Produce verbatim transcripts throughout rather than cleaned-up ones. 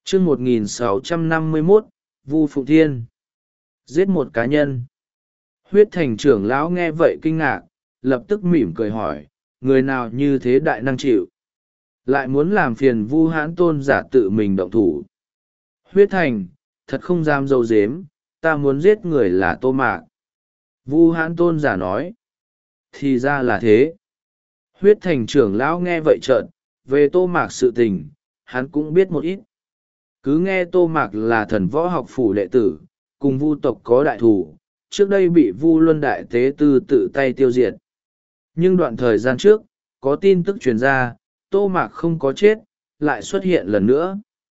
chương một nghìn sáu trăm năm mươi mốt, Vu Phụng Thiên giết một cá nhân. Huyết Thành trưởng lão nghe vậy kinh ngạc, lập tức mỉm cười hỏi, người nào như thế đại năng chịu, lại muốn làm phiền Vu Hãn tôn giả tự mình động thủ. Huyết Thành, thật không dám dâu dếm, ta muốn giết người là Tô Mạc. Vu Hãn tôn giả nói. Thì ra là thế. Huyết Thành trưởng lão nghe vậy trợn, về Tô Mạc sự tình, hắn cũng biết một ít. Cứ nghe Tô Mạc là thần võ học phủ đệ tử, cùng Vu tộc có đại thủ, trước đây bị Vu Luân đại tế tư tự tay tiêu diệt. Nhưng đoạn thời gian trước, có tin tức truyền ra, Tô Mạc không có chết, lại xuất hiện lần nữa.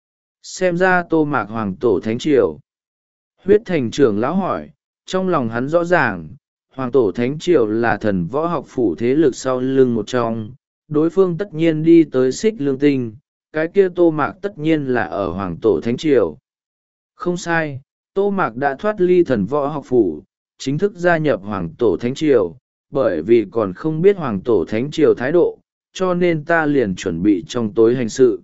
Xem ra Tô Mạc hoàng tổ thánh triều. Huyết Thành trưởng lão hỏi, trong lòng hắn rõ ràng, hoàng tổ thánh triều là thần võ học phủ thế lực sau lưng một trong, đối phương tất nhiên đi tới Xích Lương Tinh, cái kia Tô Mạc tất nhiên là ở hoàng tổ thánh triều. Không sai, Tô Mạc đã thoát ly thần võ học phủ, chính thức gia nhập hoàng tổ thánh triều, bởi vì còn không biết hoàng tổ thánh triều thái độ, cho nên ta liền chuẩn bị trong tối hành sự.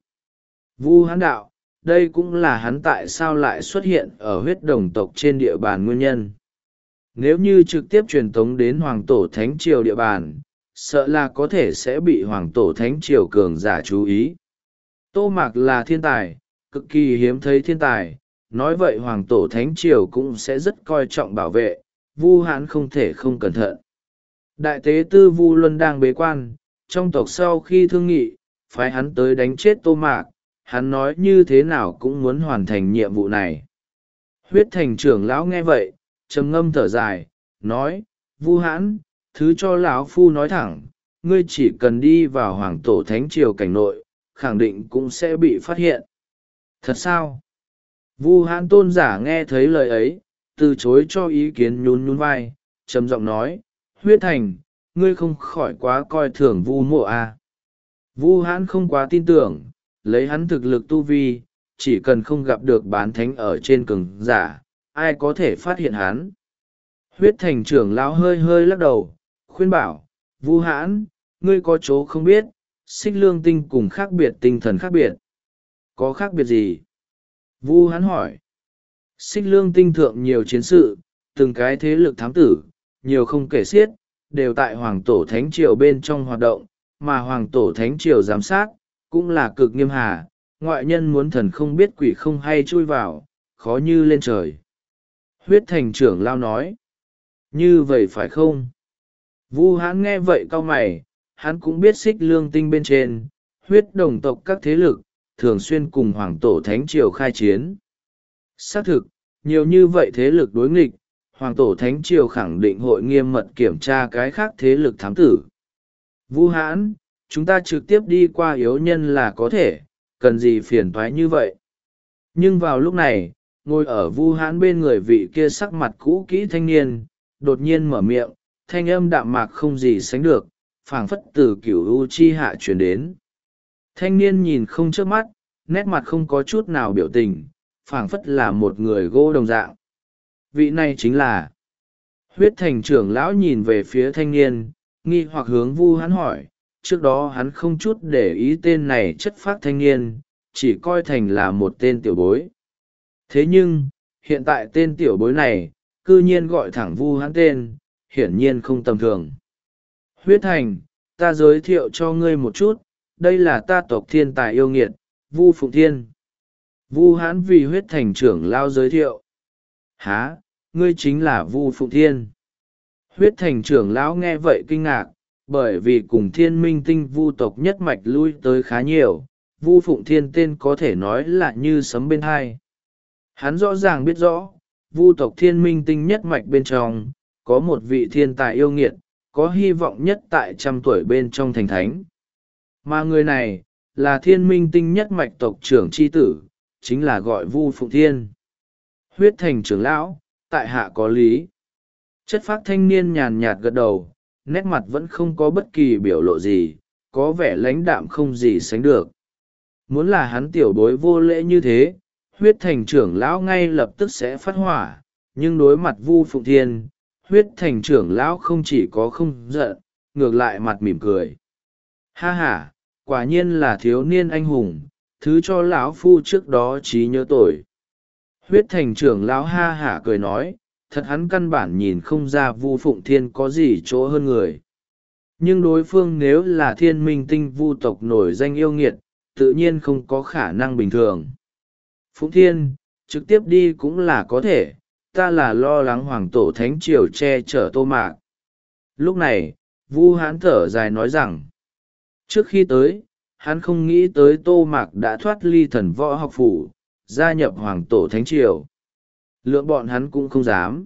Vu Hán đạo, đây cũng là hắn tại sao lại xuất hiện ở huyết đồng tộc trên địa bàn nguyên nhân. Nếu như trực tiếp truyền tống đến hoàng tổ thánh triều địa bàn, sợ là có thể sẽ bị hoàng tổ thánh triều cường giả chú ý. Tô Mạc là thiên tài, cực kỳ hiếm thấy thiên tài, nói vậy hoàng tổ thánh triều cũng sẽ rất coi trọng bảo vệ, Vu Hán không thể không cẩn thận. Đại tế tư Vu Luân đang bế quan, trong tộc sau khi thương nghị, phái hắn tới đánh chết Tô Mạc, hắn nói như thế nào cũng muốn hoàn thành nhiệm vụ này. Huyết Thành trưởng lão nghe vậy, trầm ngâm thở dài, nói, Vu Hãn, thứ cho lão phu nói thẳng, ngươi chỉ cần đi vào hoàng tổ thánh triều cảnh nội, khẳng định cũng sẽ bị phát hiện. Thật sao? Vu Hãn tôn giả nghe thấy lời ấy, từ chối cho ý kiến, nhún nhún vai, trầm giọng nói, Huyết Thành, ngươi không khỏi quá coi thường Vu mộ à. Vu Hãn không quá tin tưởng, lấy hắn thực lực tu vi, chỉ cần không gặp được bán thánh ở trên cường giả, ai có thể phát hiện hắn. Huyết Thành trưởng lão hơi hơi lắc đầu, khuyên bảo, Vu Hãn, ngươi có chỗ không biết, Xích Lương Tinh cùng khác biệt tinh thần khác biệt. Có khác biệt gì? Vu Hãn hỏi. Xích Lương Tinh thượng nhiều chiến sự, từng cái thế lực thám tử, nhiều không kể xiết, đều tại Hoàng Tổ Thánh Triều bên trong hoạt động, mà Hoàng Tổ Thánh Triều giám sát, cũng là cực nghiêm hà, ngoại nhân muốn thần không biết quỷ không hay chui vào, khó như lên trời. Huyết Thành trưởng lao nói. Như vậy phải không? Vu Hãn nghe vậy cau mày, hắn cũng biết Xích Lương Tinh bên trên, huyết đồng tộc các thế lực, thường xuyên cùng Hoàng Tổ Thánh Triều khai chiến. Xác thực, nhiều như vậy thế lực đối nghịch, Hoàng Tổ Thánh Triều khẳng định hội nghiêm mật kiểm tra cái khác thế lực thám tử. Vu Hãn, chúng ta trực tiếp đi qua yếu nhân là có thể, cần gì phiền toái như vậy. Nhưng vào lúc này, ngồi ở Vu Hãn bên người vị kia sắc mặt cũ kỹ thanh niên, đột nhiên mở miệng, thanh âm đạm mạc không gì sánh được, phảng phất từ cửu u chi hạ truyền đến. Thanh niên nhìn không chớp mắt, nét mặt không có chút nào biểu tình, phảng phất là một người gỗ đồng dạng. Vị này chính là Huyết Thành trưởng lão nhìn về phía thanh niên, nghi hoặc hướng Vu Hãn hỏi, trước đó hắn không chút để ý tên này chất phác thanh niên, chỉ coi thành là một tên tiểu bối. Thế nhưng, hiện tại tên tiểu bối này, cư nhiên gọi thẳng Vu Hãn tên, hiển nhiên không tầm thường. Huyết Thành, ta giới thiệu cho ngươi một chút, đây là ta tộc thiên tài yêu nghiệt, Vu Phụng Thiên. Vu Hãn vì Huyết Thành trưởng lao giới thiệu. Hả, ngươi chính là Vu Phụng Thiên. Huyết Thành trưởng lão nghe vậy kinh ngạc, bởi vì cùng Thiên Minh Tinh Vu tộc nhất mạch lui tới khá nhiều, Vu Phụng Thiên tên có thể nói là như sấm bên hai. Hắn rõ ràng biết rõ, Vu tộc Thiên Minh Tinh nhất mạch bên trong, có một vị thiên tài yêu nghiệt, có hy vọng nhất tại trăm tuổi bên trong thành thánh. Mà người này, là Thiên Minh Tinh nhất mạch tộc trưởng chi tử, chính là gọi Vu Phụng Thiên. Huyết Thành trưởng lão, tại hạ có lý. Chất phác thanh niên nhàn nhạt gật đầu, nét mặt vẫn không có bất kỳ biểu lộ gì, có vẻ lãnh đạm không gì sánh được. Muốn là hắn tiểu bối vô lễ như thế, Huyết Thành trưởng lão ngay lập tức sẽ phát hỏa, nhưng đối mặt Vu Phụng Thiên, Huyết Thành trưởng lão không chỉ có không giận, ngược lại mặt mỉm cười. Ha ha, quả nhiên là thiếu niên anh hùng, thứ cho lão phu trước đó trí nhớ tội. Huyết thành trưởng lão ha hả cười nói, thật hắn căn bản nhìn không ra Vu Phụng Thiên có gì chỗ hơn người. Nhưng đối phương nếu là thiên minh tinh vu tộc nổi danh yêu nghiệt, tự nhiên không có khả năng bình thường. Phụng Thiên, trực tiếp đi cũng là có thể, ta là lo lắng hoàng tổ thánh triều che chở Tô Mạc. Lúc này, Vu Hán thở dài nói rằng, trước khi tới, hắn không nghĩ tới Tô Mạc đã thoát ly thần võ học phủ, gia nhập hoàng tổ thánh triều. Lượng bọn hắn cũng không dám.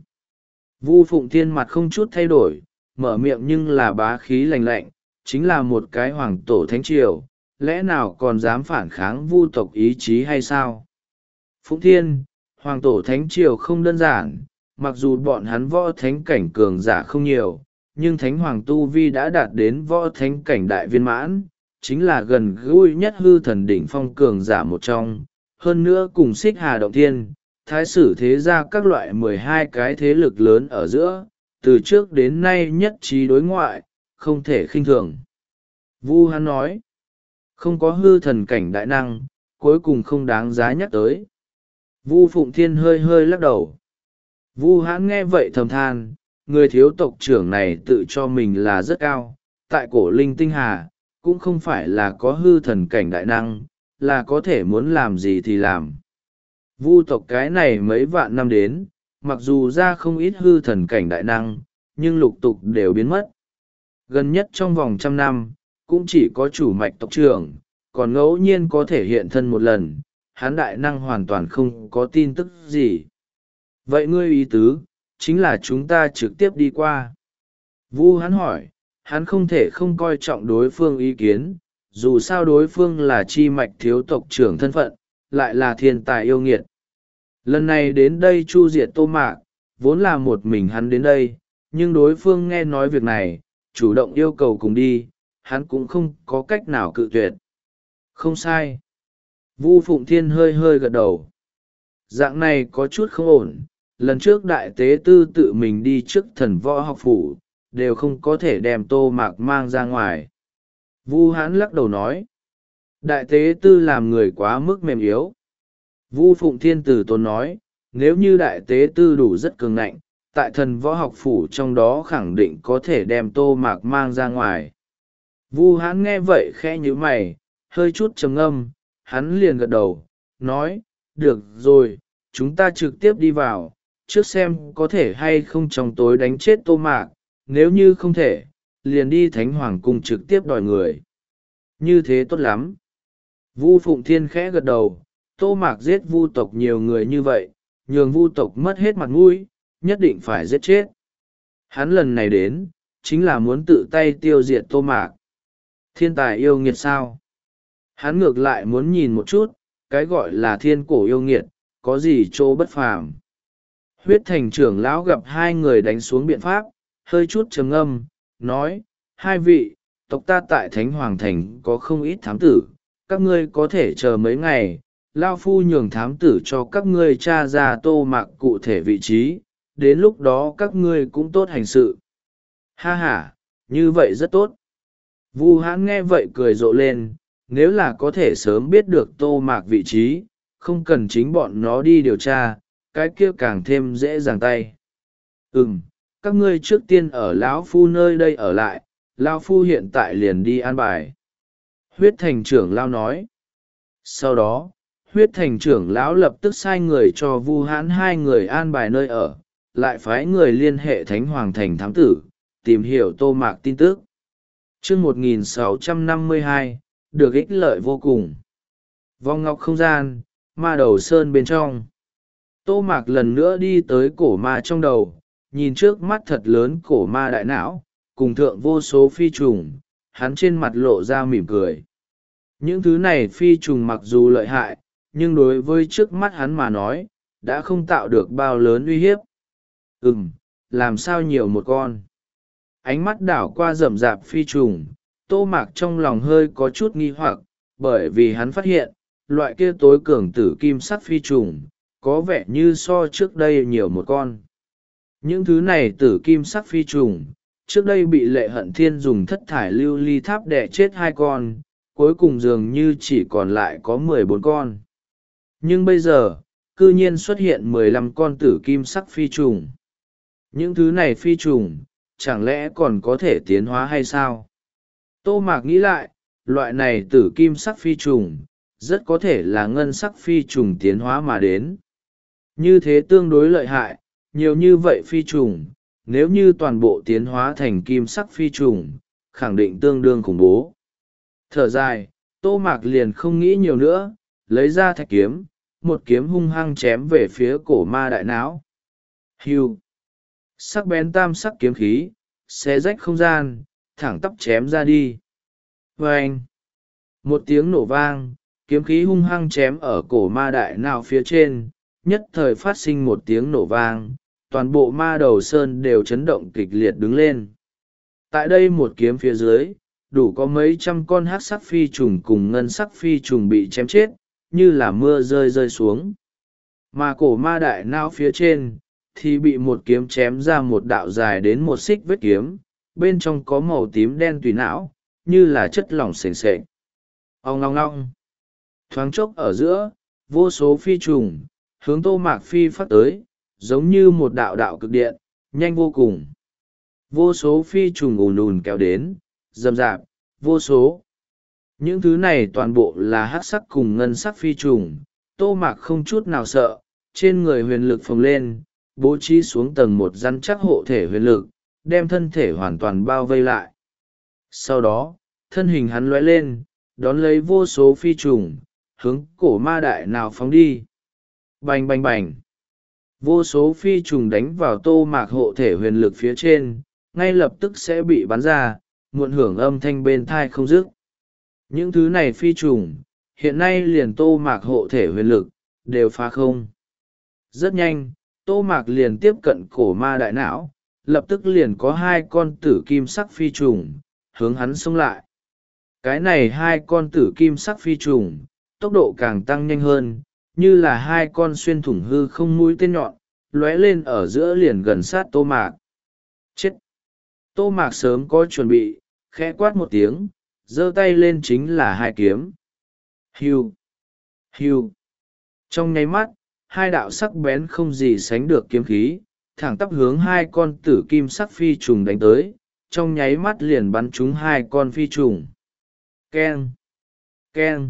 Vu Phụng Thiên mặt không chút thay đổi, mở miệng nhưng là bá khí lành lạnh, chính là một cái hoàng tổ thánh triều, lẽ nào còn dám phản kháng Vu tộc ý chí hay sao? Phụng Thiên, hoàng tổ thánh triều không đơn giản, mặc dù bọn hắn võ thánh cảnh cường giả không nhiều, nhưng thánh hoàng tu vi đã đạt đến võ thánh cảnh đại viên mãn, chính là gần gũi nhất hư thần đỉnh phong cường giả một trong, hơn nữa cùng xích hà động thiên, thái sử thế gia các loại mười hai cái thế lực lớn ở giữa, từ trước đến nay nhất trí đối ngoại, không thể khinh thường. Vu Hán nói, không có hư thần cảnh đại năng, cuối cùng không đáng giá nhắc tới. Vu Phụng Thiên hơi hơi lắc đầu. Vu Hán nghe vậy thầm than, người thiếu tộc trưởng này tự cho mình là rất cao, tại cổ linh tinh hà, cũng không phải là có hư thần cảnh đại năng, là có thể muốn làm gì thì làm. Vu tộc cái này mấy vạn năm đến, mặc dù ra không ít hư thần cảnh đại năng, nhưng lục tục đều biến mất. Gần nhất trong vòng trăm năm, cũng chỉ có chủ mạch tộc trưởng, còn ngẫu nhiên có thể hiện thân một lần, hắn đại năng hoàn toàn không có tin tức gì. Vậy ngươi ý tứ, chính là chúng ta trực tiếp đi qua. Vu hắn hỏi, hắn không thể không coi trọng đối phương ý kiến, dù sao đối phương là chi mạch thiếu tộc trưởng thân phận, lại là thiên tài yêu nghiệt. Lần này đến đây chu diệt Tô Mạc, vốn là một mình hắn đến đây, nhưng đối phương nghe nói việc này, chủ động yêu cầu cùng đi, hắn cũng không có cách nào cự tuyệt. Không sai. Vu Phụng Thiên hơi hơi gật đầu. Dạng này có chút không ổn, lần trước đại tế tư tự mình đi trước thần võ học phủ, đều không có thể đem Tô Mạc mang ra ngoài. Vu Hán lắc đầu nói, đại tế tư làm người quá mức mềm yếu. Vu Phụng Thiên từ tốn nói, nếu như đại tế tư đủ rất cường ngạnh, tại thần võ học phủ trong đó khẳng định có thể đem Tô Mạc mang ra ngoài. Vu Hán nghe vậy khẽ nhíu mày, hơi chút trầm ngâm, hắn liền gật đầu, nói, được rồi, chúng ta trực tiếp đi vào, trước xem có thể hay không trong tối đánh chết Tô Mạc, nếu như không thể, liền đi Thánh Hoàng Cung trực tiếp đòi người. Như thế tốt lắm. Vu Phụng Thiên khẽ gật đầu, Tô Mạc giết Vu tộc nhiều người như vậy, nhường Vu tộc mất hết mặt mũi, nhất định phải giết chết. Hắn lần này đến, chính là muốn tự tay tiêu diệt Tô Mạc. Thiên tài yêu nghiệt sao? Hắn ngược lại muốn nhìn một chút, cái gọi là thiên cổ yêu nghiệt, có gì chỗ bất phàm. Huyết thành trưởng lão gặp hai người đánh xuống biện pháp, hơi chút trầm ngâm, nói, hai vị, tộc ta tại Thánh Hoàng Thành có không ít thám tử, các ngươi có thể chờ mấy ngày, Lao Phu nhường thám tử cho các ngươi tra ra Tô Mạc cụ thể vị trí, đến lúc đó các ngươi cũng tốt hành sự. Ha ha, như vậy rất tốt. Vu Hán nghe vậy cười rộ lên, nếu là có thể sớm biết được Tô Mạc vị trí, không cần chính bọn nó đi điều tra, cái kia càng thêm dễ dàng tay. Ừm, các ngươi trước tiên ở lão Phu nơi đây ở lại, Lao Phu hiện tại liền đi an bài. Huyết thành trưởng Lao nói. Sau đó, huyết thành trưởng lão lập tức sai người cho Vu Hán hai người an bài nơi ở, lại phái người liên hệ Thánh Hoàng Thành thám tử, tìm hiểu Tô Mạc tin tức. Chương một nghìn sáu trăm năm mươi hai, được ích lợi vô cùng. Vòng ngọc không gian, ma đầu sơn bên trong. Tô Mạc lần nữa đi tới cổ ma trong đầu, nhìn trước mắt thật lớn cổ ma đại não, cùng thượng vô số phi trùng, hắn trên mặt lộ ra mỉm cười. Những thứ này phi trùng mặc dù lợi hại, nhưng đối với trước mắt hắn mà nói, đã không tạo được bao lớn uy hiếp. Ừm, làm sao nhiều một con. Ánh mắt đảo qua rậm rạp phi trùng, Tô Mạc trong lòng hơi có chút nghi hoặc, bởi vì hắn phát hiện, loại kia tối cường tử kim sắc phi trùng, có vẻ như so trước đây nhiều một con. Những thứ này tử kim sắc phi trùng, trước đây bị Lệ Hận Thiên dùng thất thải lưu ly tháp đẻ chết hai con, cuối cùng dường như chỉ còn lại có mười bốn con. Nhưng bây giờ cư nhiên xuất hiện mười lăm con tử kim sắc phi trùng. Những thứ này phi trùng chẳng lẽ còn có thể tiến hóa hay sao? Tô Mạc nghĩ lại, loại này tử kim sắc phi trùng rất có thể là ngân sắc phi trùng tiến hóa mà đến. Như thế tương đối lợi hại, nhiều như vậy phi trùng, nếu như toàn bộ tiến hóa thành kim sắc phi trùng, khẳng định tương đương khủng bố. Thở dài, Tô Mạc liền không nghĩ nhiều nữa, lấy ra thạch kiếm, một kiếm hung hăng chém về phía cổ ma đại não. Hưu! Sắc bén tam sắc kiếm khí, xé rách không gian, thẳng tắp chém ra đi. Vâng! Một tiếng nổ vang, kiếm khí hung hăng chém ở cổ ma đại não phía trên, nhất thời phát sinh một tiếng nổ vang, toàn bộ ma đầu sơn đều chấn động kịch liệt đứng lên. Tại đây một kiếm phía dưới, đủ có mấy trăm con hắc sắc phi trùng cùng ngân sắc phi trùng bị chém chết, như là mưa rơi rơi xuống. Mà cổ ma đại não phía trên, thì bị một kiếm chém ra một đạo dài đến một xích vết kiếm, bên trong có màu tím đen tùy não, như là chất lỏng sền sệt. Ong long long. Thoáng chốc ở giữa, vô số phi trùng, hướng Tô Mạc phi phát tới, giống như một đạo đạo cực điện, nhanh vô cùng. Vô số phi trùng ùn ùn kéo đến, rầm rạp, vô số. Những thứ này toàn bộ là hắc sắc cùng ngân sắc phi trùng, Tô Mạc không chút nào sợ, trên người huyền lực phồng lên, bố trí xuống tầng một rắn chắc hộ thể huyền lực, đem thân thể hoàn toàn bao vây lại. Sau đó, thân hình hắn lóe lên, đón lấy vô số phi trùng, hướng cổ ma đại nào phóng đi. Bành bành bành. Vô số phi trùng đánh vào Tô Mạc hộ thể huyền lực phía trên, ngay lập tức sẽ bị bắn ra, muộn hưởng âm thanh bên thai không dứt. Những thứ này phi trùng, hiện nay liền Tô Mạc hộ thể huyền lực, đều phá không. Rất nhanh, Tô Mạc liền tiếp cận cổ ma đại não, lập tức liền có hai con tử kim sắc phi trùng, hướng hắn xông lại. Cái này hai con tử kim sắc phi trùng, tốc độ càng tăng nhanh hơn, như là hai con xuyên thủng hư không mũi tên nhọn, lóe lên ở giữa liền gần sát Tô Mạc. Chết! Tô Mạc sớm có chuẩn bị, khẽ quát một tiếng, giơ tay lên chính là hai kiếm. Hiu! Hiu! Trong nháy mắt, hai đạo sắc bén không gì sánh được kiếm khí, thẳng tắp hướng hai con tử kim sắc phi trùng đánh tới, trong nháy mắt liền bắn trúng hai con phi trùng. Keng! Keng!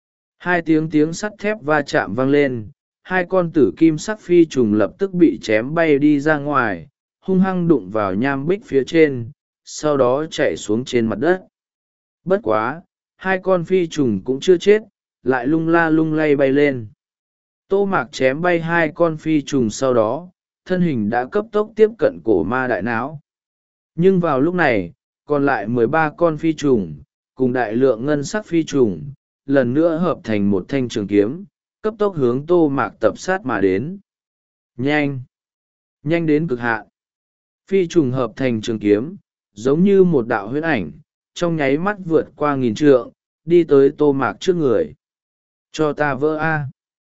Hai tiếng tiếng sắt thép va chạm vang lên, hai con tử kim sắc phi trùng lập tức bị chém bay đi ra ngoài, hung hăng đụng vào nham bích phía trên, sau đó chạy xuống trên mặt đất. Bất quá, hai con phi trùng cũng chưa chết, lại lung la lung lay bay lên. Tô Mạc chém bay hai con phi trùng sau đó, thân hình đã cấp tốc tiếp cận cổ ma đại não. Nhưng vào lúc này, còn lại mười ba con phi trùng, cùng đại lượng ngân sắc phi trùng, lần nữa hợp thành một thanh trường kiếm, cấp tốc hướng Tô Mạc tập sát mà đến. Nhanh! Nhanh đến cực hạn! Phi trùng hợp thành trường kiếm, giống như một đạo huyễn ảnh, trong nháy mắt vượt qua nghìn trượng, đi tới Tô Mạc trước người. Cho ta vỡ a!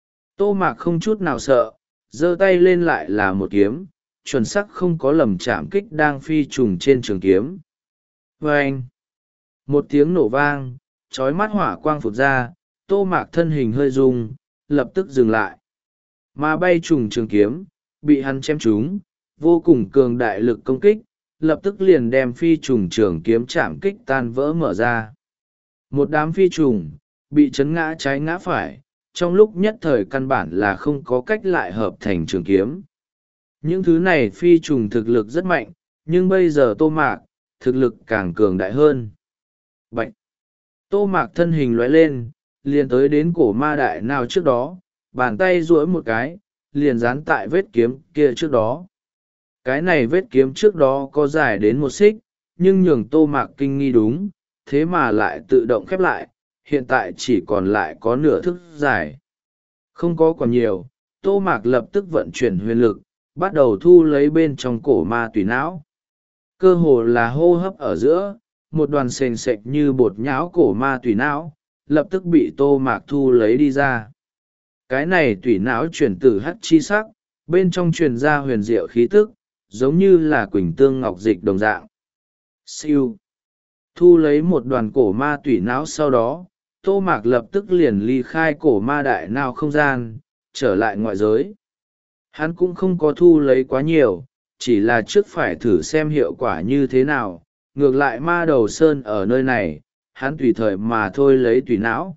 Tô Mạc không chút nào sợ, giơ tay lên lại là một kiếm, chuẩn xác không có lầm chạm kích đang phi trùng trên trường kiếm. Vâng! Một tiếng nổ vang, chói mắt hỏa quang phụt ra, Tô Mạc thân hình hơi rung, lập tức dừng lại. Mà bay trùng trường kiếm, bị hắn chém trúng, vô cùng cường đại lực công kích, lập tức liền đem phi trùng trường kiếm chạm kích tan vỡ mở ra. Một đám phi trùng, bị chấn ngã trái ngã phải, trong lúc nhất thời căn bản là không có cách lại hợp thành trường kiếm. Những thứ này phi trùng thực lực rất mạnh, nhưng bây giờ Tô Mạc, thực lực càng cường đại hơn. Bạch! Tô Mạc thân hình lóe lên, liền tới đến cổ ma đại nào trước đó, bàn tay duỗi một cái, liền dán tại vết kiếm kia trước đó. Cái này vết kiếm trước đó có dài đến một xích, nhưng nhường Tô Mạc kinh nghi đúng, thế mà lại tự động khép lại, hiện tại chỉ còn lại có nửa thước dài. Không có còn nhiều, Tô Mạc lập tức vận chuyển huyền lực, bắt đầu thu lấy bên trong cổ ma tùy não. Cơ hồ là hô hấp ở giữa, một đoàn sền sệt như bột nhão cổ ma tùy não, lập tức bị Tô Mạc thu lấy đi ra. Cái này tùy não chuyển từ hắc chi sắc, bên trong truyền ra huyền diệu khí tức, giống như là quỳnh tương ngọc dịch đồng dạng. Siêu! thu lấy một đoàn cổ ma tủy não. Sau đó Tô Mạc lập tức liền ly khai cổ ma đại não không gian, trở lại ngoại giới. Hắn cũng không có thu lấy quá nhiều, chỉ là trước phải thử xem hiệu quả như thế nào. Ngược lại ma đầu sơn ở nơi này, hắn tùy thời mà thôi lấy tùy não.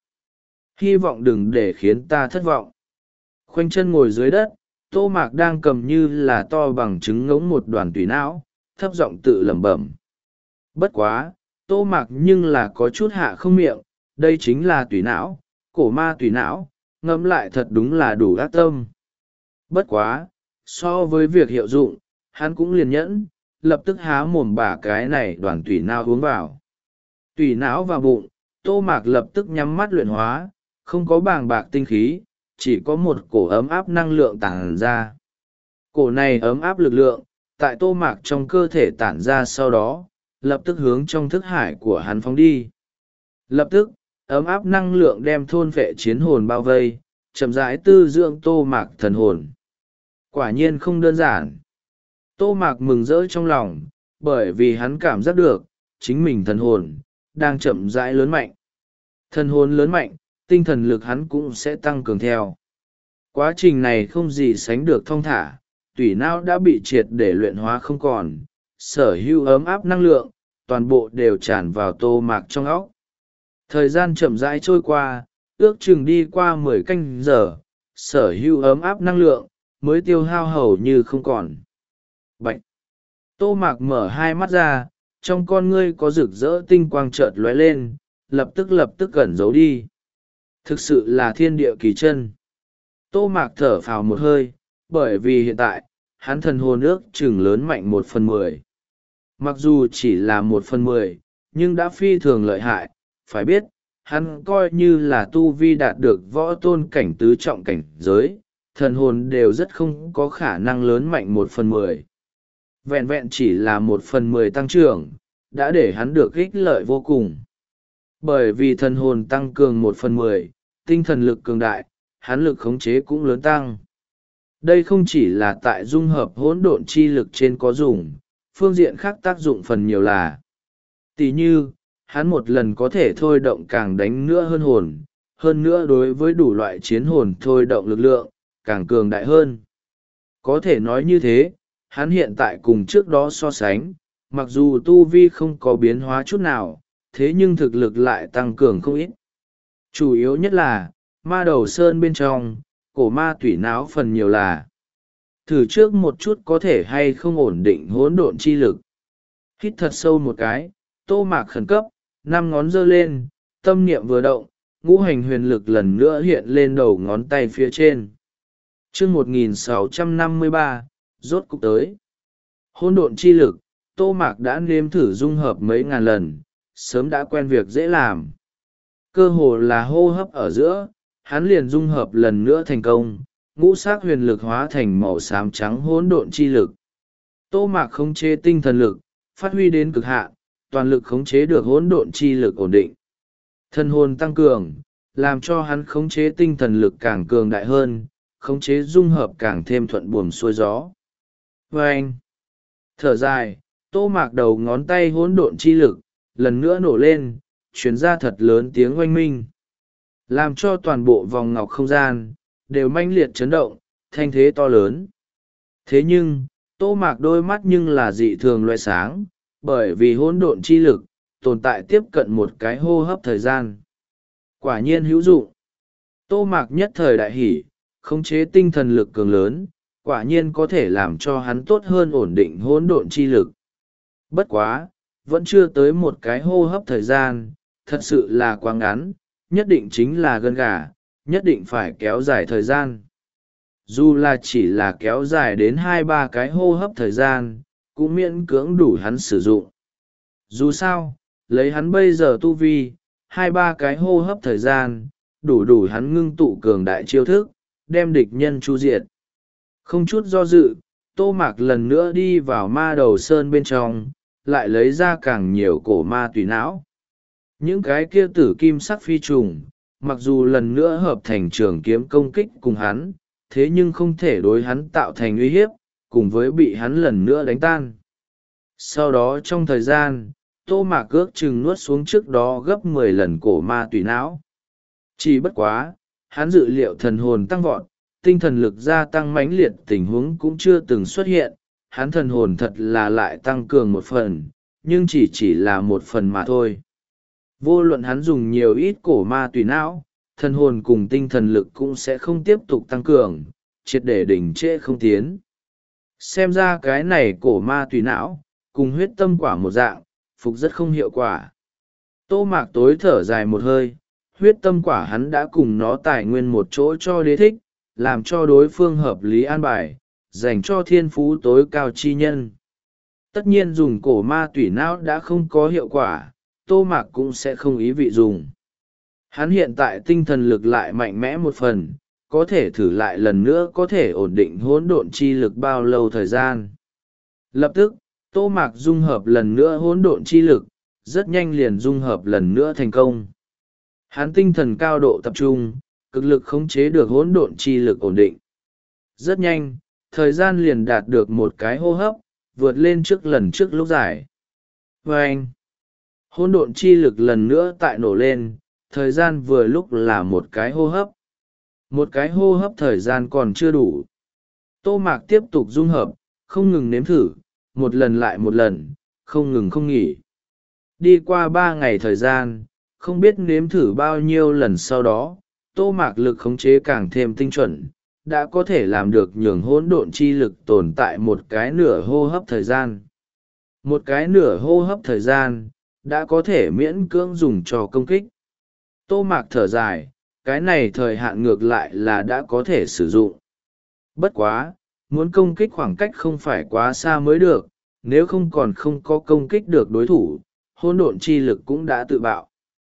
Hy vọng đừng để khiến ta thất vọng. Khoanh chân ngồi dưới đất, Tô Mạc đang cầm như là to bằng trứng ngỗng một đoàn tùy não, thấp giọng tự lẩm bẩm. Bất quá, Tô Mạc nhưng là có chút hạ không miệng, đây chính là tùy não, cổ ma tùy não, ngẫm lại thật đúng là đủ ác tâm. Bất quá, so với việc hiệu dụng, hắn cũng liền nhẫn, lập tức há mồm bả cái này đoàn tùy não uống vào. Tùy não vào bụng, Tô Mạc lập tức nhắm mắt luyện hóa, không có bàng bạc tinh khí, chỉ có một cổ ấm áp năng lượng tản ra. Cổ này ấm áp lực lượng, tại Tô Mạc trong cơ thể tản ra sau đó, lập tức hướng trong thức hải của hắn phóng đi. Lập tức, ấm áp năng lượng đem thôn vệ chiến hồn bao vây, chậm rãi tư dưỡng Tô Mạc thần hồn. Quả nhiên không đơn giản. Tô Mạc mừng rỡ trong lòng, bởi vì hắn cảm giác được, chính mình thần hồn, đang chậm rãi lớn mạnh. Thần hồn lớn mạnh, tinh thần lực hắn cũng sẽ tăng cường theo. Quá trình này không gì sánh được thong thả, tủy não đã bị triệt để luyện hóa không còn, sở hữu ấm áp năng lượng, toàn bộ đều tràn vào Tô Mạc trong óc. Thời gian chậm rãi trôi qua, ước chừng đi qua mười canh giờ, sở hữu ấm áp năng lượng, mới tiêu hao hầu như không còn. Bạch! Tô Mạc mở hai mắt ra, trong con ngươi có rực rỡ tinh quang chợt lóe lên, lập tức lập tức gần giấu đi. Thực sự là thiên địa kỳ chân. Tô Mạc thở phào một hơi, bởi vì hiện tại, hắn thần hồn ước chừng lớn mạnh một phần mười. Mặc dù chỉ là một phần mười, nhưng đã phi thường lợi hại, phải biết, hắn coi như là tu vi đạt được võ tôn cảnh tứ trọng cảnh giới, thần hồn đều rất không có khả năng lớn mạnh một phần mười. Vẹn vẹn chỉ là một phần mười tăng trưởng, đã để hắn được ích lợi vô cùng. Bởi vì thần hồn tăng cường một phần mười, tinh thần lực cường đại, hắn lực khống chế cũng lớn tăng. Đây không chỉ là tại dung hợp hỗn độn chi lực trên có dùng, phương diện khác tác dụng phần nhiều là. Tỷ như, hắn một lần có thể thôi động càng đánh nữa hơn hồn, hơn nữa đối với đủ loại chiến hồn thôi động lực lượng, càng cường đại hơn. Có thể nói như thế, hắn hiện tại cùng trước đó so sánh, mặc dù tu vi không có biến hóa chút nào, thế nhưng thực lực lại tăng cường không ít. Chủ yếu nhất là, ma đầu sơn bên trong, cổ ma tủy não phần nhiều là. Thử trước một chút có thể hay không ổn định hỗn độn chi lực. Hít thật sâu một cái, Tô Mạc khẩn cấp, năm ngón giơ lên, tâm niệm vừa động, ngũ hành huyền lực lần nữa hiện lên đầu ngón tay phía trên. Chương một nghìn sáu trăm năm mươi ba, rốt cục tới. Hỗn độn chi lực, Tô Mạc đã nếm thử dung hợp mấy ngàn lần, sớm đã quen việc dễ làm. Cơ hồ là hô hấp ở giữa, hắn liền dung hợp lần nữa thành công, ngũ sắc huyền lực hóa thành màu xám trắng hỗn độn chi lực. Tô Mạc khống chế tinh thần lực, phát huy đến cực hạn, toàn lực khống chế được hỗn độn chi lực ổn định. Thần hồn tăng cường, làm cho hắn khống chế tinh thần lực càng cường đại hơn, khống chế dung hợp càng thêm thuận buồm xuôi gió. Và anh, thở dài, Tô Mạc đầu ngón tay hỗn độn chi lực, lần nữa nổ lên, chuyển ra thật lớn tiếng oanh minh. Làm cho toàn bộ vòng ngọc không gian, đều manh liệt chấn động, thanh thế to lớn. Thế nhưng, Tô Mạc đôi mắt nhưng là dị thường loại sáng, bởi vì hỗn độn chi lực, tồn tại tiếp cận một cái hô hấp thời gian. Quả nhiên hữu dụng. Tô Mạc nhất thời đại hỷ, khống chế tinh thần lực cường lớn, quả nhiên có thể làm cho hắn tốt hơn ổn định hỗn độn chi lực. Bất quá, vẫn chưa tới một cái hô hấp thời gian, thật sự là quá ngắn, nhất định chính là gân gà, nhất định phải kéo dài thời gian. Dù là chỉ là kéo dài đến hai ba cái hô hấp thời gian, cũng miễn cưỡng đủ hắn sử dụng. Dù sao, lấy hắn bây giờ tu vi, hai ba cái hô hấp thời gian, đủ đủ hắn ngưng tụ cường đại chiêu thức, đem địch nhân chu diệt. Không chút do dự, Tô Mạc lần nữa đi vào ma đầu sơn bên trong, lại lấy ra càng nhiều cổ ma tùy não. Những cái kia tử kim sắc phi trùng, mặc dù lần nữa hợp thành trường kiếm công kích cùng hắn, thế nhưng không thể đối hắn tạo thành uy hiếp, cùng với bị hắn lần nữa đánh tan. Sau đó trong thời gian, Tô Mạc ước chừng nuốt xuống trước đó gấp mười lần cổ ma tùy não. Chỉ bất quá, hắn dự liệu thần hồn tăng vọt, tinh thần lực gia tăng mãnh liệt tình huống cũng chưa từng xuất hiện, hắn thần hồn thật là lại tăng cường một phần, nhưng chỉ chỉ là một phần mà thôi. Vô luận hắn dùng nhiều ít cổ ma tùy não, thần hồn cùng tinh thần lực cũng sẽ không tiếp tục tăng cường, triệt để đỉnh trệ không tiến. Xem ra cái này cổ ma tùy não, cùng huyết tâm quả một dạng, phục rất không hiệu quả. Tô Mạc tối thở dài một hơi, huyết tâm quả hắn đã cùng nó tài nguyên một chỗ cho đế thích, làm cho đối phương hợp lý an bài, dành cho thiên phú tối cao chi nhân. Tất nhiên dùng cổ ma tủy não đã không có hiệu quả, Tô Mạc cũng sẽ không ý vị dùng. Hắn hiện tại tinh thần lực lại mạnh mẽ một phần, có thể thử lại lần nữa có thể ổn định hỗn độn chi lực bao lâu thời gian. Lập tức, Tô Mạc dung hợp lần nữa hỗn độn chi lực, rất nhanh liền dung hợp lần nữa thành công. Hắn tinh thần cao độ tập trung, cực lực khống chế được hỗn độn chi lực ổn định. Rất nhanh, thời gian liền đạt được một cái hô hấp, vượt lên trước lần trước lúc dài. Vâng! Hỗn độn chi lực lần nữa tại nổ lên, thời gian vừa lúc là một cái hô hấp. Một cái hô hấp thời gian còn chưa đủ. Tô Mạc tiếp tục dung hợp, không ngừng nếm thử, một lần lại một lần, không ngừng không nghỉ. Đi qua ba ngày thời gian, không biết nếm thử bao nhiêu lần sau đó, Tô Mạc lực khống chế càng thêm tinh chuẩn, đã có thể làm được nhường hỗn độn chi lực tồn tại một cái nửa hô hấp thời gian. Một cái nửa hô hấp thời gian, đã có thể miễn cưỡng dùng cho công kích. Tô Mạc thở dài, cái này thời hạn ngược lại là đã có thể sử dụng. Bất quá, muốn công kích khoảng cách không phải quá xa mới được, nếu không còn không có công kích được đối thủ, hỗn độn chi lực cũng đã tự bạo.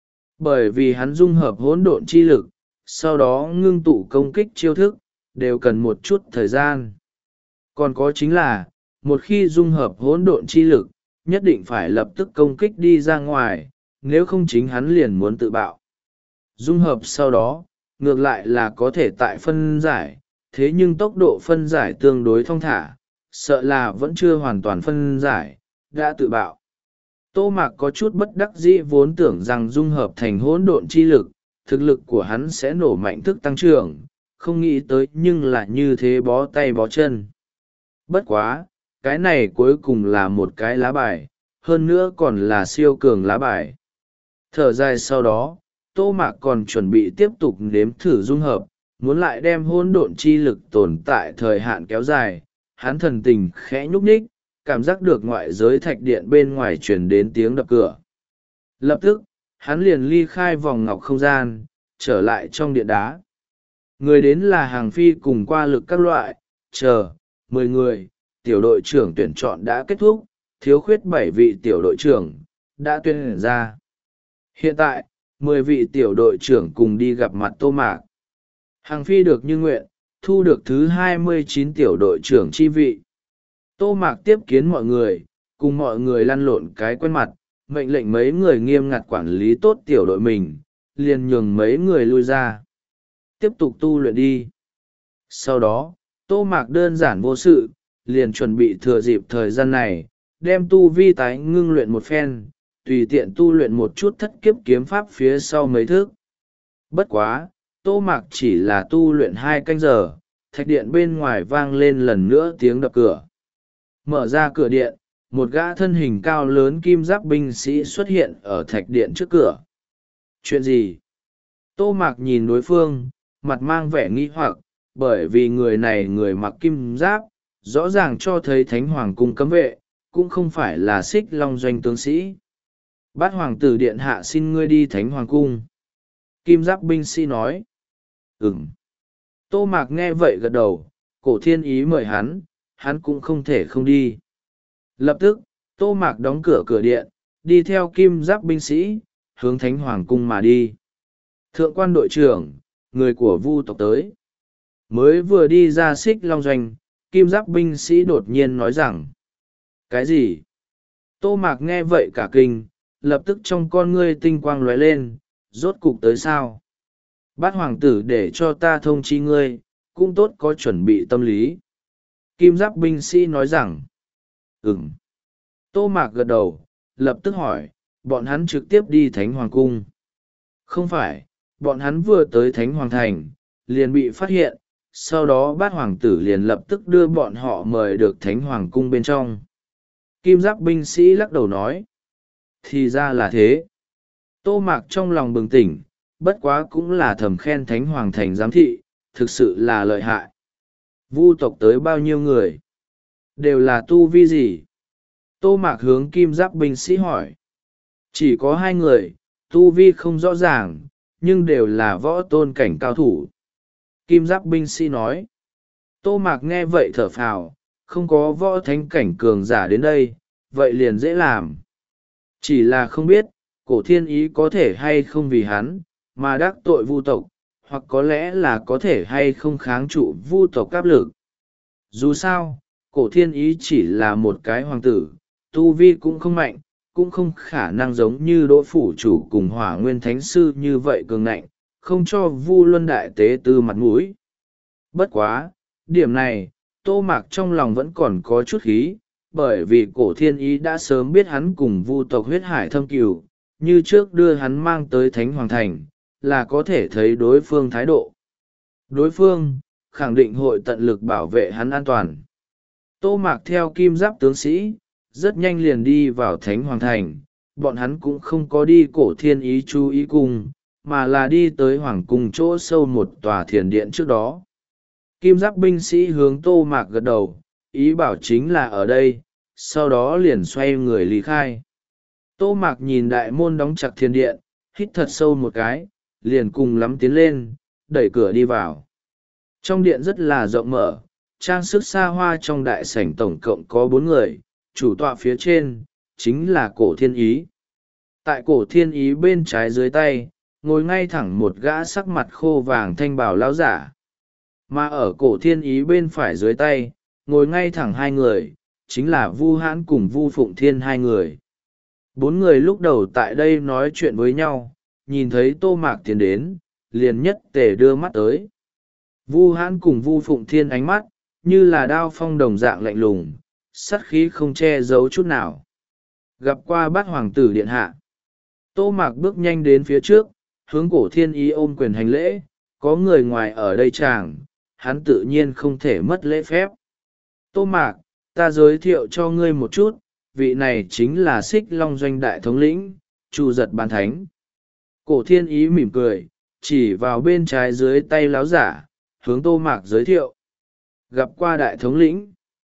Bởi vì hắn dung hợp hỗn độn chi lực, sau đó ngưng tụ công kích chiêu thức, đều cần một chút thời gian. Còn có chính là, một khi dung hợp hỗn độn chi lực, nhất định phải lập tức công kích đi ra ngoài, nếu không chính hắn liền muốn tự bạo. Dung hợp sau đó, ngược lại là có thể tại phân giải, thế nhưng tốc độ phân giải tương đối thong thả, sợ là vẫn chưa hoàn toàn phân giải, đã tự bạo. Tô Mạc có chút bất đắc dĩ vốn tưởng rằng dung hợp thành hỗn độn chi lực, thực lực của hắn sẽ nổ mạnh thức tăng trưởng, không nghĩ tới nhưng là như thế bó tay bó chân. Bất quá, cái này cuối cùng là một cái lá bài, hơn nữa còn là siêu cường lá bài. Thở dài sau đó, Tô Mạc còn chuẩn bị tiếp tục nếm thử dung hợp, muốn lại đem hỗn độn chi lực tồn tại thời hạn kéo dài. Hắn thần tình khẽ nhúc nhích, cảm giác được ngoại giới thạch điện bên ngoài truyền đến tiếng đập cửa. Lập tức, hắn liền ly khai vòng ngọc không gian, trở lại trong điện đá. Người đến là hàng phi cùng qua lực các loại, chờ, mười người, tiểu đội trưởng tuyển chọn đã kết thúc, thiếu khuyết bảy vị tiểu đội trưởng, đã tuyển ra. Hiện tại, mười vị tiểu đội trưởng cùng đi gặp mặt Tô Mạc. Hàng phi được như nguyện, thu được thứ hai mươi chín tiểu đội trưởng chi vị. Tô Mạc tiếp kiến mọi người, cùng mọi người lăn lộn cái quen mặt, mệnh lệnh mấy người nghiêm ngặt quản lý tốt tiểu đội mình, liền nhường mấy người lui ra. Tiếp tục tu luyện đi. Sau đó, Tô Mạc đơn giản vô sự, liền chuẩn bị thừa dịp thời gian này, đem tu vi tái ngưng luyện một phen, tùy tiện tu luyện một chút thất kiếp kiếm pháp phía sau mấy thước. Bất quá, Tô Mạc chỉ là tu luyện hai canh giờ, thạch điện bên ngoài vang lên lần nữa tiếng đập cửa. Mở ra cửa điện, một gã thân hình cao lớn kim giáp binh sĩ xuất hiện ở thạch điện trước cửa. Chuyện gì? Tô Mạc nhìn đối phương, mặt mang vẻ nghi hoặc, bởi vì người này người mặc kim giáp, rõ ràng cho thấy Thánh Hoàng cung cấm vệ, cũng không phải là Xích Long doanh tướng sĩ. Bát hoàng tử điện hạ xin ngươi đi Thánh Hoàng cung. Kim giáp binh sĩ nói. Ừm. Tô Mạc nghe vậy gật đầu, cổ thiên ý mời hắn, hắn cũng không thể không đi. Lập tức, Tô Mạc đóng cửa cửa điện, đi theo kim giáp binh sĩ, hướng Thánh Hoàng cung mà đi. Thượng quan đội trưởng, người của Vu tộc tới. Mới vừa đi ra Xích Long doanh, kim giáp binh sĩ đột nhiên nói rằng. Cái gì? Tô Mạc nghe vậy cả kinh, lập tức trong con ngươi tinh quang lóe lên, rốt cục tới sao? Bát hoàng tử để cho ta thông chi ngươi, cũng tốt có chuẩn bị tâm lý. Kim giáp binh sĩ nói rằng. Ừm. Tô Mạc gật đầu, lập tức hỏi, bọn hắn trực tiếp đi Thánh Hoàng Cung. Không phải, bọn hắn vừa tới Thánh Hoàng Thành, liền bị phát hiện, sau đó bát hoàng tử liền lập tức đưa bọn họ mời được Thánh Hoàng Cung bên trong. Kim giáp binh sĩ lắc đầu nói. Thì ra là thế. Tô Mạc trong lòng bừng tỉnh, bất quá cũng là thầm khen Thánh Hoàng Thành giám thị, thực sự là lợi hại. Vu tộc tới bao nhiêu người? Đều là tu vi gì? Tô Mạc hướng kim giáp binh sĩ hỏi. Chỉ có hai người, tu vi không rõ ràng, nhưng đều là võ tôn cảnh cao thủ. Kim giáp binh sĩ nói. Tô Mạc nghe vậy thở phào, không có võ thánh cảnh cường giả đến đây, vậy liền dễ làm. Chỉ là không biết, cổ thiên ý có thể hay không vì hắn, mà đắc tội vu tộc, hoặc có lẽ là có thể hay không kháng trụ vu tộc áp lực. Dù sao, cổ thiên ý chỉ là một cái hoàng tử, tu vi cũng không mạnh, cũng không khả năng giống như đỗ phủ chủ cùng hỏa nguyên thánh sư như vậy cường ngạnh, không cho vu luân đại tế tư mặt mũi. Bất quá, điểm này, Tô Mạc trong lòng vẫn còn có chút khí, bởi vì cổ thiên ý đã sớm biết hắn cùng vu tộc huyết hải thâm cừu, như trước đưa hắn mang tới Thánh Hoàng Thành, là có thể thấy đối phương thái độ. Đối phương, khẳng định hội tận lực bảo vệ hắn an toàn. Tô Mạc theo kim giáp tướng sĩ, rất nhanh liền đi vào Thánh Hoàng Thành, bọn hắn cũng không có đi cổ thiên ý chú ý cung, mà là đi tới Hoàng Cung chỗ sâu một tòa thiền điện trước đó. Kim giáp binh sĩ hướng Tô Mạc gật đầu, ý bảo chính là ở đây, sau đó liền xoay người lý khai. Tô Mạc nhìn đại môn đóng chặt thiền điện, hít thật sâu một cái, liền cùng lắm tiến lên, đẩy cửa đi vào. Trong điện rất là rộng mở, trang sức xa hoa trong đại sảnh tổng cộng có bốn người, chủ tọa phía trên, chính là cổ thiên ý. Tại cổ thiên ý bên trái dưới tay, ngồi ngay thẳng một gã sắc mặt khô vàng thanh bào lão giả. Mà ở cổ thiên ý bên phải dưới tay, ngồi ngay thẳng hai người, chính là Vu Hãn cùng Vu Phụng Thiên hai người. Bốn người lúc đầu tại đây nói chuyện với nhau, nhìn thấy Tô Mạc tiến đến, liền nhất tề đưa mắt tới. Vu Hãn cùng Vu Phụng Thiên ánh mắt, như là đao phong đồng dạng lạnh lùng, sắt khí không che giấu chút nào. Gặp qua bát hoàng tử điện hạ. Tô Mạc bước nhanh đến phía trước, hướng cổ thiên ý ôm quyền hành lễ, có người ngoài ở đây chàng, hắn tự nhiên không thể mất lễ phép. Tô Mạc, ta giới thiệu cho ngươi một chút, vị này chính là Xích Long Doanh đại thống lĩnh, Chu Giật Bán Thánh. Cổ thiên ý mỉm cười, chỉ vào bên trái dưới tay láo giả, hướng Tô Mạc giới thiệu. Gặp qua đại thống lĩnh.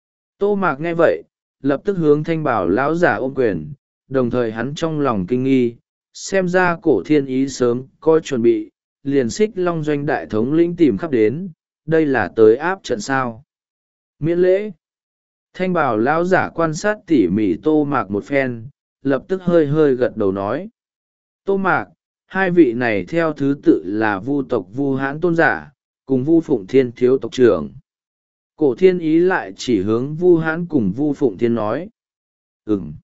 Tô Mạc nghe vậy, lập tức hướng thanh bảo lão giả ôm quyền, đồng thời hắn trong lòng kinh nghi, xem ra cổ thiên ý sớm có chuẩn bị, liền Xích Long Doanh đại thống lĩnh tìm khắp đến, đây là tới áp trận sao. Miễn lễ. Thanh bảo lão giả quan sát tỉ mỉ Tô Mạc một phen, lập tức hơi hơi gật đầu nói. Tô Mạc, hai vị này theo thứ tự là Vu tộc Vu Hãn tôn giả, cùng Vu Phụng Thiên thiếu tộc trưởng. Cổ thiên ý lại chỉ hướng Vu Hãn cùng Vu Phụng Thiên nói. Ừm.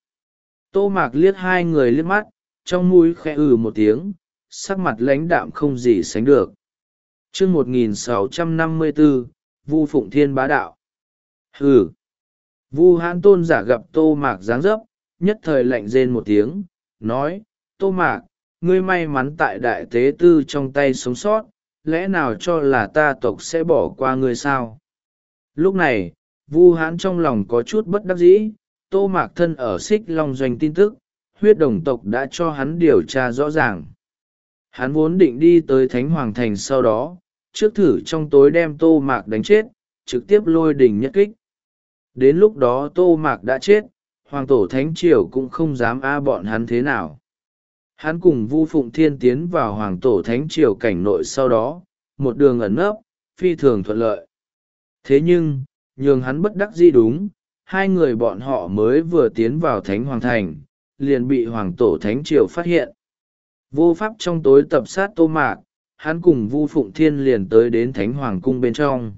Tô Mạc liếc hai người liếc mắt, trong mũi khẽ ừ một tiếng, sắc mặt lãnh đạm không gì sánh được. Chương một nghìn sáu trăm năm mươi bốn, Vu Phụng Thiên bá đạo. Hừ. Vu Hãn tôn giả gặp Tô Mạc dáng dấp, nhất thời lạnh rên một tiếng, nói, Tô Mạc, ngươi may mắn tại đại tế tư trong tay sống sót, lẽ nào cho là ta tộc sẽ bỏ qua ngươi sao? Lúc này, Vu Hãn trong lòng có chút bất đắc dĩ, Tô Mạc thân ở Xích Long Doanh tin tức, huyết đồng tộc đã cho hắn điều tra rõ ràng. Hắn vốn định đi tới Thánh Hoàng Thành sau đó, trước thử trong tối đem Tô Mạc đánh chết, trực tiếp lôi đỉnh nhất kích. Đến lúc đó Tô Mạc đã chết, Hoàng tổ Thánh Triều cũng không dám a bọn hắn thế nào. Hắn cùng Vu Phụng Thiên tiến vào Hoàng tổ Thánh Triều cảnh nội sau đó, một đường ẩn nấp, phi thường thuận lợi. Thế nhưng, nhường hắn bất đắc dĩ đúng, hai người bọn họ mới vừa tiến vào Thánh Hoàng Thành, liền bị Hoàng tổ Thánh Triều phát hiện. Vô pháp trong tối tập sát Tô Mạc, hắn cùng Vu Phụng Thiên liền tới đến Thánh Hoàng Cung bên trong.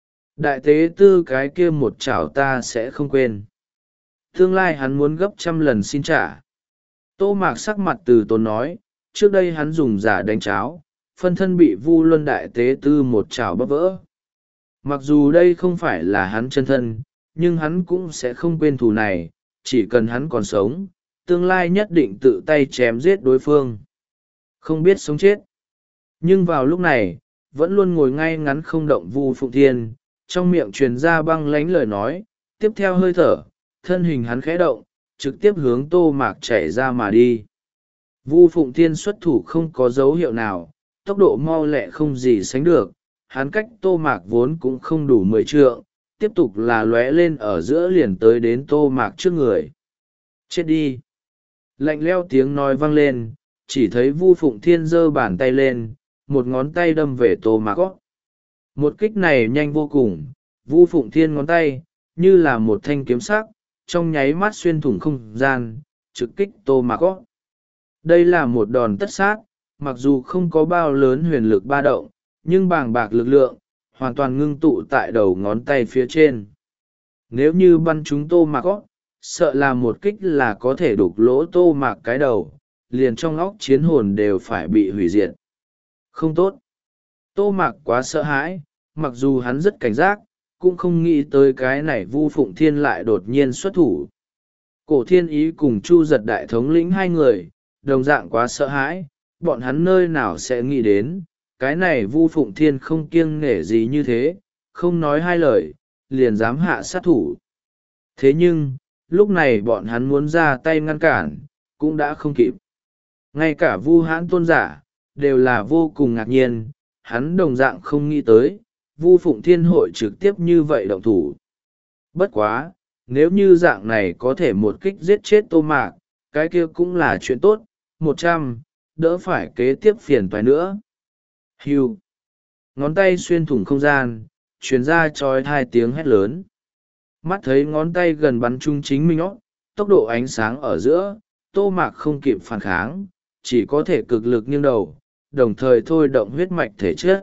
Đại tế tư cái kia một chảo ta sẽ không quên. Tương lai hắn muốn gấp trăm lần xin trả. Tô Mạc sắc mặt từ tốn nói, trước đây hắn dùng giả đánh cháo, phân thân bị Vu Luân đại tế tư một chảo bắp vỡ. Mặc dù đây không phải là hắn chân thân, nhưng hắn cũng sẽ không quên thù này, chỉ cần hắn còn sống, tương lai nhất định tự tay chém giết đối phương, không biết sống chết. Nhưng vào lúc này, vẫn luôn ngồi ngay ngắn không động Vu Phụng Thiên, trong miệng truyền ra băng lánh lời nói, tiếp theo hơi thở, thân hình hắn khẽ động, trực tiếp hướng Tô Mạc chạy ra mà đi. Vu Phụng Thiên xuất thủ không có dấu hiệu nào, tốc độ mau lẹ không gì sánh được, hắn cách Tô Mạc vốn cũng không đủ mười trượng, tiếp tục là lóe lên ở giữa liền tới đến Tô Mạc trước người. Chết đi! Lạnh leo tiếng nói vang lên, chỉ thấy Vu Phụng Thiên giơ bàn tay lên, một ngón tay đâm về Tô Mạc gót. Một kích này nhanh vô cùng, Vu Phụng Thiên ngón tay, như là một thanh kiếm sắc, trong nháy mắt xuyên thủng không gian, trực kích Tô Mạc gót. Đây là một đòn tất sát, mặc dù không có bao lớn huyền lực ba động, nhưng bàng bạc lực lượng, hoàn toàn ngưng tụ tại đầu ngón tay phía trên. Nếu như bắn chúng Tô Mạc gót, sợ là một kích là có thể đục lỗ Tô Mạc cái đầu, liền trong óc chiến hồn đều phải bị hủy diệt. Không tốt. Tô Mạc quá sợ hãi, mặc dù hắn rất cảnh giác, cũng không nghĩ tới cái này Vu Phụng Thiên lại đột nhiên xuất thủ. Cổ Thiên Ý cùng Chu Giật đại thống lĩnh hai người, đồng dạng quá sợ hãi, bọn hắn nơi nào sẽ nghĩ đến, cái này Vu Phụng Thiên không kiêng nể gì như thế, không nói hai lời, liền dám hạ sát thủ. Thế nhưng, lúc này bọn hắn muốn ra tay ngăn cản, cũng đã không kịp. Ngay cả Vu Hãn tôn giả, đều là vô cùng ngạc nhiên, hắn đồng dạng không nghĩ tới, Vu Phụng Thiên hội trực tiếp như vậy động thủ. Bất quá, nếu như dạng này có thể một kích giết chết Tô Mạc, cái kia cũng là chuyện tốt, một trăm, đỡ phải kế tiếp phiền toái nữa. Hưu. Ngón tay xuyên thủng không gian, truyền ra trói hai tiếng hét lớn. Mắt thấy ngón tay gần bắn trúng chính mình óc, tốc độ ánh sáng ở giữa, Tô Mạc không kịp phản kháng, chỉ có thể cực lực nghiêng đầu, đồng thời thôi động huyết mạch thể chất.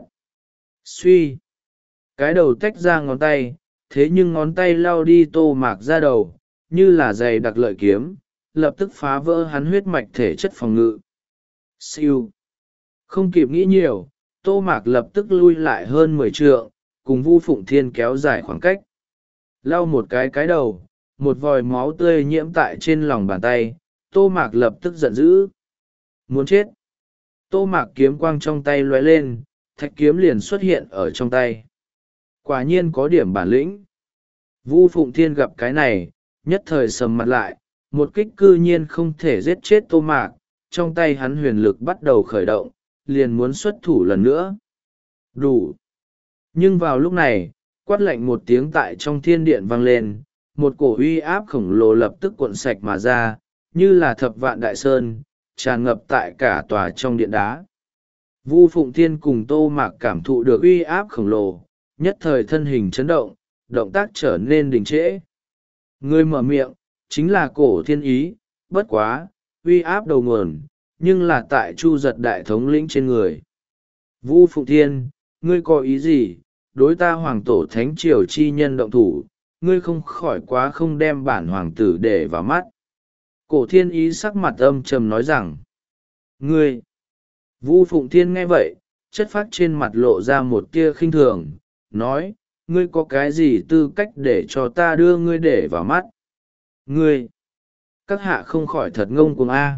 Suy. Cái đầu tách ra ngón tay, thế nhưng ngón tay lao đi Tô Mạc ra đầu, như là giày đặc lợi kiếm, lập tức phá vỡ hắn huyết mạch thể chất phòng ngự. Siêu. Không kịp nghĩ nhiều, Tô Mạc lập tức lui lại hơn mười trượng, cùng Vu Phụng Thiên kéo dài khoảng cách. Lau một cái cái đầu, một vòi máu tươi nhiễm tại trên lòng bàn tay, Tô Mạc lập tức giận dữ. Muốn chết. Tô Mạc kiếm quang trong tay lóe lên, thạch kiếm liền xuất hiện ở trong tay. Quả nhiên có điểm bản lĩnh. Vu Phụng Thiên gặp cái này, nhất thời sầm mặt lại, một kích cư nhiên không thể giết chết Tô Mạc, trong tay hắn huyền lực bắt đầu khởi động, liền muốn xuất thủ lần nữa. Đủ. Nhưng vào lúc này, quát lạnh một tiếng tại trong thiên điện vang lên, một cổ uy áp khổng lồ lập tức cuộn sạch mà ra, như là thập vạn đại sơn, tràn ngập tại cả tòa trong điện đá. Vu Phụng Thiên cùng Tô Mạc cảm thụ được uy áp khổng lồ, nhất thời thân hình chấn động, động tác trở nên đình trễ. Người mở miệng, chính là Cổ Thiên Ý, bất quá, uy áp đầu nguồn, nhưng là tại Chu Giật đại thống lĩnh trên người. Vu Phụng Thiên, ngươi có ý gì, đối ta hoàng tổ thánh triều chi nhân động thủ, ngươi không khỏi quá không đem bản hoàng tử để vào mắt. Cổ Thiên Ý sắc mặt âm trầm nói rằng, ngươi, Vu Phụng Thiên nghe vậy, chất phác trên mặt lộ ra một tia khinh thường, nói, ngươi có cái gì tư cách để cho ta đưa ngươi để vào mắt? Ngươi, các hạ không khỏi thật ngông cuồng a.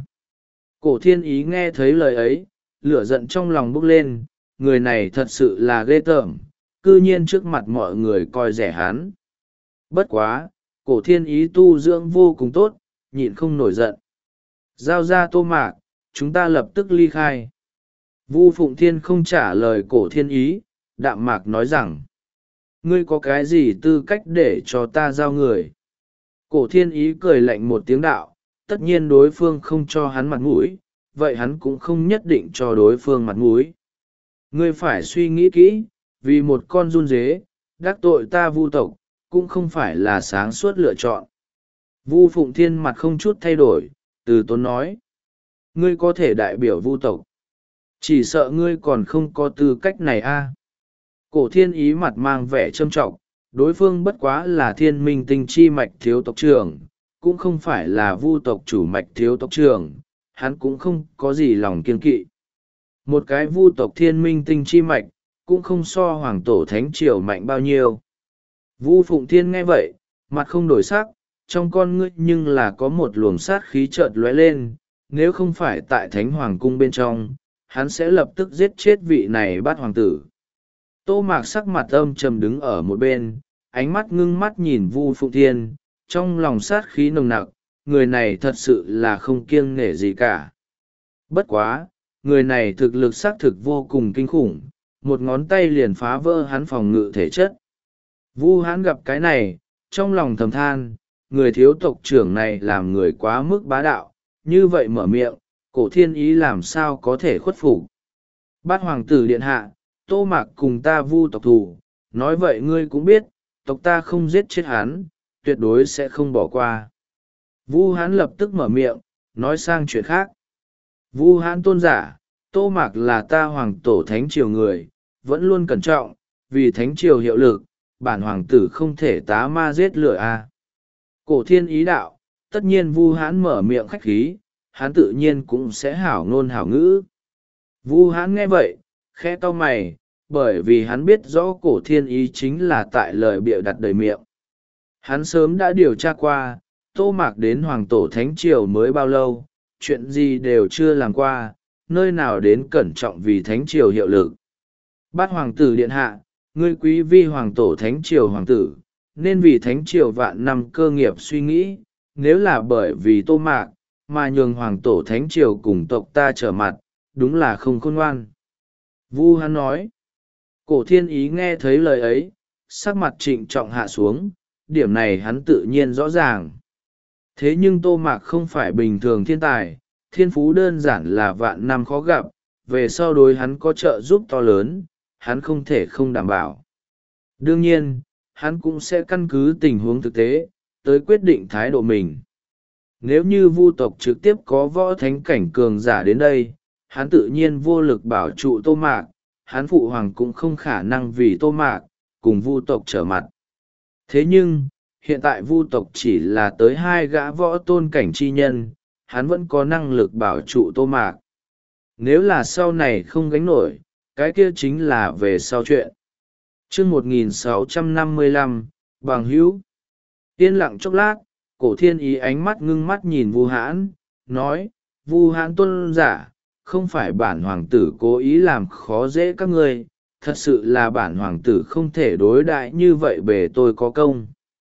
Cổ Thiên Ý nghe thấy lời ấy, lửa giận trong lòng bốc lên, người này thật sự là ghê tởm, cư nhiên trước mặt mọi người coi rẻ hắn. Bất quá, Cổ Thiên Ý tu dưỡng vô cùng tốt, nhịn không nổi giận. Giao ra Tô Mạc, chúng ta lập tức ly khai. Vu Phụng Thiên không trả lời Cổ Thiên Ý, đạm mạc nói rằng, ngươi có cái gì tư cách để cho ta giao người? Cổ Thiên Ý cười lạnh một tiếng đạo, tất nhiên đối phương không cho hắn mặt mũi, vậy hắn cũng không nhất định cho đối phương mặt mũi. Ngươi phải suy nghĩ kỹ, vì một con run dế, đắc tội ta Vu tộc, cũng không phải là sáng suốt lựa chọn. Vu Phụng Thiên mặt không chút thay đổi, từ tốn nói, ngươi có thể đại biểu Vu tộc, chỉ sợ ngươi còn không có tư cách này a. Cổ Thiên Ý mặt mang vẻ trâm trọng, đối phương bất quá là thiên minh tinh chi mạch thiếu tộc trưởng, cũng không phải là Vu tộc chủ mạch thiếu tộc trưởng, hắn cũng không có gì lòng kiên kỵ. Một cái Vu tộc thiên minh tinh chi mạch, cũng không so hoàng tổ thánh triều mạnh bao nhiêu. Vu Phụng Thiên nghe vậy, mặt không đổi sắc, trong con ngươi nhưng là có một luồng sát khí chợt lóe lên. Nếu không phải tại thánh hoàng cung bên trong, hắn sẽ lập tức giết chết vị này Bát hoàng tử. Tô Mạc sắc mặt âm trầm đứng ở một bên, ánh mắt ngưng mắt nhìn Vu Phụng Thiên, trong lòng sát khí nồng nặc, người này thật sự là không kiêng nể gì cả. Bất quá, người này thực lực xác thực vô cùng kinh khủng, một ngón tay liền phá vỡ hắn phòng ngự thể chất. Vu Hãn gặp cái này, trong lòng thầm than, người thiếu tộc trưởng này làm người quá mức bá đạo, như vậy mở miệng, Cổ Thiên Ý làm sao có thể khuất phục. Bát hoàng tử điện hạ, Tô Mạc cùng ta Vu tộc thù, nói vậy ngươi cũng biết, tộc ta không giết chết hắn, tuyệt đối sẽ không bỏ qua. Vu Hãn lập tức mở miệng, nói sang chuyện khác. Vu Hãn tôn giả, Tô Mạc là ta hoàng tổ thánh triều người, vẫn luôn cẩn trọng, vì thánh triều hiệu lực, bản hoàng tử không thể tá ma giết lửa a. Cổ Thiên Ý đạo, tất nhiên Vu Hãn mở miệng khách khí, hắn tự nhiên cũng sẽ hảo ngôn hảo ngữ. Vu Hãn nghe vậy, khẽ cau mày, bởi vì hắn biết rõ Cổ Thiên Ý chính là tại lời bịa đặt đầy miệng. Hắn sớm đã điều tra qua, Tô Mạc đến hoàng tổ thánh triều mới bao lâu, chuyện gì đều chưa làm qua, nơi nào đến cẩn trọng vì thánh triều hiệu lực. Bát hoàng tử điện hạ, ngươi quý vi hoàng tổ thánh triều hoàng tử, nên vì thánh triều vạn năm cơ nghiệp suy nghĩ, nếu là bởi vì Tô Mạc, mà nhường hoàng tổ thánh triều cùng tộc ta trở mặt, đúng là không khôn ngoan. Vu Hãn nói. Cổ Thiên Ý nghe thấy lời ấy, sắc mặt trịnh trọng hạ xuống, điểm này hắn tự nhiên rõ ràng. Thế nhưng Tô Mạc không phải bình thường thiên tài, thiên phú đơn giản là vạn năm khó gặp, về sau đối hắn có trợ giúp to lớn, hắn không thể không đảm bảo. Đương nhiên, hắn cũng sẽ căn cứ tình huống thực tế, tới quyết định thái độ mình. Nếu như Vu tộc trực tiếp có võ thánh cảnh cường giả đến đây, hắn tự nhiên vô lực bảo trụ Tô Mạc, hắn phụ hoàng cũng không khả năng vì Tô Mạc, cùng Vu tộc trở mặt. Thế nhưng, hiện tại Vu tộc chỉ là tới hai gã võ tôn cảnh chi nhân, hắn vẫn có năng lực bảo trụ Tô Mạc. Nếu là sau này không gánh nổi, cái kia chính là về sau chuyện. Chương một nghìn sáu trăm năm mươi lăm, Bằng hữu. Yên lặng chốc lát, Cổ Thiên Ý ánh mắt ngưng mắt nhìn Vu Hãn, nói, Vu Hãn tôn giả, không phải bản hoàng tử cố ý làm khó dễ các ngươi, thật sự là bản hoàng tử không thể đối đại như vậy bề tôi có công.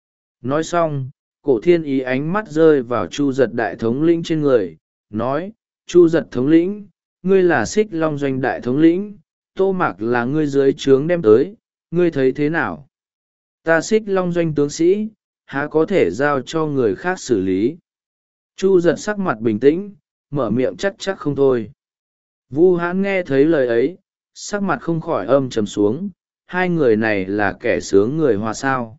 Nói xong, Cổ Thiên Ý ánh mắt rơi vào Chu Giật đại thống lĩnh trên người, nói, Chu Giật thống lĩnh, ngươi là Xích Long Doanh đại thống lĩnh, Tô Mạc là ngươi dưới trướng đem tới, ngươi thấy thế nào? Ta Xích Long Doanh tướng sĩ, há có thể giao cho người khác xử lý? Chu Giật sắc mặt bình tĩnh, mở miệng chắc chắc không thôi. Vu Hãn nghe thấy lời ấy, sắc mặt không khỏi âm trầm xuống, hai người này là kẻ sướng người hòa sao.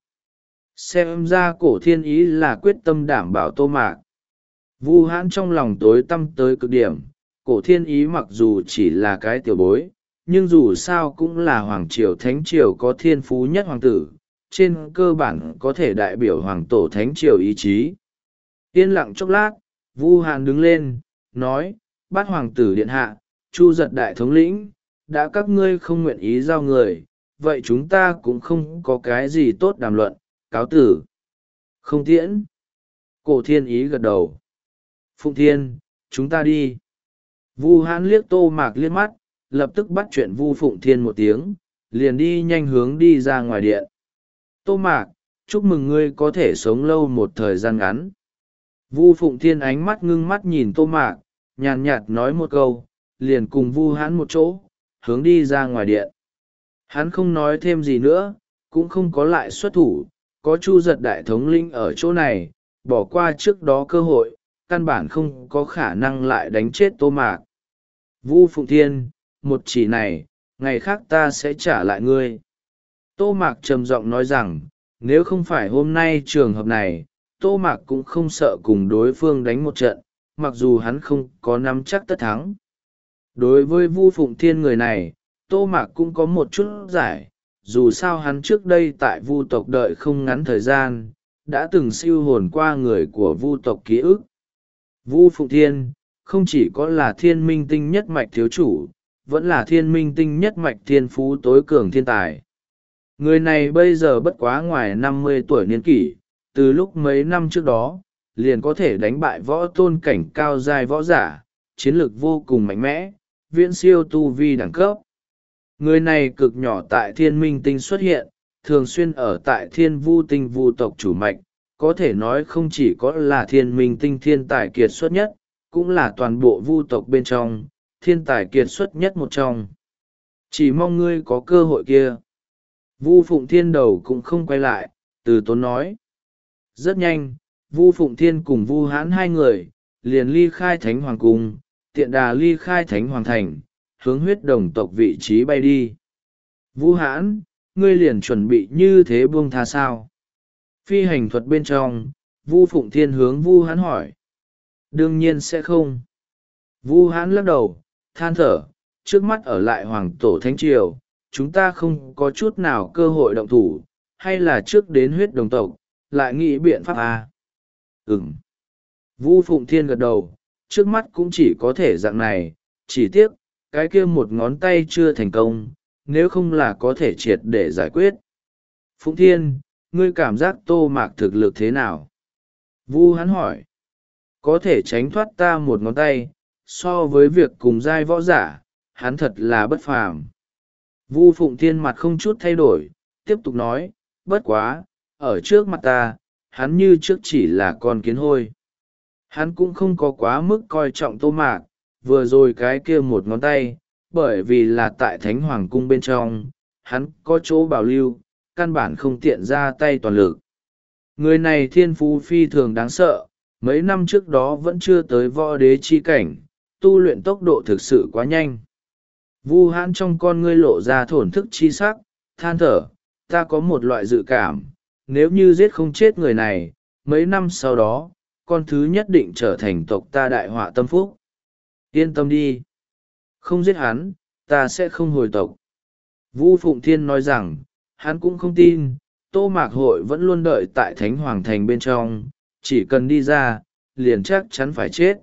Xem ra Cổ Thiên Ý là quyết tâm đảm bảo Tô Mạc. Vu Hãn trong lòng tối tăm tới cực điểm, Cổ Thiên Ý mặc dù chỉ là cái tiểu bối, nhưng dù sao cũng là hoàng triều thánh triều có thiên phú nhất hoàng tử, trên cơ bản có thể đại biểu hoàng tổ thánh triều ý chí. Yên lặng chốc lát, Vu Hãn đứng lên, nói, Bát hoàng tử điện hạ, Chu Giật đại thống lĩnh, đã các ngươi không nguyện ý giao người, vậy chúng ta cũng không có cái gì tốt đàm luận, cáo tử. Không tiễn. Cổ Thiên Ý gật đầu. Phụng Thiên, chúng ta đi. Vu Hãn liếc Tô Mạc liếc mắt, lập tức bắt chuyện Vu Phụng Thiên một tiếng, liền đi nhanh hướng đi ra ngoài điện. Tô Mạc, chúc mừng ngươi có thể sống lâu một thời gian ngắn. Vu Phụng Thiên ánh mắt ngưng mắt nhìn Tô Mạc, nhàn nhạt nói một câu, liền cùng Vu Hãn một chỗ, hướng đi ra ngoài điện. Hắn không nói thêm gì nữa, cũng không có lại xuất thủ, có Chu Giật đại thống lĩnh ở chỗ này, bỏ qua trước đó cơ hội, căn bản không có khả năng lại đánh chết Tô Mạc. Vu Phụng Thiên, một chỉ này, ngày khác ta sẽ trả lại ngươi. Tô Mạc trầm giọng nói rằng, nếu không phải hôm nay trường hợp này, Tô Mạc cũng không sợ cùng đối phương đánh một trận, mặc dù hắn không có nắm chắc tất thắng. Đối với Vu Phụng Thiên người này, Tô Mạc cũng có một chút giải, dù sao hắn trước đây tại Vu tộc đợi không ngắn thời gian, đã từng siêu hồn qua người của Vu tộc ký ức. Vu Phụng Thiên, không chỉ có là thiên minh tinh nhất mạch thiếu chủ, vẫn là thiên minh tinh nhất mạch thiên phú tối cường thiên tài. Người này bây giờ bất quá ngoài năm mươi tuổi niên kỷ, từ lúc mấy năm trước đó liền có thể đánh bại võ tôn cảnh cao giai võ giả, chiến lược vô cùng mạnh mẽ, viễn siêu tu vi đẳng cấp. Người này cực nhỏ tại thiên minh tinh xuất hiện, thường xuyên ở tại thiên vu tinh vu tộc chủ mạch, có thể nói không chỉ có là thiên minh tinh thiên tài kiệt xuất nhất, cũng là toàn bộ vu tộc bên trong, thiên tài kiệt xuất nhất một trong. Chỉ mong ngươi có cơ hội kia. Vu Phụng Thiên đầu cũng không quay lại, từ tốn nói. Rất nhanh, Vu Phụng Thiên cùng Vu Hãn hai người, liền ly khai Thánh Hoàng Cung, tiện đà ly khai Thánh Hoàng Thành, hướng huyết đồng tộc vị trí bay đi. Vu Hãn, ngươi liền chuẩn bị như thế buông tha sao? Phi hành thuật bên trong, Vu Phụng Thiên hướng Vu Hãn hỏi. Đương nhiên sẽ không. Vu Hãn lắc đầu, than thở, trước mắt ở lại Hoàng Tổ Thánh Triều, chúng ta không có chút nào cơ hội động thủ, hay là trước đến huyết đồng tộc, lại nghĩ biện pháp à? Ừm. Vu Phụng Thiên gật đầu, trước mắt cũng chỉ có thể dạng này, chỉ tiếc, cái kia một ngón tay chưa thành công, nếu không là có thể triệt để giải quyết. Phụng Thiên, ngươi cảm giác Tô Mạc thực lực thế nào? Vu hắn hỏi. Có thể tránh thoát ta một ngón tay, so với việc cùng giai võ giả, hắn thật là bất phàm. Vu Phụng Thiên mặt không chút thay đổi, tiếp tục nói, bất quá, ở trước mặt ta, hắn như trước chỉ là con kiến hôi. Hắn cũng không có quá mức coi trọng Tô Mạc, vừa rồi cái kia một ngón tay, bởi vì là tại Thánh Hoàng Cung bên trong, hắn có chỗ bảo lưu, căn bản không tiện ra tay toàn lực. Người này thiên phú phi thường đáng sợ, mấy năm trước đó vẫn chưa tới võ đế chi cảnh, tu luyện tốc độ thực sự quá nhanh. Vu Hãn trong con ngươi lộ ra thổn thức chi sắc, than thở, ta có một loại dự cảm, nếu như giết không chết người này, mấy năm sau đó, con thứ nhất định trở thành tộc ta đại họa tâm phúc. Yên tâm đi. Không giết hắn, ta sẽ không hồi tộc. Vu Phụng Thiên nói rằng, hắn cũng không tin, Tô Mạc Hội vẫn luôn đợi tại Thánh Hoàng Thành bên trong, chỉ cần đi ra, liền chắc chắn phải chết.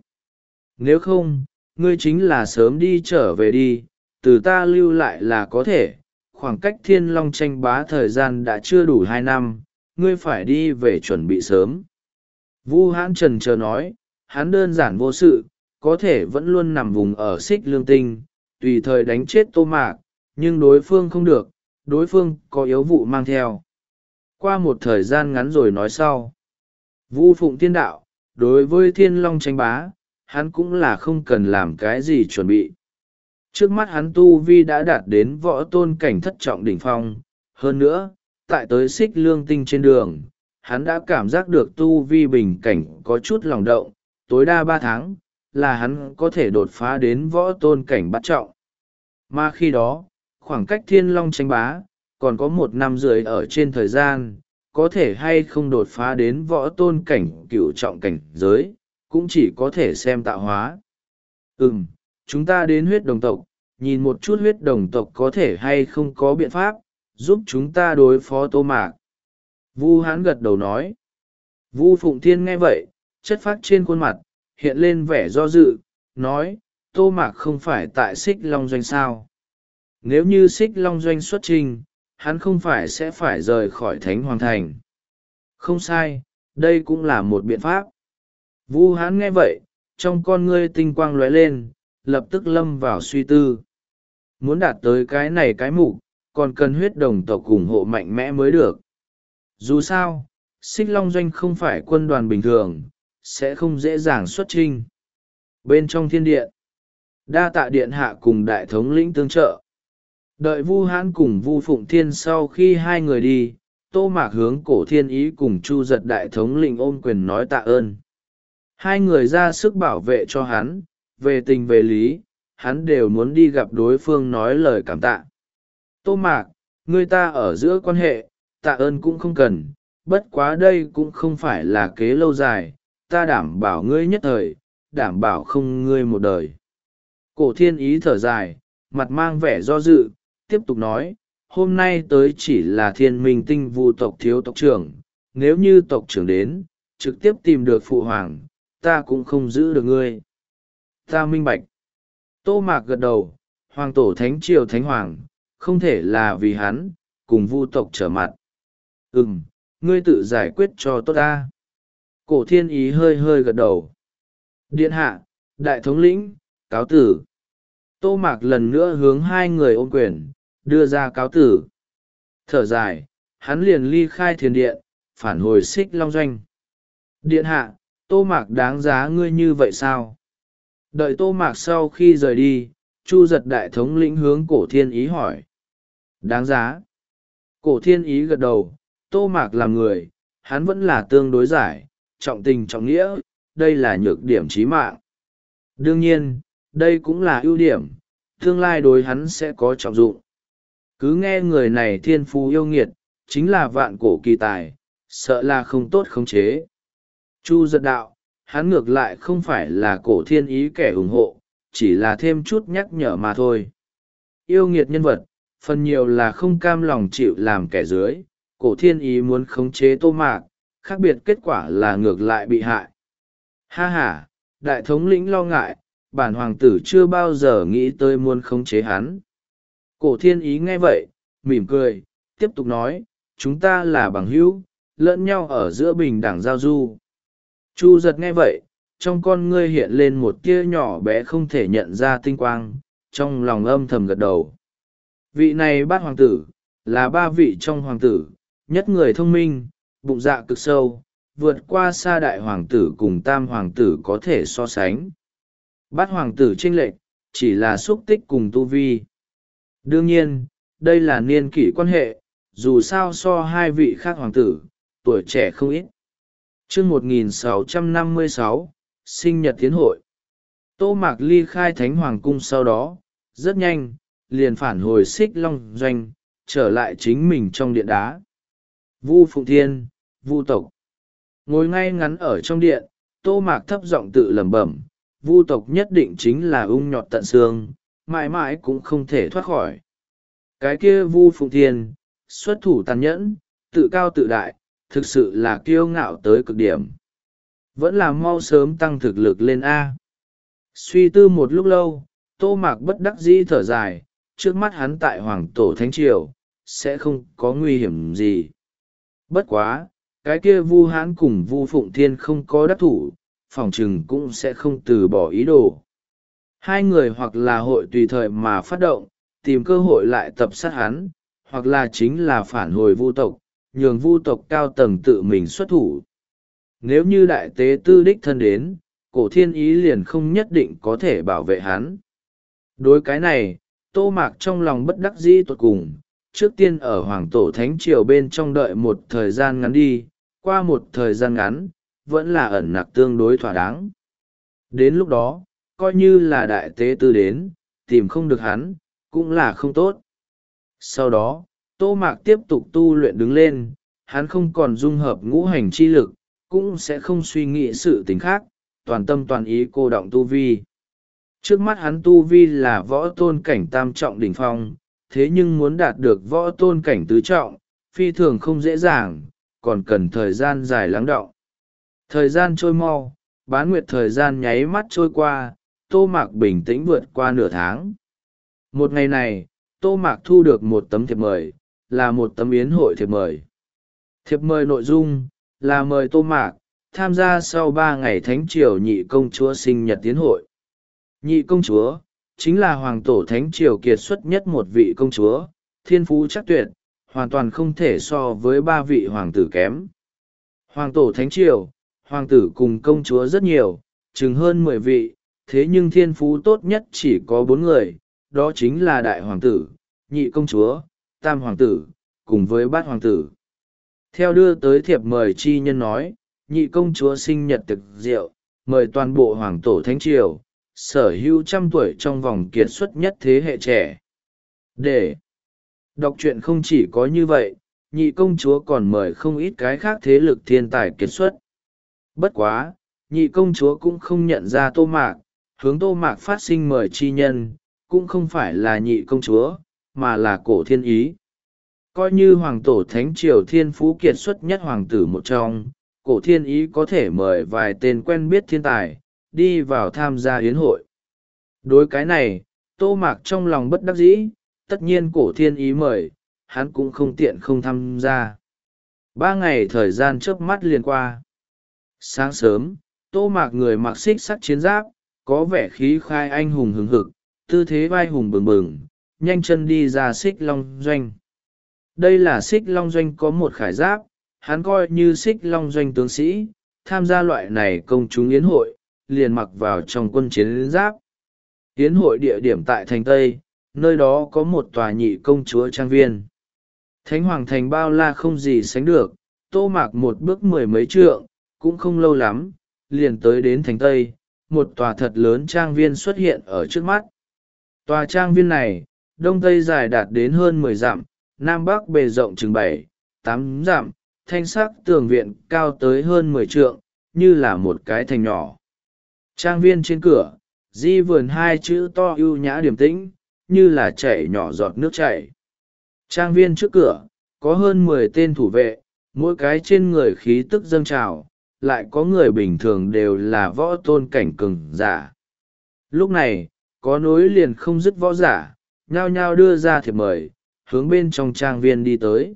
Nếu không, ngươi chính là sớm đi trở về đi, từ ta lưu lại là có thể, khoảng cách Thiên Long tranh bá thời gian đã chưa đủ hai năm, ngươi phải đi về chuẩn bị sớm. Vu Hãn trần chờ nói, hắn đơn giản vô sự, có thể vẫn luôn nằm vùng ở Xích Lương Tinh, tùy thời đánh chết Tô Mạc, nhưng đối phương không được, đối phương có yếu vụ mang theo. Qua một thời gian ngắn rồi nói sau. Vu Phụng Thiên đạo, đối với Thiên Long tranh bá, hắn cũng là không cần làm cái gì chuẩn bị. Trước mắt hắn tu vi đã đạt đến võ tôn cảnh thất trọng đỉnh phong, hơn nữa, tại tới Xích Lương Tinh trên đường, hắn đã cảm giác được tu vi bình cảnh có chút lòng động, tối đa ba tháng, là hắn có thể đột phá đến võ tôn cảnh bát trọng. Mà khi đó, khoảng cách Thiên Long tranh bá, còn có một năm rưỡi ở trên thời gian, có thể hay không đột phá đến võ tôn cảnh cửu trọng cảnh giới, cũng chỉ có thể xem tạo hóa. Ừm, chúng ta đến huyết đồng tộc, nhìn một chút huyết đồng tộc có thể hay không có biện pháp, giúp chúng ta đối phó Tô Mạc. Vu Hãn gật đầu nói. Vu Phụng Thiên nghe vậy, chất phác trên khuôn mặt, hiện lên vẻ do dự, nói, Tô Mạc không phải tại Xích Long Doanh sao. Nếu như Xích Long Doanh xuất trình, hắn không phải sẽ phải rời khỏi Thánh Hoàng Thành. Không sai, đây cũng là một biện pháp. Vu Hãn nghe vậy, trong con ngươi tinh quang lóe lên, lập tức lâm vào suy tư. Muốn đạt tới cái này cái mục, còn cần huyết đồng tộc ủng hộ mạnh mẽ mới được. Dù sao, Xích Long Doanh không phải quân đoàn bình thường, sẽ không dễ dàng xuất chinh. Bên trong thiên điện, đa tạ điện hạ cùng đại thống lĩnh tương trợ. Đợi Vu Hãn cùng Vu Phụng Thiên sau khi hai người đi, Tô Mạc hướng Cổ Thiên Ý cùng Chu Giật đại thống lĩnh ôm quyền nói tạ ơn. Hai người ra sức bảo vệ cho hắn, về tình về lý, hắn đều muốn đi gặp đối phương nói lời cảm tạ. Tô Mạc, người ta ở giữa quan hệ, tạ ơn cũng không cần, bất quá đây cũng không phải là kế lâu dài, ta đảm bảo ngươi nhất thời, đảm bảo không ngươi một đời. Cổ Thiên Ý thở dài, mặt mang vẻ do dự, tiếp tục nói, hôm nay tới chỉ là Thiên Minh Tinh Vu tộc thiếu tộc trưởng, nếu như tộc trưởng đến, trực tiếp tìm được phụ hoàng, ta cũng không giữ được ngươi. Ta minh bạch. Tô Mạc gật đầu, hoàng tổ thánh triều thánh hoàng, không thể là vì hắn, cùng Vu tộc trở mặt. Ừm, ngươi tự giải quyết cho tốt ta. Cổ thiên ý hơi hơi gật đầu. Điện hạ, đại thống lĩnh, cáo tử. Tô Mạc lần nữa hướng hai người ôm quyền, đưa ra cáo tử. Thở dài, hắn liền ly khai thiền điện, phản hồi Xích Long Doanh. Điện hạ, Tô Mạc đáng giá ngươi như vậy sao? Đợi Tô Mạc sau khi rời đi, Chu Giật đại thống lĩnh hướng cổ thiên ý hỏi. Đáng giá. Cổ thiên ý gật đầu, Tô Mạc là người, hắn vẫn là tương đối giải, trọng tình trọng nghĩa, đây là nhược điểm chí mạng. Đương nhiên, đây cũng là ưu điểm, tương lai đối hắn sẽ có trọng dụng. Cứ nghe người này thiên phú yêu nghiệt, chính là vạn cổ kỳ tài, sợ là không tốt khống chế. Chu Giật đạo, hắn ngược lại không phải là cổ thiên ý kẻ ủng hộ, chỉ là thêm chút nhắc nhở mà thôi. Yêu nghiệt nhân vật, phần nhiều là không cam lòng chịu làm kẻ dưới, cổ thiên ý muốn khống chế Tô Mạc, khác biệt kết quả là ngược lại bị hại. Ha ha, đại thống lĩnh lo ngại, bản hoàng tử chưa bao giờ nghĩ tới muốn khống chế hắn. Cổ thiên ý nghe vậy, mỉm cười, tiếp tục nói, chúng ta là bằng hữu, lẫn nhau ở giữa bình đẳng giao du. Chu Giật nghe vậy, trong con ngươi hiện lên một tia nhỏ bé không thể nhận ra tinh quang, trong lòng âm thầm gật đầu. Vị này bát hoàng tử, là ba vị trong hoàng tử, nhất người thông minh, bụng dạ cực sâu, vượt qua xa đại hoàng tử cùng tam hoàng tử có thể so sánh. Bát hoàng tử chênh lệch, chỉ là xúc tích cùng tu vi. Đương nhiên, đây là niên kỷ quan hệ, dù sao so hai vị khác hoàng tử, tuổi trẻ không ít. Chương một nghìn sáu trăm năm mươi sáu, sinh nhật tiến hội. Tô Mạc ly khai Thánh Hoàng Cung sau đó, rất nhanh, liền phản hồi Xích Long Doanh, trở lại chính mình trong điện đá. Vu Phụng Thiên, Vu tộc. Ngồi ngay ngắn ở trong điện, Tô Mạc thấp giọng tự lẩm bẩm, Vu tộc nhất định chính là ung nhọt tận xương, mãi mãi cũng không thể thoát khỏi. Cái kia Vu Phụng Thiên, xuất thủ tàn nhẫn, tự cao tự đại, thực sự là kiêu ngạo tới cực điểm. Vẫn là mau sớm tăng thực lực lên A. Suy tư một lúc lâu, Tô Mạc bất đắc dĩ thở dài, trước mắt hắn tại Hoàng Tổ Thánh Triều, sẽ không có nguy hiểm gì. Bất quá, cái kia Vu Hãn cùng Vu Phụng Thiên không có đắc thủ, phỏng chừng cũng sẽ không từ bỏ ý đồ. Hai người hoặc là hội tùy thời mà phát động, tìm cơ hội lại tập sát hắn, hoặc là chính là phản hồi Vu tộc, nhường Vu tộc cao tầng tự mình xuất thủ. Nếu như đại tế tư đích thân đến, cổ thiên ý liền không nhất định có thể bảo vệ hắn. Đối cái này, Tô Mạc trong lòng bất đắc dĩ tột cùng, trước tiên ở Hoàng Tổ Thánh Triều bên trong đợi một thời gian ngắn đi, qua một thời gian ngắn, vẫn là ẩn nặc tương đối thỏa đáng. Đến lúc đó, coi như là đại tế tư đến, tìm không được hắn, cũng là không tốt. Sau đó, Tô Mạc tiếp tục tu luyện đứng lên, hắn không còn dung hợp ngũ hành chi lực, cũng sẽ không suy nghĩ sự tình khác, toàn tâm toàn ý cô động tu vi. Trước mắt hắn tu vi là võ tôn cảnh tam trọng đỉnh phong, thế nhưng muốn đạt được võ tôn cảnh tứ trọng, phi thường không dễ dàng, còn cần thời gian dài lắng đọng. Thời gian trôi mau, bán nguyệt thời gian nháy mắt trôi qua, Tô Mạc bình tĩnh vượt qua nửa tháng. Một ngày này, Tô Mạc thu được một tấm thiệp mời, là một tấm yến hội thiệp mời. Thiệp mời nội dung là mời Tô Mạc tham gia sau ba ngày Thánh Triều nhị công chúa sinh nhật yến hội. Nhị công chúa chính là Hoàng Tổ Thánh Triều kiệt xuất nhất một vị công chúa, thiên phú chắc tuyệt, hoàn toàn không thể so với ba vị hoàng tử kém. Hoàng Tổ Thánh Triều, hoàng tử cùng công chúa rất nhiều, chừng hơn mười vị, thế nhưng thiên phú tốt nhất chỉ có bốn người, đó chính là đại hoàng tử, nhị công chúa, tam hoàng tử, cùng với bát hoàng tử. Theo đưa tới thiệp mời chi nhân nói, nhị công chúa sinh nhật thực rượu, mời toàn bộ Hoàng Tổ Thánh Triều, sở hữu trăm tuổi trong vòng kiệt xuất nhất thế hệ trẻ. Để đọc truyện không chỉ có như vậy, nhị công chúa còn mời không ít cái khác thế lực thiên tài kiệt xuất. Bất quá, nhị công chúa cũng không nhận ra Tô Mạc, hướng Tô Mạc phát sinh mời chi nhân, cũng không phải là nhị công chúa, mà là cổ thiên ý. Coi như Hoàng Tổ Thánh Triều thiên phú kiệt xuất nhất hoàng tử một trong, cổ thiên ý có thể mời vài tên quen biết thiên tài, đi vào tham gia yến hội. Đối cái này, Tô Mạc trong lòng bất đắc dĩ, tất nhiên cổ thiên ý mời, hắn cũng không tiện không tham gia. Ba ngày thời gian chớp mắt liền qua. Sáng sớm, Tô Mạc người mặc xích sắt chiến giáp, có vẻ khí khai anh hùng hừng hực, tư thế vai hùng bừng bừng, nhanh chân đi ra xích long doanh. Đây là xích long doanh có một khải giáp, hắn coi như xích long doanh tướng sĩ, tham gia loại này công chúng yến hội, liền mặc vào trong quân chiến giáp. Yến hội địa điểm tại thành Tây, nơi đó có một tòa nhị công chúa trang viên. Thánh hoàng thành bao la không gì sánh được, Tô Mạc một bước mười mấy trượng, cũng không lâu lắm, liền tới đến thành Tây, một tòa thật lớn trang viên xuất hiện ở trước mắt. Tòa trang viên này, đông tây dài đạt đến hơn mười dặm, nam bắc bề rộng chừng bảy, tám dặm, thanh sắc tường viện cao tới hơn mười trượng, như là một cái thành nhỏ. Trang viên trên cửa, di vườn hai chữ to ưu nhã điềm tĩnh, như là chảy nhỏ giọt nước chảy. Trang viên trước cửa, có hơn mười tên thủ vệ, mỗi cái trên người khí tức dâng trào, lại có người bình thường đều là võ tôn cảnh cường giả. Lúc này, có nối liền không dứt võ giả, nhao nhao đưa ra thiệp mời, hướng bên trong trang viên đi tới.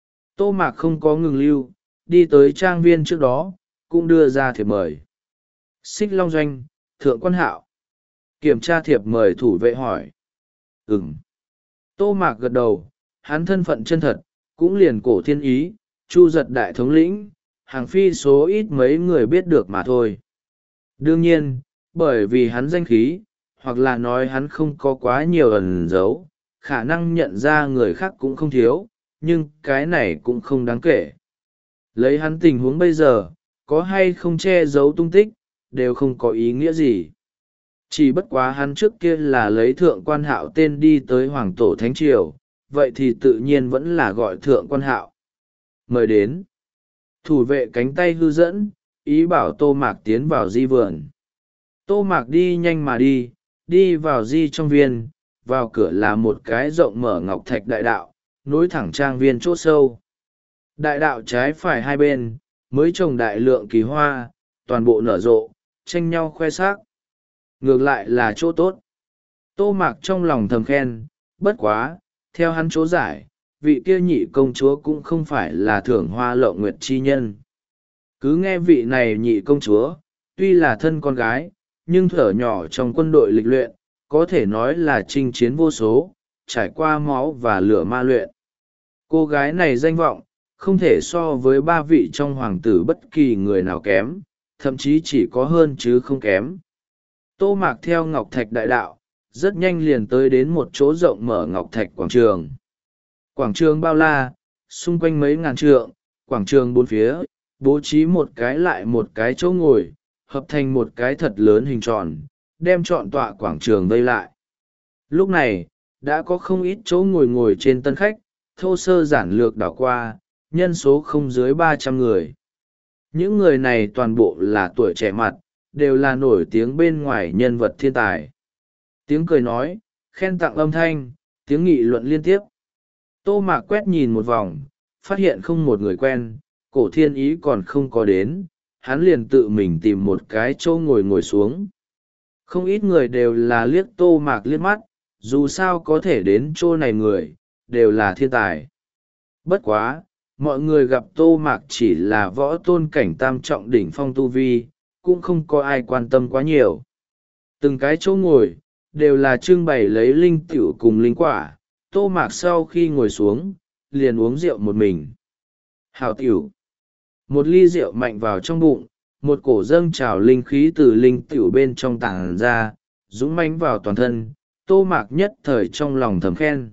Tô Mạc không có ngừng lưu, đi tới trang viên trước đó, cũng đưa ra thiệp mời. Xích Long Doanh, Thượng Quan Hạo. Kiểm tra thiệp mời thủ vệ hỏi. Ừm. Tô Mạc gật đầu, hắn thân phận chân thật, cũng liền Cổ Thiên Ý, Chu Giật đại thống lĩnh, hàng phi số ít mấy người biết được mà thôi. Đương nhiên, bởi vì hắn danh khí, hoặc là nói hắn không có quá nhiều ẩn giấu, khả năng nhận ra người khác cũng không thiếu, nhưng cái này cũng không đáng kể. Lấy hắn tình huống bây giờ, có hay không che giấu tung tích, đều không có ý nghĩa gì. Chỉ bất quá hắn trước kia là lấy Thượng Quan Hạo tên đi tới Hoàng Tổ Thánh Triều, vậy thì tự nhiên vẫn là gọi Thượng Quan Hạo. Mời đến. Thủ vệ cánh tay hư dẫn, ý bảo Tô Mạc tiến vào di vườn. Tô Mạc đi nhanh mà đi, đi vào di trong viên, vào cửa là một cái rộng mở ngọc thạch đại đạo, nối thẳng trang viên chỗ sâu. Đại đạo trái phải hai bên, mới trồng đại lượng kỳ hoa, toàn bộ nở rộ, tranh nhau khoe sắc. Ngược lại là chỗ tốt. Tô Mạc trong lòng thầm khen, bất quá, theo hắn chỗ giải, vị kia nhị công chúa cũng không phải là Thưởng Hoa Lộng Nguyệt chi nhân. Cứ nghe vị này nhị công chúa, tuy là thân con gái, nhưng thở nhỏ trong quân đội lịch luyện, có thể nói là chinh chiến vô số, trải qua máu và lửa ma luyện. Cô gái này danh vọng, không thể so với ba vị trong hoàng tử bất kỳ người nào kém, thậm chí chỉ có hơn chứ không kém. Tô Mạc theo Ngọc Thạch đại đạo, rất nhanh liền tới đến một chỗ rộng mở Ngọc Thạch quảng trường. Quảng trường bao la, xung quanh mấy ngàn trượng, quảng trường bốn phía, bố trí một cái lại một cái chỗ ngồi, hợp thành một cái thật lớn hình tròn, đem trọn tọa quảng trường vây lại. Lúc này, đã có không ít chỗ ngồi ngồi trên tân khách, thô sơ giản lược đảo qua, nhân số không dưới ba trăm người. Những người này toàn bộ là tuổi trẻ mặt, đều là nổi tiếng bên ngoài nhân vật thiên tài. Tiếng cười nói, khen tặng âm thanh, tiếng nghị luận liên tiếp. Tô Mạc quét nhìn một vòng, phát hiện không một người quen, Cổ Thiên Ý còn không có đến, hắn liền tự mình tìm một cái chỗ ngồi ngồi xuống. Không ít người đều là liếc Tô Mạc liếc mắt, dù sao có thể đến chỗ này người, đều là thiên tài. Bất quá, mọi người gặp Tô Mạc chỉ là võ tôn cảnh tam trọng đỉnh phong tu vi, cũng không có ai quan tâm quá nhiều. Từng cái chỗ ngồi, đều là trưng bày lấy linh tiểu cùng linh quả. Tô Mạc sau khi ngồi xuống, liền uống rượu một mình. Hảo tiểu. Một ly rượu mạnh vào trong bụng, một cổ dâng trào linh khí từ linh tiểu bên trong tàng ra, dũng mãnh vào toàn thân. Tô Mạc nhất thời trong lòng thầm khen.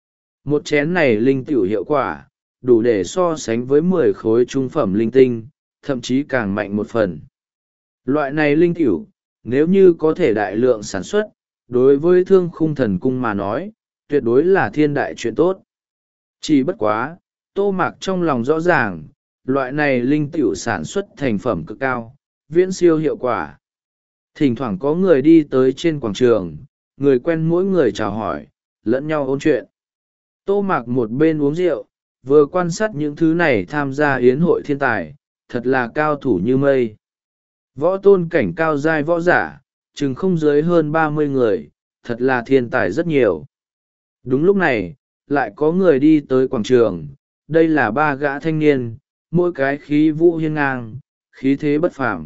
Một chén này linh tiểu hiệu quả, đủ để so sánh với mười khối trung phẩm linh tinh, thậm chí càng mạnh một phần. Loại này linh tiểu, nếu như có thể đại lượng sản xuất, đối với Thương Khung Thần Cung mà nói, tuyệt đối là thiên đại chuyện tốt. Chỉ bất quá, Tô Mạc trong lòng rõ ràng, loại này linh tiểu sản xuất thành phẩm cực cao, viễn siêu hiệu quả. Thỉnh thoảng có người đi tới trên quảng trường, người quen mỗi người chào hỏi, lẫn nhau ôn chuyện. Tô Mạc một bên uống rượu, vừa quan sát những thứ này tham gia yến hội thiên tài, thật là cao thủ như mây. Võ tôn cảnh cao giai võ giả, chừng không dưới hơn ba mươi người, thật là thiên tài rất nhiều. Đúng lúc này, lại có người đi tới quảng trường, đây là ba gã thanh niên, mỗi cái khí vũ hiên ngang, khí thế bất phàm.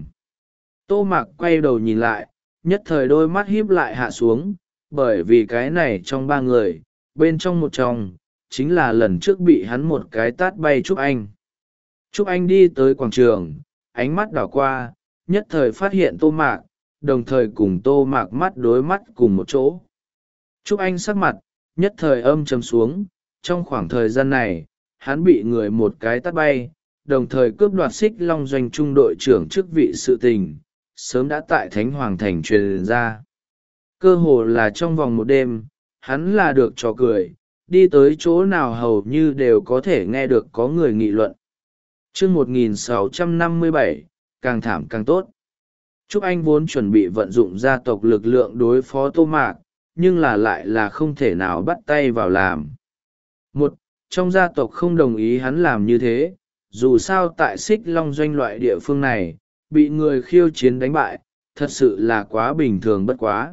Tô Mạc quay đầu nhìn lại, nhất thời đôi mắt híp lại hạ xuống, bởi vì cái này trong ba người, bên trong một trong, chính là lần trước bị hắn một cái tát bay Trúc Anh. Trúc Anh đi tới quảng trường, ánh mắt đảo qua, nhất thời phát hiện Tô Mạc, đồng thời cùng Tô Mạc mắt đối mắt cùng một chỗ. Trúc Anh sắc mặt, nhất thời âm trầm xuống, trong khoảng thời gian này, hắn bị người một cái tát bay, đồng thời cướp đoạt Xích Long doanh trung đội trưởng chức vị sự tình, sớm đã tại Thánh Hoàng Thành truyền ra. Cơ hồ là trong vòng một đêm, hắn là được trò cười, đi tới chỗ nào hầu như đều có thể nghe được có người nghị luận. Chương một nghìn sáu trăm năm mươi bảy, càng thảm càng tốt. Trúc Anh vốn chuẩn bị vận dụng gia tộc lực lượng đối phó Tô Mạc, nhưng là lại là không thể nào bắt tay vào làm. Một, trong gia tộc không đồng ý hắn làm như thế, dù sao tại Xích Long doanh loại địa phương này, bị người khiêu chiến đánh bại, thật sự là quá bình thường bất quá.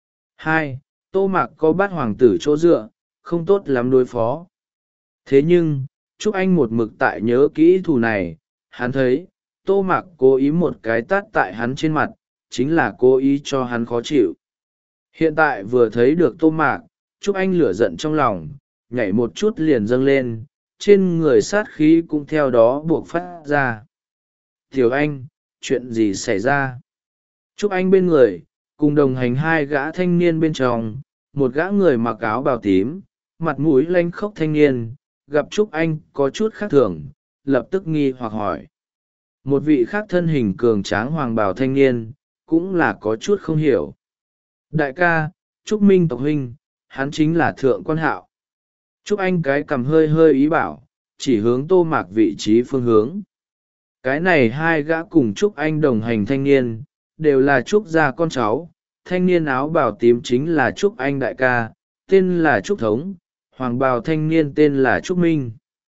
Hai, Tô Mạc có bát hoàng tử chỗ dựa, không tốt lắm đối phó. Thế nhưng, Trúc Anh một mực tại nhớ kỹ thù này, hắn thấy, Tô Mạc cố ý một cái tát tại hắn trên mặt, chính là cố ý cho hắn khó chịu. Hiện tại vừa thấy được Tô Mạc, Trúc Anh lửa giận trong lòng, nhảy một chút liền dâng lên, trên người sát khí cũng theo đó buộc phát ra. Tiểu Anh, chuyện gì xảy ra? Trúc Anh bên người, cùng đồng hành hai gã thanh niên bên trong, một gã người mặc áo bào tím, mặt mũi lanh khốc thanh niên, gặp Trúc Anh có chút khác thường, lập tức nghi hoặc hỏi. Một vị khác thân hình cường tráng hoàng bào thanh niên, cũng là có chút không hiểu. Đại ca, Trúc Minh tộc huynh, hắn chính là Thượng Quan Hạo. Trúc Anh cái cầm hơi hơi ý bảo, chỉ hướng Tô Mạc vị trí phương hướng. Cái này hai gã cùng Trúc Anh đồng hành thanh niên, đều là Trúc gia con cháu. Thanh niên áo bào tím chính là Trúc Anh đại ca, tên là Trúc Thống, hoàng bào thanh niên tên là Trúc Minh.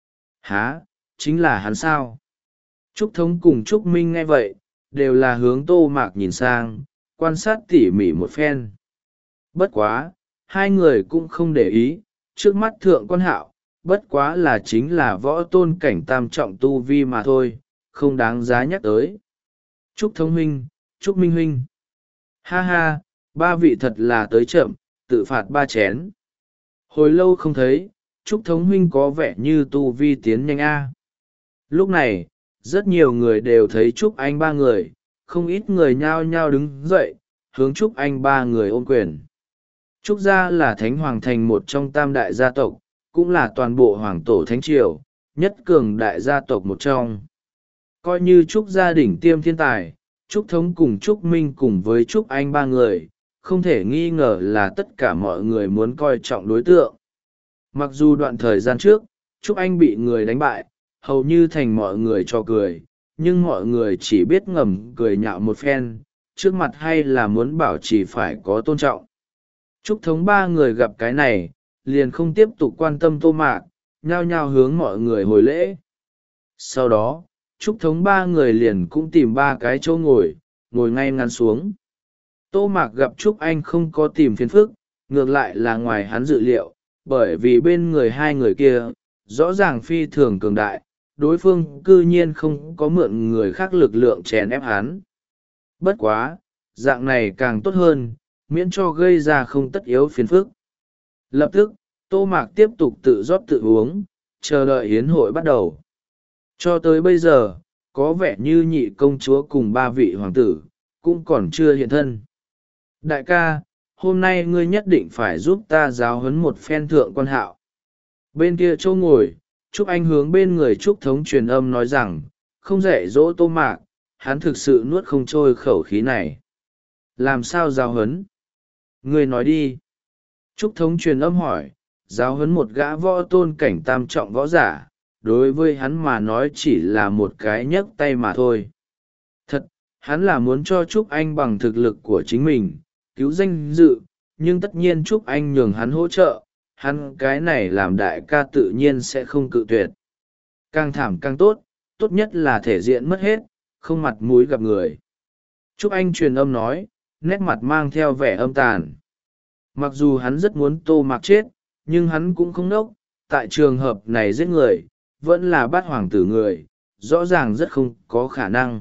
Hả, chính là hắn sao? Trúc Thống cùng Trúc Minh nghe vậy, đều là hướng Tô Mạc nhìn sang, quan sát tỉ mỉ một phen. Bất quá, hai người cũng không để ý, trước mắt Thượng Quan Hạo, bất quá là chính là võ tôn cảnh tam trọng tu vi mà thôi, không đáng giá nhắc tới. Trúc Thống huynh, Trúc Minh huynh. Ha ha, ba vị thật là tới chậm, tự phạt ba chén. Hồi lâu không thấy, Trúc Thống huynh có vẻ như tu vi tiến nhanh a. Lúc này, rất nhiều người đều thấy Trúc Anh ba người, không ít người nhao nhao đứng dậy, hướng Trúc Anh ba người ôm quyền. Trúc gia là Thánh Hoàng Thành một trong tam đại gia tộc, cũng là toàn bộ Hoàng Tổ Thánh Triều, nhất cường đại gia tộc một trong. Coi như Trúc gia đỉnh tiêm thiên tài, Trúc Thống cùng Trúc Minh cùng với Trúc Anh ba người, không thể nghi ngờ là tất cả mọi người muốn coi trọng đối tượng. Mặc dù đoạn thời gian trước, Trúc Anh bị người đánh bại, hầu như thành mọi người cho cười, nhưng mọi người chỉ biết ngầm cười nhạo một phen, trước mặt hay là muốn bảo trì phải có tôn trọng. Trúc Thống ba người gặp cái này, liền không tiếp tục quan tâm Tô Mạc, nhao nhao hướng mọi người hồi lễ. Sau đó, Trúc Thống ba người liền cũng tìm ba cái chỗ ngồi, ngồi ngay ngắn xuống. Tô Mạc gặp Trúc Anh không có tìm phiền phức, ngược lại là ngoài hắn dự liệu, bởi vì bên người hai người kia, rõ ràng phi thường cường đại, đối phương cư nhiên không có mượn người khác lực lượng chèn ép hắn. Bất quá, dạng này càng tốt hơn, miễn cho gây ra không tất yếu phiền phức. Lập tức, Tô Mạc tiếp tục tự rót tự uống, chờ đợi hiến hội bắt đầu. Cho tới bây giờ, có vẻ như nhị công chúa cùng ba vị hoàng tử, cũng còn chưa hiện thân. Đại ca, hôm nay ngươi nhất định phải giúp ta giáo huấn một phen Thượng Quan Hạo. Bên kia chỗ ngồi, Trúc Anh hướng bên người Trúc Thống truyền âm nói rằng, không dạy dỗ Tô Mạc, hắn thực sự nuốt không trôi khẩu khí này. Làm sao giáo huấn? Ngươi nói đi. Trúc Thống truyền âm hỏi, giáo huấn một gã võ tôn cảnh tam trọng võ giả, đối với hắn mà nói chỉ là một cái nhấc tay mà thôi. Thật, hắn là muốn cho Trúc Anh bằng thực lực của chính mình, cứu danh dự, nhưng tất nhiên Trúc Anh nhường hắn hỗ trợ, hắn cái này làm đại ca tự nhiên sẽ không cự tuyệt. Càng thảm càng tốt, tốt nhất là thể diện mất hết, không mặt mũi gặp người. Trúc Anh truyền âm nói, nét mặt mang theo vẻ âm tàn. Mặc dù hắn rất muốn Tô Mạc chết, nhưng hắn cũng không nốc, tại trường hợp này giết người, vẫn là bắt hoàng tử người, rõ ràng rất không có khả năng.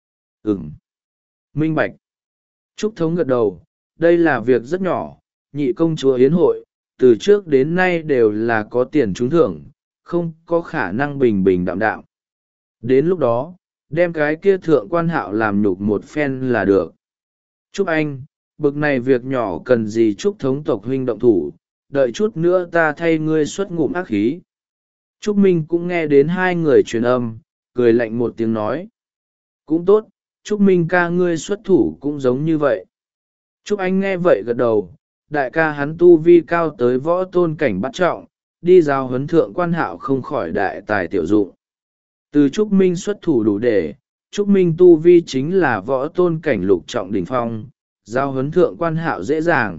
Ừm, minh bạch. Trúc Thống gật đầu, đây là việc rất nhỏ, nhị công chúa yến hội, từ trước đến nay đều là có tiền trúng thưởng, không có khả năng bình bình đạm đạm. Đến lúc đó, đem cái kia thượng quan hạo làm nhục một phen là được. Trúc Anh, bực này việc nhỏ cần gì Trúc Thống tộc huynh động thủ, đợi chút nữa ta thay ngươi xuất ngụm ác khí. Trúc Minh cũng nghe đến hai người truyền âm, cười lạnh một tiếng nói. Cũng tốt, Trúc Minh ca ngươi xuất thủ cũng giống như vậy. Trúc Anh nghe vậy gật đầu, đại ca hắn tu vi cao tới võ tôn cảnh bắt trọng, đi giao huấn thượng quan hạo không khỏi đại tài tiểu dụng. Từ Trúc Minh xuất thủ đủ để, Trúc Minh tu vi chính là võ tôn cảnh lục trọng đỉnh phong, giao huấn thượng quan hạo dễ dàng.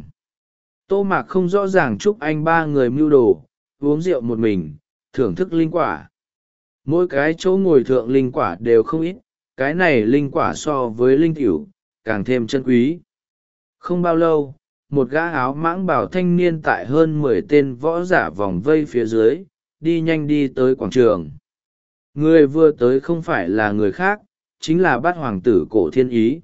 Tô Mạc không rõ ràng Trúc Anh ba người mưu đồ, uống rượu một mình, thưởng thức linh quả. Mỗi cái chỗ ngồi thượng linh quả đều không ít, cái này linh quả so với linh tiểu, càng thêm chân quý. Không bao lâu, một gã áo mãng bảo thanh niên tại hơn mười tên võ giả vòng vây phía dưới, đi nhanh đi tới quảng trường. Người vừa tới không phải là người khác, chính là bát hoàng tử Cổ Thiên Ý.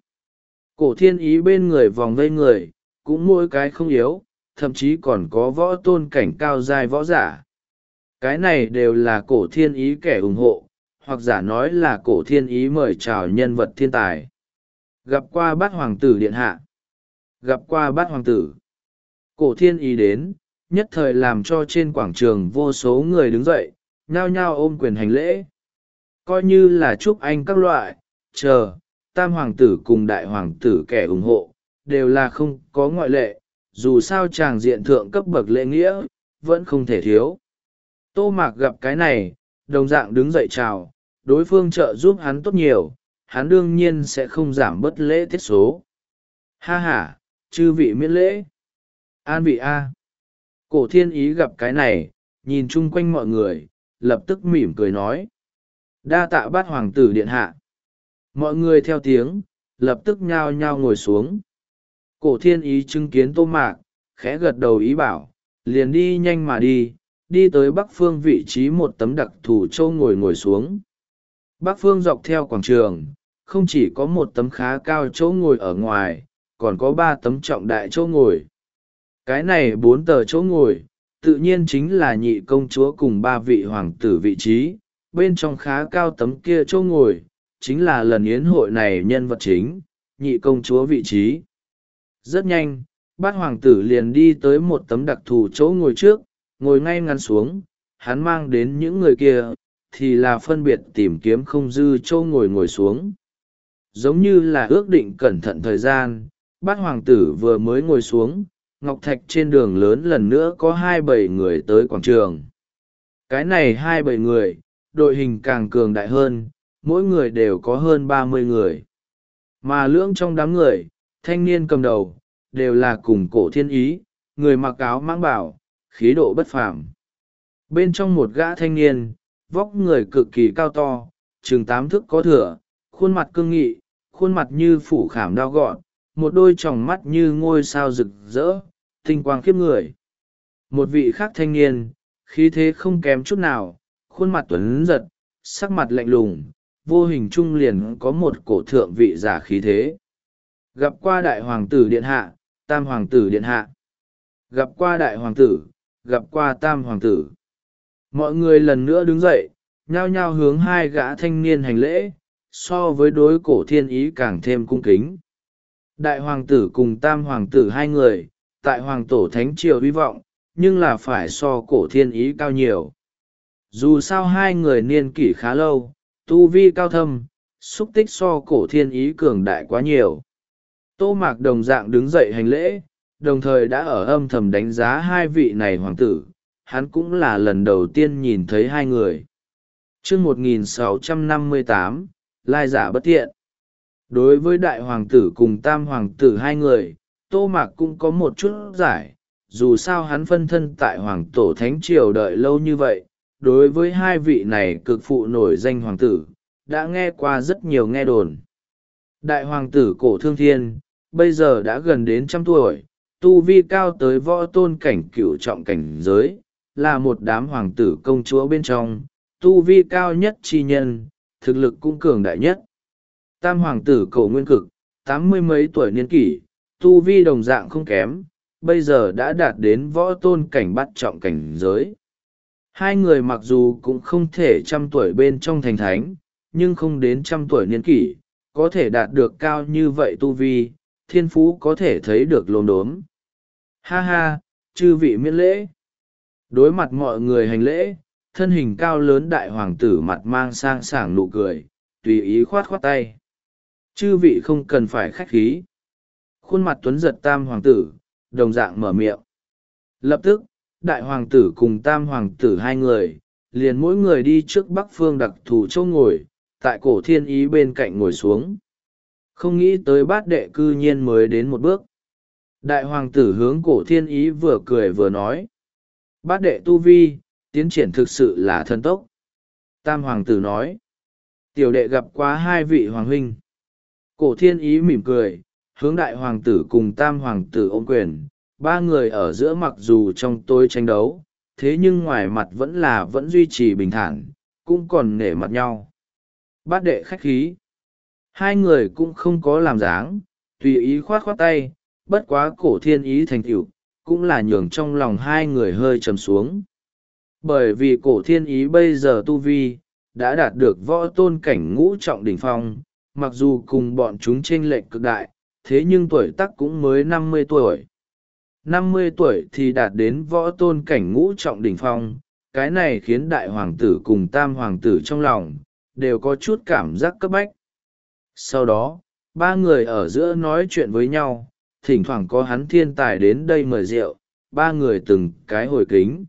Cổ Thiên Ý bên người vòng vây người, cũng mỗi cái không yếu, thậm chí còn có võ tôn cảnh cao giai võ giả. Cái này đều là Cổ Thiên Ý kẻ ủng hộ, hoặc giả nói là Cổ Thiên Ý mời chào nhân vật thiên tài. Gặp qua bát hoàng tử điện hạ. Gặp qua bát hoàng tử. Cổ Thiên Ý đến, nhất thời làm cho trên quảng trường vô số người đứng dậy, nhao nhao ôm quyền hành lễ. Coi như là Trúc Anh các loại, chờ, tam hoàng tử cùng đại hoàng tử kẻ ủng hộ, đều là không có ngoại lệ, dù sao chàng diện thượng cấp bậc lễ nghĩa, vẫn không thể thiếu. Tô Mạc gặp cái này, đồng dạng đứng dậy chào, đối phương trợ giúp hắn tốt nhiều, hắn đương nhiên sẽ không giảm bớt lễ tiết số. Ha ha, chư vị miễn lễ. An vị A. Cổ Thiên Ý gặp cái này, nhìn chung quanh mọi người, lập tức mỉm cười nói. Đa tạ bát hoàng tử điện hạ. Mọi người theo tiếng, lập tức nhao nhao ngồi xuống. Cổ Thiên Ý chứng kiến Tô Mạc, khẽ gật đầu ý bảo, liền đi nhanh mà đi, đi tới bắc phương vị trí một tấm đặc thù châu ngồi ngồi xuống. Bắc phương dọc theo quảng trường, không chỉ có một tấm khá cao chỗ ngồi ở ngoài, còn có ba tấm trọng đại chỗ ngồi. Cái này bốn tờ chỗ ngồi, tự nhiên chính là nhị công chúa cùng ba vị hoàng tử vị trí, bên trong khá cao tấm kia chỗ ngồi, chính là lần yến hội này nhân vật chính, nhị công chúa vị trí. Rất nhanh, bát hoàng tử liền đi tới một tấm đặc thù chỗ ngồi trước, ngồi ngay ngắn xuống, hắn mang đến những người kia, thì là phân biệt tìm kiếm không dư chỗ ngồi ngồi xuống. Giống như là ước định cẩn thận thời gian, bát hoàng tử vừa mới ngồi xuống, ngọc thạch trên đường lớn lần nữa có hai bảy người tới quảng trường. Cái này hai bảy người, đội hình càng cường đại hơn, mỗi người đều có hơn ba mươi người. Mà lưỡng trong đám người, thanh niên cầm đầu, đều là cùng Cổ Thiên Ý, người mặc áo mãng bảo, khí độ bất phàm. Bên trong một gã thanh niên, vóc người cực kỳ cao to, chừng tám thước có thửa, khuôn mặt cương nghị, khuôn mặt như phủ khảm đao gọn, một đôi tròng mắt như ngôi sao rực rỡ, tinh quang khiếp người. Một vị khác thanh niên, khí thế không kém chút nào, khuôn mặt tuấn giật, sắc mặt lạnh lùng, vô hình trung liền có một cổ thượng vị giả khí thế. Gặp qua đại hoàng tử điện hạ, tam hoàng tử điện hạ. Gặp qua đại hoàng tử, gặp qua tam hoàng tử. Mọi người lần nữa đứng dậy, nhao nhao hướng hai gã thanh niên hành lễ, so với đối Cổ Thiên Ý càng thêm cung kính. Đại hoàng tử cùng tam hoàng tử hai người, tại hoàng tổ thánh triều hy vọng, nhưng là phải so Cổ Thiên Ý cao nhiều. Dù sao hai người niên kỷ khá lâu, tu vi cao thâm, xúc tích so Cổ Thiên Ý cường đại quá nhiều. Tô Mạc đồng dạng đứng dậy hành lễ, đồng thời đã ở âm thầm đánh giá hai vị này hoàng tử, hắn cũng là lần đầu tiên nhìn thấy hai người. Chương một nghìn sáu trăm năm mươi tám, lai giả bất thiện. Đối với đại hoàng tử cùng tam hoàng tử hai người, Tô Mạc cũng có một chút giải, dù sao hắn phân thân tại hoàng tổ thánh triều đợi lâu như vậy, đối với hai vị này cực phụ nổi danh hoàng tử, đã nghe qua rất nhiều nghe đồn. Đại hoàng tử Cổ Thương Thiên, bây giờ đã gần đến trăm tuổi, tu vi cao tới võ tôn cảnh cửu trọng cảnh giới, là một đám hoàng tử công chúa bên trong, tu vi cao nhất chi nhân, thực lực cũng cường đại nhất. Tam hoàng tử Cổ Nguyên Cực, tám mươi mấy tuổi niên kỷ, tu vi đồng dạng không kém, bây giờ đã đạt đến võ tôn cảnh bắt trọng cảnh giới. Hai người mặc dù cũng không thể trăm tuổi bên trong thành thánh, nhưng không đến trăm tuổi niên kỷ, có thể đạt được cao như vậy tu vi, thiên phú có thể thấy được lồn đốm. Ha ha, chư vị miễn lễ. Đối mặt mọi người hành lễ, thân hình cao lớn đại hoàng tử mặt mang sang sảng nụ cười, tùy ý khoát khoát tay. Chư vị không cần phải khách khí. Khuôn mặt tuấn giật tam hoàng tử, đồng dạng mở miệng. Lập tức, đại hoàng tử cùng tam hoàng tử hai người, liền mỗi người đi trước bắc phương đặc thù chỗ ngồi, tại cổ thiên ý bên cạnh ngồi xuống. Không nghĩ tới bát đệ cư nhiên mới đến một bước. Đại hoàng tử hướng cổ thiên ý vừa cười vừa nói. Bát đệ tu vi, tiến triển thực sự là thần tốc. Tam hoàng tử nói. Tiểu đệ gặp quá hai vị hoàng huynh. Cổ thiên ý mỉm cười, hướng đại hoàng tử cùng tam hoàng tử ôm quyền. Ba người ở giữa mặc dù trong tối tranh đấu, thế nhưng ngoài mặt vẫn là vẫn duy trì bình thản, cũng còn nể mặt nhau. Bát đệ khách khí. Hai người cũng không có làm dáng, tùy ý khoát khoát tay, bất quá cổ thiên ý thành tựu cũng là nhường trong lòng hai người hơi trầm xuống. Bởi vì cổ thiên ý bây giờ tu vi, đã đạt được võ tôn cảnh ngũ trọng đỉnh phong, mặc dù cùng bọn chúng chênh lệch cực đại, thế nhưng tuổi tác cũng mới năm mươi tuổi. năm mươi tuổi thì đạt đến võ tôn cảnh ngũ trọng đỉnh phong, cái này khiến đại hoàng tử cùng tam hoàng tử trong lòng, đều có chút cảm giác cấp bách. Sau đó, ba người ở giữa nói chuyện với nhau, thỉnh thoảng có hắn thiên tài đến đây mời rượu, ba người từng cái hồi kính.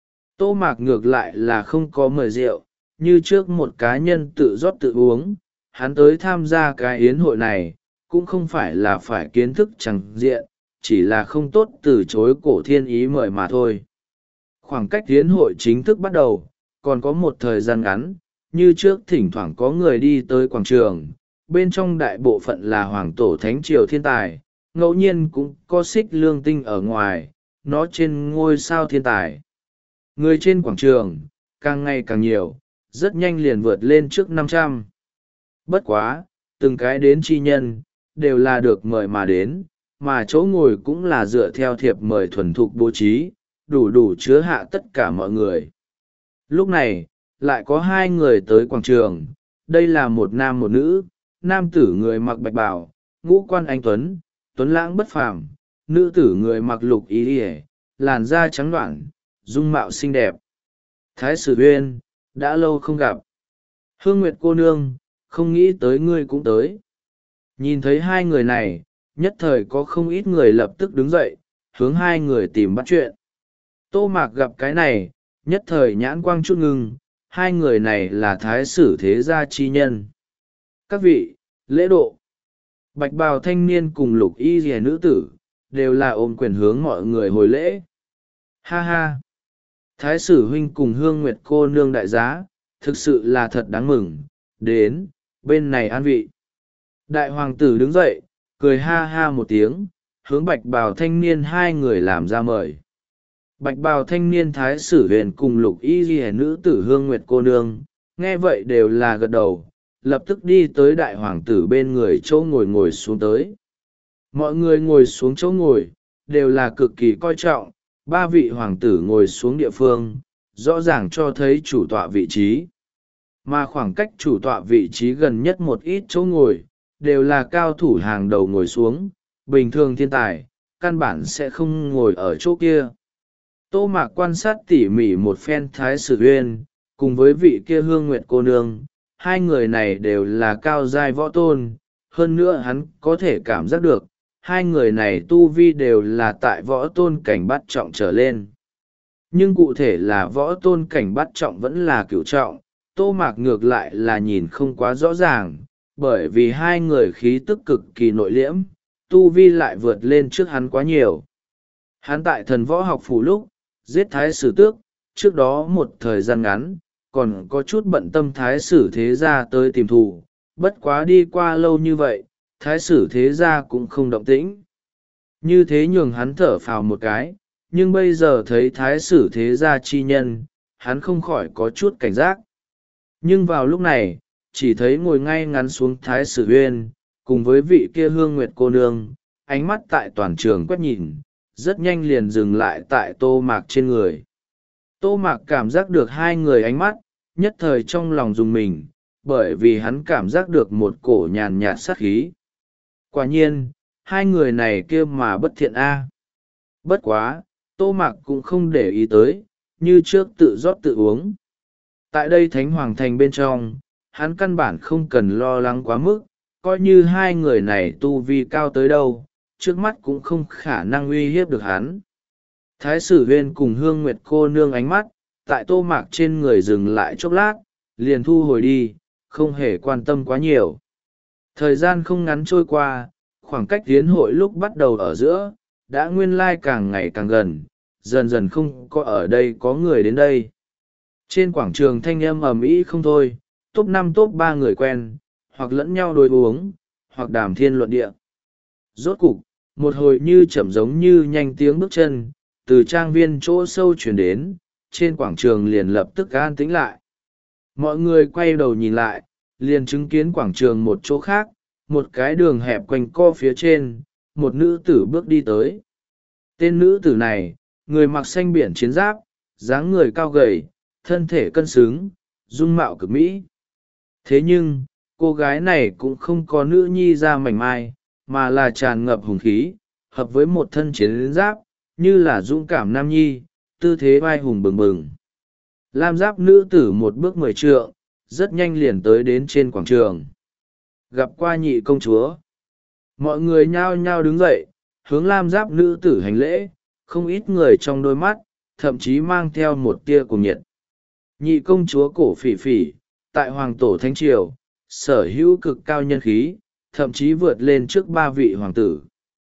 Tô Mạc ngược lại là không có mời rượu, như trước một cá nhân tự rót tự uống, hắn tới tham gia cái yến hội này, cũng không phải là phải kiến thức chẳng diện, chỉ là không tốt từ chối cổ thiên ý mời mà thôi. Khoảng cách yến hội chính thức bắt đầu, còn có một thời gian ngắn, như trước thỉnh thoảng có người đi tới quảng trường, bên trong đại bộ phận là hoàng tổ thánh triều thiên tài, ngẫu nhiên cũng có xích lương tinh ở ngoài, nó trên ngôi sao thiên tài. Người trên quảng trường, càng ngày càng nhiều, rất nhanh liền vượt lên trước năm trăm. Bất quá, từng cái đến chi nhân, đều là được mời mà đến, mà chỗ ngồi cũng là dựa theo thiệp mời thuần thục bố trí, đủ đủ chứa hạ tất cả mọi người. Lúc này, lại có hai người tới quảng trường, đây là một nam một nữ, nam tử người mặc bạch bào, ngũ quan anh tuấn, tuấn lãng bất phàm, nữ tử người mặc lục y ỉa, làn da trắng đoản, dung mạo xinh đẹp. Thái sử uyên, đã lâu không gặp. Hương Nguyệt cô nương, không nghĩ tới ngươi cũng tới. Nhìn thấy hai người này, nhất thời có không ít người lập tức đứng dậy, hướng hai người tìm bắt chuyện. Tô Mạc gặp cái này, nhất thời nhãn quang chút ngưng, hai người này là thái sử thế gia chi nhân. Các vị, lễ độ. Bạch bào thanh niên cùng lục y rìa nữ tử, đều là ôm quyền hướng mọi người hồi lễ. Ha ha! Thái sử huynh cùng Hương Nguyệt cô nương đại giá, thực sự là thật đáng mừng, đến, bên này an vị. Đại hoàng tử đứng dậy, cười ha ha một tiếng, hướng bạch bào thanh niên hai người làm ra mời. Bạch bào thanh niên thái sử huyền cùng lục y ghi nữ tử Hương Nguyệt cô nương, nghe vậy đều là gật đầu, lập tức đi tới đại hoàng tử bên người chỗ ngồi ngồi xuống tới. Mọi người ngồi xuống chỗ ngồi, đều là cực kỳ coi trọng, ba vị hoàng tử ngồi xuống địa phương, rõ ràng cho thấy chủ tọa vị trí. Mà khoảng cách chủ tọa vị trí gần nhất một ít chỗ ngồi, đều là cao thủ hàng đầu ngồi xuống, bình thường thiên tài, căn bản sẽ không ngồi ở chỗ kia. Tô Mạc quan sát tỉ mỉ một phen thái sử uyên, cùng với vị kia Hương Nguyệt cô nương, hai người này đều là cao giai võ tôn, hơn nữa hắn có thể cảm giác được, hai người này tu vi đều là tại võ tôn cảnh bát trọng trở lên. Nhưng cụ thể là võ tôn cảnh bát trọng vẫn là cửu trọng, Tô Mạc ngược lại là nhìn không quá rõ ràng, bởi vì hai người khí tức cực kỳ nội liễm, tu vi lại vượt lên trước hắn quá nhiều. Hắn tại thần võ học phủ lúc, giết thái sử tước, trước đó một thời gian ngắn, còn có chút bận tâm thái sử thế gia tới tìm thù, bất quá đi qua lâu như vậy, thái sử thế gia cũng không động tĩnh. Như thế nhường hắn thở phào một cái, nhưng bây giờ thấy thái sử thế gia chi nhân, hắn không khỏi có chút cảnh giác. Nhưng vào lúc này, chỉ thấy ngồi ngay ngắn xuống Thái Sử Huyên, cùng với vị kia Hương Nguyệt cô nương, ánh mắt tại toàn trường quét nhìn, rất nhanh liền dừng lại tại Tô Mạc trên người. Tô Mạc cảm giác được hai người ánh mắt, nhất thời trong lòng rùng mình, bởi vì hắn cảm giác được một cổ nhàn nhạt sát khí. Quả nhiên, hai người này kia mà bất thiện a. Bất quá, Tô Mạc cũng không để ý tới, như trước tự rót tự uống. Tại đây Thánh Hoàng Thành bên trong, hắn căn bản không cần lo lắng quá mức, coi như hai người này tu vi cao tới đâu, trước mắt cũng không khả năng uy hiếp được hắn. Thái Sử Huyên cùng Hương Nguyệt cô nương ánh mắt, tại Tô Mạc trên người dừng lại chốc lát, liền thu hồi đi, không hề quan tâm quá nhiều. Thời gian không ngắn trôi qua, khoảng cách tiến hội lúc bắt đầu ở giữa, đã nguyên lai càng ngày càng gần, dần dần không có ở đây có người đến đây. Trên quảng trường thanh âm ầm ĩ không thôi, top năm top ba người quen, hoặc lẫn nhau đối uống, hoặc đàm thiên luận địa. Rốt cục, một hồi như chậm giống như nhanh tiếng bước chân, từ trang viên chỗ sâu chuyển đến, trên quảng trường liền lập tức an tĩnh lại. Mọi người quay đầu nhìn lại, liền chứng kiến quảng trường một chỗ khác, một cái đường hẹp quanh co phía trên, một nữ tử bước đi tới. Tên nữ tử này, người mặc xanh biển chiến giáp, dáng người cao gầy, thân thể cân xứng, dung mạo cực mỹ. Thế nhưng, cô gái này cũng không có nữ nhi ra mảnh mai, mà là tràn ngập hùng khí, hợp với một thân chiến giáp, như là dũng cảm nam nhi, tư thế vai hùng bừng bừng. Lam giáp nữ tử một bước mười trượng, rất nhanh liền tới đến trên quảng trường. Gặp qua nhị công chúa. Mọi người nhao nhao đứng dậy, hướng lam giáp nữ tử hành lễ, không ít người trong đôi mắt, thậm chí mang theo một tia cuồng nhiệt. Nhị công chúa cổ phỉ phỉ, tại hoàng tổ thánh triều, sở hữu cực cao nhân khí, thậm chí vượt lên trước ba vị hoàng tử.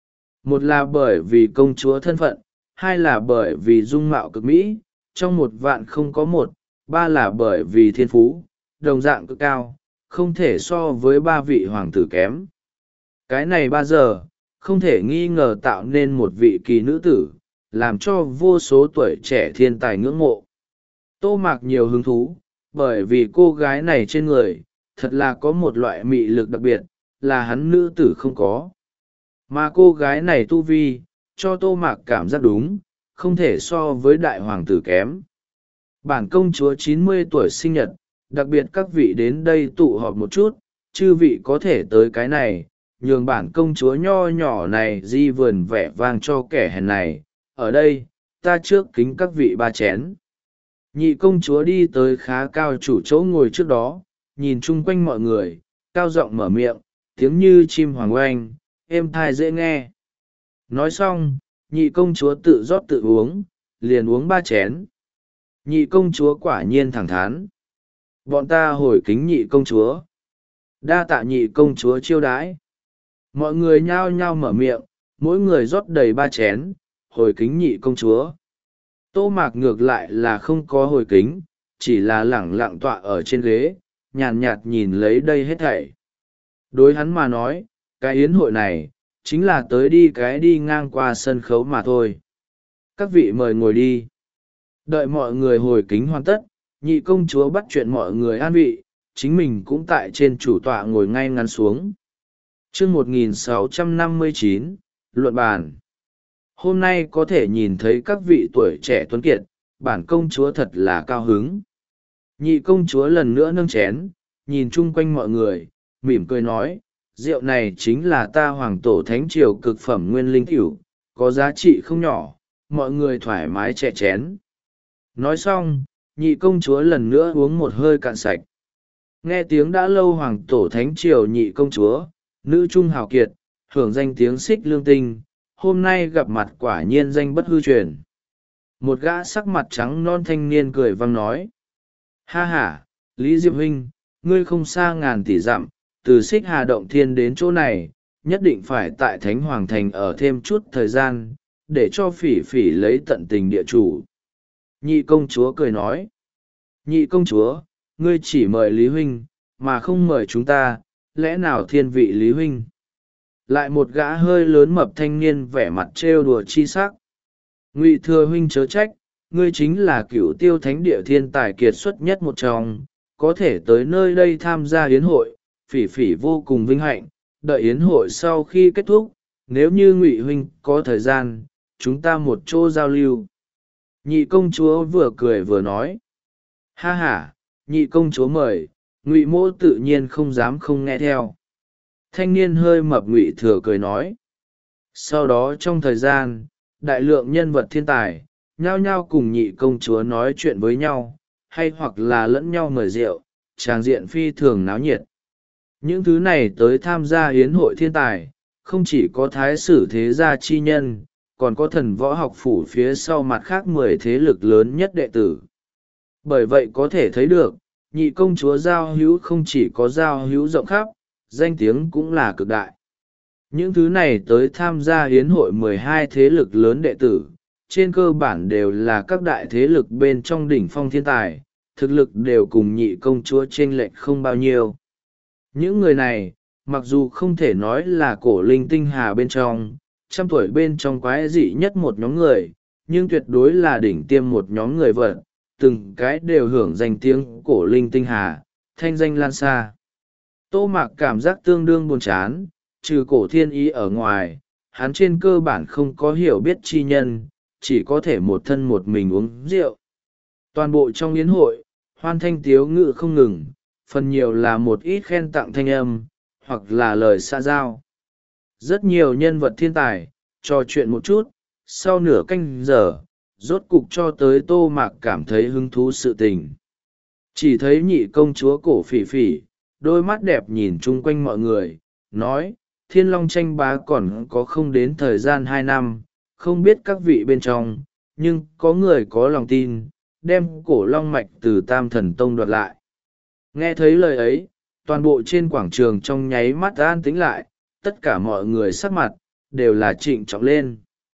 Một là bởi vì công chúa thân phận, hai là bởi vì dung mạo cực mỹ, trong một vạn không có một, ba là bởi vì thiên phú, đồng dạng cực cao, không thể so với ba vị hoàng tử kém. Cái này ba giờ, không thể nghi ngờ tạo nên một vị kỳ nữ tử, làm cho vô số tuổi trẻ thiên tài ngưỡng mộ. Tô Mạc nhiều hứng thú, bởi vì cô gái này trên người, thật là có một loại mị lực đặc biệt, là hắn nữ tử không có. Mà cô gái này tu vi, cho Tô Mạc cảm giác đúng, không thể so với đại hoàng tử kém. Bản công chúa chín mươi tuổi sinh nhật, đặc biệt các vị đến đây tụ họp một chút, chư vị có thể tới cái này, nhường bản công chúa nho nhỏ này di vườn vẻ vang cho kẻ hèn này. Ở đây, ta trước kính các vị ba chén. Nhị công chúa đi tới khá cao chủ chỗ ngồi trước đó, nhìn chung quanh mọi người, cao giọng mở miệng, tiếng như chim hoàng oanh, êm thai dễ nghe. Nói xong, nhị công chúa tự rót tự uống, liền uống ba chén. Nhị công chúa quả nhiên thẳng thắn. Bọn ta hồi kính nhị công chúa. Đa tạ nhị công chúa chiêu đãi. Mọi người nhao nhao mở miệng, mỗi người rót đầy ba chén, hồi kính nhị công chúa. Tô Mạc ngược lại là không có hồi kính, chỉ là lẳng lặng tọa ở trên ghế, nhàn nhạt nhìn lấy đây hết thảy. Đối hắn mà nói, cái yến hội này, chính là tới đi cái đi ngang qua sân khấu mà thôi. Các vị mời ngồi đi. Đợi mọi người hồi kính hoàn tất, nhị công chúa bắt chuyện mọi người an vị, chính mình cũng tại trên chủ tọa ngồi ngay ngắn xuống. Chương một nghìn sáu trăm năm mươi chín, Luận bàn. Hôm nay có thể nhìn thấy các vị tuổi trẻ tuấn kiệt, bản công chúa thật là cao hứng. Nhị công chúa lần nữa nâng chén, nhìn chung quanh mọi người, mỉm cười nói, rượu này chính là ta hoàng tổ thánh triều cực phẩm nguyên linh tiểu, có giá trị không nhỏ, mọi người thoải mái chè chén. Nói xong, nhị công chúa lần nữa uống một hơi cạn sạch. Nghe tiếng đã lâu hoàng tổ thánh triều nhị công chúa, nữ trung hào kiệt, hưởng danh tiếng xích lương tinh, hôm nay gặp mặt quả nhiên danh bất hư truyền. Một gã sắc mặt trắng non thanh niên cười vang nói. Ha ha, Lý Diệp Huynh, ngươi không xa ngàn tỷ dặm, từ xích hà động thiên đến chỗ này, nhất định phải tại Thánh Hoàng Thành ở thêm chút thời gian, để cho phỉ phỉ lấy tận tình địa chủ. Nhị công chúa cười nói. Nhị công chúa, ngươi chỉ mời Lý Huynh, mà không mời chúng ta, lẽ nào thiên vị Lý Huynh? Lại một gã hơi lớn mập thanh niên vẻ mặt trêu đùa chi sắc. Ngụy Thừa Huynh chớ trách, ngươi chính là cửu tiêu thánh địa thiên tài kiệt xuất nhất một trong, có thể tới nơi đây tham gia yến hội, phỉ phỉ vô cùng vinh hạnh. Đợi yến hội sau khi kết thúc, nếu như Ngụy huynh có thời gian, chúng ta một chỗ giao lưu. Nhị công chúa vừa cười vừa nói. Ha ha, nhị công chúa mời, Ngụy mỗ tự nhiên không dám không nghe theo. Thanh niên hơi mập Ngụy Thừa cười nói. Sau đó trong thời gian, đại lượng nhân vật thiên tài nhao nhao cùng nhị công chúa nói chuyện với nhau, hay hoặc là lẫn nhau mời rượu, tràng diện phi thường náo nhiệt. Những thứ này tới tham gia yến hội thiên tài, không chỉ có thái sử thế gia chi nhân, còn có thần võ học phủ phía sau mặt khác mười thế lực lớn nhất đệ tử. Bởi vậy có thể thấy được, nhị công chúa giao hữu không chỉ có giao hữu rộng khắp, danh tiếng cũng là cực đại. Những thứ này tới tham gia yến hội mười hai thế lực lớn đệ tử, trên cơ bản đều là các đại thế lực bên trong đỉnh phong thiên tài, thực lực đều cùng nhị công chúa chênh lệch không bao nhiêu. Những người này, mặc dù không thể nói là cổ linh tinh hà bên trong, trăm tuổi bên trong quái dị nhất một nhóm người, nhưng tuyệt đối là đỉnh tiêm một nhóm người vật, từng cái đều hưởng danh tiếng cổ linh tinh hà, thanh danh lan xa. Tô Mạc cảm giác tương đương buồn chán, trừ cổ thiên ý ở ngoài, hắn trên cơ bản không có hiểu biết chi nhân, chỉ có thể một thân một mình uống rượu. Toàn bộ trong yến hội, hoan thanh tiếu ngự không ngừng, phần nhiều là một ít khen tặng thanh âm, hoặc là lời xã giao. Rất nhiều nhân vật thiên tài, trò chuyện một chút, sau nửa canh giờ, rốt cục cho tới Tô Mạc cảm thấy hứng thú sự tình. Chỉ thấy nhị công chúa cổ phỉ phỉ, đôi mắt đẹp nhìn chung quanh mọi người, nói, Thiên Long tranh bá còn có không đến thời gian hai năm, không biết các vị bên trong, nhưng có người có lòng tin, đem cổ long mạch từ Tam Thần Tông đoạt lại. Nghe thấy lời ấy, toàn bộ trên quảng trường trong nháy mắt an tĩnh lại, tất cả mọi người sắc mặt, đều là trịnh trọng lên.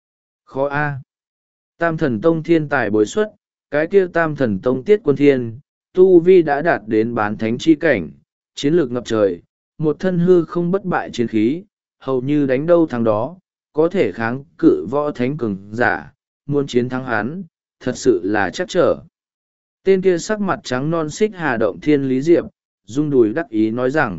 Khó a. Tam Thần Tông thiên tài bối xuất, cái kia Tam Thần Tông Tiết Quân Thiên, tu vi đã đạt đến bán thánh chi cảnh, chiến lược ngập trời, một thân hư không bất bại chiến khí, hầu như đánh đâu thắng đó, có thể kháng cự võ thánh cường giả, muốn chiến thắng hắn, thật sự là chắc trở. Tên kia sắc mặt trắng non xích Hà Động Thiên Lý Diệp, rung đùi đắc ý nói rằng,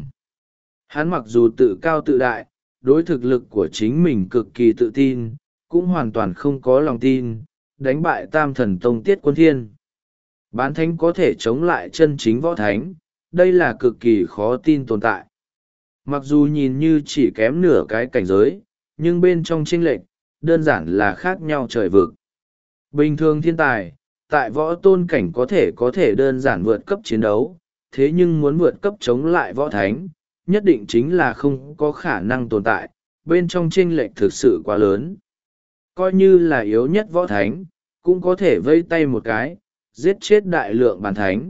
hắn mặc dù tự cao tự đại, đối thực lực của chính mình cực kỳ tự tin, cũng hoàn toàn không có lòng tin, đánh bại Tam Thần Tông Tiết Quân Thiên. Bán thánh có thể chống lại chân chính võ thánh, đây là cực kỳ khó tin tồn tại. Mặc dù nhìn như chỉ kém nửa cái cảnh giới, nhưng bên trong chênh lệch, đơn giản là khác nhau trời vực. Bình thường thiên tài, tại võ tôn cảnh có thể có thể đơn giản vượt cấp chiến đấu, thế nhưng muốn vượt cấp chống lại võ thánh, nhất định chính là không có khả năng tồn tại, bên trong chênh lệch thực sự quá lớn. Coi như là yếu nhất võ thánh, cũng có thể vây tay một cái, giết chết đại lượng bán thánh.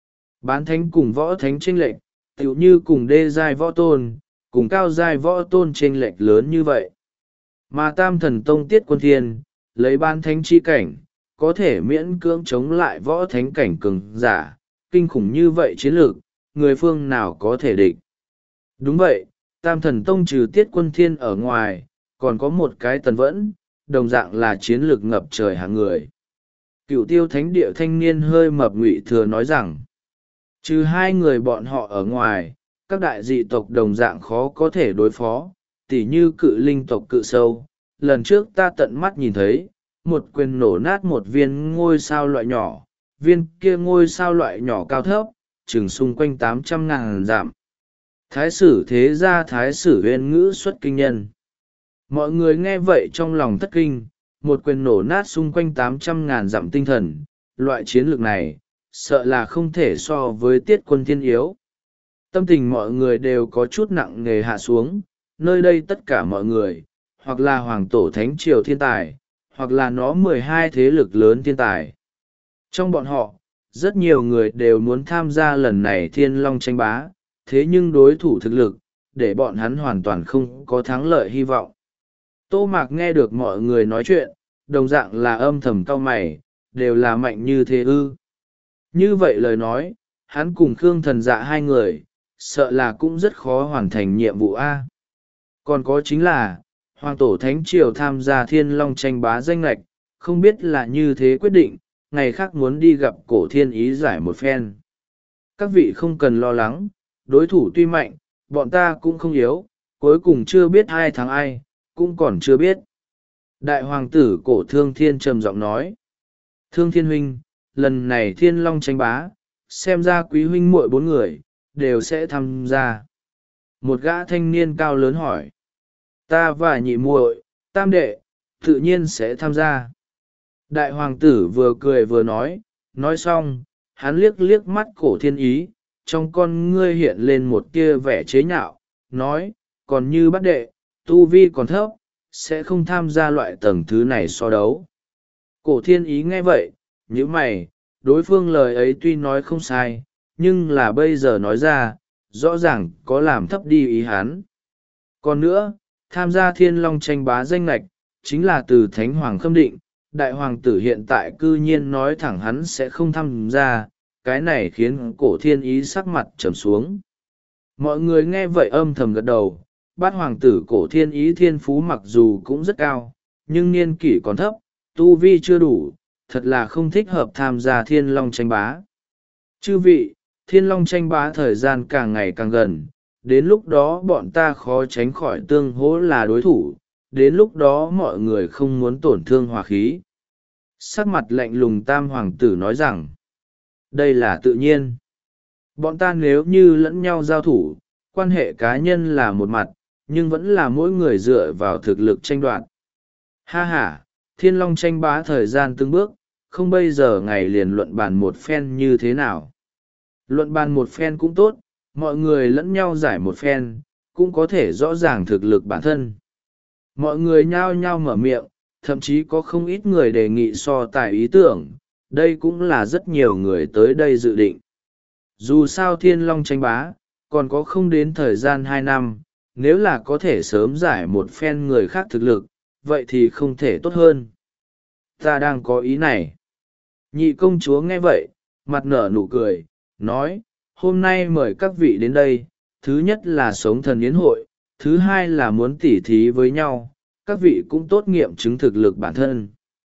Bán thánh cùng võ thánh chênh lệch, tựu như cùng đê giai võ tôn, cùng cao giai võ tôn chênh lệch lớn như vậy. Mà Tam Thần Tông Tiết Quân Thiên, lấy bán thánh chi cảnh, có thể miễn cưỡng chống lại võ thánh cảnh cường giả, kinh khủng như vậy chiến lược, người phương nào có thể địch. Đúng vậy, Tam Thần Tông trừ Tiết Quân Thiên ở ngoài, còn có một cái Tần Vẫn, đồng dạng là chiến lược ngập trời hạng người. Cựu Tiêu Thánh Địa thanh niên hơi mập Ngụy Thừa nói rằng, trừ hai người bọn họ ở ngoài, các đại dị tộc đồng dạng khó có thể đối phó, tỉ như cự linh tộc Cự Sâu. Lần trước ta tận mắt nhìn thấy, một quyền nổ nát một viên ngôi sao loại nhỏ, viên kia ngôi sao loại nhỏ cao thấp, chừng xung quanh tám trăm ngàn dặm. Thái sử thế gia thái sử huyên ngữ xuất kinh nhân. Mọi người nghe vậy trong lòng thất kinh, một quyền nổ nát xung quanh tám trăm ngàn dặm tinh thần, loại chiến lược này, sợ là không thể so với Tiết Quân Thiên yếu. Tâm tình mọi người đều có chút nặng nề hạ xuống, nơi đây tất cả mọi người, hoặc là hoàng tổ thánh triều thiên tài, hoặc là nó mười hai thế lực lớn thiên tài. Trong bọn họ, rất nhiều người đều muốn tham gia lần này Thiên Long tranh bá, thế nhưng đối thủ thực lực, để bọn hắn hoàn toàn không có thắng lợi hy vọng. Tô Mạc nghe được mọi người nói chuyện, đồng dạng là âm thầm cau mày, đều là mạnh như thế ư. Như vậy lời nói, hắn cùng Khương Thần Dạ hai người, sợ là cũng rất khó hoàn thành nhiệm vụ A. Còn có chính là, Hoàng Tổ Thánh Triều tham gia Thiên Long tranh bá danh lệch, không biết là như thế quyết định, ngày khác muốn đi gặp cổ thiên ý giải một phen. Các vị không cần lo lắng, đối thủ tuy mạnh, bọn ta cũng không yếu, cuối cùng chưa biết ai thắng ai, cũng còn chưa biết. Đại hoàng tử Cổ Thương Thiên trầm giọng nói. Thương Thiên huynh, lần này Thiên Long tranh bá, xem ra quý huynh muội bốn người, đều sẽ tham gia. Một gã thanh niên cao lớn hỏi. Ta và nhị muội, tam đệ, tự nhiên sẽ tham gia. Đại hoàng tử vừa cười vừa nói, nói xong, hắn liếc liếc mắt Cổ Thiên Ý, trong con ngươi hiện lên một tia vẻ chế nhạo, nói, còn như bát đệ, tu vi còn thấp, sẽ không tham gia loại tầng thứ này so đấu. Cổ Thiên Ý nghe vậy, nhíu mày, đối phương lời ấy tuy nói không sai, nhưng là bây giờ nói ra, rõ ràng có làm thấp đi ý hắn. Còn nữa, tham gia Thiên Long tranh bá danh lệch, chính là từ Thánh Hoàng khâm định, đại hoàng tử hiện tại cư nhiên nói thẳng hắn sẽ không tham gia, cái này khiến Cổ Thiên Ý sắc mặt trầm xuống. Mọi người nghe vậy âm thầm gật đầu, bát hoàng tử Cổ Thiên Ý thiên phú mặc dù cũng rất cao, nhưng niên kỷ còn thấp, tu vi chưa đủ, thật là không thích hợp tham gia Thiên Long tranh bá. Chư vị, Thiên Long tranh bá thời gian càng ngày càng gần, đến lúc đó bọn ta khó tránh khỏi tương hỗ là đối thủ, đến lúc đó mọi người không muốn tổn thương hòa khí. Sắc mặt lạnh lùng tam hoàng tử nói rằng, đây là tự nhiên. Bọn ta nếu như lẫn nhau giao thủ, quan hệ cá nhân là một mặt, nhưng vẫn là mỗi người dựa vào thực lực tranh đoạt. Ha ha, Thiên Long tranh bá thời gian từng bước, không bây giờ ngày liền luận bàn một phen như thế nào. Luận bàn một phen cũng tốt, mọi người lẫn nhau giải một phen, cũng có thể rõ ràng thực lực bản thân. Mọi người nhao nhao mở miệng, thậm chí có không ít người đề nghị so tài ý tưởng, đây cũng là rất nhiều người tới đây dự định. Dù sao Thiên Long tranh bá, còn có không đến thời gian hai năm, nếu là có thể sớm giải một phen người khác thực lực, vậy thì không thể tốt hơn. Ta đang có ý này. Nhị công chúa nghe vậy, mặt nở nụ cười, nói, hôm nay mời các vị đến đây, thứ nhất là sống thần yến hội, thứ hai là muốn tỉ thí với nhau, các vị cũng tốt nghiệm chứng thực lực bản thân.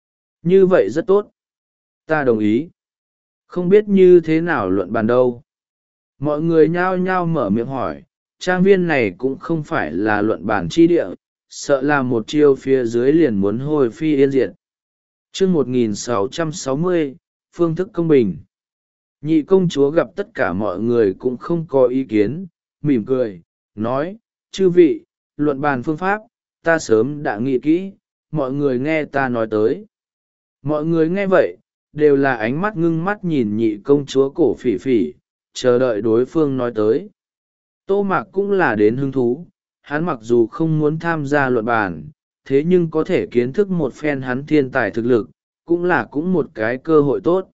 Như vậy rất tốt. Ta đồng ý. Không biết như thế nào luận bàn đâu. Mọi người nhao nhao mở miệng hỏi, trang viên này cũng không phải là luận bàn chi địa, sợ là một chiêu phía dưới liền muốn hồi phi yên diệt. Chương một nghìn sáu trăm sáu mươi, phương thức công bình. Nhị công chúa gặp tất cả mọi người cũng không có ý kiến, mỉm cười, nói, chư vị, luận bàn phương pháp, ta sớm đã nghĩ kỹ, mọi người nghe ta nói tới. Mọi người nghe vậy, đều là ánh mắt ngưng mắt nhìn nhị công chúa Cổ Phỉ Phỉ, chờ đợi đối phương nói tới. Tô Mạc cũng là đến hứng thú, hắn mặc dù không muốn tham gia luận bàn, thế nhưng có thể kiến thức một phen hắn thiên tài thực lực, cũng là cũng một cái cơ hội tốt.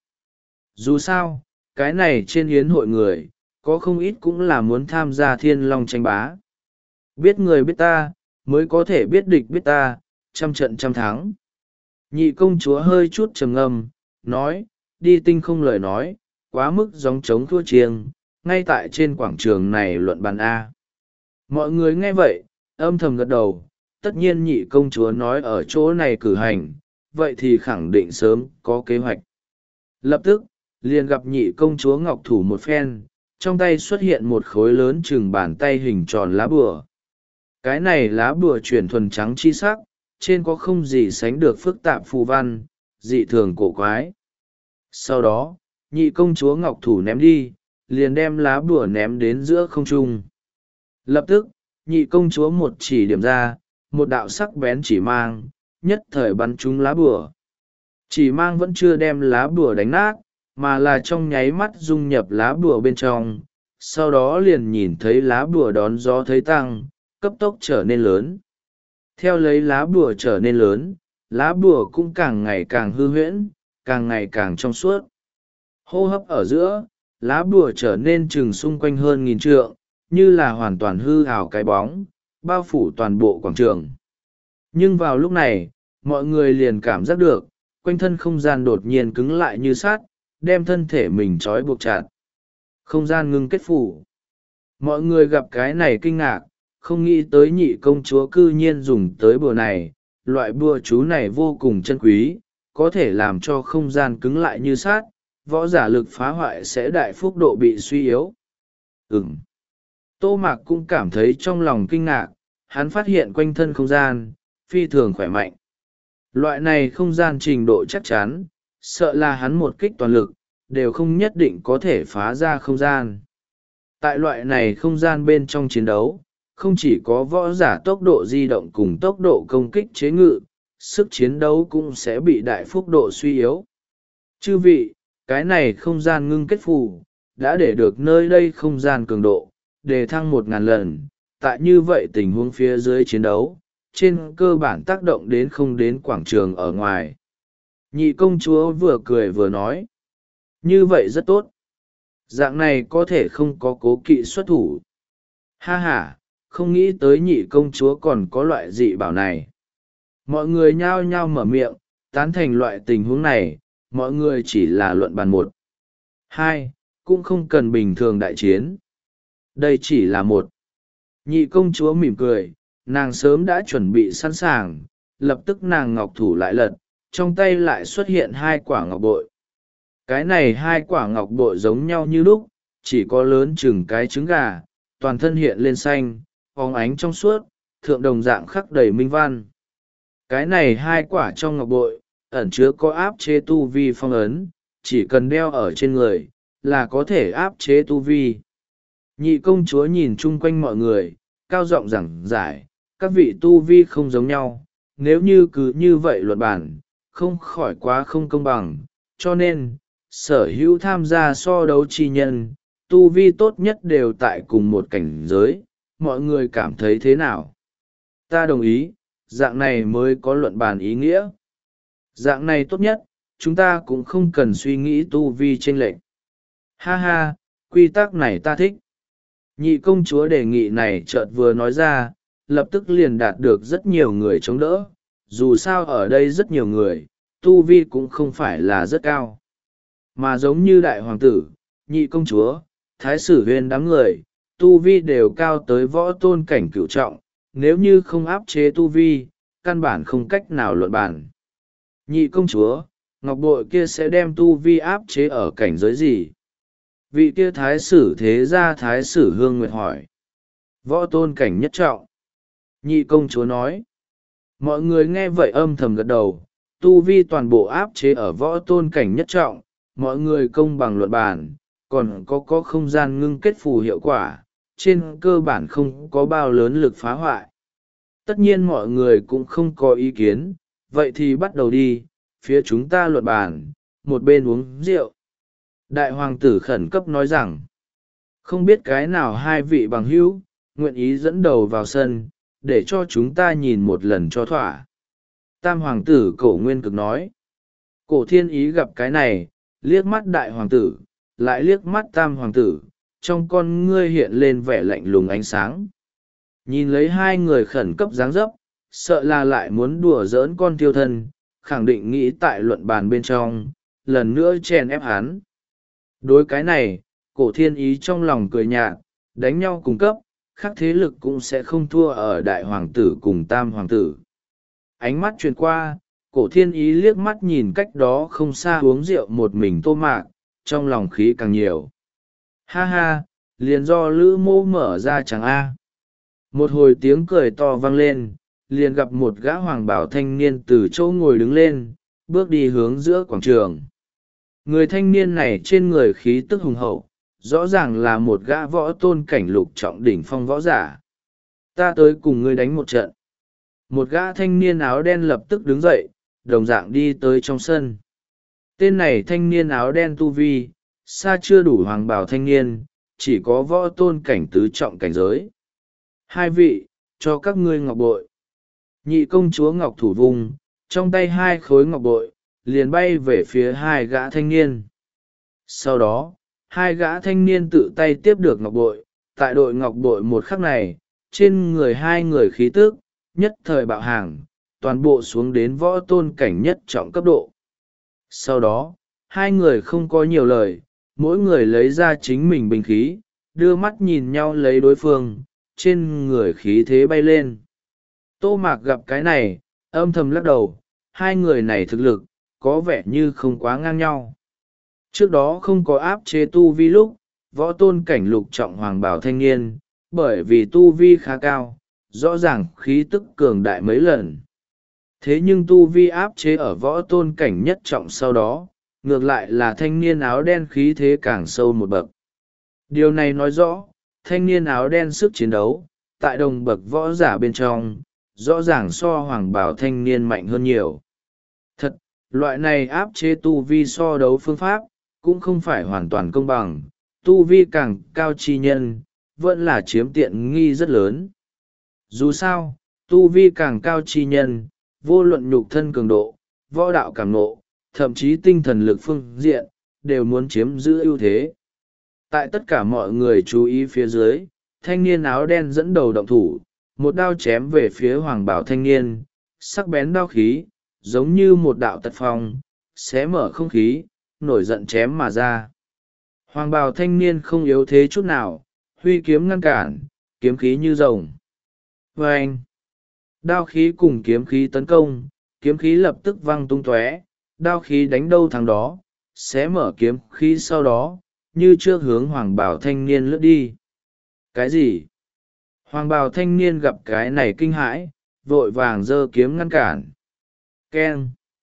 Dù sao, cái này trên yến hội người, có không ít cũng là muốn tham gia Thiên Long tranh bá. Biết người biết ta, mới có thể biết địch biết ta, trăm trận trăm thắng. Nhị công chúa hơi chút trầm ngâm, nói, đi tinh không lời nói, quá mức gióng trống thua chiêng, ngay tại trên quảng trường này luận bàn A. Mọi người nghe vậy, âm thầm gật đầu, tất nhiên nhị công chúa nói ở chỗ này cử hành, vậy thì khẳng định sớm có kế hoạch. Lập tức, liền gặp nhị công chúa ngọc thủ một phen, trong tay xuất hiện một khối lớn chừng bàn tay hình tròn lá bùa. Cái này lá bùa chuyển thuần trắng chi sắc, trên có không gì sánh được phức tạp phù văn, dị thường cổ quái. Sau đó, nhị công chúa ngọc thủ ném đi, liền đem lá bùa ném đến giữa không trung. Lập tức, nhị công chúa một chỉ điểm ra, một đạo sắc bén chỉ mang, nhất thời bắn trúng lá bùa. Chỉ mang vẫn chưa đem lá bùa đánh nát, mà là trong nháy mắt dung nhập lá bùa bên trong, sau đó liền nhìn thấy lá bùa đón gió thấy tăng, cấp tốc trở nên lớn. Theo lấy lá bùa trở nên lớn, lá bùa cũng càng ngày càng hư huyễn, càng ngày càng trong suốt. Hô hấp ở giữa, lá bùa trở nên chừng xung quanh hơn nghìn trượng, như là hoàn toàn hư hào cái bóng, bao phủ toàn bộ quảng trường. Nhưng vào lúc này, mọi người liền cảm giác được, quanh thân không gian đột nhiên cứng lại như sắt, đem thân thể mình trói buộc chặt. Không gian ngưng kết phủ. Mọi người gặp cái này kinh ngạc, không nghĩ tới nhị công chúa cư nhiên dùng tới bùa này, loại bùa chú này vô cùng chân quý, có thể làm cho không gian cứng lại như sắt, võ giả lực phá hoại sẽ đại phúc độ bị suy yếu. Ừm. Tô Mạc cũng cảm thấy trong lòng kinh ngạc, hắn phát hiện quanh thân không gian, phi thường khỏe mạnh. Loại này không gian trình độ chắc chắn, sợ là hắn một kích toàn lực, đều không nhất định có thể phá ra không gian. Tại loại này không gian bên trong chiến đấu, không chỉ có võ giả tốc độ di động cùng tốc độ công kích chế ngự, sức chiến đấu cũng sẽ bị đại phúc độ suy yếu. Chư vị, cái này không gian ngưng kết phù, đã để được nơi đây không gian cường độ, đề thăng một ngàn lần. Tại như vậy tình huống phía dưới chiến đấu, trên cơ bản tác động đến không đến quảng trường ở ngoài. Nhị công chúa vừa cười vừa nói. Như vậy rất tốt. Dạng này có thể không có cố kỵ xuất thủ. Ha ha, không nghĩ tới nhị công chúa còn có loại dị bảo này. Mọi người nhao nhao mở miệng, tán thành loại tình huống này, mọi người chỉ là luận bàn một. Hai, cũng không cần bình thường đại chiến. Đây chỉ là một. Nhị công chúa mỉm cười, nàng sớm đã chuẩn bị sẵn sàng, lập tức nàng ngọc thủ lại lật, trong tay lại xuất hiện hai quả ngọc bội. Cái này hai quả ngọc bội giống nhau như lúc, chỉ có lớn chừng cái trứng gà, toàn thân hiện lên xanh, phóng ánh trong suốt, thượng đồng dạng khắc đầy minh văn. Cái này hai quả trong ngọc bội, ẩn chứa có áp chế tu vi phong ấn, chỉ cần đeo ở trên người, là có thể áp chế tu vi. Nhị công chúa nhìn chung quanh mọi người, cao giọng giảng giải, các vị tu vi không giống nhau, nếu như cứ như vậy luận bản, không khỏi quá không công bằng, cho nên, sở hữu tham gia so đấu chi nhân, tu vi tốt nhất đều tại cùng một cảnh giới, mọi người cảm thấy thế nào? Ta đồng ý, dạng này mới có luận bàn ý nghĩa. Dạng này tốt nhất, chúng ta cũng không cần suy nghĩ tu vi chênh lệch. Ha ha, quy tắc này ta thích. Nhị công chúa đề nghị này chợt vừa nói ra, lập tức liền đạt được rất nhiều người chống đỡ, dù sao ở đây rất nhiều người, tu vi cũng không phải là rất cao. Mà giống như đại hoàng tử, nhị công chúa, thái sử huyên đám người, tu vi đều cao tới võ tôn cảnh cửu trọng, nếu như không áp chế tu vi, căn bản không cách nào luận bản. Nhị công chúa, ngọc bội kia sẽ đem tu vi áp chế ở cảnh giới gì? Vị kia thái sử thế gia thái sử hương nguyệt hỏi. Võ tôn cảnh nhất trọng. Nhị công chúa nói. Mọi người nghe vậy âm thầm gật đầu, tu vi toàn bộ áp chế ở võ tôn cảnh nhất trọng, mọi người công bằng luận bàn, còn có có không gian ngưng kết phù hiệu quả, trên cơ bản không có bao lớn lực phá hoại. Tất nhiên mọi người cũng không có ý kiến, vậy thì bắt đầu đi, phía chúng ta luận bàn, một bên uống rượu. Đại hoàng tử khẩn cấp nói rằng, không biết cái nào hai vị bằng hữu, nguyện ý dẫn đầu vào sân, để cho chúng ta nhìn một lần cho thỏa. Tam hoàng tử cổ nguyên cực nói, cổ thiên ý gặp cái này, liếc mắt đại hoàng tử, lại liếc mắt tam hoàng tử, trong con ngươi hiện lên vẻ lạnh lùng ánh sáng. Nhìn lấy hai người khẩn cấp dáng dấp, sợ là lại muốn đùa giỡn con tiêu thân, khẳng định nghĩ tại luận bàn bên trong, lần nữa chèn ép hắn. Đối cái này, cổ thiên ý trong lòng cười nhạt, đánh nhau cùng cấp, khác thế lực cũng sẽ không thua ở đại hoàng tử cùng tam hoàng tử. Ánh mắt truyền qua, cổ thiên ý liếc mắt nhìn cách đó không xa uống rượu một mình Tô Mạc, trong lòng khí càng nhiều. Ha ha, liền do lữ mô mở ra chẳng a. Một hồi tiếng cười to vang lên, liền gặp một gã hoàng bảo thanh niên từ chỗ ngồi đứng lên, bước đi hướng giữa quảng trường. Người thanh niên này trên người khí tức hùng hậu, rõ ràng là một gã võ tôn cảnh lục trọng đỉnh phong võ giả. Ta tới cùng ngươi đánh một trận. Một gã thanh niên áo đen lập tức đứng dậy, đồng dạng đi tới trong sân. Tên này thanh niên áo đen tu vi, xa chưa đủ hoàng bào thanh niên, chỉ có võ tôn cảnh tứ trọng cảnh giới. Hai vị, cho các ngươi ngọc bội. Nhị công chúa ngọc thủ vùng, trong tay hai khối ngọc bội, liền bay về phía hai gã thanh niên. Sau đó, hai gã thanh niên tự tay tiếp được ngọc bội, tại đội ngọc bội một khắc này, trên người hai người khí tức, nhất thời bạo hàng, toàn bộ xuống đến võ tôn cảnh nhất trọng cấp độ. Sau đó, hai người không có nhiều lời, mỗi người lấy ra chính mình binh khí, đưa mắt nhìn nhau lấy đối phương, trên người khí thế bay lên. Tô Mạc gặp cái này, âm thầm lắc đầu, hai người này thực lực, có vẻ như không quá ngang nhau. Trước đó không có áp chế tu vi lúc, võ tôn cảnh lục trọng hoàng bảo thanh niên, bởi vì tu vi khá cao, rõ ràng khí tức cường đại mấy lần. Thế nhưng tu vi áp chế ở võ tôn cảnh nhất trọng sau đó, ngược lại là thanh niên áo đen khí thế càng sâu một bậc. Điều này nói rõ, thanh niên áo đen sức chiến đấu, tại đồng bậc võ giả bên trong, rõ ràng so hoàng bảo thanh niên mạnh hơn nhiều. Thật, loại này áp chế tu vi so đấu phương pháp, cũng không phải hoàn toàn công bằng, tu vi càng cao chi nhân, vẫn là chiếm tiện nghi rất lớn. Dù sao, tu vi càng cao chi nhân, vô luận nhục thân cường độ, võ đạo càng nộ, thậm chí tinh thần lực phương diện, đều muốn chiếm giữ ưu thế. Tại tất cả mọi người chú ý phía dưới, thanh niên áo đen dẫn đầu động thủ, một đao chém về phía hoàng bảo thanh niên, sắc bén đao khí, giống như một đạo tật phong, xé mở không khí, nổi giận chém mà ra. Hoàng bào thanh niên không yếu thế chút nào, huy kiếm ngăn cản, kiếm khí như rồng. Và anh, đao khí cùng kiếm khí tấn công, kiếm khí lập tức văng tung tóe, đao khí đánh đâu thắng đó, xé mở kiếm khí sau đó, như trước hướng hoàng bào thanh niên lướt đi. Cái gì? Hoàng bào thanh niên gặp cái này kinh hãi, vội vàng giơ kiếm ngăn cản. Keng!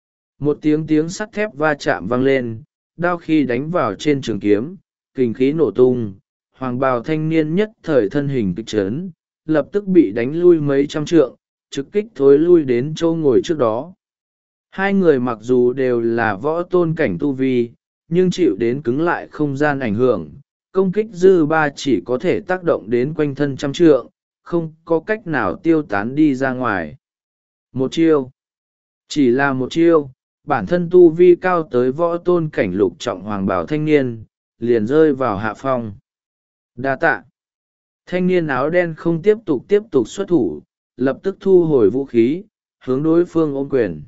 Một tiếng tiếng sắt thép va chạm vang lên, đao khí đánh vào trên trường kiếm, kình khí nổ tung, hoàng bào thanh niên nhất thời thân hình kịch chấn, lập tức bị đánh lui mấy trăm trượng, trực kích thối lui đến chỗ ngồi trước đó. Hai người mặc dù đều là võ tôn cảnh tu vi, nhưng chịu đến cứng lại không gian ảnh hưởng, công kích dư ba chỉ có thể tác động đến quanh thân trăm trượng, không có cách nào tiêu tán đi ra ngoài. Một chiêu. Chỉ là một chiêu, bản thân tu vi cao tới võ tôn cảnh lục trọng hoàng bảo thanh niên, liền rơi vào hạ phong. Đa tạ. Thanh niên áo đen không tiếp tục tiếp tục xuất thủ, lập tức thu hồi vũ khí, hướng đối phương ôm quyền.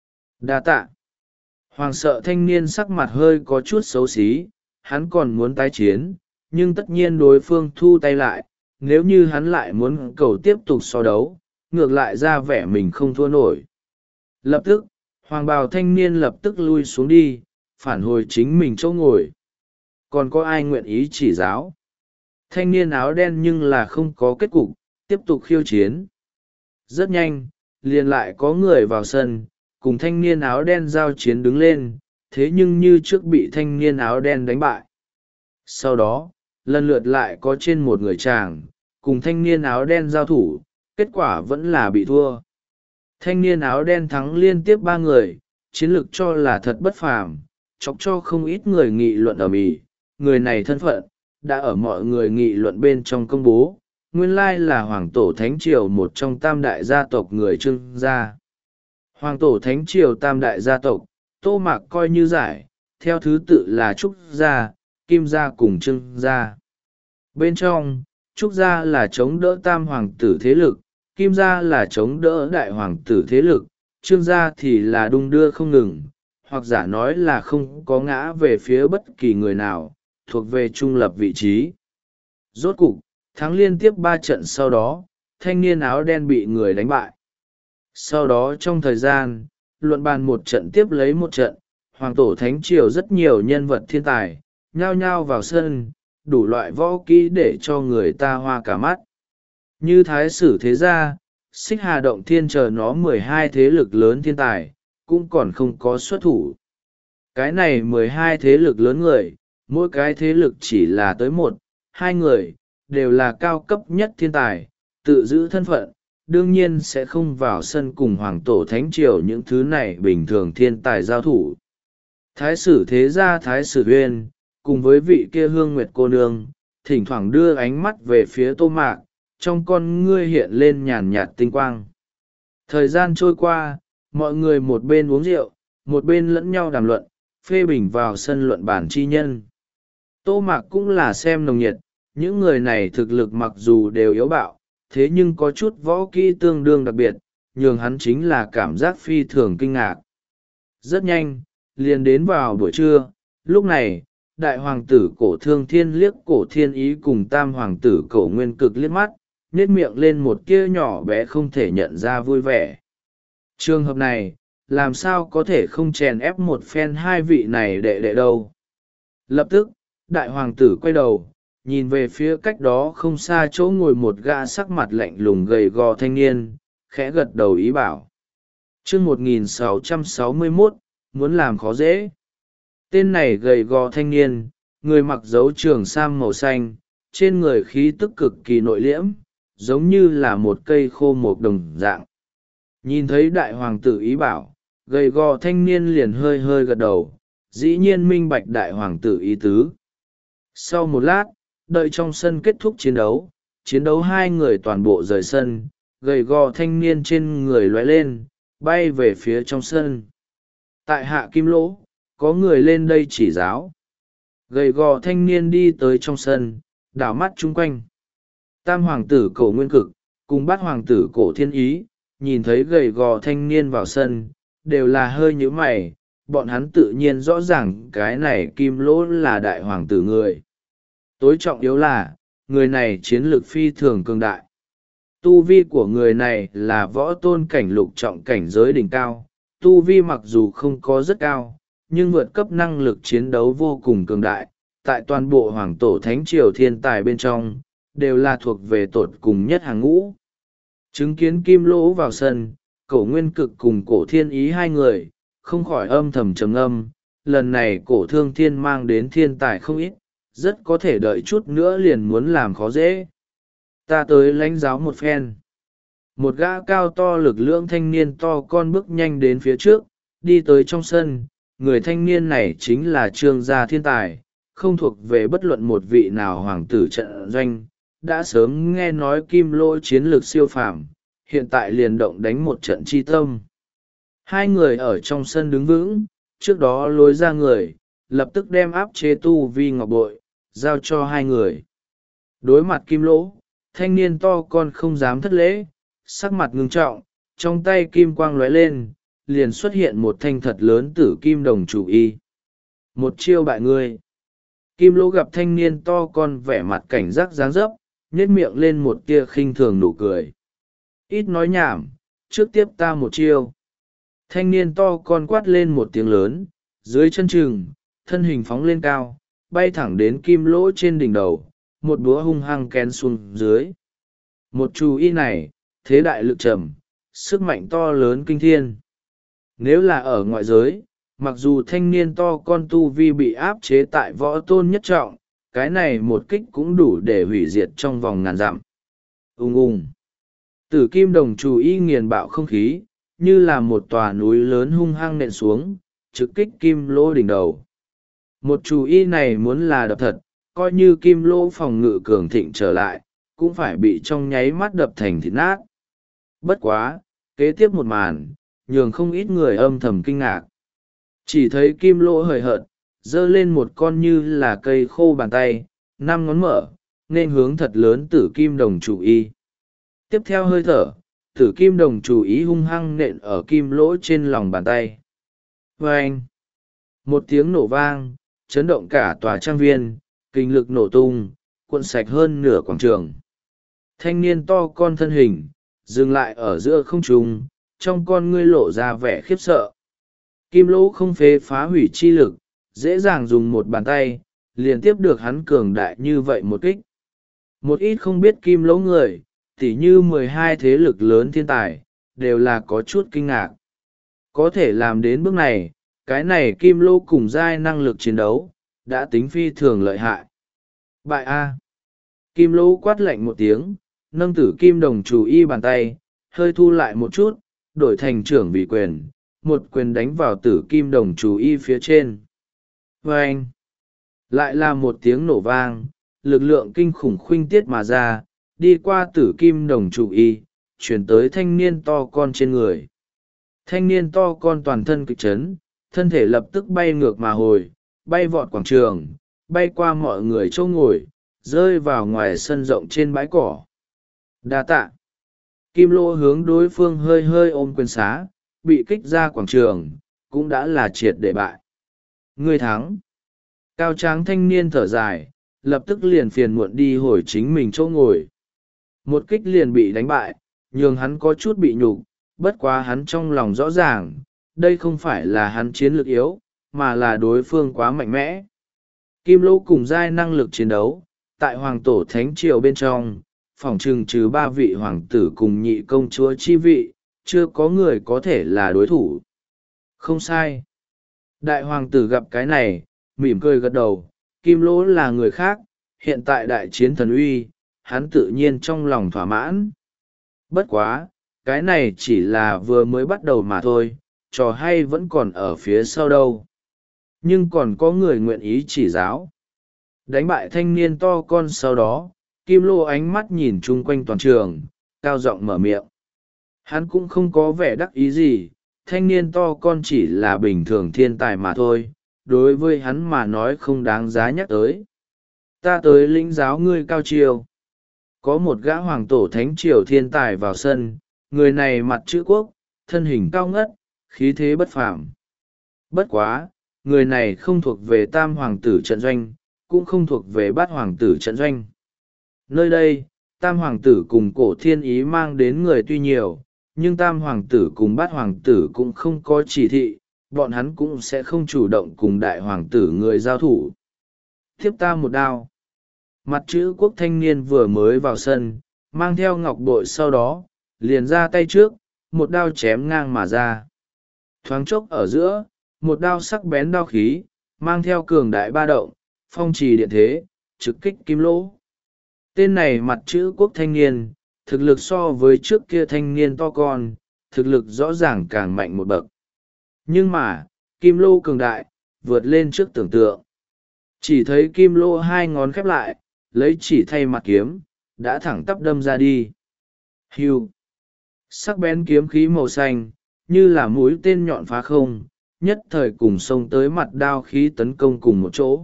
Đa tạ. Hoàng sợ thanh niên sắc mặt hơi có chút xấu xí, hắn còn muốn tái chiến, nhưng tất nhiên đối phương thu tay lại, nếu như hắn lại muốn cầu tiếp tục so đấu, ngược lại ra vẻ mình không thua nổi. Lập tức, hoàng bào thanh niên lập tức lui xuống đi, phản hồi chính mình chỗ ngồi. Còn có ai nguyện ý chỉ giáo? Thanh niên áo đen nhưng là không có kết cục, tiếp tục khiêu chiến. Rất nhanh, liền lại có người vào sân, cùng thanh niên áo đen giao chiến đứng lên, thế nhưng như trước bị thanh niên áo đen đánh bại. Sau đó, lần lượt lại có trên một người chàng, cùng thanh niên áo đen giao thủ, kết quả vẫn là bị thua. Thanh niên áo đen thắng liên tiếp ba người, chiến lược cho là thật bất phàm, chọc cho không ít người nghị luận ở Mỹ. Người này thân phận, đã ở mọi người nghị luận bên trong công bố, nguyên lai là Hoàng Tổ Thánh Triều một trong tam đại gia tộc người Trương gia. Hoàng Tổ Thánh Triều tam đại gia tộc, Tô Mạc coi như giải, theo thứ tự là Trúc gia, Kim gia cùng Trương gia. Bên trong, Trúc gia là chống đỡ tam hoàng tử thế lực, Kim gia là chống đỡ đại hoàng tử thế lực, Trương gia thì là đung đưa không ngừng, hoặc giả nói là không có ngã về phía bất kỳ người nào, thuộc về trung lập vị trí. Rốt cục, thắng liên tiếp ba trận sau đó, thanh niên áo đen bị người đánh bại. Sau đó trong thời gian, luận bàn một trận tiếp lấy một trận, Hoàng Tổ Thánh Triều rất nhiều nhân vật thiên tài, nhao nhao vào sân, đủ loại võ kỹ để cho người ta hoa cả mắt. Như Thái Sử Thế Gia, Xích Hà Động Thiên chờ nó mười hai thế lực lớn thiên tài, cũng còn không có xuất thủ. Cái này mười hai thế lực lớn người, mỗi cái thế lực chỉ là tới một, hai người, đều là cao cấp nhất thiên tài, tự giữ thân phận, đương nhiên sẽ không vào sân cùng Hoàng Tổ Thánh Triều những thứ này bình thường thiên tài giao thủ. Thái Sử Thế Gia Thái Sử Uyên, cùng với vị kia Hương Nguyệt cô nương, thỉnh thoảng đưa ánh mắt về phía Tô Mạc, trong con ngươi hiện lên nhàn nhạt tinh quang. Thời gian trôi qua, mọi người một bên uống rượu, một bên lẫn nhau đàm luận, phê bình vào sân luận bản chi nhân. Tô Mạc cũng là xem nồng nhiệt, những người này thực lực mặc dù đều yếu bạo, thế nhưng có chút võ kỹ tương đương đặc biệt, nhường hắn chính là cảm giác phi thường kinh ngạc. Rất nhanh, liền đến vào buổi trưa, lúc này, đại hoàng tử cổ thương thiên liếc cổ thiên ý cùng tam hoàng tử cổ nguyên cực liếc mắt, nhếch miệng lên một kia nhỏ bé không thể nhận ra vui vẻ. Trường hợp này, làm sao có thể không chèn ép một phen hai vị này đệ đệ đâu. Lập tức, đại hoàng tử quay đầu, nhìn về phía cách đó không xa chỗ ngồi một gã sắc mặt lạnh lùng gầy gò thanh niên, khẽ gật đầu ý bảo. chương một nghìn sáu trăm sáu mươi mốt, muốn làm khó dễ. Tên này gầy gò thanh niên, người mặc dấu trường sam màu xanh, trên người khí tức cực kỳ nội liễm, giống như là một cây khô mộc đồng dạng. Nhìn thấy đại hoàng tử ý bảo, gầy gò thanh niên liền hơi hơi gật đầu, dĩ nhiên minh bạch đại hoàng tử ý tứ. Sau một lát, đợi trong sân kết thúc chiến đấu, chiến đấu hai người toàn bộ rời sân, gầy gò thanh niên trên người lóe lên, bay về phía trong sân. Tại hạ kim lỗ, có người lên đây chỉ giáo. Gầy gò thanh niên đi tới trong sân, đảo mắt chung quanh. Tam hoàng tử cổ nguyên cực, cùng bát hoàng tử cổ thiên ý, nhìn thấy gầy gò thanh niên vào sân, đều là hơi nhíu mày, bọn hắn tự nhiên rõ ràng cái này kim lỗ là đại hoàng tử người. Tối trọng yếu là, người này chiến lược phi thường cường đại. Tu vi của người này là võ tôn cảnh lục trọng cảnh giới đỉnh cao, tu vi mặc dù không có rất cao, nhưng vượt cấp năng lực chiến đấu vô cùng cường đại, tại toàn bộ hoàng tổ thánh triều thiên tài bên trong, đều là thuộc về tột cùng nhất hàng ngũ. Chứng kiến kim lỗ vào sân, cổ nguyên cực cùng cổ thiên ý hai người, không khỏi âm thầm trầm âm, lần này cổ thương thiên mang đến thiên tài không ít, rất có thể đợi chút nữa liền muốn làm khó dễ. Ta tới lãnh giáo một phen. Một gã cao to lực lưỡng thanh niên to con bước nhanh đến phía trước, đi tới trong sân. Người thanh niên này chính là trương gia thiên tài, không thuộc về bất luận một vị nào hoàng tử trận doanh, đã sớm nghe nói kim lỗ chiến lược siêu phàm, hiện tại liền động đánh một trận chi tâm. Hai người ở trong sân đứng vững, trước đó lối ra người, lập tức đem áp chế tu vi ngọc bội, giao cho hai người. Đối mặt kim lỗ, thanh niên to con không dám thất lễ, sắc mặt ngưng trọng, trong tay kim quang lóe lên, liền xuất hiện một thanh thật lớn tử kim đồng chủ y. Một chiêu bại ngươi. Kim lỗ gặp thanh niên to con vẻ mặt cảnh giác dáng dấp, nhếch miệng lên một tia khinh thường nụ cười. Ít nói nhảm, trước tiếp ta một chiêu. Thanh niên to con quát lên một tiếng lớn, dưới chân chừng, thân hình phóng lên cao, bay thẳng đến kim lỗ trên đỉnh đầu, một búa hung hăng kén xuống dưới. Một chú y này, thế đại lực trầm, sức mạnh to lớn kinh thiên. Nếu là ở ngoại giới, mặc dù thanh niên to con tu vi bị áp chế tại võ tôn nhất trọng, cái này một kích cũng đủ để hủy diệt trong vòng ngàn dặm. Ung ung. Tử kim đồng chủ y nghiền bạo không khí, như là một tòa núi lớn hung hăng nện xuống, trực kích kim lỗ đỉnh đầu. Một chủ y này muốn là đập thật, coi như kim lỗ phòng ngự cường thịnh trở lại, cũng phải bị trong nháy mắt đập thành thịt nát. Bất quá, kế tiếp một màn, nhường không ít người âm thầm kinh ngạc. Chỉ thấy kim lỗ hời hợt, giơ lên một con như là cây khô bàn tay, năm ngón mở, nên hướng thật lớn tử kim đồng chủ y. Tiếp theo hơi thở, tử kim đồng chủ ý hung hăng nện ở kim lỗ trên lòng bàn tay. Vâng! Một tiếng nổ vang, chấn động cả tòa trang viên, kinh lực nổ tung, cuộn sạch hơn nửa quảng trường. Thanh niên to con thân hình, dừng lại ở giữa không trung, trong con ngươi lộ ra vẻ khiếp sợ. Kim lỗ không phế phá hủy chi lực, dễ dàng dùng một bàn tay, liền tiếp được hắn cường đại như vậy một kích. Một ít không biết kim lỗ người, tỉ như mười hai thế lực lớn thiên tài, đều là có chút kinh ngạc. Có thể làm đến bước này, cái này kim lỗ cùng giai năng lực chiến đấu, đã tính phi thường lợi hại. Bại A. Kim lỗ quát lạnh một tiếng, nâng tử kim đồng chủ y bàn tay, hơi thu lại một chút, đổi thành trưởng vị quyền, một quyền đánh vào tử kim đồng chủ y phía trên. Vâng! Lại là một tiếng nổ vang, lực lượng kinh khủng khuynh tiết mà ra, đi qua tử kim đồng chủ y, chuyển tới thanh niên to con trên người. Thanh niên to con toàn thân kịch chấn, thân thể lập tức bay ngược mà hồi, bay vọt quảng trường, bay qua mọi người chỗ ngồi, rơi vào ngoài sân rộng trên bãi cỏ. Đa tạ. Kim lỗ hướng đối phương hơi hơi ôm quyền xá, bị kích ra quảng trường, cũng đã là triệt để bại. Người thắng. Cao tráng thanh niên thở dài, lập tức liền phiền muộn đi hồi chính mình chỗ ngồi. Một kích liền bị đánh bại, nhường hắn có chút bị nhục, bất quá hắn trong lòng rõ ràng, đây không phải là hắn chiến lược yếu, mà là đối phương quá mạnh mẽ. Kim lỗ cùng giai năng lực chiến đấu, tại hoàng tổ thánh triều bên trong, phỏng chừng trừ ba vị hoàng tử cùng nhị công chúa chi vị, chưa có người có thể là đối thủ. Không sai. Đại hoàng tử gặp cái này, mỉm cười gật đầu, Kim lỗ là người khác, hiện tại đại chiến thần uy, hắn tự nhiên trong lòng thỏa mãn. Bất quá, cái này chỉ là vừa mới bắt đầu mà thôi, trò hay vẫn còn ở phía sau đâu. Nhưng còn có người nguyện ý chỉ giáo. Đánh bại thanh niên to con sau đó, Kim lỗ ánh mắt nhìn chung quanh toàn trường, cao giọng mở miệng. Hắn cũng không có vẻ đắc ý gì, thanh niên to con chỉ là bình thường thiên tài mà thôi, đối với hắn mà nói không đáng giá nhắc tới. Ta tới lĩnh giáo ngươi cao triều. Có một gã hoàng tổ thánh triều thiên tài vào sân, người này mặt chữ quốc, thân hình cao ngất, khí thế bất phàm. Bất quá, người này không thuộc về tam hoàng tử trận doanh, cũng không thuộc về bát hoàng tử trận doanh. Nơi đây, tam hoàng tử cùng cổ thiên ý mang đến người tuy nhiều, nhưng tam hoàng tử cùng bát hoàng tử cũng không có chỉ thị, bọn hắn cũng sẽ không chủ động cùng đại hoàng tử người giao thủ. Tiếp ta một đao. Mặt chữ quốc thanh niên vừa mới vào sân, mang theo ngọc bội sau đó, liền ra tay trước, một đao chém ngang mà ra. Thoáng chốc ở giữa, một đao sắc bén đao khí, mang theo cường đại ba động, phong trì điện thế, trực kích Kim lỗ. Tên này mặt chữ quốc thanh niên, thực lực so với trước kia thanh niên to con, thực lực rõ ràng càng mạnh một bậc. Nhưng mà, Kim lỗ cường đại, vượt lên trước tưởng tượng. Chỉ thấy Kim lỗ hai ngón khép lại, lấy chỉ thay mặt kiếm, đã thẳng tắp đâm ra đi. Hưu. Sắc bén kiếm khí màu xanh, như là mũi tên nhọn phá không, nhất thời cùng xông tới mặt đao khí tấn công cùng một chỗ.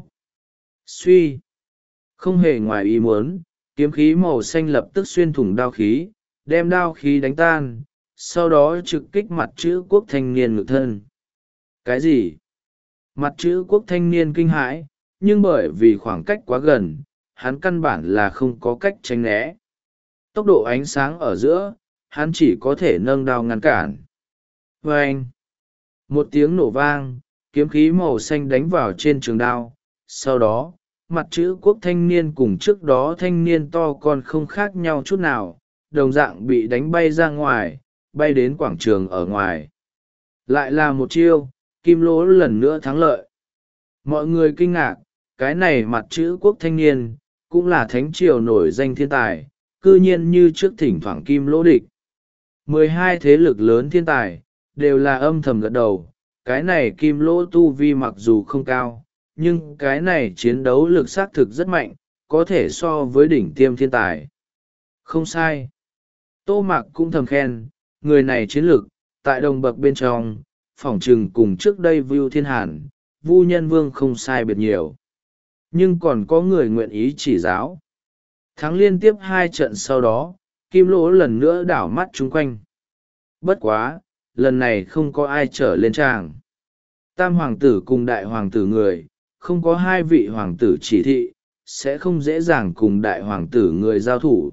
Suy. Không hề ngoài ý muốn, kiếm khí màu xanh lập tức xuyên thủng đao khí, đem đao khí đánh tan, sau đó trực kích mặt chữ quốc thanh niên ngực thân. Cái gì? Mặt chữ quốc thanh niên kinh hãi, nhưng bởi vì khoảng cách quá gần, hắn căn bản là không có cách tránh né. Tốc độ ánh sáng ở giữa, hắn chỉ có thể nâng đao ngăn cản. Vâng! Một tiếng nổ vang, kiếm khí màu xanh đánh vào trên trường đao. Sau đó, mặt chữ quốc thanh niên cùng trước đó thanh niên to con không khác nhau chút nào, đồng dạng bị đánh bay ra ngoài, bay đến quảng trường ở ngoài. Lại là một chiêu, Kim lỗ lần nữa thắng lợi. Mọi người kinh ngạc, cái này mặt chữ quốc thanh niên, cũng là thánh triều nổi danh thiên tài, cư nhiên như trước thỉnh thoảng Kim lỗ địch. Mười hai thế lực lớn thiên tài, đều là âm thầm gật đầu, cái này Kim lỗ tu vi mặc dù không cao, nhưng cái này chiến đấu lực xác thực rất mạnh, có thể so với đỉnh tiêm thiên tài. Không sai. Tô Mạc cũng thầm khen, người này chiến lực, tại đồng bậc bên trong, phỏng trừng cùng trước đây Vưu Thiên Hàn, Vu Nhân Vương không sai biệt nhiều. Nhưng còn có người nguyện ý chỉ giáo. Thắng liên tiếp hai trận sau đó, Kim lỗ lần nữa đảo mắt chung quanh. Bất quá, lần này không có ai trở lên tràng. Tam hoàng tử cùng đại hoàng tử người, không có hai vị hoàng tử chỉ thị, sẽ không dễ dàng cùng đại hoàng tử người giao thủ.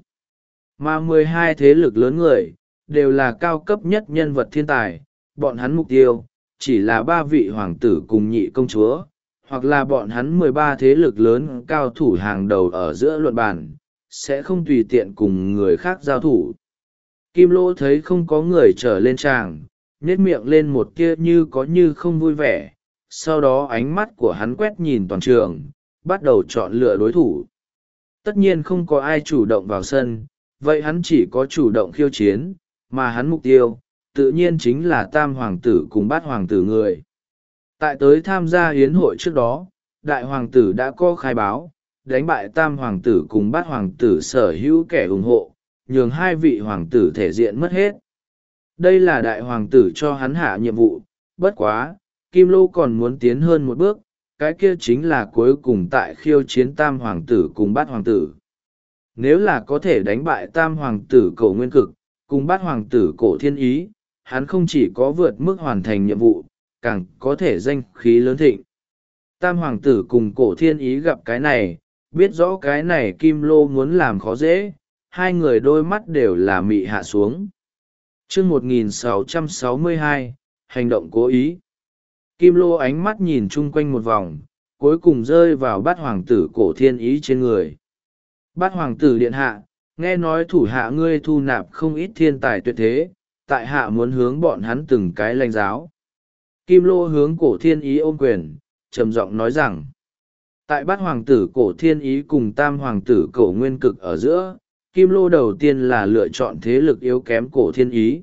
Mà mười hai thế lực lớn người, đều là cao cấp nhất nhân vật thiên tài, bọn hắn mục tiêu, chỉ là ba vị hoàng tử cùng nhị công chúa, hoặc là bọn hắn mười ba thế lực lớn cao thủ hàng đầu ở giữa luận bàn, sẽ không tùy tiện cùng người khác giao thủ. Kim lỗ thấy không có người trở lên tràng, nhếch miệng lên một tia như có như không vui vẻ, sau đó ánh mắt của hắn quét nhìn toàn trường, bắt đầu chọn lựa đối thủ. Tất nhiên không có ai chủ động vào sân, vậy hắn chỉ có chủ động khiêu chiến, mà hắn mục tiêu, tự nhiên chính là tam hoàng tử cùng bát hoàng tử người. Tại tới tham gia hiến hội trước đó, đại hoàng tử đã có khai báo, đánh bại tam hoàng tử cùng bát hoàng tử sở hữu kẻ ủng hộ, nhường hai vị hoàng tử thể diện mất hết. Đây là đại hoàng tử cho hắn hạ nhiệm vụ, bất quá, Kim lỗ còn muốn tiến hơn một bước, cái kia chính là cuối cùng tại khiêu chiến tam hoàng tử cùng bát hoàng tử. Nếu là có thể đánh bại tam hoàng tử cổ nguyên cực, cùng bát hoàng tử cổ thiên ý, hắn không chỉ có vượt mức hoàn thành nhiệm vụ, càng có thể danh khí lớn thịnh. Tam hoàng tử cùng cổ thiên ý gặp cái này, biết rõ cái này Kim lỗ muốn làm khó dễ, hai người đôi mắt đều là mị hạ xuống. Chương một nghìn sáu trăm sáu mươi hai, hành động cố ý. Kim lỗ ánh mắt nhìn chung quanh một vòng, cuối cùng rơi vào bát hoàng tử cổ thiên ý trên người. Bát hoàng tử điện hạ, nghe nói thủ hạ ngươi thu nạp không ít thiên tài tuyệt thế, tại hạ muốn hướng bọn hắn từng cái lãnh giáo. Kim Lô hướng cổ thiên ý ôm quyền, trầm giọng nói rằng, tại bát hoàng tử cổ thiên ý cùng tam hoàng tử cổ nguyên cực ở giữa, Kim Lô đầu tiên là lựa chọn thế lực yếu kém cổ thiên ý.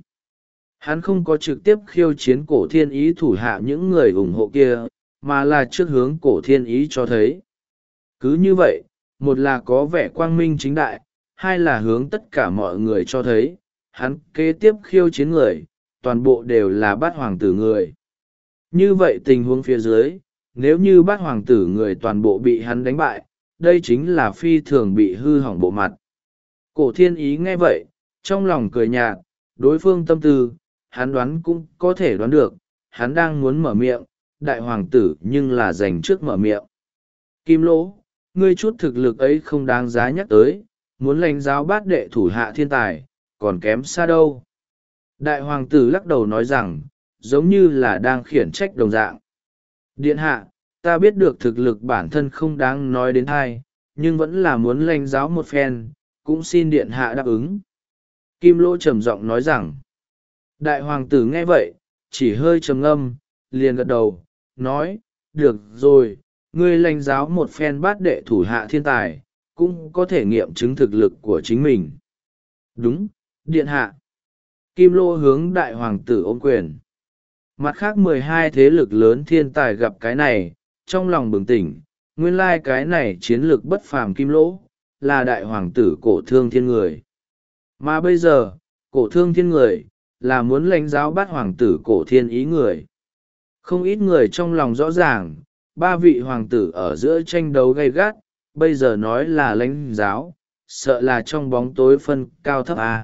Hắn không có trực tiếp khiêu chiến cổ thiên ý thủ hạ những người ủng hộ kia, mà là trước hướng cổ thiên ý cho thấy. Cứ như vậy, một là có vẻ quang minh chính đại, hai là hướng tất cả mọi người cho thấy, hắn kế tiếp khiêu chiến người, toàn bộ đều là bát hoàng tử người. Như vậy tình huống phía dưới, nếu như bát hoàng tử người toàn bộ bị hắn đánh bại, đây chính là phi thường bị hư hỏng bộ mặt. Cổ thiên ý nghe vậy, trong lòng cười nhạt, đối phương tâm tư, hắn đoán cũng có thể đoán được, hắn đang muốn mở miệng, đại hoàng tử nhưng là dành trước mở miệng. Kim Lỗ, ngươi chút thực lực ấy không đáng giá nhắc tới, muốn lãnh giáo bát đệ thủ hạ thiên tài, còn kém xa đâu. Đại hoàng tử lắc đầu nói rằng, giống như là đang khiển trách đồng dạng. Điện hạ, ta biết được thực lực bản thân không đáng nói đến hai, nhưng vẫn là muốn lãnh giáo một phen, cũng xin điện hạ đáp ứng. Kim Lỗ trầm giọng nói rằng, đại hoàng tử nghe vậy, chỉ hơi trầm ngâm, liền gật đầu, nói, được rồi, ngươi lãnh giáo một phen bát đệ thủ hạ thiên tài, cũng có thể nghiệm chứng thực lực của chính mình. Đúng, điện hạ. Kim Lô hướng đại hoàng tử ôm quyền. Mặt khác mười hai thế lực lớn thiên tài gặp cái này, trong lòng bừng tỉnh, nguyên lai cái này chiến lược bất phàm Kim Lỗ, là đại hoàng tử cổ thương thiên người. Mà bây giờ, cổ thương thiên người, là muốn lãnh giáo bát hoàng tử cổ thiên ý người. Không ít người trong lòng rõ ràng, ba vị hoàng tử ở giữa tranh đấu gay gắt, bây giờ nói là lãnh giáo, sợ là trong bóng tối phân cao thấp à.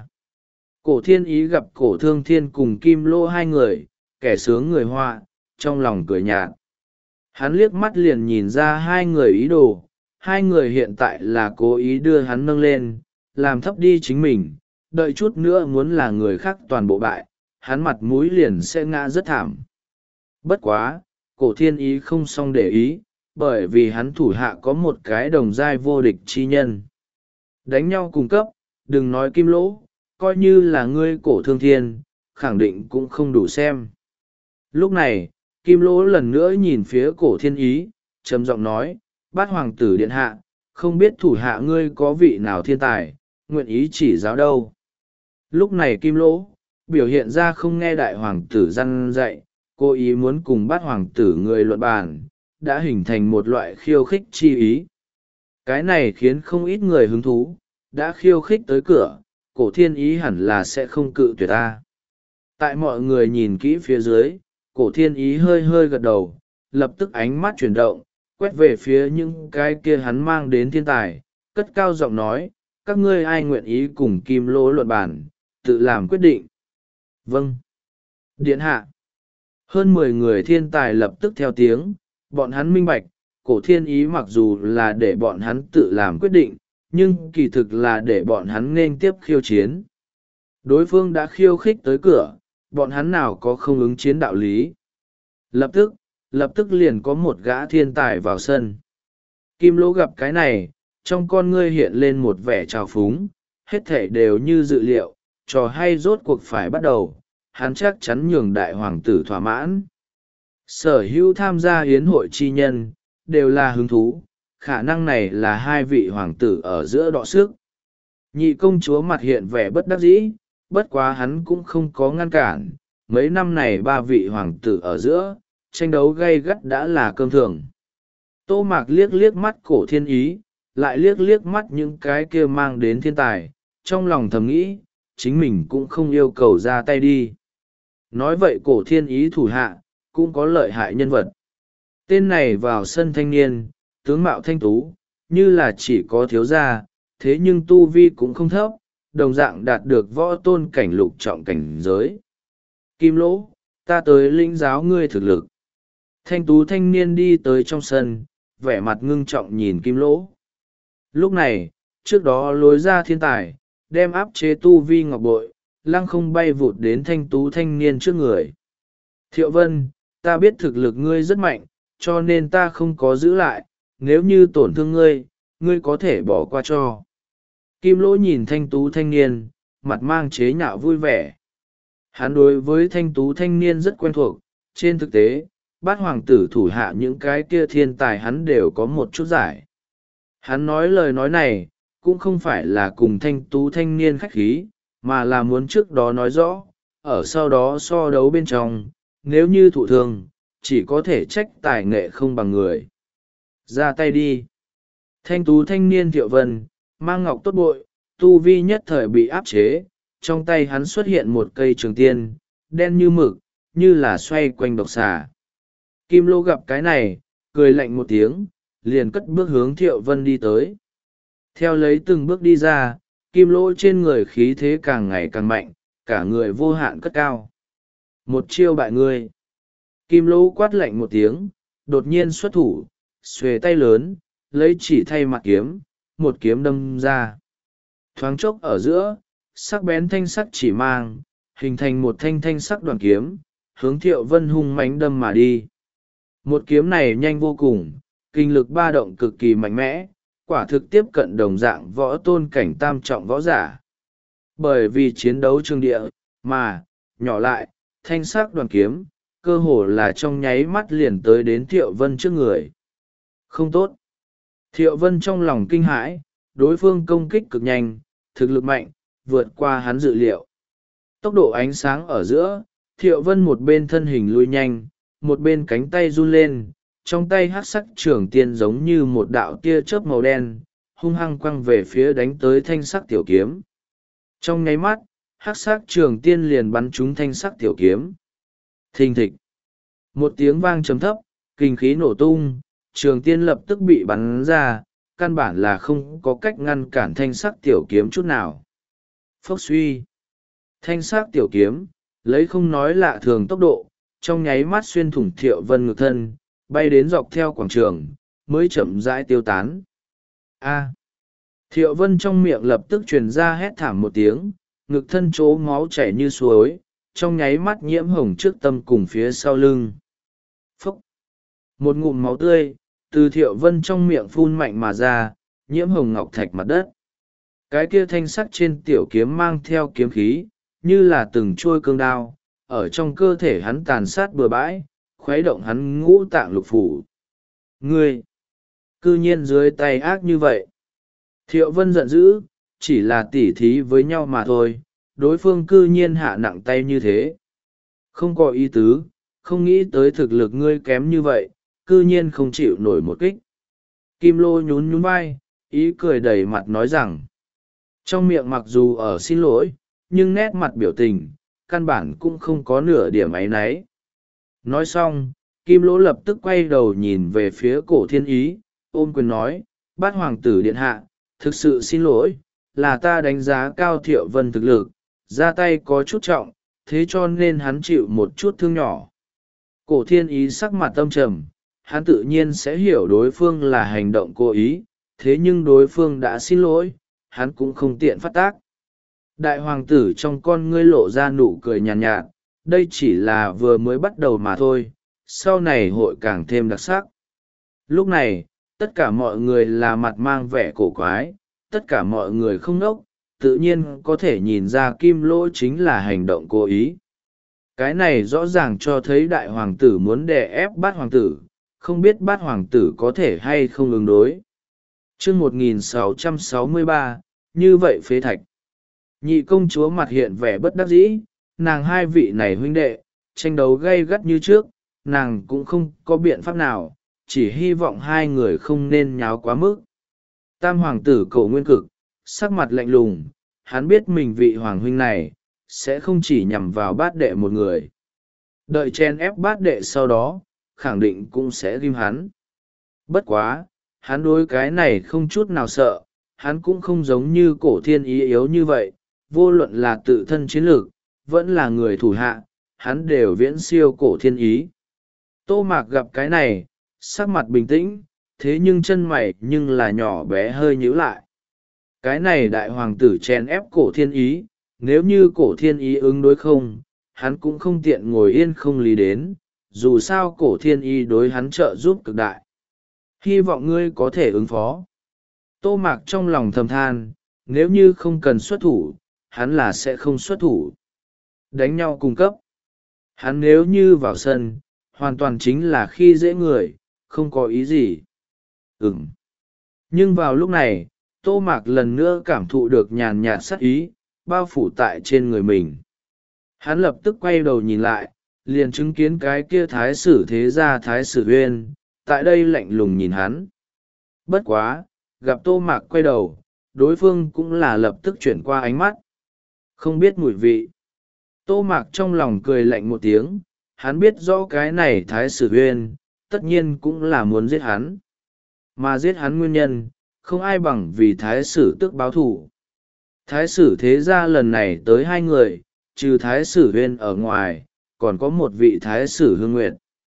Cổ thiên ý gặp cổ thương thiên cùng Kim Lô hai người, kẻ sướng người họa, trong lòng cười nhạt. Hắn liếc mắt liền nhìn ra hai người ý đồ, hai người hiện tại là cố ý đưa hắn nâng lên, làm thấp đi chính mình, đợi chút nữa muốn là người khác toàn bộ bại, hắn mặt mũi liền sẽ ngã rất thảm. Bất quá, cổ thiên ý không xong để ý, bởi vì hắn thủ hạ có một cái đồng giai vô địch chi nhân. Đánh nhau cùng cấp, đừng nói Kim Lỗ, coi như là ngươi cổ thương thiên, khẳng định cũng không đủ xem. Lúc này, Kim Lỗ lần nữa nhìn phía cổ thiên ý, trầm giọng nói, bát hoàng tử điện hạ, không biết thủ hạ ngươi có vị nào thiên tài, nguyện ý chỉ giáo đâu. Lúc này Kim Lỗ, biểu hiện ra không nghe đại hoàng tử răn dạy, cố ý muốn cùng bát hoàng tử người luận bàn, đã hình thành một loại khiêu khích chi ý. Cái này khiến không ít người hứng thú, đã khiêu khích tới cửa, cổ thiên ý hẳn là sẽ không cự tuyệt ta. Tại mọi người nhìn kỹ phía dưới, cổ thiên ý hơi hơi gật đầu, lập tức ánh mắt chuyển động, quét về phía những cái kia hắn mang đến thiên tài, cất cao giọng nói, các ngươi ai nguyện ý cùng Kim Lỗ luận bàn, tự làm quyết định. Vâng. Điện hạ. Hơn mười người thiên tài lập tức theo tiếng, bọn hắn minh bạch, cổ thiên ý mặc dù là để bọn hắn tự làm quyết định, nhưng kỳ thực là để bọn hắn nên tiếp khiêu chiến. Đối phương đã khiêu khích tới cửa, bọn hắn nào có không ứng chiến đạo lý. Lập tức, lập tức liền có một gã thiên tài vào sân. Kim Lỗ gặp cái này, trong con ngươi hiện lên một vẻ trào phúng, hết thể đều như dự liệu, trò hay rốt cuộc phải bắt đầu, hắn chắc chắn nhường đại hoàng tử thỏa mãn. Sở hữu tham gia hiến hội chi nhân, đều là hứng thú, khả năng này là hai vị hoàng tử ở giữa đọ sức. Nhị công chúa mặt hiện vẻ bất đắc dĩ, bất quá hắn cũng không có ngăn cản, mấy năm này ba vị hoàng tử ở giữa, tranh đấu gay gắt đã là cơm thường. Tô Mạc liếc liếc mắt cổ thiên ý, lại liếc liếc mắt những cái kia mang đến thiên tài, trong lòng thầm nghĩ, chính mình cũng không yêu cầu ra tay đi. Nói vậy cổ thiên ý thủ hạ, cũng có lợi hại nhân vật. Tên này vào sân thanh niên, tướng mạo thanh tú, như là chỉ có thiếu gia, thế nhưng tu vi cũng không thấp, đồng dạng đạt được võ tôn cảnh lục trọng cảnh giới. Kim Lỗ, ta tới lĩnh giáo ngươi thực lực. Thanh tú thanh niên đi tới trong sân, vẻ mặt ngưng trọng nhìn Kim Lỗ. Lúc này, trước đó lối ra thiên tài, đem áp chế tu vi ngọc bội, lăng không bay vụt đến thanh tú thanh niên trước người. Thiệu Vân, ta biết thực lực ngươi rất mạnh, cho nên ta không có giữ lại, nếu như tổn thương ngươi, ngươi có thể bỏ qua cho. Kim Lỗ nhìn thanh tú thanh niên, mặt mang chế nhạo vui vẻ. Hắn đối với thanh tú thanh niên rất quen thuộc, trên thực tế, bát hoàng tử thủ hạ những cái kia thiên tài hắn đều có một chút giải. Hắn nói lời nói này, cũng không phải là cùng thanh tú thanh niên khách khí, mà là muốn trước đó nói rõ, ở sau đó so đấu bên trong, nếu như thụ thương, chỉ có thể trách tài nghệ không bằng người. Ra tay đi. Thanh tú thanh niên Thiệu Vân, mang ngọc tốt bội, tu vi nhất thời bị áp chế, trong tay hắn xuất hiện một cây trường tiên, đen như mực, như là xoay quanh độc xà. Kim Lô gặp cái này, cười lạnh một tiếng, liền cất bước hướng Thiệu Vân đi tới. Theo lấy từng bước đi ra, Kim Lô trên người khí thế càng ngày càng mạnh, cả người vô hạn cất cao. Một chiêu bại ngươi. Kim Lô quát lạnh một tiếng, đột nhiên xuất thủ, xuề tay lớn, lấy chỉ thay mặt kiếm, một kiếm đâm ra. Thoáng chốc ở giữa, sắc bén thanh sắc chỉ mang, hình thành một thanh thanh sắc đoàn kiếm, hướng Thiệu Vân hung mãnh đâm mà đi. Một kiếm này nhanh vô cùng, kinh lực ba động cực kỳ mạnh mẽ, quả thực tiếp cận đồng dạng võ tôn cảnh tam trọng võ giả. Bởi vì chiến đấu trường địa, mà, nhỏ lại, thanh sắc đoàn kiếm, cơ hồ là trong nháy mắt liền tới đến Thiệu Vân trước người. Không tốt. Thiệu Vân trong lòng kinh hãi, đối phương công kích cực nhanh, thực lực mạnh, vượt qua hắn dự liệu. Tốc độ ánh sáng ở giữa, Thiệu Vân một bên thân hình lui nhanh, một bên cánh tay run lên, trong tay hắc sắc trường tiên giống như một đạo tia chớp màu đen, hung hăng quăng về phía đánh tới thanh sắc tiểu kiếm. Trong nháy mắt, hắc sắc trường tiên liền bắn trúng thanh sắc tiểu kiếm. Thình thịch. Một tiếng vang trầm thấp, kinh khí nổ tung, trường tiên lập tức bị bắn ra, căn bản là không có cách ngăn cản thanh sắc tiểu kiếm chút nào. Phốc suy. Thanh sắc tiểu kiếm, lấy không nói lạ thường tốc độ, trong nháy mắt xuyên thủng Thiệu Vân ngực thân, bay đến dọc theo quảng trường, mới chậm rãi tiêu tán. A. Thiệu Vân trong miệng lập tức truyền ra hét thảm một tiếng, ngực thân chỗ máu chảy như suối, trong nháy mắt nhiễm hồng trước tâm cùng phía sau lưng. Phốc. Một ngụm máu tươi, từ Thiệu Vân trong miệng phun mạnh mà ra, nhiễm hồng ngọc thạch mặt đất. Cái kia thanh sắc trên tiểu kiếm mang theo kiếm khí, như là từng trôi cương đao, ở trong cơ thể hắn tàn sát bừa bãi, khuấy động hắn ngũ tạng lục phủ. Ngươi! Cư nhiên dưới tay ác như vậy. Thiệu Vân giận dữ, chỉ là tỉ thí với nhau mà thôi, đối phương cư nhiên hạ nặng tay như thế. Không có ý tứ, không nghĩ tới thực lực ngươi kém như vậy, cư nhiên không chịu nổi một kích. Kim Lô nhún nhún vai, ý cười đầy mặt nói rằng, trong miệng mặc dù ở xin lỗi, nhưng nét mặt biểu tình, căn bản cũng không có nửa điểm áy náy. Nói xong, Kim Lỗ lập tức quay đầu nhìn về phía Cổ Thiên Ý, ôm quyền nói, bát hoàng tử điện hạ, thực sự xin lỗi, là ta đánh giá cao Thiệu Vân thực lực, ra tay có chút trọng, thế cho nên hắn chịu một chút thương nhỏ. Cổ Thiên Ý sắc mặt âm trầm, hắn tự nhiên sẽ hiểu đối phương là hành động cố ý, thế nhưng đối phương đã xin lỗi, hắn cũng không tiện phát tác. Đại hoàng tử trong con ngươi lộ ra nụ cười nhàn nhạt, nhạt, đây chỉ là vừa mới bắt đầu mà thôi, sau này hội càng thêm đặc sắc. Lúc này, tất cả mọi người là mặt mang vẻ cổ quái, tất cả mọi người không ngốc, tự nhiên có thể nhìn ra Kim Lỗ chính là hành động cố ý. Cái này rõ ràng cho thấy đại hoàng tử muốn đè ép bát hoàng tử, không biết bát hoàng tử có thể hay không ứng đối. Chương một nghìn sáu trăm sáu mươi ba, như vậy phế thạch. Nhị công chúa mặt hiện vẻ bất đắc dĩ, nàng hai vị này huynh đệ, tranh đấu gay gắt như trước, nàng cũng không có biện pháp nào, chỉ hy vọng hai người không nên nháo quá mức. Tam hoàng tử Cổ Nguyên Cực, sắc mặt lạnh lùng, hắn biết mình vị hoàng huynh này, sẽ không chỉ nhằm vào bát đệ một người. Đợi chen ép bát đệ sau đó, khẳng định cũng sẽ ghim hắn. Bất quá, hắn đối cái này không chút nào sợ, hắn cũng không giống như Cổ Thiên Ý yếu như vậy, vô luận là tự thân chiến lược, vẫn là người thủ hạ, hắn đều viễn siêu Cổ Thiên Ý. Tô Mạc gặp cái này, sắc mặt bình tĩnh, thế nhưng chân mày nhưng là nhỏ bé hơi nhíu lại. Cái này đại hoàng tử chèn ép Cổ Thiên Ý, nếu như Cổ Thiên Ý ứng đối không, hắn cũng không tiện ngồi yên không lý đến, dù sao cổ thiên ý đối hắn trợ giúp cực đại. Hy vọng ngươi có thể ứng phó. Tô Mạc trong lòng thầm than, nếu như không cần xuất thủ, hắn là sẽ không xuất thủ. Đánh nhau cung cấp. Hắn nếu như vào sân, hoàn toàn chính là khi dễ người, không có ý gì. Ừm. Nhưng vào lúc này, Tô Mạc lần nữa cảm thụ được nhàn nhạt sát ý, bao phủ tại trên người mình. Hắn lập tức quay đầu nhìn lại, liền chứng kiến cái kia thái sử thế gia thái sử huyên, tại đây lạnh lùng nhìn hắn. Bất quá, gặp Tô Mạc quay đầu, đối phương cũng là lập tức chuyển qua ánh mắt. Không biết mùi vị. Tô Mạc trong lòng cười lạnh một tiếng, hắn biết rõ cái này thái sử huyên, tất nhiên cũng là muốn giết hắn. Mà giết hắn nguyên nhân, không ai bằng vì thái sử tước báo thù. Thái sử thế gia lần này tới hai người, trừ thái sử huyên ở ngoài, còn có một vị thái sử hương nguyệt.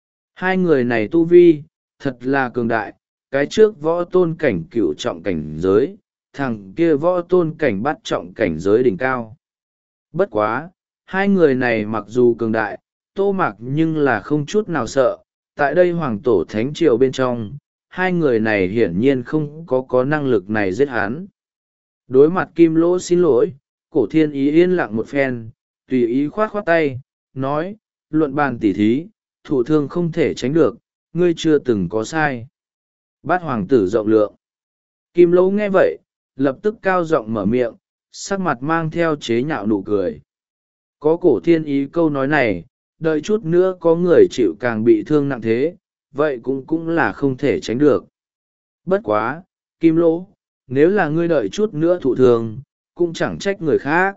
Hai người này tu vi, thật là cường đại, cái trước võ tôn cảnh cựu trọng cảnh giới, thằng kia võ tôn cảnh bắt trọng cảnh giới đỉnh cao. Bất quá, hai người này mặc dù cường đại, Tô Mạc nhưng là không chút nào sợ, tại đây hoàng tổ thánh triều bên trong, hai người này hiển nhiên không có có năng lực này giết hắn. Đối mặt Kim Lỗ xin lỗi, cổ thiên ý yên lặng một phen, tùy ý khoát khoát tay, nói, luận bàn tỉ thí, thủ thương không thể tránh được, ngươi chưa từng có sai. Bát hoàng tử rộng lượng. Kim Lỗ nghe vậy, lập tức cao giọng mở miệng, sắc mặt mang theo chế nhạo nụ cười. Có cổ thiên ý câu nói này, đợi chút nữa có người chịu càng bị thương nặng thế, vậy cũng cũng là không thể tránh được. Bất quá, Kim Lỗ, nếu là ngươi đợi chút nữa thụ thương, cũng chẳng trách người khác.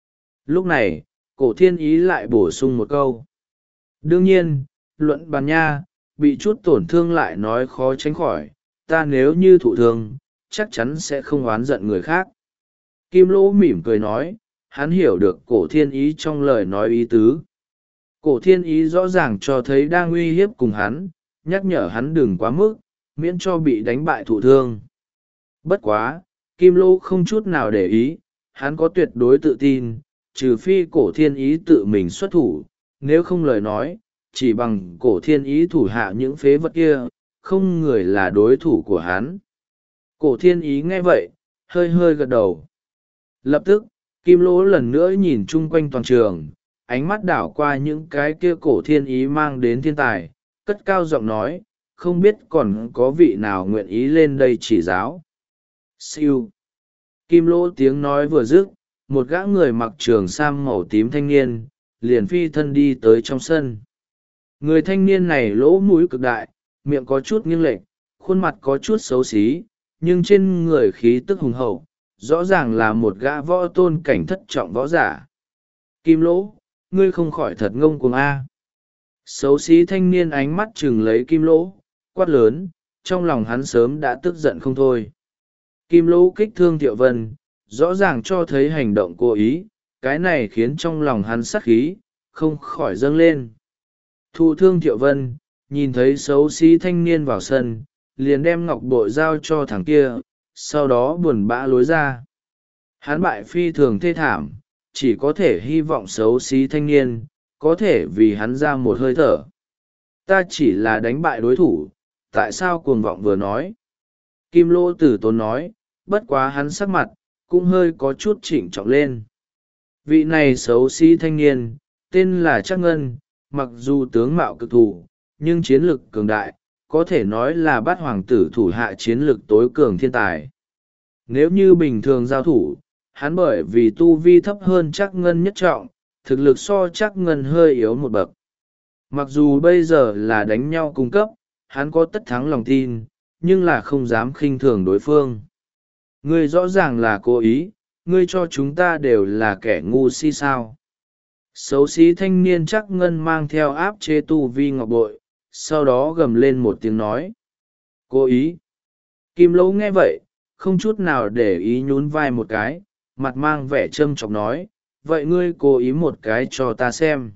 Lúc này, cổ thiên ý lại bổ sung một câu. Đương nhiên, luận bàn nha, bị chút tổn thương lại nói khó tránh khỏi, ta nếu như thụ thương, chắc chắn sẽ không oán giận người khác. Kim Lỗ mỉm cười nói, hắn hiểu được cổ thiên ý trong lời nói ý tứ. Cổ thiên ý rõ ràng cho thấy đang uy hiếp cùng hắn, nhắc nhở hắn đừng quá mức, miễn cho bị đánh bại thụ thương. Bất quá, Kim Lỗ không chút nào để ý, hắn có tuyệt đối tự tin, trừ phi cổ thiên ý tự mình xuất thủ, nếu không lời nói, chỉ bằng cổ thiên ý thủ hạ những phế vật kia, không người là đối thủ của hắn. Cổ thiên ý nghe vậy, hơi hơi gật đầu. Lập tức, Kim Lỗ lần nữa nhìn chung quanh toàn trường, ánh mắt đảo qua những cái kia cổ thiên ý mang đến thiên tài, cất cao giọng nói, không biết còn có vị nào nguyện ý lên đây chỉ giáo. Siêu. Kim Lỗ tiếng nói vừa dứt, một gã người mặc trường sam màu tím thanh niên, liền phi thân đi tới trong sân. Người thanh niên này lỗ mũi cực đại, miệng có chút nghiêng lệch, khuôn mặt có chút xấu xí, nhưng trên người khí tức hùng hậu, rõ ràng là một gã võ tôn cảnh thất trọng võ giả. Kim Lỗ, ngươi không khỏi thật ngông cuồng a. Xấu xí thanh niên ánh mắt chừng lấy Kim Lỗ, quát lớn, trong lòng hắn sớm đã tức giận không thôi. Kim Lỗ kích thương Thiệu Vân, rõ ràng cho thấy hành động cố ý, cái này khiến trong lòng hắn sát khí, không khỏi dâng lên. Thụ thương Thiệu Vân, nhìn thấy xấu xí thanh niên vào sân, liền đem ngọc bội giao cho thằng kia, sau đó buồn bã lối ra. Hắn bại phi thường thê thảm, chỉ có thể hy vọng xấu xí thanh niên, có thể vì hắn ra một hơi thở. Ta chỉ là đánh bại đối thủ, tại sao cuồng vọng vừa nói? Kim Lỗ tử tốn nói, bất quá hắn sắc mặt, cũng hơi có chút chỉnh trọng lên. Vị này xấu xí thanh niên, tên là Trác Ngân, mặc dù tướng mạo cực thủ, nhưng chiến lực cường đại, có thể nói là bát hoàng tử thủ hạ chiến lực tối cường thiên tài. Nếu như bình thường giao thủ, hắn bởi vì tu vi thấp hơn Trác Ngân nhất trọng, thực lực so Trác Ngân hơi yếu một bậc. Mặc dù bây giờ là đánh nhau cung cấp, hắn có tất thắng lòng tin, nhưng là không dám khinh thường đối phương. Ngươi rõ ràng là cố ý, ngươi cho chúng ta đều là kẻ ngu si sao. Xấu xí thanh niên Trác Ngân mang theo áp chế tu vi ngọc bội, sau đó gầm lên một tiếng nói. Cố ý. Kim Lỗ nghe vậy, không chút nào để ý nhún vai một cái, mặt mang vẻ châm chọc nói, vậy ngươi cố ý một cái cho ta xem.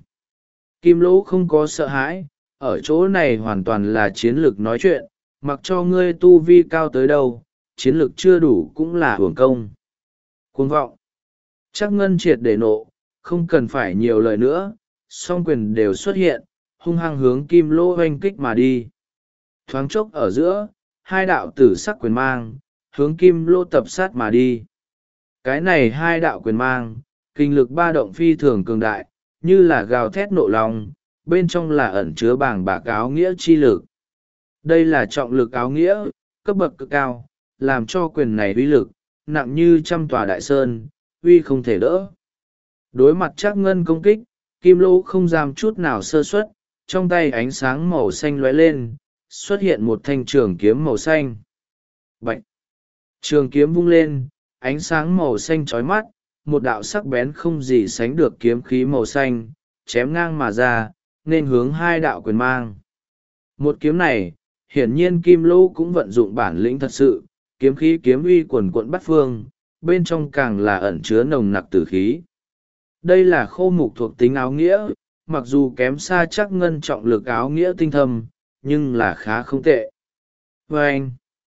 Kim Lỗ không có sợ hãi, ở chỗ này hoàn toàn là chiến lược nói chuyện, mặc cho ngươi tu vi cao tới đâu, chiến lược chưa đủ cũng là hưởng công. Cuồng vọng. Trác Ngân triệt để nộ, không cần phải nhiều lời nữa, song quyền đều xuất hiện, hung hăng hướng kim lỗ oanh kích mà đi. Thoáng chốc ở giữa, hai đạo tử sắc quyền mang, hướng kim lỗ tập sát mà đi. Cái này hai đạo quyền mang, kinh lực ba động phi thường cường đại, như là gào thét nộ lòng, bên trong là ẩn chứa bảng bạc áo nghĩa chi lực. Đây là trọng lực áo nghĩa, cấp bậc cực cao, làm cho quyền này uy lực, nặng như trăm tòa đại sơn, uy không thể đỡ. Đối mặt Trác Ngân công kích, kim lỗ không dám chút nào sơ suất, trong tay ánh sáng màu xanh lóe lên, xuất hiện một thanh trường kiếm màu xanh. Bạch! Trường kiếm vung lên, ánh sáng màu xanh chói mắt, một đạo sắc bén không gì sánh được kiếm khí màu xanh, chém ngang mà ra, nên hướng hai đạo quyền mang. Một kiếm này, hiển nhiên kim lỗ cũng vận dụng bản lĩnh thật sự, kiếm khí kiếm uy quần quận bắt phương, bên trong càng là ẩn chứa nồng nặc tử khí. Đây là khô mục thuộc tính áo nghĩa, mặc dù kém xa Trác Ngân trọng lực áo nghĩa tinh thâm, nhưng là khá không tệ. Vâng!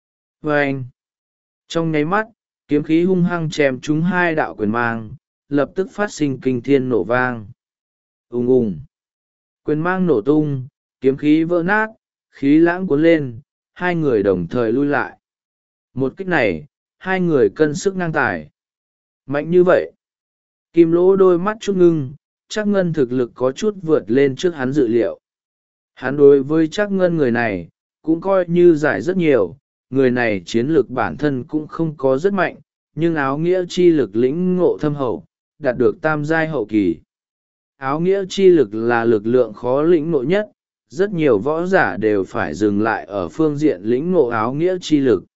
Vâng! Trong nháy mắt, kiếm khí hung hăng chém trúng hai đạo quyền mang, lập tức phát sinh kinh thiên nổ vang. Ùng ùng! Quyền mang nổ tung, kiếm khí vỡ nát, khí lãng cuốn lên, hai người đồng thời lui lại. Một kích này, hai người cân sức ngang tài. Mạnh như vậy! Kim lỗ đôi mắt chút ngưng, Trác Ngân thực lực có chút vượt lên trước hắn dự liệu. Hắn đối với Trác Ngân người này, cũng coi như giải rất nhiều, người này chiến lược bản thân cũng không có rất mạnh, nhưng áo nghĩa chi lực lĩnh ngộ thâm hậu, đạt được tam giai hậu kỳ. Áo nghĩa chi lực là lực lượng khó lĩnh ngộ nhất, rất nhiều võ giả đều phải dừng lại ở phương diện lĩnh ngộ áo nghĩa chi lực.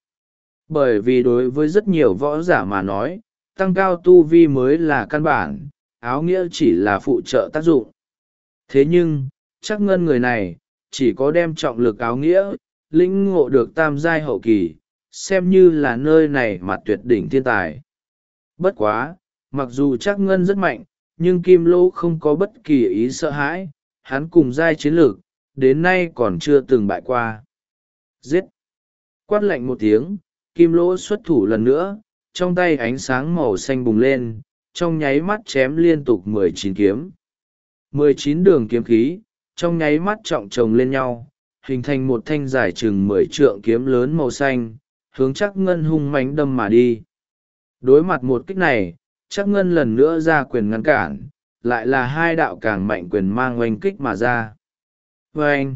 Bởi vì đối với rất nhiều võ giả mà nói, tăng cao tu vi mới là căn bản, áo nghĩa chỉ là phụ trợ tác dụng. Thế nhưng, Trác Ngân người này, chỉ có đem trọng lực áo nghĩa, lĩnh ngộ được tam giai hậu kỳ, xem như là nơi này mà tuyệt đỉnh thiên tài. Bất quá, mặc dù Trác Ngân rất mạnh, nhưng kim lỗ không có bất kỳ ý sợ hãi, hắn cùng giai chiến lược, đến nay còn chưa từng bại qua. Giết! Quát lạnh một tiếng, kim lỗ xuất thủ lần nữa, trong tay ánh sáng màu xanh bùng lên, trong nháy mắt chém liên tục mười chín kiếm. mười chín đường kiếm khí, trong nháy mắt trọng chồng lên nhau, hình thành một thanh dài chừng mười trượng kiếm lớn màu xanh, hướng Trác Ngân hung mãnh đâm mà đi. Đối mặt một kích này, Trác Ngân lần nữa ra quyền ngăn cản, lại là hai đạo càng mạnh quyền mang oanh kích mà ra. Vâng!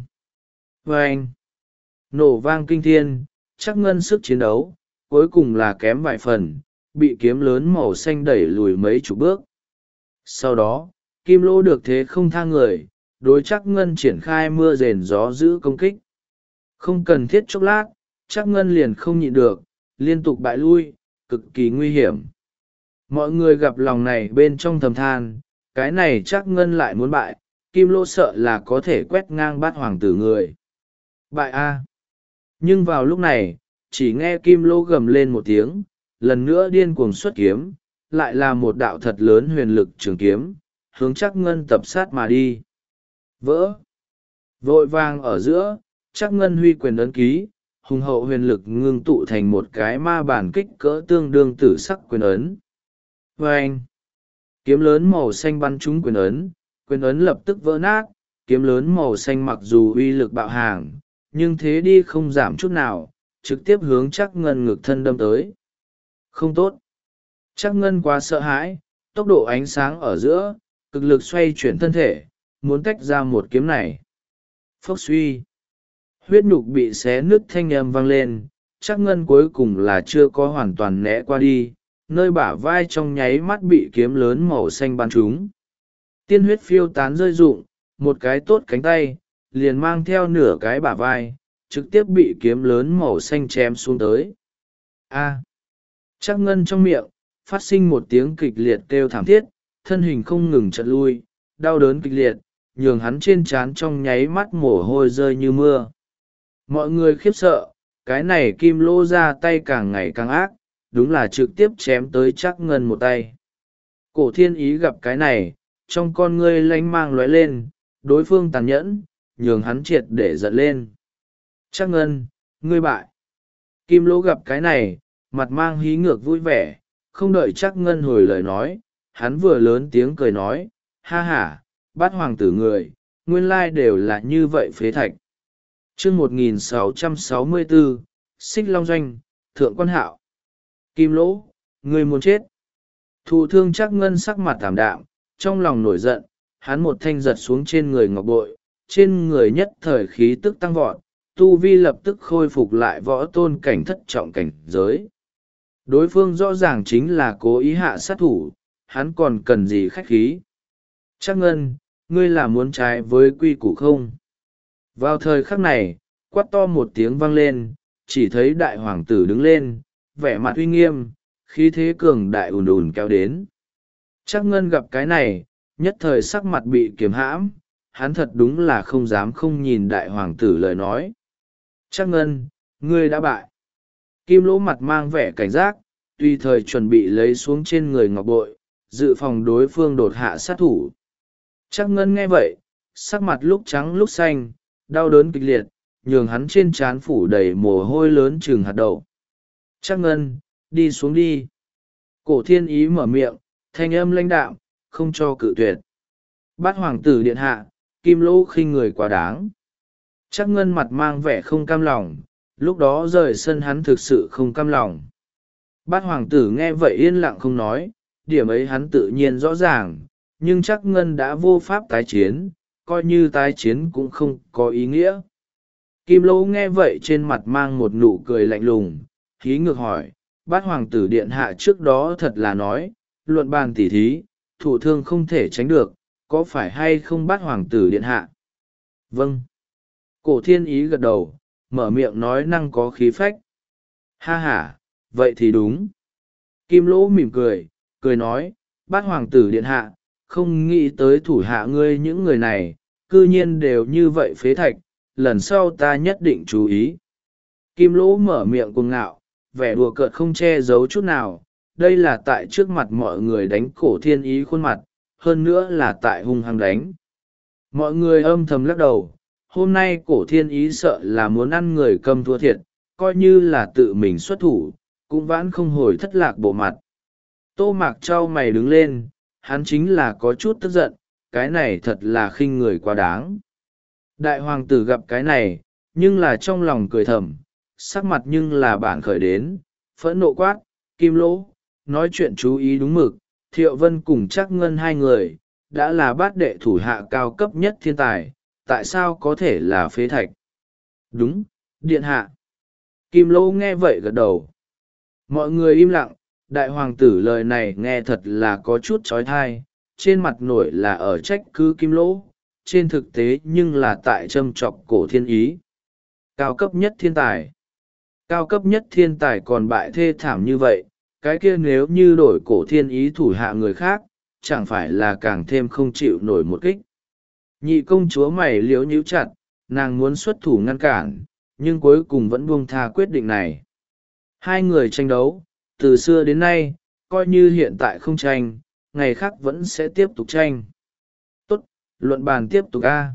Vâng! Nổ vang kinh thiên, Trác Ngân sức chiến đấu, cuối cùng là kém vài phần, bị kiếm lớn màu xanh đẩy lùi mấy chục bước. Sau đó, kim lỗ được thế không tha người, đối Trác Ngân triển khai mưa rền gió giữ công kích. Không cần thiết chốc lát, Trác Ngân liền không nhịn được, liên tục bại lui, cực kỳ nguy hiểm. Mọi người gặp lòng này bên trong thầm than, cái này Trác Ngân lại muốn bại, kim lỗ sợ là có thể quét ngang bát hoàng tử người. Bại a! Nhưng vào lúc này, chỉ nghe kim lỗ gầm lên một tiếng, lần nữa điên cuồng xuất kiếm, lại là một đạo thật lớn huyền lực trường kiếm, hướng Trác Ngân tập sát mà đi. Vỡ! Vội vàng ở giữa, Trác Ngân huy quyền ấn ký, hùng hậu huyền lực ngưng tụ thành một cái ma bản kích cỡ tương đương tử sắc quyền ấn. Vâng! Kiếm lớn màu xanh bắn trúng quyền ấn, quyền ấn lập tức vỡ nát, kiếm lớn màu xanh mặc dù uy lực bạo hàng, nhưng thế đi không giảm chút nào, trực tiếp hướng Trác Ngân ngực thân đâm tới. Không tốt! Trác Ngân quá sợ hãi, tốc độ ánh sáng ở giữa, cực lực xoay chuyển thân thể, muốn tách ra một kiếm này. Phốc suy! Huyết nhục bị xé nứt thanh âm vang lên, Trác Ngân cuối cùng là chưa có hoàn toàn né qua đi, nơi bả vai trong nháy mắt bị kiếm lớn màu xanh bắn trúng. Tiên huyết phiêu tán rơi rụng, một cái tốt cánh tay, liền mang theo nửa cái bả vai, trực tiếp bị kiếm lớn màu xanh chém xuống tới. A! Trác Ngân trong miệng, phát sinh một tiếng kịch liệt kêu thảm thiết, thân hình không ngừng chật lui, đau đớn kịch liệt, nhường hắn trên trán trong nháy mắt mồ hôi rơi như mưa. Mọi người khiếp sợ, cái này kim lỗ ra tay càng ngày càng ác, đúng là trực tiếp chém tới Trác Ngân một tay. Cổ thiên ý gặp cái này, trong con ngươi lanh mang lóe lên, đối phương tàn nhẫn, nhường hắn triệt để giận lên. Trác Ngân, ngươi bại. Kim lỗ gặp cái này, mặt mang hí ngược vui vẻ, không đợi Trác Ngân hồi lời nói, hắn vừa lớn tiếng cười nói, ha ha, bát hoàng tử người, nguyên lai đều là như vậy phế thạch. Chương một nghìn sáu trăm sáu mươi bốn, Xích Long Doanh, Thượng Quan Hạo. Kim Lỗ, ngươi muốn chết. Thụ thương Trác Ngân sắc mặt tảm đạm, trong lòng nổi giận, hắn một thanh giật xuống trên người ngọc bội, trên người nhất thời khí tức tăng vọt, tu vi lập tức khôi phục lại võ tôn cảnh thất trọng cảnh giới. Đối phương rõ ràng chính là cố ý hạ sát thủ, hắn còn cần gì khách khí. Trác Ngân, ngươi là muốn trái với quy củ không? Vào thời khắc này, quát to một tiếng vang lên, chỉ thấy đại hoàng tử đứng lên, vẻ mặt uy nghiêm, khí thế cường đại ùn ùn kéo đến. Trác Ngân gặp cái này, nhất thời sắc mặt bị kiềm hãm, hắn thật đúng là không dám không nhìn đại hoàng tử lời nói. Trác Ngân, ngươi đã bại. Kim Lỗ mặt mang vẻ cảnh giác, tùy thời chuẩn bị lấy xuống trên người ngọc bội, dự phòng đối phương đột hạ sát thủ. Trác Ngân nghe vậy, sắc mặt lúc trắng lúc xanh, đau đớn kịch liệt, nhường hắn trên trán phủ đầy mồ hôi lớn chừng hạt đậu. Trác Ngân, đi xuống đi. Cổ Thiên Ý mở miệng, thanh âm lãnh đạm, không cho cự tuyệt. Bát hoàng tử điện hạ, Kim Lỗ khinh người quá đáng. Trác Ngân mặt mang vẻ không cam lòng, lúc đó rời sân hắn thực sự không cam lòng. Bát hoàng tử nghe vậy yên lặng không nói, điểm ấy hắn tự nhiên rõ ràng, nhưng Trác Ngân đã vô pháp tái chiến, coi như tái chiến cũng không có ý nghĩa. Kim Lỗ nghe vậy trên mặt mang một nụ cười lạnh lùng, khí ngược hỏi, Bát hoàng tử điện hạ trước đó thật là nói, luận bàn tỉ thí, thụ thương không thể tránh được, có phải hay không Bát hoàng tử điện hạ? Vâng. Cổ Thiên Ý gật đầu, mở miệng nói năng có khí phách. Ha ha, vậy thì đúng. Kim Lỗ mỉm cười, cười nói, Bát hoàng tử điện hạ, không nghĩ tới thủ hạ ngươi những người này, cư nhiên đều như vậy phế thạch, lần sau ta nhất định chú ý. Kim Lỗ mở miệng cuồng ngạo, vẻ đùa cợt không che giấu chút nào, đây là tại trước mặt mọi người đánh Cổ Thiên Ý khuôn mặt, hơn nữa là tại hung hăng đánh. Mọi người âm thầm lắc đầu, hôm nay Cổ Thiên Ý sợ là muốn ăn người cầm thua thiệt, coi như là tự mình xuất thủ, cũng vãn không hồi thất lạc bộ mặt. Tô Mạc trao mày đứng lên, hắn chính là có chút tức giận, cái này thật là khinh người quá đáng. Đại hoàng tử gặp cái này, nhưng là trong lòng cười thầm, sắc mặt nhưng là bản khởi đến, phẫn nộ quát, Kim Lỗ, nói chuyện chú ý đúng mực, Thiệu Vân cùng Trác Ngân hai người, đã là bát đệ thủ hạ cao cấp nhất thiên tài, tại sao có thể là phế thạch? Đúng, điện hạ. Kim Lỗ nghe vậy gật đầu. Mọi người im lặng, đại hoàng tử lời này nghe thật là có chút trói thai, trên mặt nổi là ở trách cứ Kim Lỗ, trên thực tế nhưng là tại châm chọc Cổ Thiên Ý. Cao cấp nhất thiên tài. Cao cấp nhất thiên tài còn bại thê thảm như vậy, cái kia nếu như đổi Cổ Thiên Ý thủ hạ người khác, chẳng phải là càng thêm không chịu nổi một kích. Nhị công chúa mày liếu nhíu chặt, nàng muốn xuất thủ ngăn cản, nhưng cuối cùng vẫn buông tha quyết định này. Hai người tranh đấu, từ xưa đến nay, coi như hiện tại không tranh, ngày khác vẫn sẽ tiếp tục tranh. Tốt, luận bàn tiếp tục a.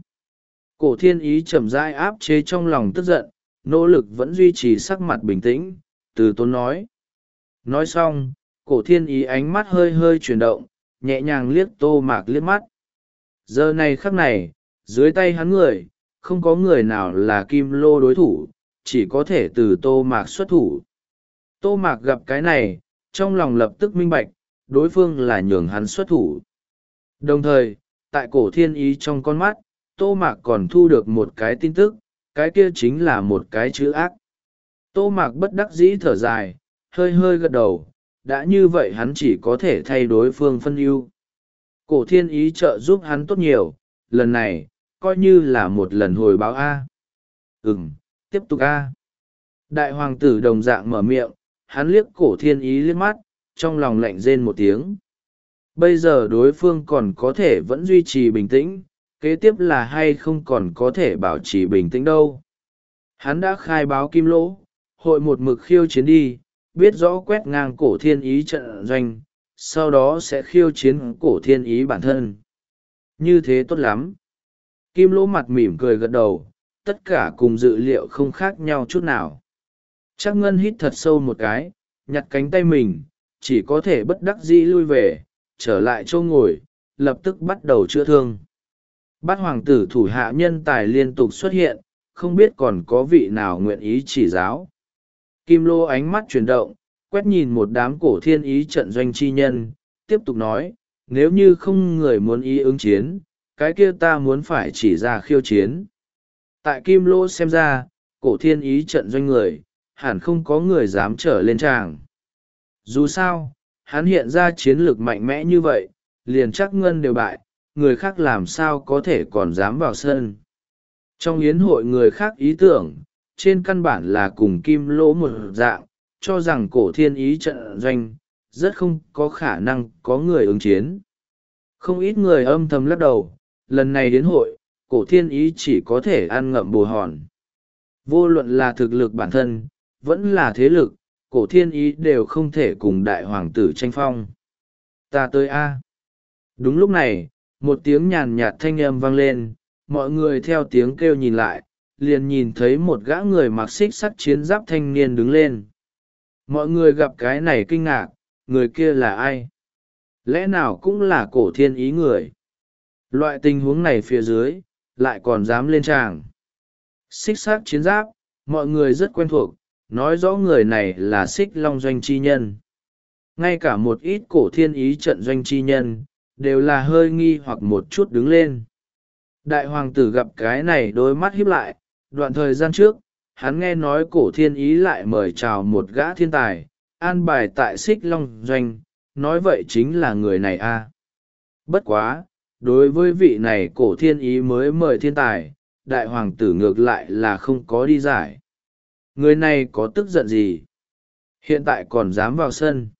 Cổ Thiên Ý chậm rãi áp chế trong lòng tức giận, nỗ lực vẫn duy trì sắc mặt bình tĩnh, từ tốn nói. Nói xong, Cổ Thiên Ý ánh mắt hơi hơi chuyển động, nhẹ nhàng liếc Tô Mạc liếc mắt. Giờ này khắc này, dưới tay hắn người, không có người nào là Kim Lô đối thủ, chỉ có thể từ Tô Mạc xuất thủ. Tô Mạc gặp cái này, trong lòng lập tức minh bạch, đối phương là nhường hắn xuất thủ. Đồng thời, tại Cổ Thiên Ý trong con mắt, Tô Mạc còn thu được một cái tin tức, cái kia chính là một cái chữ ác. Tô Mạc bất đắc dĩ thở dài, hơi hơi gật đầu, đã như vậy hắn chỉ có thể thay đối phương phân ưu. Cổ Thiên Ý trợ giúp hắn tốt nhiều, lần này, coi như là một lần hồi báo A. Ừm, tiếp tục A. Đại hoàng tử đồng dạng mở miệng, hắn liếc Cổ Thiên Ý liếc mắt, trong lòng lạnh rên một tiếng. Bây giờ đối phương còn có thể vẫn duy trì bình tĩnh, kế tiếp là hay không còn có thể bảo trì bình tĩnh đâu. Hắn đã khai báo Kim Lỗ, hội một mực khiêu chiến đi, biết rõ quét ngang Cổ Thiên Ý trận doanh, sau đó sẽ khiêu chiến Cổ Thiên Ý bản thân. Như thế tốt lắm. Kim Lỗ mặt mỉm cười gật đầu, tất cả cùng dự liệu không khác nhau chút nào. Trác Ngân hít thật sâu một cái, nhặt cánh tay mình, chỉ có thể bất đắc dĩ lui về, trở lại chỗ ngồi, lập tức bắt đầu chữa thương. Bát hoàng tử thủ hạ nhân tài liên tục xuất hiện, không biết còn có vị nào nguyện ý chỉ giáo. Kim Lô ánh mắt chuyển động, quét nhìn một đám cổ thiên ý trận doanh chi nhân, tiếp tục nói, nếu như không người muốn ý ứng chiến, cái kia ta muốn phải chỉ ra khiêu chiến. Tại Kim Lô xem ra, cổ thiên ý trận doanh người, hẳn không có người dám trở lên tràng. Dù sao, hắn hiện ra chiến lược mạnh mẽ như vậy, liền chắc ngân đều bại, người khác làm sao có thể còn dám vào sân. Trong yến hội người khác ý tưởng, trên căn bản là cùng Kim Lỗ một dạng, cho rằng cổ thiên ý trận doanh, rất không có khả năng có người ứng chiến. Không ít người âm thầm lắc đầu, lần này đến hội, cổ thiên ý chỉ có thể ăn ngậm bồ hòn. Vô luận là thực lực bản thân, vẫn là thế lực, cổ thiên ý đều không thể cùng đại hoàng tử tranh phong. Ta tới A. Đúng lúc này, một tiếng nhàn nhạt thanh âm vang lên, mọi người theo tiếng kêu nhìn lại, liền nhìn thấy một gã người mặc xích sắt chiến giáp thanh niên đứng lên. Mọi người gặp cái này kinh ngạc, người kia là ai? Lẽ nào cũng là cổ thiên ý người? Loại tình huống này phía dưới, lại còn dám lên tràng. Xích sắt chiến giáp, mọi người rất quen thuộc, nói rõ người này là xích long doanh chi nhân. Ngay cả một ít cổ thiên ý trận doanh chi nhân, đều là hơi nghi hoặc một chút đứng lên. Đại hoàng tử gặp cái này đôi mắt híp lại, đoạn thời gian trước, hắn nghe nói cổ thiên ý lại mời chào một gã thiên tài, an bài tại xích long doanh, nói vậy chính là người này a. À. Bất quá, đối với vị này cổ thiên ý mới mời thiên tài, đại hoàng tử ngược lại là không có đi giải. Người này có tức giận gì? Hiện tại còn dám vào sân.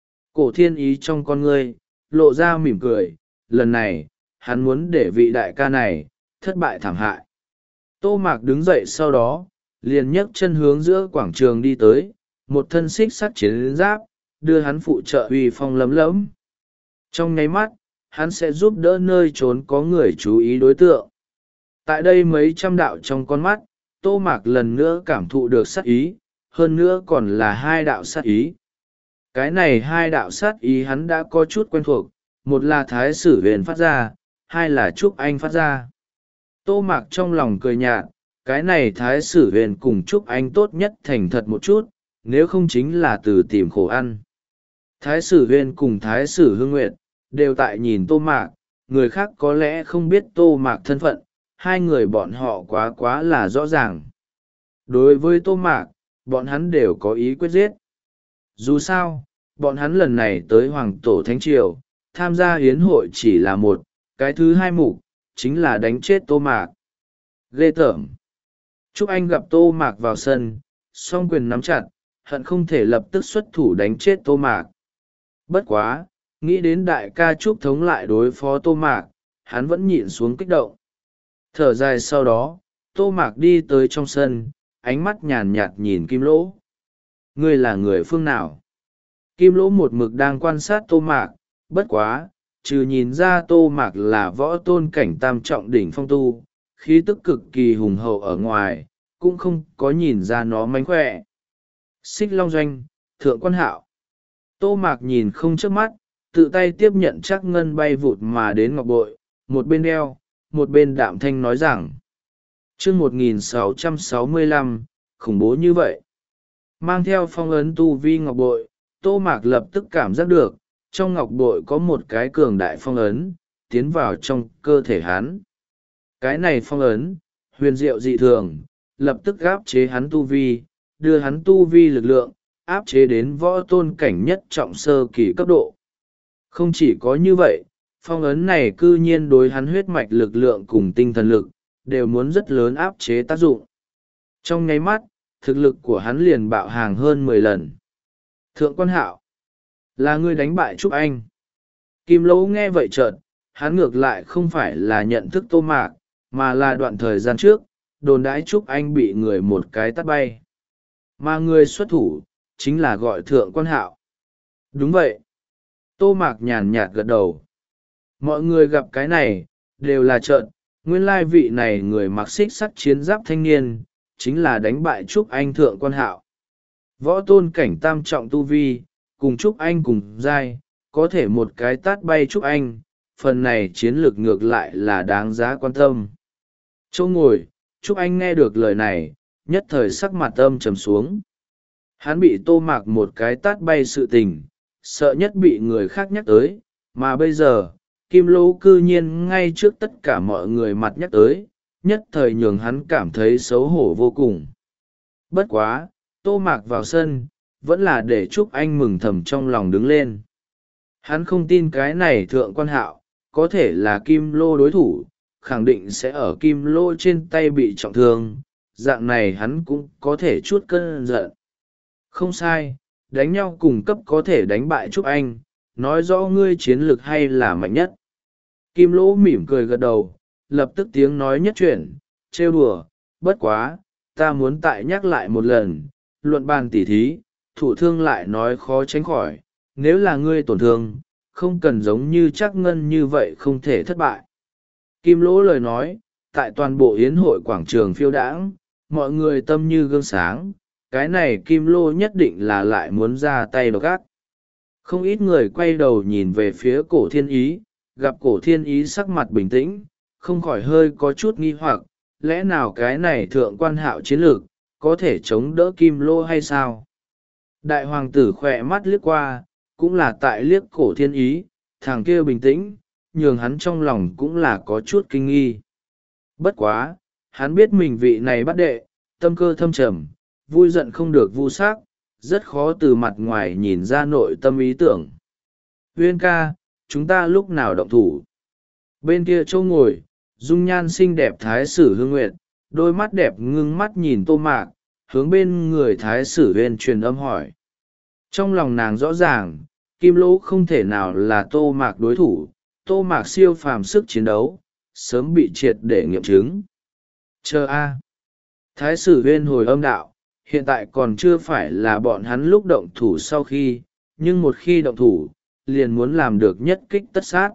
Cổ thiên ý trong con ngươi, lộ ra mỉm cười, lần này, hắn muốn để vị đại ca này, thất bại thảm hại. Tô Mạc đứng dậy sau đó, liền nhấc chân hướng giữa quảng trường đi tới, một thân xích sắt chiến giáp, đưa hắn phụ trợ uy phong lấm lấm. Trong nháy mắt, hắn sẽ giúp đỡ nơi trốn có người chú ý đối tượng. Tại đây mấy trăm đạo trong con mắt, Tô Mạc lần nữa cảm thụ được sát ý, hơn nữa còn là hai đạo sát ý. Cái này hai đạo sát ý hắn đã có chút quen thuộc, một là Thái Sử Huyền phát ra, hai là Trúc Anh phát ra. Tô Mạc trong lòng cười nhạt, cái này Thái Sử Huyền cùng Trúc Anh tốt nhất thành thật một chút, nếu không chính là từ tìm khổ ăn. Thái Sử Huyền cùng Thái Sử Hương Nguyệt, đều tại nhìn Tô Mạc, người khác có lẽ không biết Tô Mạc thân phận, hai người bọn họ quá quá là rõ ràng. Đối với Tô Mạc, bọn hắn đều có ý quyết giết. Dù sao, bọn hắn lần này tới Hoàng Tổ Thánh Triều, tham gia hiến hội chỉ là một, cái thứ hai mục, chính là đánh chết Tô Mạc. Ghê tởm. Trúc Anh gặp Tô Mạc vào sân, song quyền nắm chặt, hận không thể lập tức xuất thủ đánh chết Tô Mạc. Bất quá, nghĩ đến đại ca Trúc Thống lại đối phó Tô Mạc, hắn vẫn nhịn xuống kích động. Thở dài sau đó, Tô Mạc đi tới trong sân, ánh mắt nhàn nhạt nhìn Kim Lỗ. Ngươi là người phương nào? Kim Lỗ một mực đang quan sát Tô Mạc, bất quá, trừ nhìn ra Tô Mạc là võ tôn cảnh tam trọng đỉnh phong tu, khí tức cực kỳ hùng hậu ở ngoài, cũng không có nhìn ra nó mánh khỏe. Xích Long Doanh, Thượng Quan Hạo. Tô Mạc nhìn không chớp mắt, tự tay tiếp nhận chắc ngân bay vụt mà đến ngọc bội, một bên đeo, một bên đạm thanh nói rằng. chương một nghìn sáu trăm sáu mươi lăm, khủng bố như vậy. Mang theo phong ấn tu vi ngọc bội, Tô Mạc lập tức cảm giác được, trong ngọc bội có một cái cường đại phong ấn, tiến vào trong cơ thể hắn. Cái này phong ấn, huyền diệu dị thường, lập tức áp chế hắn tu vi, đưa hắn tu vi lực lượng, áp chế đến võ tôn cảnh nhất trọng sơ kỳ cấp độ. Không chỉ có như vậy, phong ấn này cư nhiên đối hắn huyết mạch lực lượng cùng tinh thần lực, đều muốn rất lớn áp chế tác dụng. Trong nháy mắt, thực lực của hắn liền bạo hàng hơn mười lần. Thượng Quan Hạo, là ngươi đánh bại Trúc Anh. Kim Lỗ nghe vậy chợt, hắn ngược lại không phải là nhận thức Tô Mạc, mà là đoạn thời gian trước, đồn đãi Trúc Anh bị người một cái tát bay. Mà người xuất thủ, chính là gọi Thượng Quan Hạo. Đúng vậy. Tô Mạc nhàn nhạt gật đầu. Mọi người gặp cái này, đều là trợn, nguyên lai vị này người mặc xích sắt chiến giáp thanh niên, chính là đánh bại Trúc Anh Thượng Quan Hạo. Võ tôn cảnh tam trọng tu vi, cùng Trúc Anh cùng giai, có thể một cái tát bay Trúc Anh, phần này chiến lược ngược lại là đáng giá quan tâm. Chỗ ngồi, Trúc Anh nghe được lời này, nhất thời sắc mặt âm trầm xuống. Hắn bị Tô Mạc một cái tát bay sự tình, sợ nhất bị người khác nhắc tới, mà bây giờ, Kim Lỗ cư nhiên ngay trước tất cả mọi người mặt nhắc tới, nhất thời nhường hắn cảm thấy xấu hổ vô cùng. Bất quá, Tô Mạc vào sân, vẫn là để Trúc Anh mừng thầm trong lòng đứng lên. Hắn không tin cái này thượng quan hạo, có thể là Kim Lô đối thủ, khẳng định sẽ ở Kim Lô trên tay bị trọng thương, dạng này hắn cũng có thể chút cơn giận. Không sai, đánh nhau cùng cấp có thể đánh bại Trúc Anh, nói rõ ngươi chiến lược hay là mạnh nhất. Kim Lỗ mỉm cười gật đầu, lập tức tiếng nói nhất chuyển, trêu đùa, bất quá, ta muốn tại nhắc lại một lần, luận bàn tỉ thí, thủ thương lại nói khó tránh khỏi, nếu là ngươi tổn thương, không cần giống như chắc ngân như vậy không thể thất bại. Kim Lỗ lời nói, tại toàn bộ yến hội quảng trường phiêu đãng, mọi người tâm như gương sáng, cái này Kim Lô nhất định là lại muốn ra tay độc ác. Không ít người quay đầu nhìn về phía cổ thiên ý, gặp cổ thiên ý sắc mặt bình tĩnh, không khỏi hơi có chút nghi hoặc, lẽ nào cái này thượng quan hạo chiến lược, có thể chống đỡ Kim Lô hay sao? Đại hoàng tử khỏe mắt liếc qua, cũng là tại liếc cổ thiên ý, thằng kia bình tĩnh, nhường hắn trong lòng cũng là có chút kinh nghi. Bất quá, hắn biết mình vị này bắt đệ, tâm cơ thâm trầm, vui giận không được vu sắc, rất khó từ mặt ngoài nhìn ra nội tâm ý tưởng. Uyên ca, chúng ta lúc nào động thủ? Bên kia châu ngồi, dung nhan xinh đẹp thái sử hương nguyệt, đôi mắt đẹp ngưng mắt nhìn Tô Mạc, hướng bên người thái sử Uyên truyền âm hỏi. Trong lòng nàng rõ ràng, Kim Lỗ không thể nào là Tô Mạc đối thủ, Tô Mạc siêu phàm sức chiến đấu, sớm bị triệt để nghiệm chứng. Chờ a. Thái sử Uyên hồi âm đạo, hiện tại còn chưa phải là bọn hắn lúc động thủ sau khi, nhưng một khi động thủ, liền muốn làm được nhất kích tất sát.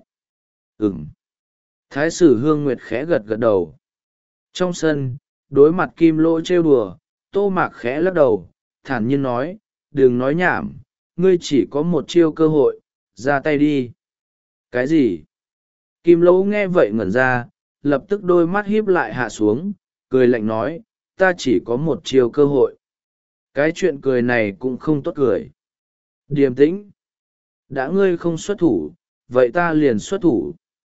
Ừm. Thái sử Hương Nguyệt khẽ gật gật đầu. Trong sân, đối mặt Kim Lỗ trêu đùa, Tô Mạc khẽ lắc đầu, thản nhiên nói, đừng nói nhảm, ngươi chỉ có một chiêu cơ hội, ra tay đi. Cái gì? Kim Lỗ nghe vậy ngẩn ra, lập tức đôi mắt híp lại hạ xuống, cười lạnh nói, ta chỉ có một chiêu cơ hội. Cái chuyện cười này cũng không tốt cười. Điềm tĩnh. Đã ngươi không xuất thủ, vậy ta liền xuất thủ.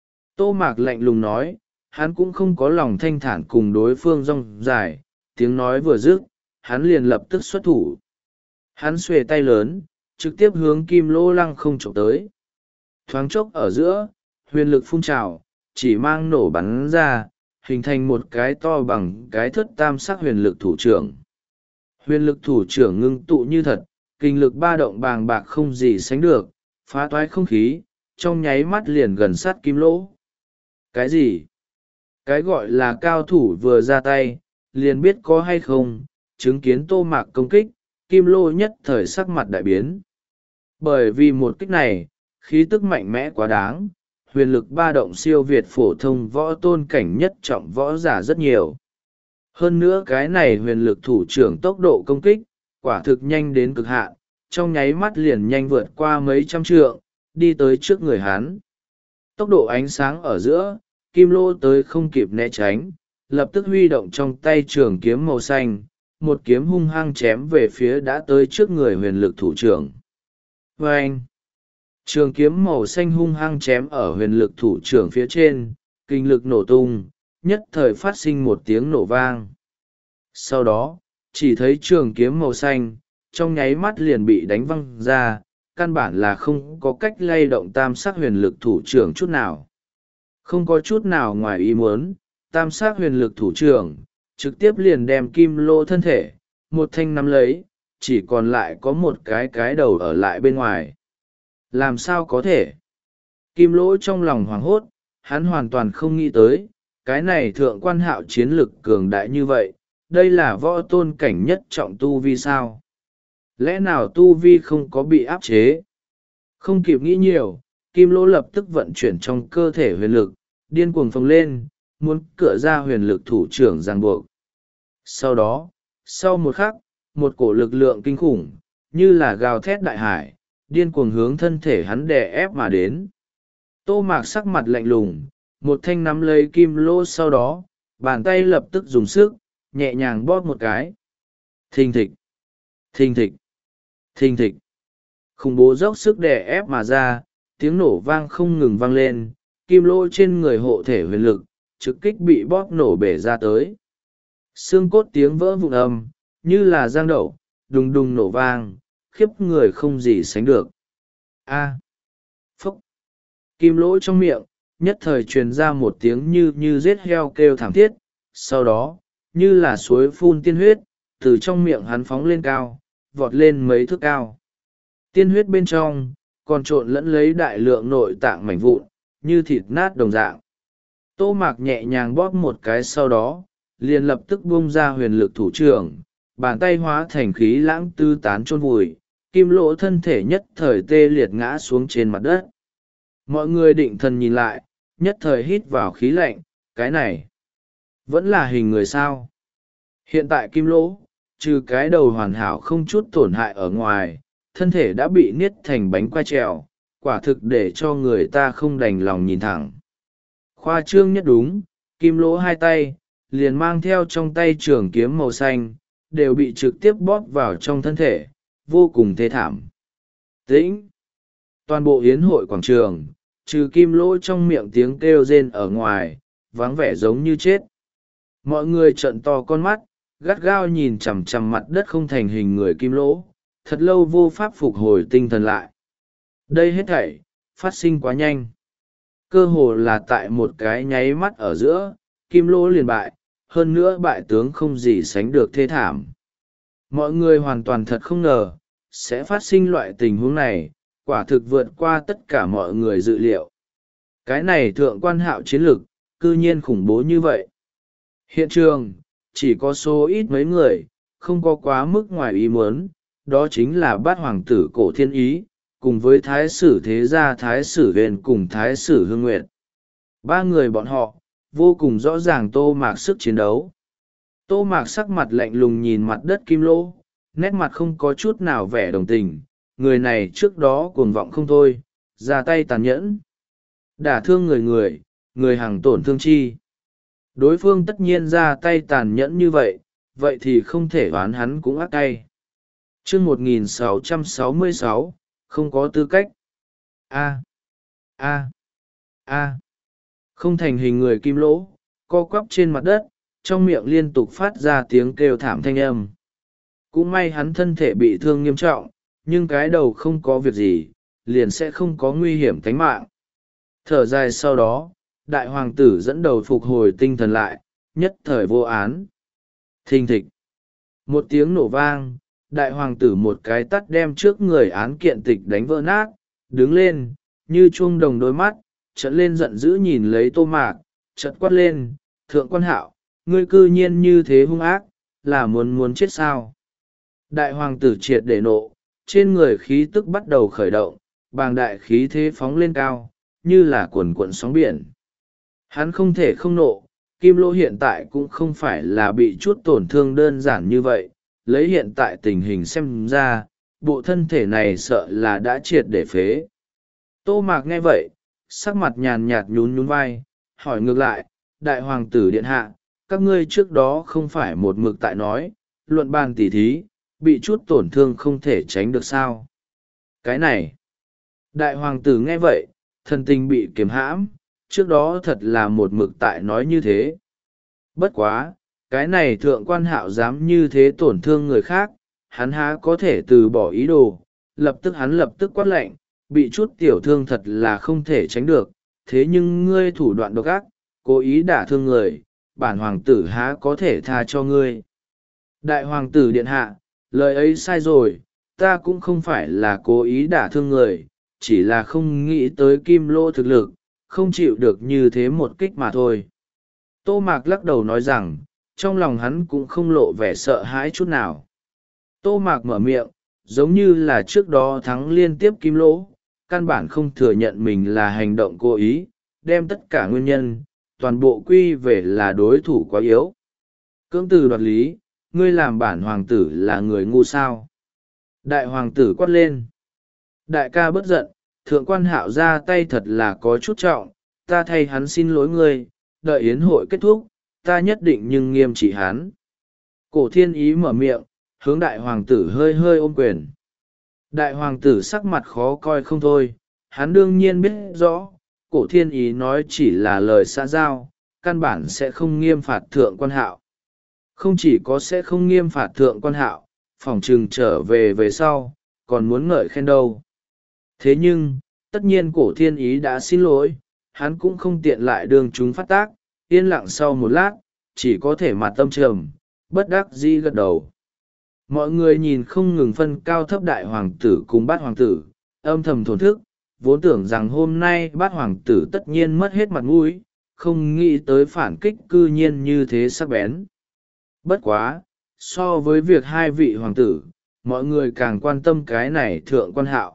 Tô Mạc lạnh lùng nói, hắn cũng không có lòng thanh thản cùng đối phương rong dài, tiếng nói vừa dứt, hắn liền lập tức xuất thủ. Hắn xuề tay lớn, trực tiếp hướng Kim Lỗ lăng không chụp tới. Thoáng chốc ở giữa, huyền lực phun trào, chỉ mang nổ bắn ra, hình thành một cái to bằng cái thất tam sắc huyền lực thủ trưởng. Huyền lực thủ trưởng ngưng tụ như thật, kinh lực ba động bàng bạc không gì sánh được, phá toái không khí, trong nháy mắt liền gần sát Kim Lỗ. Cái gì? Cái gọi là cao thủ vừa ra tay, liền biết có hay không, chứng kiến Tô Mạc công kích, Kim Lỗ nhất thời sắc mặt đại biến. Bởi vì một kích này, khí tức mạnh mẽ quá đáng, huyền lực ba động siêu việt phổ thông võ tôn cảnh nhất trọng võ giả rất nhiều. Hơn nữa cái này huyền lực thủ trưởng tốc độ công kích, quả thực nhanh đến cực hạn, trong nháy mắt liền nhanh vượt qua mấy trăm trượng, đi tới trước người hắn. Tốc độ ánh sáng ở giữa, Kim Lỗ tới không kịp né tránh, lập tức huy động trong tay trường kiếm màu xanh, một kiếm hung hăng chém về phía đã tới trước người huyền lực thủ trưởng. Vâng! Trường kiếm màu xanh hung hăng chém ở huyền lực thủ trưởng phía trên, kinh lực nổ tung, nhất thời phát sinh một tiếng nổ vang. Sau đó, chỉ thấy trường kiếm màu xanh, trong nháy mắt liền bị đánh văng ra, căn bản là không có cách lay động tam sắc huyền lực thủ trưởng chút nào. Không có chút nào ngoài ý muốn, tam sắc huyền lực thủ trưởng, trực tiếp liền đem Kim Lỗ thân thể, một thanh nắm lấy, chỉ còn lại có một cái cái đầu ở lại bên ngoài. Làm sao có thể? Kim Lỗ trong lòng hoảng hốt, hắn hoàn toàn không nghĩ tới, cái này thượng quan hạo chiến lực cường đại như vậy, đây là võ tôn cảnh nhất trọng tu vi sao? Lẽ nào tu vi không có bị áp chế? Không kịp nghĩ nhiều, Kim Lỗ lập tức vận chuyển trong cơ thể huyền lực, điên cuồng phồng lên, muốn cựa ra huyền lực thủ trưởng ràng buộc. Sau đó, sau một khắc, một cổ lực lượng kinh khủng, như là gào thét đại hải, điên cuồng hướng thân thể hắn đè ép mà đến. Tô Mạc sắc mặt lạnh lùng, một thanh nắm lấy kim lỗ, sau đó bàn tay lập tức dùng sức nhẹ nhàng bóp một cái. Thình thịch, thình thịch, thình thịch. Khủng bố dốc sức đè ép mà ra, tiếng nổ vang không ngừng vang lên, kim lỗ trên người hộ thể huyền lực trực kích bị bóp nổ bể ra tới. Xương cốt tiếng vỡ vụn âm như là giang đậu, đùng đùng nổ vang, khiếp người không gì sánh được. A, phốc. Kim lỗ trong miệng nhất thời truyền ra một tiếng như như giết heo kêu thảm thiết, sau đó như là suối phun tiên huyết từ trong miệng hắn phóng lên cao, vọt lên mấy thước cao. Tiên huyết bên trong còn trộn lẫn lấy đại lượng nội tạng mảnh vụn như thịt nát đồng dạng. Tô Mạc nhẹ nhàng bóp một cái, sau đó liền lập tức bung ra huyền lực thủ trưởng, bàn tay hóa thành khí lãng tư tán chôn vùi, kim lỗ thân thể nhất thời tê liệt ngã xuống trên mặt đất. Mọi người định thần nhìn lại, nhất thời hít vào khí lạnh, cái này vẫn là hình người sao? Hiện tại kim lỗ trừ cái đầu hoàn hảo không chút tổn hại ở ngoài, thân thể đã bị niết thành bánh quai trèo, quả thực để cho người ta không đành lòng nhìn thẳng. Khoa trương nhất đúng, kim lỗ hai tay liền mang theo trong tay trường kiếm màu xanh đều bị trực tiếp bóp vào trong thân thể, vô cùng thê thảm. Tĩnh. Toàn bộ yến hội quảng trường trừ kim lỗ trong miệng tiếng kêu rên ở ngoài, vắng vẻ giống như chết. Mọi người trợn to con mắt, gắt gao nhìn chằm chằm mặt đất không thành hình người kim lỗ, thật lâu vô pháp phục hồi tinh thần lại. Đây hết thảy phát sinh quá nhanh, cơ hồ là tại một cái nháy mắt ở giữa, kim lỗ liền bại, hơn nữa bại tướng không gì sánh được thê thảm. Mọi người hoàn toàn thật không ngờ sẽ phát sinh loại tình huống này, quả thực vượt qua tất cả mọi người dự liệu. Cái này thượng quan hạo chiến lực cư nhiên khủng bố như vậy. Hiện trường chỉ có số ít mấy người không có quá mức ngoài ý muốn, đó chính là bát hoàng tử Cổ Thiên Ý cùng với thái sử thế gia thái sử huyền cùng thái sử hương nguyệt. Ba người bọn họ vô cùng rõ ràng Tô Mạc sức chiến đấu. Tô Mạc sắc mặt lạnh lùng nhìn mặt đất kim lỗ, nét mặt không có chút nào vẻ đồng tình. Người này trước đó cuồng vọng không thôi, ra tay tàn nhẫn, đả thương người người, người hằng tổn thương chi. Đối phương tất nhiên ra tay tàn nhẫn như vậy, vậy thì không thể oán hắn cũng ác tay. Chương một nghìn sáu trăm sáu mươi sáu, không có tư cách. A. A. A. Không thành hình người kim lỗ, co quắp trên mặt đất, trong miệng liên tục phát ra tiếng kêu thảm thanh âm. Cũng may hắn thân thể bị thương nghiêm trọng, nhưng cái đầu không có việc gì, liền sẽ không có nguy hiểm tính mạng. Thở dài sau đó, đại hoàng tử dẫn đầu phục hồi tinh thần lại, nhất thời vô án. Thình thịch. Một tiếng nổ vang, đại hoàng tử một cái tắt đem trước người án kiện tịch đánh vỡ nát, đứng lên, như chuông đồng đôi mắt, trợn lên giận dữ nhìn lấy Tô Mạc, chợt quát lên, thượng quan hạo, ngươi cư nhiên như thế hung ác, là muốn muốn chết sao? Đại hoàng tử triệt để nộ, trên người khí tức bắt đầu khởi động, bàng đại khí thế phóng lên cao, như là cuồn cuộn sóng biển. Hắn không thể không nộ, kim lỗ hiện tại cũng không phải là bị chút tổn thương đơn giản như vậy, lấy hiện tại tình hình xem ra, bộ thân thể này sợ là đã triệt để phế. Tô Mạc nghe vậy, sắc mặt nhàn nhạt nhún nhún vai, hỏi ngược lại, đại hoàng tử điện hạ, các ngươi trước đó không phải một mực tại nói, luận bàn tỉ thí, bị chút tổn thương không thể tránh được sao? Cái này, đại hoàng tử nghe vậy, thần tình bị kiềm hãm, trước đó thật là một mực tại nói như thế. Bất quá, cái này thượng quan hạo dám như thế tổn thương người khác, hắn há có thể từ bỏ ý đồ, lập tức hắn lập tức quát lệnh, bị chút tiểu thương thật là không thể tránh được, thế nhưng ngươi thủ đoạn độc ác, cố ý đả thương người, bản hoàng tử há có thể tha cho ngươi. Đại hoàng tử điện hạ, lời ấy sai rồi, ta cũng không phải là cố ý đả thương người, chỉ là không nghĩ tới kim lỗ thực lực, không chịu được như thế một kích mà thôi. Tô Mạc lắc đầu nói rằng, trong lòng hắn cũng không lộ vẻ sợ hãi chút nào. Tô Mạc mở miệng, giống như là trước đó thắng liên tiếp kim lỗ, căn bản không thừa nhận mình là hành động cố ý, đem tất cả nguyên nhân, toàn bộ quy về là đối thủ quá yếu. Cưỡng từ đoạt lý, ngươi làm bản hoàng tử là người ngu sao? Đại hoàng tử quát lên. Đại ca bất giận, thượng quan hạo ra tay thật là có chút trọng, ta thay hắn xin lỗi ngươi, đợi yến hội kết thúc, ta nhất định nhưng nghiêm trị hắn. Cổ thiên ý mở miệng, hướng đại hoàng tử hơi hơi ôm quyền. Đại hoàng tử sắc mặt khó coi không thôi, hắn đương nhiên biết rõ, cổ thiên ý nói chỉ là lời xã giao, căn bản sẽ không nghiêm phạt thượng quan hạo. Không chỉ có sẽ không nghiêm phạt thượng quan hạo, phỏng chừng trở về về sau, còn muốn ngợi khen đâu. Thế nhưng, tất nhiên cổ thiên ý đã xin lỗi, hắn cũng không tiện lại đường chúng phát tác, yên lặng sau một lát, chỉ có thể mặt tâm trầm, bất đắc dĩ gật đầu. Mọi người nhìn không ngừng phân cao thấp đại hoàng tử cùng bát hoàng tử, âm thầm thổn thức, vốn tưởng rằng hôm nay bát hoàng tử tất nhiên mất hết mặt mũi, không nghĩ tới phản kích cư nhiên như thế sắc bén. Bất quá, so với việc hai vị hoàng tử, mọi người càng quan tâm cái này thượng quan hạo.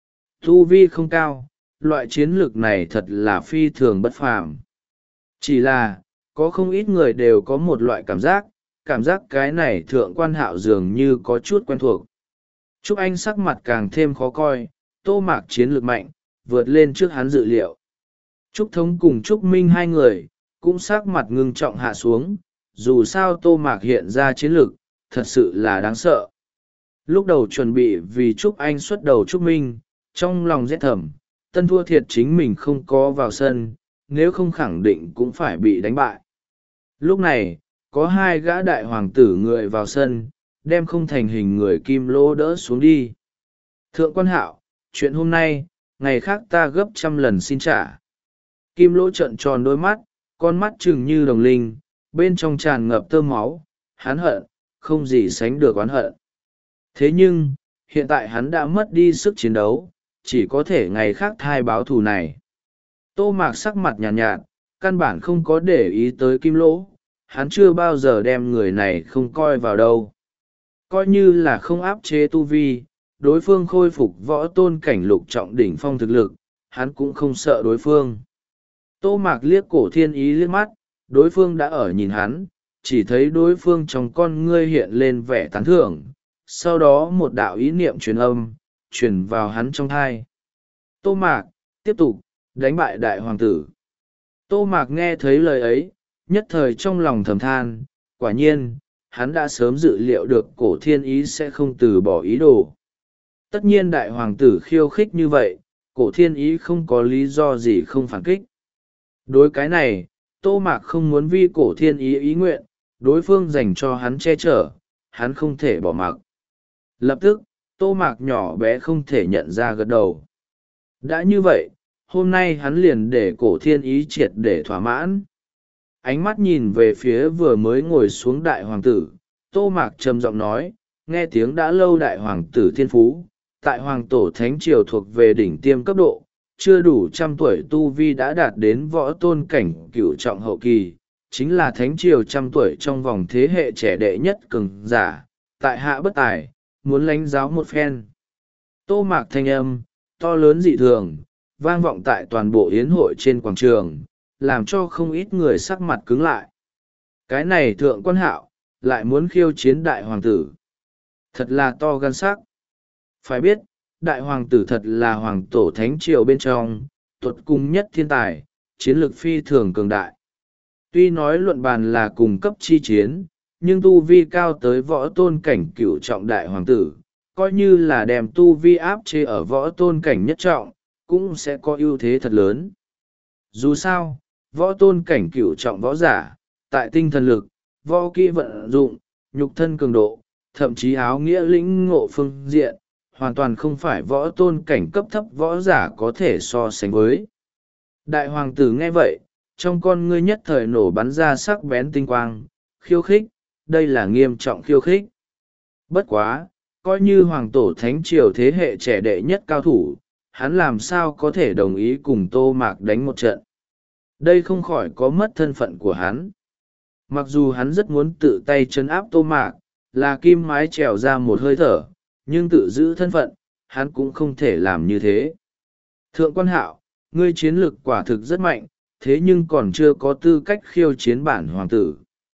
Tu vi không cao, loại chiến lược này thật là phi thường bất phàm. Chỉ là, có không ít người đều có một loại cảm giác, cảm giác cái này thượng quan hạo dường như có chút quen thuộc. Trúc Anh sắc mặt càng thêm khó coi, Tô Mạc chiến lược mạnh, vượt lên trước hắn dự liệu. Trúc Thống cùng Trúc Minh hai người, cũng sắc mặt ngưng trọng hạ xuống, dù sao Tô Mạc hiện ra chiến lược, thật sự là đáng sợ. Lúc đầu chuẩn bị vì Trúc Anh xuất đầu Trúc Minh, trong lòng rét thầm, tân thua thiệt chính mình không có vào sân, nếu không khẳng định cũng phải bị đánh bại. Lúc này, có hai gã đại hoàng tử người vào sân, đem không thành hình người kim lỗ đỡ xuống đi. Thượng quan hạo, chuyện hôm nay, ngày khác ta gấp trăm lần xin trả. Kim lỗ trợn tròn đôi mắt, con mắt trừng như đồng linh, bên trong tràn ngập tơ máu, hắn hận, không gì sánh được oán hận. Thế nhưng, hiện tại hắn đã mất đi sức chiến đấu, chỉ có thể ngày khác thai báo thù này. Tô Mạc sắc mặt nhàn nhạt, nhạt, căn bản không có để ý tới kim lỗ, hắn chưa bao giờ đem người này không coi vào đâu. Coi như là không áp chế tu vi, đối phương khôi phục võ tôn cảnh lục trọng đỉnh phong thực lực, hắn cũng không sợ đối phương. Tô Mạc liếc cổ thiên ý liếc mắt, đối phương đã ở nhìn hắn, chỉ thấy đối phương trong con ngươi hiện lên vẻ tán thưởng, sau đó một đạo ý niệm truyền âm, truyền vào hắn trong thai. Tô Mạc, tiếp tục, đánh bại đại hoàng tử. Tô Mạc nghe thấy lời ấy, nhất thời trong lòng thầm than, quả nhiên, hắn đã sớm dự liệu được cổ thiên ý sẽ không từ bỏ ý đồ. Tất nhiên đại hoàng tử khiêu khích như vậy, cổ thiên ý không có lý do gì không phản kích. Đối cái này, Tô Mạc không muốn vi cổ thiên ý ý nguyện, đối phương dành cho hắn che chở, hắn không thể bỏ mặc. Lập tức, Tô Mạc nhỏ bé không thể nhận ra gật đầu. Đã như vậy, hôm nay hắn liền để cổ thiên ý triệt để thỏa mãn. Ánh mắt nhìn về phía vừa mới ngồi xuống đại hoàng tử, Tô Mạc trầm giọng nói, nghe tiếng đã lâu đại hoàng tử thiên phú, tại hoàng tổ thánh triều thuộc về đỉnh tiêm cấp độ, chưa đủ trăm tuổi tu vi đã đạt đến võ tôn cảnh cửu trọng hậu kỳ, chính là thánh triều trăm tuổi trong vòng thế hệ trẻ đệ nhất cường giả, tại hạ bất tài, muốn lãnh giáo một phen. Tô Mạc thanh âm, to lớn dị thường, vang vọng tại toàn bộ yến hội trên quảng trường, làm cho không ít người sắc mặt cứng lại. Cái này thượng quan hạo, lại muốn khiêu chiến đại hoàng tử. Thật là to gan sắc. Phải biết, đại hoàng tử thật là hoàng tổ thánh triều bên trong, tuột cung nhất thiên tài, chiến lược phi thường cường đại. Tuy nói luận bàn là cùng cấp chi chiến, nhưng tu vi cao tới võ tôn cảnh cửu trọng đại hoàng tử, coi như là đem tu vi áp chế ở võ tôn cảnh nhất trọng, cũng sẽ có ưu thế thật lớn. Dù sao, võ tôn cảnh cửu trọng võ giả, tại tinh thần lực, võ kỹ vận dụng, nhục thân cường độ, thậm chí áo nghĩa lĩnh ngộ phương diện, hoàn toàn không phải võ tôn cảnh cấp thấp võ giả có thể so sánh với. Đại hoàng tử nghe vậy, trong con ngươi nhất thời nổ bắn ra sắc bén tinh quang, khiêu khích, đây là nghiêm trọng khiêu khích. Bất quá, coi như hoàng tổ thánh triều thế hệ trẻ đệ nhất cao thủ, hắn làm sao có thể đồng ý cùng Tô Mạc đánh một trận. Đây không khỏi có mất thân phận của hắn. Mặc dù hắn rất muốn tự tay trấn áp Tô Mạc, là kim mái trèo ra một hơi thở, nhưng tự giữ thân phận, hắn cũng không thể làm như thế. Thượng quan hạo, ngươi chiến lực quả thực rất mạnh, thế nhưng còn chưa có tư cách khiêu chiến bản hoàng tử.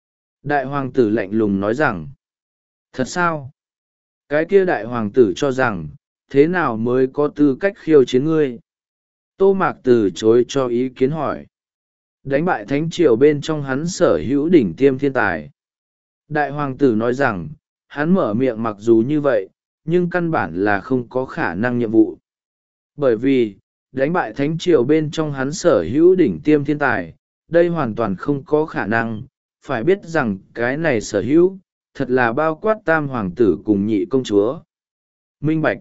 Đại hoàng tử lạnh lùng nói rằng, thật sao? Cái kia đại hoàng tử cho rằng, thế nào mới có tư cách khiêu chiến ngươi? Tô Mạc từ chối cho ý kiến hỏi. Đánh bại thánh triều bên trong hắn sở hữu đỉnh tiêm thiên tài. Đại hoàng tử nói rằng, hắn mở miệng mặc dù như vậy, nhưng căn bản là không có khả năng nhiệm vụ. Bởi vì, đánh bại thánh triều bên trong hắn sở hữu đỉnh tiêm thiên tài, đây hoàn toàn không có khả năng, phải biết rằng cái này sở hữu, thật là bao quát tam hoàng tử cùng nhị công chúa. Minh bạch.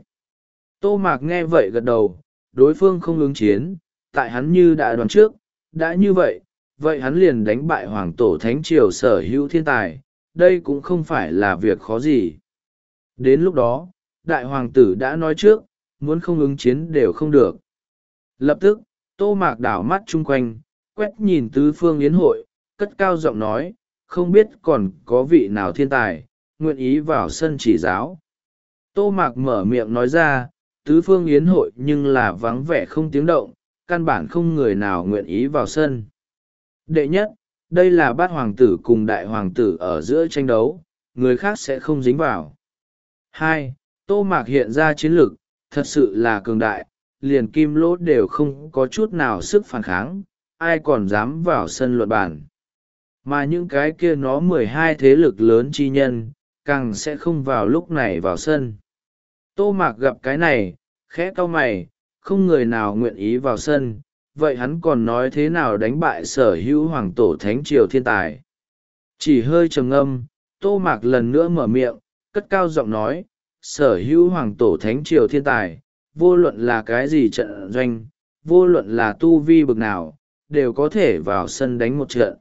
Tô Mạc nghe vậy gật đầu, đối phương không ứng chiến, tại hắn như đã đoán trước, đã như vậy, vậy hắn liền đánh bại hoàng tổ thánh triều sở hữu thiên tài, đây cũng không phải là việc khó gì. Đến lúc đó, đại hoàng tử đã nói trước, muốn không ứng chiến đều không được. Lập tức, Tô Mạc đảo mắt chung quanh, quét nhìn tứ phương yến hội, cất cao giọng nói, không biết còn có vị nào thiên tài, nguyện ý vào sân chỉ giáo. Tô Mạc mở miệng nói ra, tứ phương yến hội nhưng là vắng vẻ không tiếng động, căn bản không người nào nguyện ý vào sân. Đệ nhất, đây là bát hoàng tử cùng đại hoàng tử ở giữa tranh đấu, người khác sẽ không dính vào. Hai, Tô Mạc hiện ra chiến lược, thật sự là cường đại, liền kim lỗ đều không có chút nào sức phản kháng, ai còn dám vào sân luận bàn. Mà những cái kia nó mười hai thế lực lớn chi nhân, càng sẽ không vào lúc này vào sân. Tô Mạc gặp cái này, khẽ cau mày, không người nào nguyện ý vào sân, vậy hắn còn nói thế nào đánh bại sở hữu hoàng tổ thánh triều thiên tài. Chỉ hơi trầm ngâm, Tô Mạc lần nữa mở miệng, cất cao giọng nói, sở hữu hoàng tổ thánh triều thiên tài, vô luận là cái gì trận doanh, vô luận là tu vi bực nào, đều có thể vào sân đánh một trận.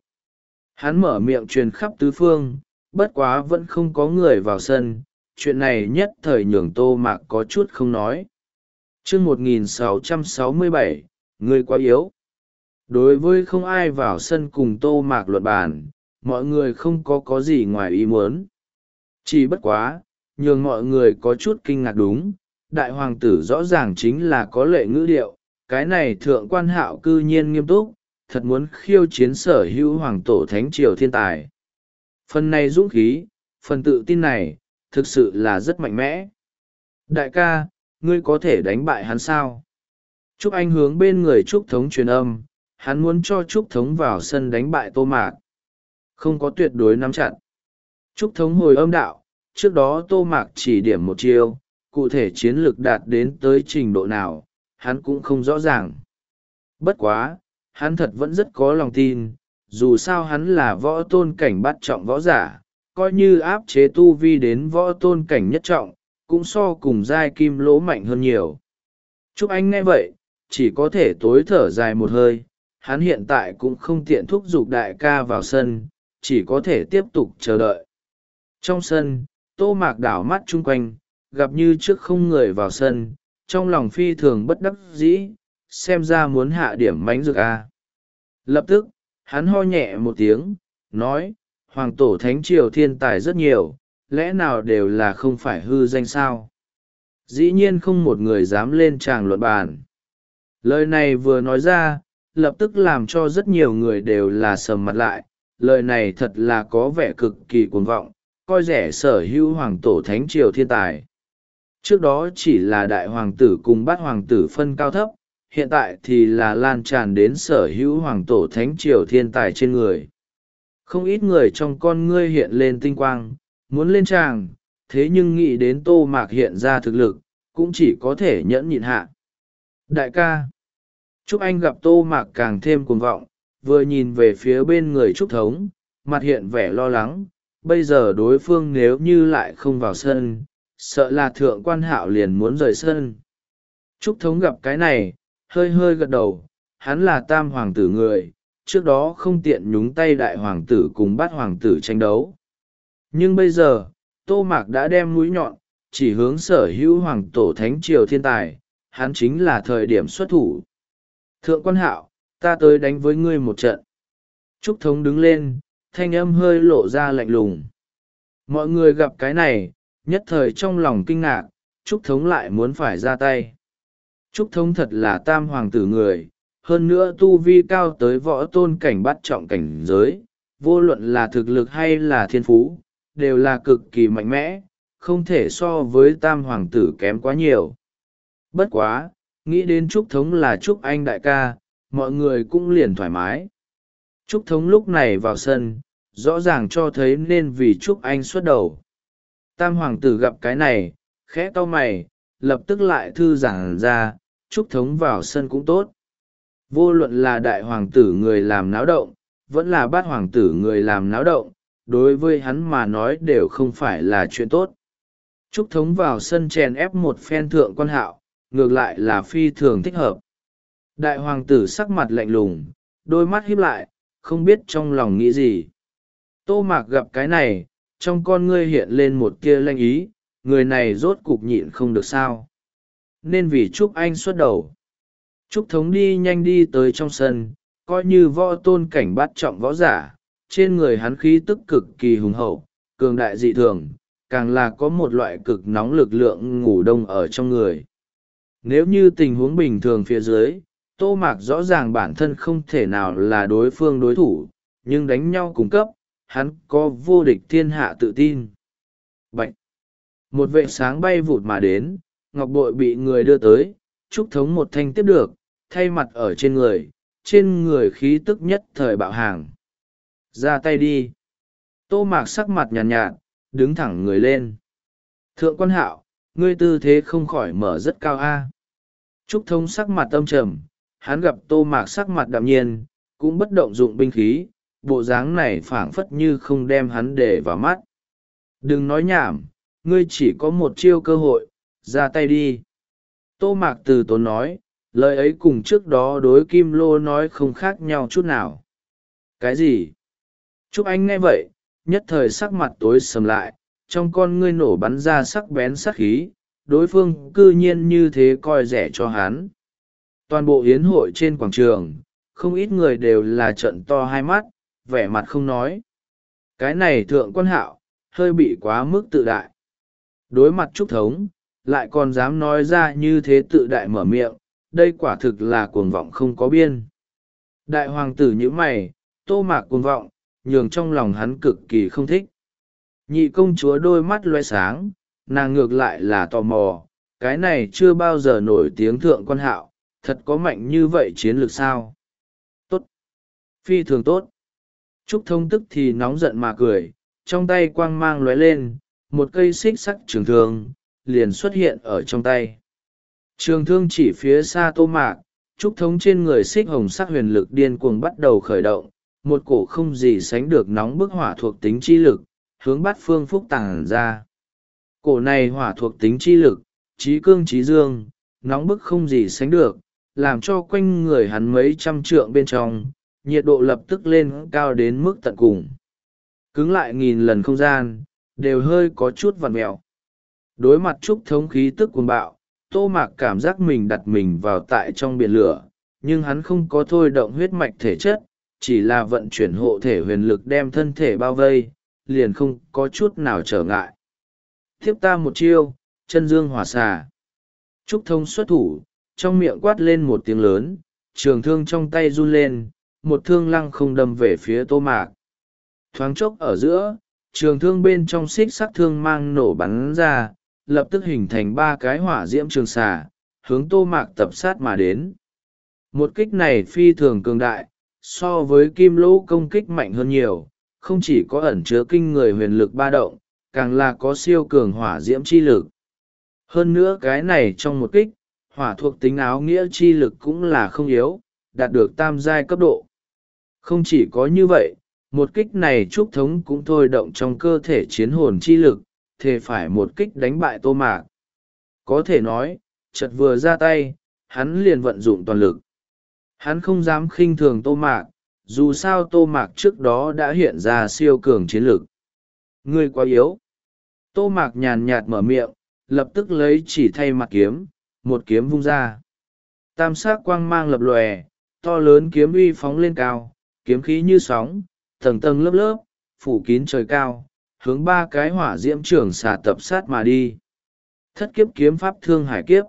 Hắn mở miệng truyền khắp tứ phương, bất quá vẫn không có người vào sân, chuyện này nhất thời nhường Tô Mạc có chút không nói. Chương một nghìn sáu trăm sáu mươi bảy, người quá yếu. Đối với không ai vào sân cùng Tô Mạc luận bàn, mọi người không có có gì ngoài ý muốn. Chỉ bất quá, nhường mọi người có chút kinh ngạc đúng, đại hoàng tử rõ ràng chính là có lệ ngữ điệu, cái này thượng quan hạo cư nhiên nghiêm túc, thật muốn khiêu chiến sở hữu hoàng tổ thánh triều thiên tài. Phần này dũng khí, phần tự tin này, thực sự là rất mạnh mẽ. Đại ca, ngươi có thể đánh bại hắn sao? Trúc Anh hướng bên người Trúc Thống truyền âm, hắn muốn cho Trúc Thống vào sân đánh bại Tô Mạc. Không có tuyệt đối nắm chặt. Trúc Thống hồi âm đạo, trước đó Tô Mạc chỉ điểm một chiêu, cụ thể chiến lược đạt đến tới trình độ nào, hắn cũng không rõ ràng. Bất quá, hắn thật vẫn rất có lòng tin, dù sao hắn là võ tôn cảnh bắt trọng võ giả, coi như áp chế tu vi đến võ tôn cảnh nhất trọng, cũng so cùng giai kim lỗ mạnh hơn nhiều. Trúc Anh nghe vậy, chỉ có thể tối thở dài một hơi, hắn hiện tại cũng không tiện thúc giục đại ca vào sân, chỉ có thể tiếp tục chờ đợi. Trong sân, Tô Mạc đảo mắt chung quanh, gặp như trước không người vào sân, trong lòng phi thường bất đắc dĩ, xem ra muốn hạ điểm mánh dược a. Lập tức, hắn ho nhẹ một tiếng, nói, hoàng tổ thánh triều thiên tài rất nhiều, lẽ nào đều là không phải hư danh sao? Dĩ nhiên không một người dám lên tràng luận bàn. Lời này vừa nói ra, lập tức làm cho rất nhiều người đều là sầm mặt lại, lời này thật là có vẻ cực kỳ cuồng vọng, coi rẻ sở hữu hoàng tổ thánh triều thiên tài. Trước đó chỉ là đại hoàng tử cùng bát hoàng tử phân cao thấp, hiện tại thì là lan tràn đến sở hữu hoàng tổ thánh triều thiên tài trên người. Không ít người trong con ngươi hiện lên tinh quang, muốn lên tràng, thế nhưng nghĩ đến Tô Mạc hiện ra thực lực, cũng chỉ có thể nhẫn nhịn hạ. Đại ca, Trúc Anh gặp Tô Mạc càng thêm cuồng vọng, vừa nhìn về phía bên người Trúc Thống, mặt hiện vẻ lo lắng, bây giờ đối phương nếu như lại không vào sân, sợ là thượng quan hạo liền muốn rời sân. Trúc Thống gặp cái này, hơi hơi gật đầu, hắn là tam hoàng tử người, trước đó không tiện nhúng tay đại hoàng tử cùng bát hoàng tử tranh đấu. Nhưng bây giờ, Tô Mạc đã đem mũi nhọn, chỉ hướng sở hữu hoàng tổ thánh triều thiên tài, hắn chính là thời điểm xuất thủ. Thượng quan hạo, ta tới đánh với ngươi một trận. Trúc Thống đứng lên, thanh âm hơi lộ ra lạnh lùng. Mọi người gặp cái này, nhất thời trong lòng kinh ngạc, Trúc Thống lại muốn phải ra tay. Trúc Thống thật là tam hoàng tử người, hơn nữa tu vi cao tới võ tôn cảnh bắt trọng cảnh giới, vô luận là thực lực hay là thiên phú, đều là cực kỳ mạnh mẽ, không thể so với tam hoàng tử kém quá nhiều. Bất quá, nghĩ đến Trúc Thống là Trúc Anh đại ca, mọi người cũng liền thoải mái. Trúc Thống lúc này vào sân, rõ ràng cho thấy nên vì Trúc Anh xuất đầu. Tam hoàng tử gặp cái này, khẽ cau mày, lập tức lại thư giãn ra, Trúc Thống vào sân cũng tốt. Vô luận là đại hoàng tử người làm náo động, vẫn là bát hoàng tử người làm náo động, đối với hắn mà nói đều không phải là chuyện tốt. Trúc Thống vào sân chèn ép một phen thượng quan hạo, ngược lại là phi thường thích hợp. Đại hoàng tử sắc mặt lạnh lùng, đôi mắt híp lại, không biết trong lòng nghĩ gì. Tô Mạc gặp cái này, trong con ngươi hiện lên một tia lanh ý, người này rốt cục nhịn không được sao. Nên vì Trúc Anh xuất đầu. Trúc Thống đi nhanh đi tới trong sân, coi như võ tôn cảnh bắt trọng võ giả, trên người hắn khí tức cực kỳ hùng hậu, cường đại dị thường, càng là có một loại cực nóng lực lượng ngủ đông ở trong người. Nếu như tình huống bình thường phía dưới, Tô Mạc rõ ràng bản thân không thể nào là đối phương đối thủ, nhưng đánh nhau cùng cấp, hắn có vô địch thiên hạ tự tin. Bạch! Một vệ sáng bay vụt mà đến, ngọc bội bị người đưa tới, Trúc Thống một thanh tiếp được, thay mặt ở trên người, trên người khí tức nhất thời bạo hàng. Ra tay đi! Tô Mạc sắc mặt nhàn nhạt, nhạt, đứng thẳng người lên. Thượng quan hạo, ngươi tư thế không khỏi mở rất cao a. Trúc Thống sắc mặt âm trầm, hắn gặp Tô Mạc sắc mặt đạm nhiên, cũng bất động dụng binh khí, bộ dáng này phảng phất như không đem hắn để vào mắt. Đừng nói nhảm, ngươi chỉ có một chiêu cơ hội, ra tay đi. Tô Mạc từ tốn nói, lời ấy cùng trước đó đối Kim Lô nói không khác nhau chút nào. Cái gì? Trúc Anh nghe vậy, nhất thời sắc mặt tối sầm lại, trong con ngươi nổ bắn ra sắc bén sắc khí, đối phương cư nhiên như thế coi rẻ cho hắn. Toàn bộ yến hội trên quảng trường, không ít người đều là trận to hai mắt, vẻ mặt không nói. Cái này thượng quan hạo, hơi bị quá mức tự đại. Đối mặt Trúc Thống, lại còn dám nói ra như thế tự đại mở miệng, đây quả thực là cuồng vọng không có biên. Đại hoàng tử như mày, Tô Mạc cuồng vọng, nhường trong lòng hắn cực kỳ không thích. Nhị công chúa đôi mắt loe sáng, nàng ngược lại là tò mò, cái này chưa bao giờ nổi tiếng thượng quan hạo, thật có mạnh như vậy chiến lược sao? Tốt! Phi thường tốt! Trúc Thông tức thì nóng giận mà cười, trong tay quang mang lóe lên, một cây xích sắc trường thương, liền xuất hiện ở trong tay. Trường thương chỉ phía xa Tô Mạc, Trúc Thống trên người xích hồng sắc huyền lực điên cuồng bắt đầu khởi động, một cổ không gì sánh được nóng bức hỏa thuộc tính chi lực, hướng bát phương phúc tàng ra. Cổ này hỏa thuộc tính chi lực, trí cương trí dương, nóng bức không gì sánh được, làm cho quanh người hắn mấy trăm trượng bên trong, nhiệt độ lập tức lên cao đến mức tận cùng. Cứng lại nghìn lần không gian, đều hơi có chút vằn mẹo. Đối mặt Trúc Thống khí tức cuồng bạo, Tô Mạc cảm giác mình đặt mình vào tại trong biển lửa, nhưng hắn không có thôi động huyết mạch thể chất, chỉ là vận chuyển hộ thể huyền lực đem thân thể bao vây, liền không có chút nào trở ngại. Tiếp ta một chiêu, chân dương hỏa xà. Trúc Thống xuất thủ, trong miệng quát lên một tiếng lớn, trường thương trong tay run lên, một thương lăng không đâm về phía Tô Mạc. Thoáng chốc ở giữa, trường thương bên trong xích sắc thương mang nổ bắn ra, lập tức hình thành ba cái hỏa diễm trường xà, hướng Tô Mạc tập sát mà đến. Một kích này phi thường cường đại, so với kim lỗ công kích mạnh hơn nhiều, không chỉ có ẩn chứa kinh người huyền lực ba động, càng là có siêu cường hỏa diễm chi lực. Hơn nữa cái này trong một kích, hỏa thuộc tính áo nghĩa chi lực cũng là không yếu, đạt được tam giai cấp độ. Không chỉ có như vậy, một kích này Trúc Thống cũng thôi động trong cơ thể chiến hồn chi lực, thề phải một kích đánh bại Tô Mạc. Có thể nói, chợt vừa ra tay, hắn liền vận dụng toàn lực. Hắn không dám khinh thường Tô Mạc, dù sao Tô Mạc trước đó đã hiện ra siêu cường chiến lực. Ngươi quá yếu. Tô Mạc nhàn nhạt mở miệng, lập tức lấy chỉ thay mặt kiếm, một kiếm vung ra. Tam sắc quang mang lập lòe, to lớn kiếm uy phóng lên cao, kiếm khí như sóng, tầng tầng lớp lớp, phủ kín trời cao, hướng ba cái hỏa diễm trưởng xà tập sát mà đi. Thất kiếp kiếm pháp thương hải kiếp.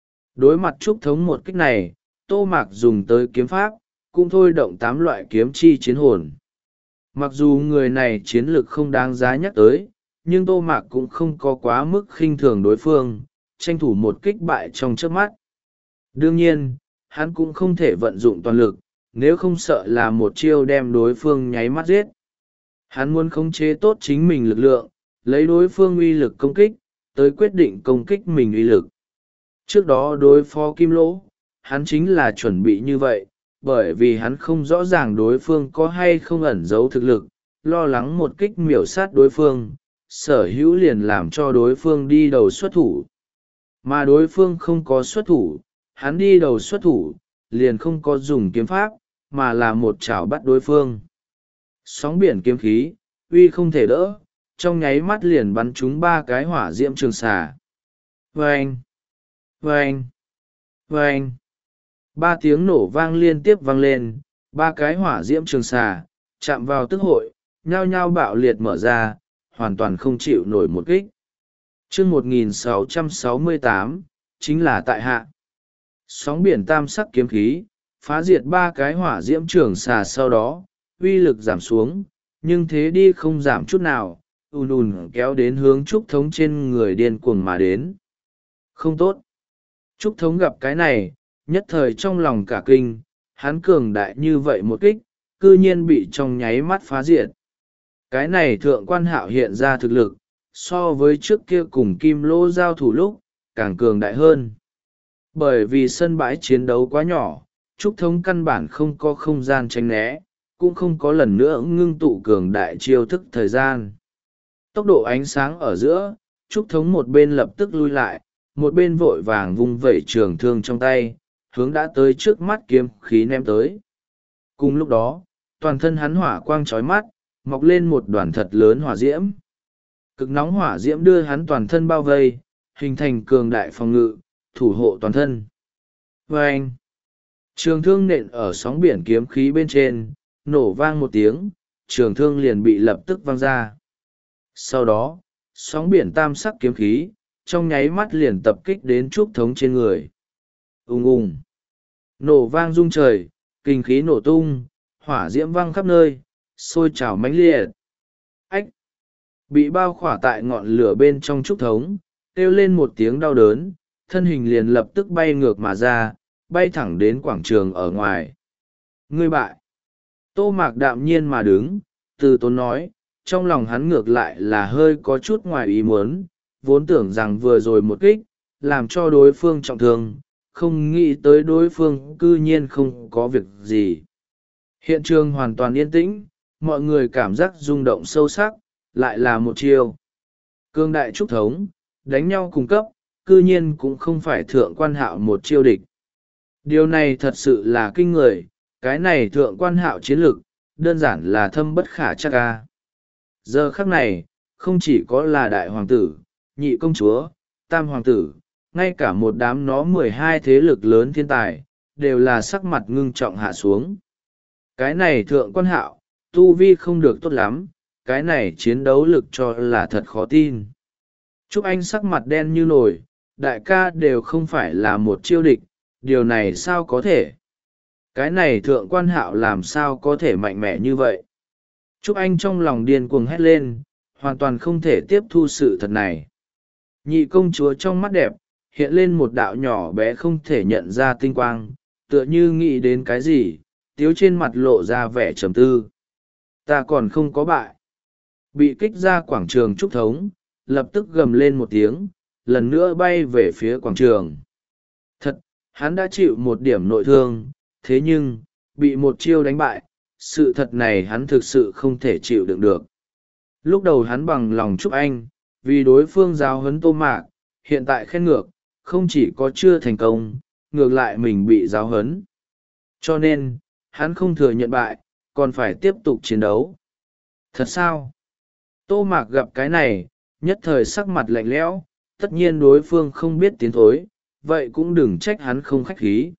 Đối mặt Trúc Thống một kích này, Tô Mạc dùng tới kiếm pháp, cũng thôi động tám loại kiếm chi chiến hồn. Mặc dù người này chiến lực không đáng giá nhắc tới, nhưng Tô Mạc cũng không có quá mức khinh thường đối phương, tranh thủ một kích bại trong chớp mắt. Đương nhiên, hắn cũng không thể vận dụng toàn lực, nếu không sợ là một chiêu đem đối phương nháy mắt giết. Hắn muốn khống chế tốt chính mình lực lượng, lấy đối phương uy lực công kích, tới quyết định công kích mình uy lực. Trước đó đối phó Kim Lỗ, hắn chính là chuẩn bị như vậy, bởi vì hắn không rõ ràng đối phương có hay không ẩn giấu thực lực, lo lắng một kích miểu sát đối phương, sở hữu liền làm cho đối phương đi đầu xuất thủ. Mà đối phương không có xuất thủ, hắn đi đầu xuất thủ, liền không có dùng kiếm pháp, mà là một chảo bắt đối phương. Sóng biển kiếm khí, uy không thể đỡ, trong nháy mắt liền bắn trúng ba cái hỏa diễm trường xà. Vâng! Vâng! Vâng! Ba tiếng nổ vang liên tiếp vang lên, ba cái hỏa diễm trường xà, chạm vào tức hội, nhao nhao bạo liệt mở ra, hoàn toàn không chịu nổi một kích. Chương một nghìn sáu trăm sáu mươi tám, chính là tại hạ. Sóng biển tam sắc kiếm khí, phá diệt ba cái hỏa diễm trường xà sau đó, uy lực giảm xuống, nhưng thế đi không giảm chút nào, ùn ùn kéo đến hướng Trúc Thống trên người điên cuồng mà đến. Không tốt. Trúc Thống gặp cái này, nhất thời trong lòng cả kinh, hắn cường đại như vậy một kích, cư nhiên bị trong nháy mắt phá diệt. Cái này thượng quan hạo hiện ra thực lực, so với trước kia cùng Kim Lỗ giao thủ lúc, càng cường đại hơn. Bởi vì sân bãi chiến đấu quá nhỏ, Trúc Thống căn bản không có không gian tránh né, cũng không có lần nữa ngưng tụ cường đại chiêu thức thời gian. Tốc độ ánh sáng ở giữa, Trúc Thống một bên lập tức lui lại, một bên vội vàng vung vẩy trường thương trong tay, hướng đã tới trước mắt kiếm khí ném tới. Cùng lúc đó, toàn thân hắn hỏa quang chói mắt, mọc lên một đoàn thật lớn hỏa diễm. Cực nóng hỏa diễm đưa hắn toàn thân bao vây, hình thành cường đại phòng ngự, thủ hộ toàn thân. Và anh, trường thương nện ở sóng biển kiếm khí bên trên, nổ vang một tiếng, trường thương liền bị lập tức văng ra. Sau đó, sóng biển tam sắc kiếm khí, trong nháy mắt liền tập kích đến Trúc Thống trên người. Ùng ùng, nổ vang rung trời, kinh khí nổ tung, hỏa diễm văng khắp nơi, sôi trào mãnh liệt. Ách! Bị bao khỏa tại ngọn lửa bên trong Trúc Thống, kêu lên một tiếng đau đớn, thân hình liền lập tức bay ngược mà ra, bay thẳng đến quảng trường ở ngoài. Ngươi bại! Tô Mạc đạm nhiên mà đứng, từ tốn nói, trong lòng hắn ngược lại là hơi có chút ngoài ý muốn, vốn tưởng rằng vừa rồi một kích, làm cho đối phương trọng thương, không nghĩ tới đối phương cư nhiên không có việc gì. Hiện trường hoàn toàn yên tĩnh, mọi người cảm giác rung động sâu sắc, lại là một chiêu. Cương đại Trúc Thống, đánh nhau cùng cấp, cư nhiên cũng không phải thượng quan hạo một chiêu địch. Điều này thật sự là kinh người, cái này thượng quan hạo chiến lực, đơn giản là thâm bất khả trắc ca. Giờ khắc này, không chỉ có là đại hoàng tử, nhị công chúa, tam hoàng tử, ngay cả một đám nó mười hai thế lực lớn thiên tài, đều là sắc mặt ngưng trọng hạ xuống. Cái này thượng quan hạo, tu vi không được tốt lắm, cái này chiến đấu lực cho là thật khó tin. Trúc Anh sắc mặt đen như nồi, đại ca đều không phải là một chiêu địch, điều này sao có thể? Cái này thượng quan hạo làm sao có thể mạnh mẽ như vậy? Trúc Anh trong lòng điên cuồng hét lên, hoàn toàn không thể tiếp thu sự thật này. Nhị công chúa trong mắt đẹp, hiện lên một đạo nhỏ bé không thể nhận ra tinh quang, tựa như nghĩ đến cái gì, tiếu trên mặt lộ ra vẻ trầm tư. Ta còn không có bại. Bị kích ra quảng trường Trúc Thống, lập tức gầm lên một tiếng, lần nữa bay về phía quảng trường. Thật, hắn đã chịu một điểm nội thương, thế nhưng, bị một chiêu đánh bại, sự thật này hắn thực sự không thể chịu đựng được. Lúc đầu hắn bằng lòng Trúc Anh, vì đối phương giáo huấn Tô Mạc, hiện tại khen ngược, không chỉ có chưa thành công, ngược lại mình bị giáo huấn. Cho nên, hắn không thừa nhận bại, còn phải tiếp tục chiến đấu. Thật sao? Tô Mạc gặp cái này, nhất thời sắc mặt lạnh lẽo, tất nhiên đối phương không biết tiến thối, vậy cũng đừng trách hắn không khách khí.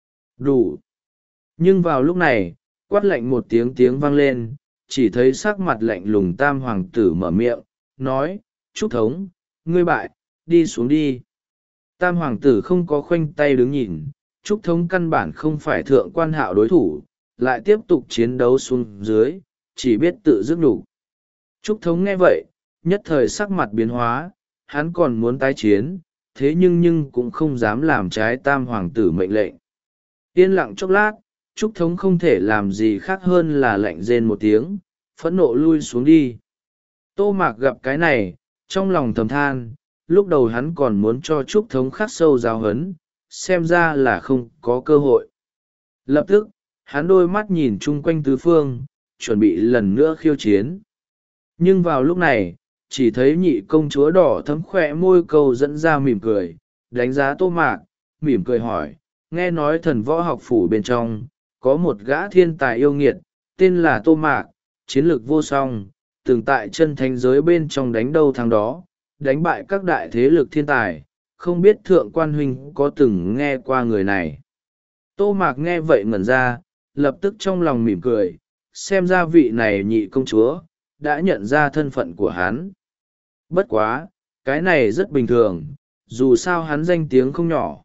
Đủ. Nhưng vào lúc này, quát lạnh một tiếng tiếng vang lên, chỉ thấy sắc mặt lạnh lùng tam hoàng tử mở miệng, nói, Trúc Thống, ngươi bại, đi xuống đi. Tam hoàng tử không có khoanh tay đứng nhìn, Trúc Thống căn bản không phải thượng quan hạo đối thủ, lại tiếp tục chiến đấu xuống dưới, chỉ biết tự dứt đủ. Trúc Thống nghe vậy, nhất thời sắc mặt biến hóa, hắn còn muốn tái chiến, thế nhưng nhưng cũng không dám làm trái tam hoàng tử mệnh lệnh. Yên lặng chốc lát, Trúc Thống không thể làm gì khác hơn là lạnh rên một tiếng, phẫn nộ lui xuống đi. Tô Mạc gặp cái này, trong lòng thầm than, lúc đầu hắn còn muốn cho Trúc Thống khắc sâu giáo huấn, xem ra là không có cơ hội. Lập tức, hắn đôi mắt nhìn chung quanh tứ phương, chuẩn bị lần nữa khiêu chiến. Nhưng vào lúc này, chỉ thấy nhị công chúa đỏ thấm khỏe môi câu dẫn ra mỉm cười, đánh giá Tô Mạc, mỉm cười hỏi, nghe nói thần võ học phủ bên trong, có một gã thiên tài yêu nghiệt, tên là Tô Mạc, chiến lược vô song, từng tại chân thánh giới bên trong đánh đâu thắng đó, đánh bại các đại thế lực thiên tài, không biết thượng quan huynh có từng nghe qua người này. Tô Mạc nghe vậy ngẩn ra, lập tức trong lòng mỉm cười, xem ra vị này nhị công chúa, đã nhận ra thân phận của hắn. Bất quá, cái này rất bình thường, dù sao hắn danh tiếng không nhỏ.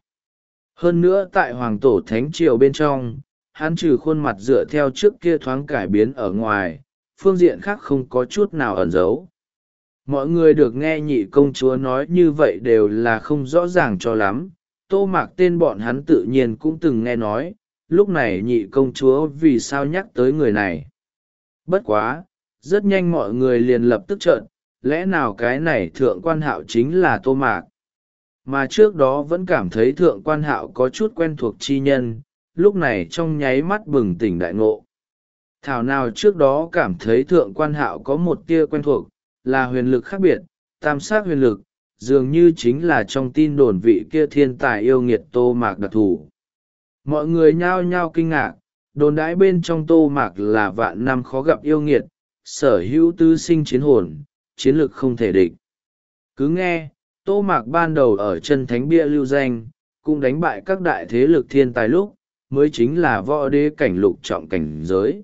Hơn nữa tại Hoàng Tổ Thánh Triều bên trong, hắn trừ khuôn mặt dựa theo trước kia thoáng cải biến ở ngoài, phương diện khác không có chút nào ẩn giấu. Mọi người được nghe nhị công chúa nói như vậy đều là không rõ ràng cho lắm. Tô Mạc tên bọn hắn tự nhiên cũng từng nghe nói, lúc này nhị công chúa vì sao nhắc tới người này. Bất quá, rất nhanh mọi người liền lập tức trợn, lẽ nào cái này thượng quan hạo chính là Tô Mạc. Mà trước đó vẫn cảm thấy thượng quan hạo có chút quen thuộc chi nhân, lúc này trong nháy mắt bừng tỉnh đại ngộ. Thảo nào trước đó cảm thấy thượng quan hạo có một tia quen thuộc, là huyền lực khác biệt, tam sát huyền lực, dường như chính là trong tin đồn vị kia thiên tài yêu nghiệt Tô Mạc đặc thù. Mọi người nhao nhao kinh ngạc, đồn đãi bên trong Tô Mạc là vạn năm khó gặp yêu nghiệt, sở hữu tứ sinh chiến hồn, chiến lực không thể địch. Cứ nghe, Tô Mạc ban đầu ở chân thánh bia lưu danh, cũng đánh bại các đại thế lực thiên tài lúc, mới chính là võ đế cảnh lục trọng cảnh giới.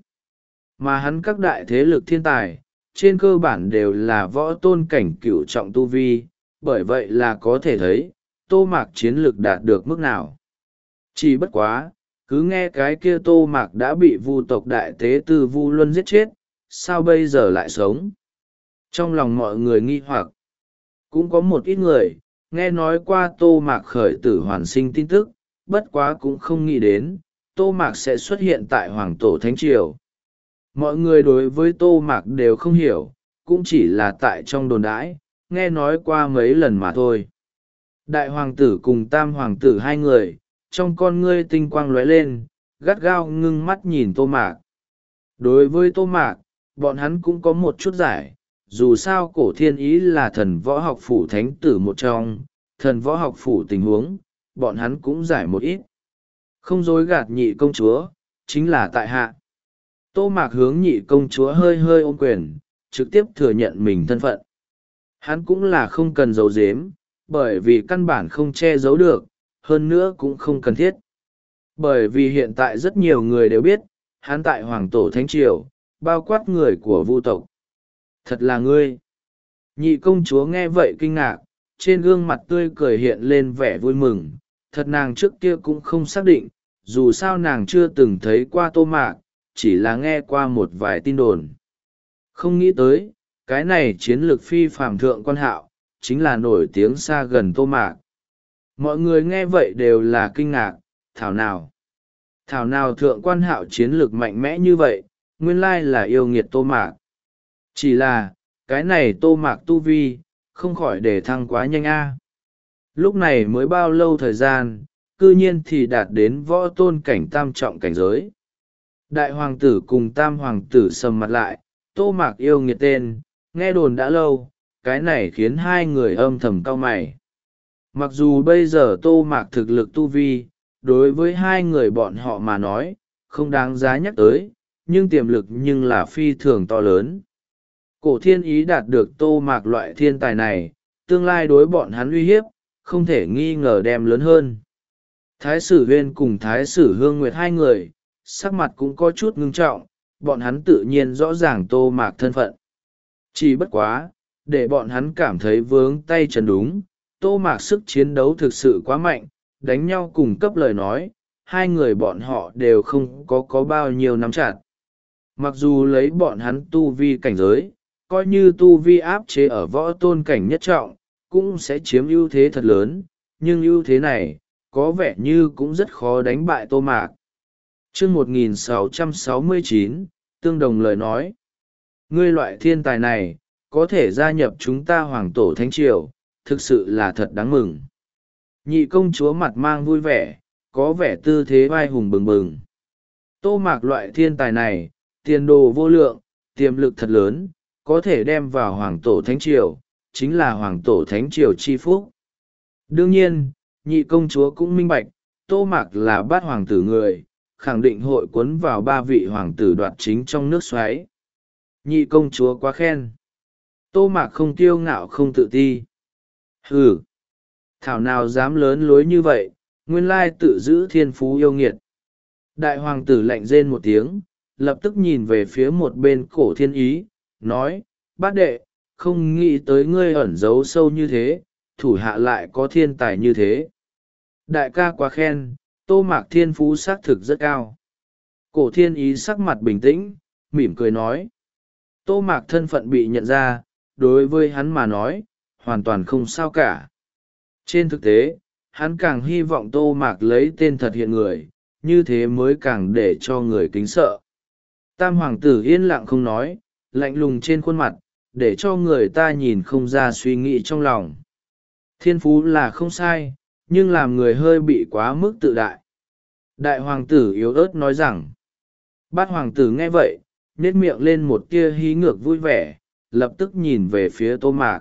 Mà hắn các đại thế lực thiên tài, trên cơ bản đều là võ tôn cảnh cửu trọng tu vi, bởi vậy là có thể thấy, Tô Mạc chiến lực đạt được mức nào. Chỉ bất quá, cứ nghe cái kia Tô Mạc đã bị vu tộc đại tế tư Vu Luân giết chết, sao bây giờ lại sống? Trong lòng mọi người nghi hoặc, cũng có một ít người, nghe nói qua Tô Mạc khởi tử hoàn sinh tin tức, bất quá cũng không nghĩ đến, Tô Mạc sẽ xuất hiện tại Hoàng Tổ Thánh Triều. Mọi người đối với Tô Mạc đều không hiểu, cũng chỉ là tại trong đồn đãi, nghe nói qua mấy lần mà thôi. Đại hoàng tử cùng tam hoàng tử hai người, trong con ngươi tinh quang lóe lên, gắt gao ngưng mắt nhìn Tô Mạc. Đối với Tô Mạc, bọn hắn cũng có một chút giải, dù sao cổ thiên ý là thần võ học phủ thánh tử một trong, thần võ học phủ tình huống, bọn hắn cũng giải một ít. Không dối gạt nhị công chúa, chính là tại hạ. Tô Mạc hướng nhị công chúa hơi hơi ôm quyền, trực tiếp thừa nhận mình thân phận. Hắn cũng là không cần giấu giếm, bởi vì căn bản không che giấu được, hơn nữa cũng không cần thiết. Bởi vì hiện tại rất nhiều người đều biết, hắn tại Hoàng Tổ Thánh Triều, bao quát người của Vu tộc. Thật là ngươi. Nhị công chúa nghe vậy kinh ngạc, trên gương mặt tươi cười hiện lên vẻ vui mừng, thật nàng trước kia cũng không xác định, dù sao nàng chưa từng thấy qua Tô Mạc, chỉ là nghe qua một vài tin đồn. Không nghĩ tới, cái này chiến lược phi phàm thượng quan hạo, chính là nổi tiếng xa gần Tô Mạc. Mọi người nghe vậy đều là kinh ngạc, thảo nào. Thảo nào thượng quan hạo chiến lược mạnh mẽ như vậy, nguyên lai là yêu nghiệt Tô Mạc. Chỉ là, cái này Tô Mạc tu vi, không khỏi để thăng quá nhanh a. Lúc này mới bao lâu thời gian, cư nhiên thì đạt đến võ tôn cảnh tam trọng cảnh giới. Đại hoàng tử cùng tam hoàng tử sầm mặt lại, Tô Mạc yêu nghiệt tên, nghe đồn đã lâu, cái này khiến hai người âm thầm cau mày. Mặc dù bây giờ Tô Mạc thực lực tu vi, đối với hai người bọn họ mà nói, không đáng giá nhắc tới, nhưng tiềm lực nhưng là phi thường to lớn. Cổ thiên ý đạt được Tô Mạc loại thiên tài này, tương lai đối bọn hắn uy hiếp, không thể nghi ngờ đem lớn hơn. Thái sử huyên cùng Thái sử hương nguyệt hai người, sắc mặt cũng có chút ngưng trọng, bọn hắn tự nhiên rõ ràng Tô Mạc thân phận. Chỉ bất quá, để bọn hắn cảm thấy vướng tay chân đúng, Tô Mạc sức chiến đấu thực sự quá mạnh, đánh nhau cùng cấp lời nói, hai người bọn họ đều không có có bao nhiêu nắm chặt. Mặc dù lấy bọn hắn tu vi cảnh giới, coi như tu vi áp chế ở võ tôn cảnh nhất trọng, cũng sẽ chiếm ưu thế thật lớn, nhưng ưu thế này có vẻ như cũng rất khó đánh bại Tô Mạc. Chương một nghìn sáu trăm sáu mươi chín, tương đồng lời nói. Ngươi loại thiên tài này, có thể gia nhập chúng ta Hoàng Tổ Thánh Triều, thực sự là thật đáng mừng. Nhị công chúa mặt mang vui vẻ, có vẻ tư thế vai hùng bừng bừng. Tô Mạc loại thiên tài này, tiền đồ vô lượng, tiềm lực thật lớn, có thể đem vào Hoàng Tổ Thánh Triều, chính là Hoàng Tổ Thánh Triều chi phúc. Đương nhiên, nhị công chúa cũng minh bạch, Tô Mạc là bát hoàng tử người, khẳng định hội cuốn vào ba vị hoàng tử đoạt chính trong nước xoáy. Nhị công chúa quá khen. Tô Mạc không kiêu ngạo không tự ti. Hừ, thảo nào dám lớn lối như vậy, nguyên lai tự giữ thiên phú yêu nghiệt. Đại hoàng tử lạnh rên một tiếng, lập tức nhìn về phía một bên Cổ Thiên Ý, nói, bát đệ, không nghĩ tới ngươi ẩn giấu sâu như thế, thủ hạ lại có thiên tài như thế. Đại ca quá khen, Tô Mạc thiên phú xác thực rất cao. Cổ Thiên Ý sắc mặt bình tĩnh, mỉm cười nói. Tô Mạc thân phận bị nhận ra, đối với hắn mà nói, hoàn toàn không sao cả. Trên thực tế, hắn càng hy vọng Tô Mạc lấy tên thật hiện người, như thế mới càng để cho người kính sợ. Tam hoàng tử yên lặng không nói, lạnh lùng trên khuôn mặt, để cho người ta nhìn không ra suy nghĩ trong lòng. Thiên phú là không sai, nhưng làm người hơi bị quá mức tự đại. Đại hoàng tử yếu ớt nói rằng, bát hoàng tử nghe vậy, nhếch miệng lên một tia hí ngược vui vẻ, lập tức nhìn về phía Tô Mạc.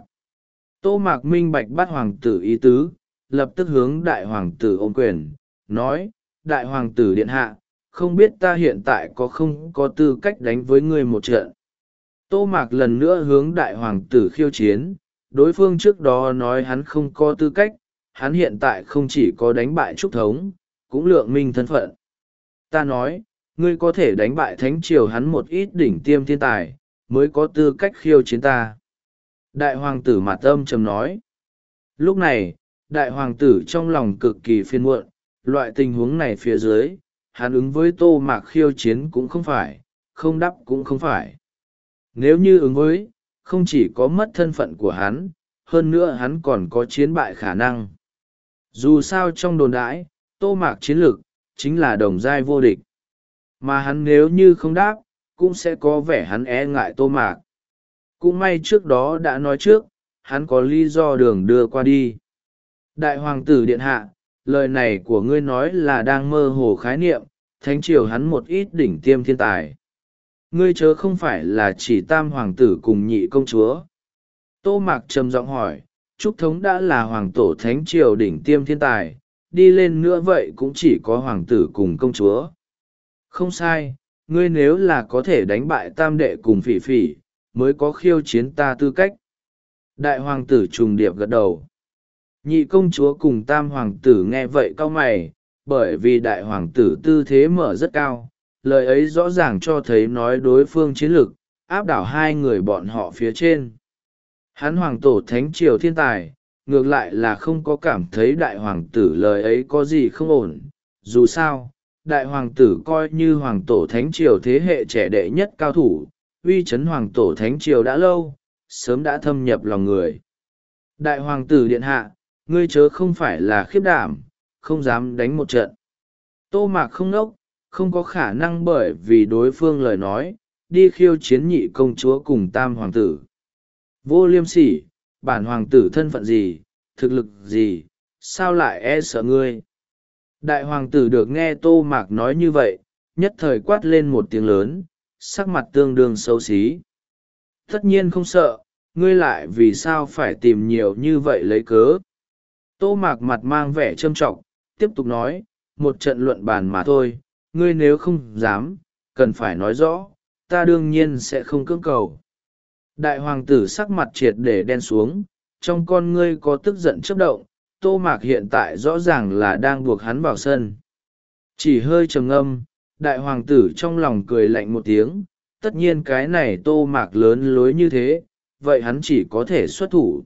Tô Mạc minh bạch bát hoàng tử ý tứ, lập tức hướng đại hoàng tử ôm quyền, nói, đại hoàng tử điện hạ, không biết ta hiện tại có không có tư cách đánh với ngươi một trận. Tô Mạc lần nữa hướng đại hoàng tử khiêu chiến, đối phương trước đó nói hắn không có tư cách, hắn hiện tại không chỉ có đánh bại Trúc Thống, cũng lượng minh thân phận. Ta nói, ngươi có thể đánh bại thánh triều hắn một ít đỉnh tiêm thiên tài, mới có tư cách khiêu chiến ta. Đại hoàng tử mặt âm trầm nói. Lúc này, đại hoàng tử trong lòng cực kỳ phiền muộn, loại tình huống này phía dưới, hắn ứng với Tô Mạc khiêu chiến cũng không phải, không đắp cũng không phải. Nếu như ứng với, không chỉ có mất thân phận của hắn, hơn nữa hắn còn có chiến bại khả năng. Dù sao trong đồn đãi, Tô Mạc chiến lược, chính là đồng giai vô địch. Mà hắn nếu như không đáp, cũng sẽ có vẻ hắn e ngại Tô Mạc. Cũng may trước đó đã nói trước, hắn có lý do đường đưa qua đi. Đại hoàng tử điện hạ, lời này của ngươi nói là đang mơ hồ khái niệm, thánh triều hắn một ít đỉnh tiêm thiên tài. Ngươi chớ không phải là chỉ tam hoàng tử cùng nhị công chúa. Tô Mạc trầm giọng hỏi, Trúc Thống đã là hoàng tổ thánh triều đỉnh tiêm thiên tài, đi lên nữa vậy cũng chỉ có hoàng tử cùng công chúa. Không sai, ngươi nếu là có thể đánh bại tam đệ cùng phỉ phỉ, mới có khiêu chiến ta tư cách. Đại hoàng tử trùng điệp gật đầu. Nhị công chúa cùng tam hoàng tử nghe vậy cau mày, bởi vì đại hoàng tử tư thế mở rất cao, lời ấy rõ ràng cho thấy nói đối phương chiến lược, áp đảo hai người bọn họ phía trên. Hắn hoàng tổ thánh triều thiên tài, ngược lại là không có cảm thấy đại hoàng tử lời ấy có gì không ổn. Dù sao, đại hoàng tử coi như hoàng tổ thánh triều thế hệ trẻ đệ nhất cao thủ, uy chấn hoàng tổ thánh triều đã lâu, sớm đã thâm nhập lòng người. Đại hoàng tử điện hạ, ngươi chớ không phải là khiếp đảm, không dám đánh một trận. Tô Mạc không nốc, không có khả năng bởi vì đối phương lời nói, đi khiêu chiến nhị công chúa cùng tam hoàng tử. Vô liêm sỉ, bản hoàng tử thân phận gì, thực lực gì, sao lại e sợ ngươi. Đại hoàng tử được nghe Tô Mạc nói như vậy, nhất thời quát lên một tiếng lớn, sắc mặt tương đương xấu xí. Tất nhiên không sợ, ngươi lại vì sao phải tìm nhiều như vậy lấy cớ. Tô Mạc mặt mang vẻ trâm trọng, tiếp tục nói, một trận luận bàn mà thôi, ngươi nếu không dám, cần phải nói rõ, ta đương nhiên sẽ không cưỡng cầu. Đại hoàng tử sắc mặt triệt để đen xuống, trong con ngươi có tức giận chớp động, Tô Mạc hiện tại rõ ràng là đang buộc hắn vào sân. Chỉ hơi trầm ngâm, đại hoàng tử trong lòng cười lạnh một tiếng, tất nhiên cái này Tô Mạc lớn lối như thế, vậy hắn chỉ có thể xuất thủ.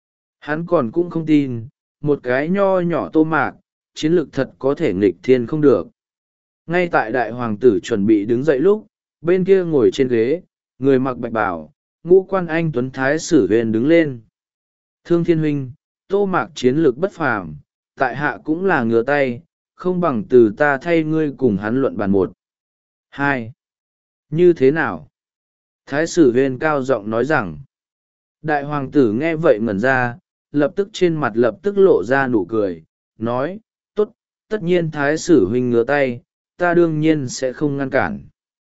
Hắn còn cũng không tin, một cái nho nhỏ Tô Mạc, chiến lược thật có thể nghịch thiên không được. Ngay tại đại hoàng tử chuẩn bị đứng dậy lúc, bên kia ngồi trên ghế, người mặc bạch bào, ngũ quan anh tuấn thái sử huyền đứng lên. Thương thiên huynh, Tô Mạc chiến lược bất phàm, tại hạ cũng là ngứa tay, không bằng từ ta thay ngươi cùng hắn luận bàn một hai. Như thế nào? Thái sử huyên cao giọng nói rằng. Đại hoàng tử nghe vậy ngẩn ra, lập tức trên mặt lập tức lộ ra nụ cười, nói, tốt, tất nhiên thái sử huynh ngứa tay, ta đương nhiên sẽ không ngăn cản.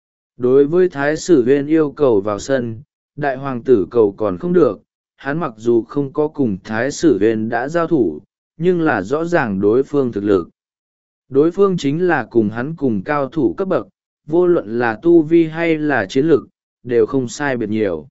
Đối với thái sử huyên yêu cầu vào sân, đại hoàng tử cầu còn không được, hắn mặc dù không có cùng thái sử huyên đã giao thủ, nhưng là rõ ràng đối phương thực lực. Đối phương chính là cùng hắn cùng cao thủ cấp bậc, vô luận là tu vi hay là chiến lực, đều không sai biệt nhiều.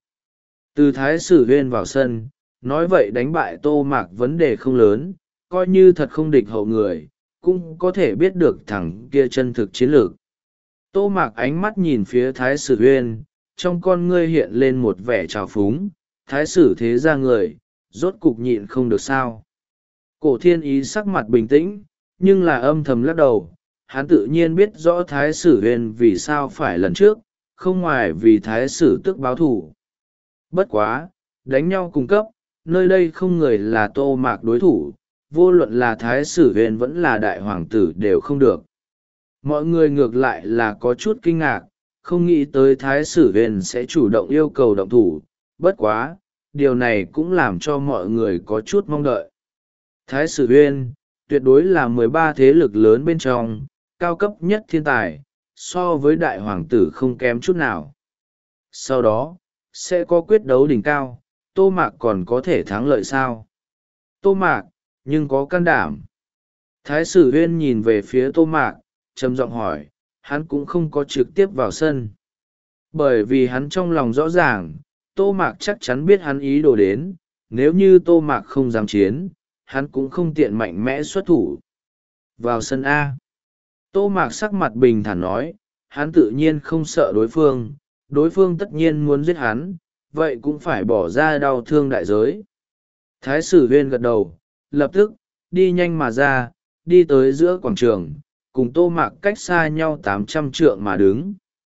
Từ thái sử huyên vào sân, nói vậy đánh bại tô mạc vấn đề không lớn, coi như thật không địch hậu người, cũng có thể biết được thằng kia chân thực chiến lược. Tô mạc ánh mắt nhìn phía thái sử huyên, trong con ngươi hiện lên một vẻ trào phúng, thái sử thế ra người, rốt cục nhịn không được sao. Cổ thiên ý sắc mặt bình tĩnh, nhưng là âm thầm lắc đầu, hắn tự nhiên biết rõ thái sử huyên vì sao phải lần trước, không ngoài vì thái sử tức báo thù. Bất quá, đánh nhau cung cấp, nơi đây không người là tô mạc đối thủ, vô luận là thái sử huyên vẫn là đại hoàng tử đều không được. Mọi người ngược lại là có chút kinh ngạc, không nghĩ tới thái sử huyên sẽ chủ động yêu cầu động thủ, bất quá, điều này cũng làm cho mọi người có chút mong đợi. Thái sử huyên, tuyệt đối là mười ba thế lực lớn bên trong, cao cấp nhất thiên tài, so với đại hoàng tử không kém chút nào. Sau đó, sẽ có quyết đấu đỉnh cao, tô mạc còn có thể thắng lợi sao? Tô mạc, nhưng có can đảm. Thái sử huyên nhìn về phía tô mạc, trầm giọng hỏi, hắn cũng không có trực tiếp vào sân. Bởi vì hắn trong lòng rõ ràng, tô mạc chắc chắn biết hắn ý đồ đến, nếu như tô mạc không dám chiến, hắn cũng không tiện mạnh mẽ xuất thủ. Vào sân A. Tô mạc sắc mặt bình thản nói, hắn tự nhiên không sợ đối phương, đối phương tất nhiên muốn giết hắn, vậy cũng phải bỏ ra đau thương đại giới. Thái sử huyên gật đầu, lập tức, đi nhanh mà ra, đi tới giữa quảng trường, cùng tô mạc cách xa nhau tám trăm trượng mà đứng.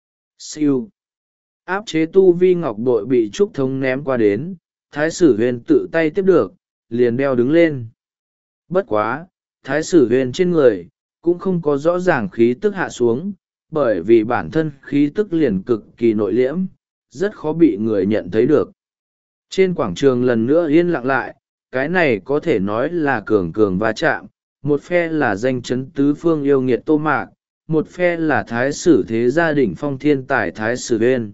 Siêu. Áp chế tu vi ngọc bội bị trúc thống ném qua đến, thái sử huyên tự tay tiếp được, liền đeo đứng lên. Bất quá, thái sử huyên trên người, cũng không có rõ ràng khí tức hạ xuống, bởi vì bản thân khí tức liền cực kỳ nội liễm, rất khó bị người nhận thấy được. Trên quảng trường lần nữa yên lặng lại, cái này có thể nói là cường cường va chạm, một phe là danh chấn tứ phương yêu nghiệt tô mạc, một phe là thái sử thế gia đình phong thiên tài thái sử huyên.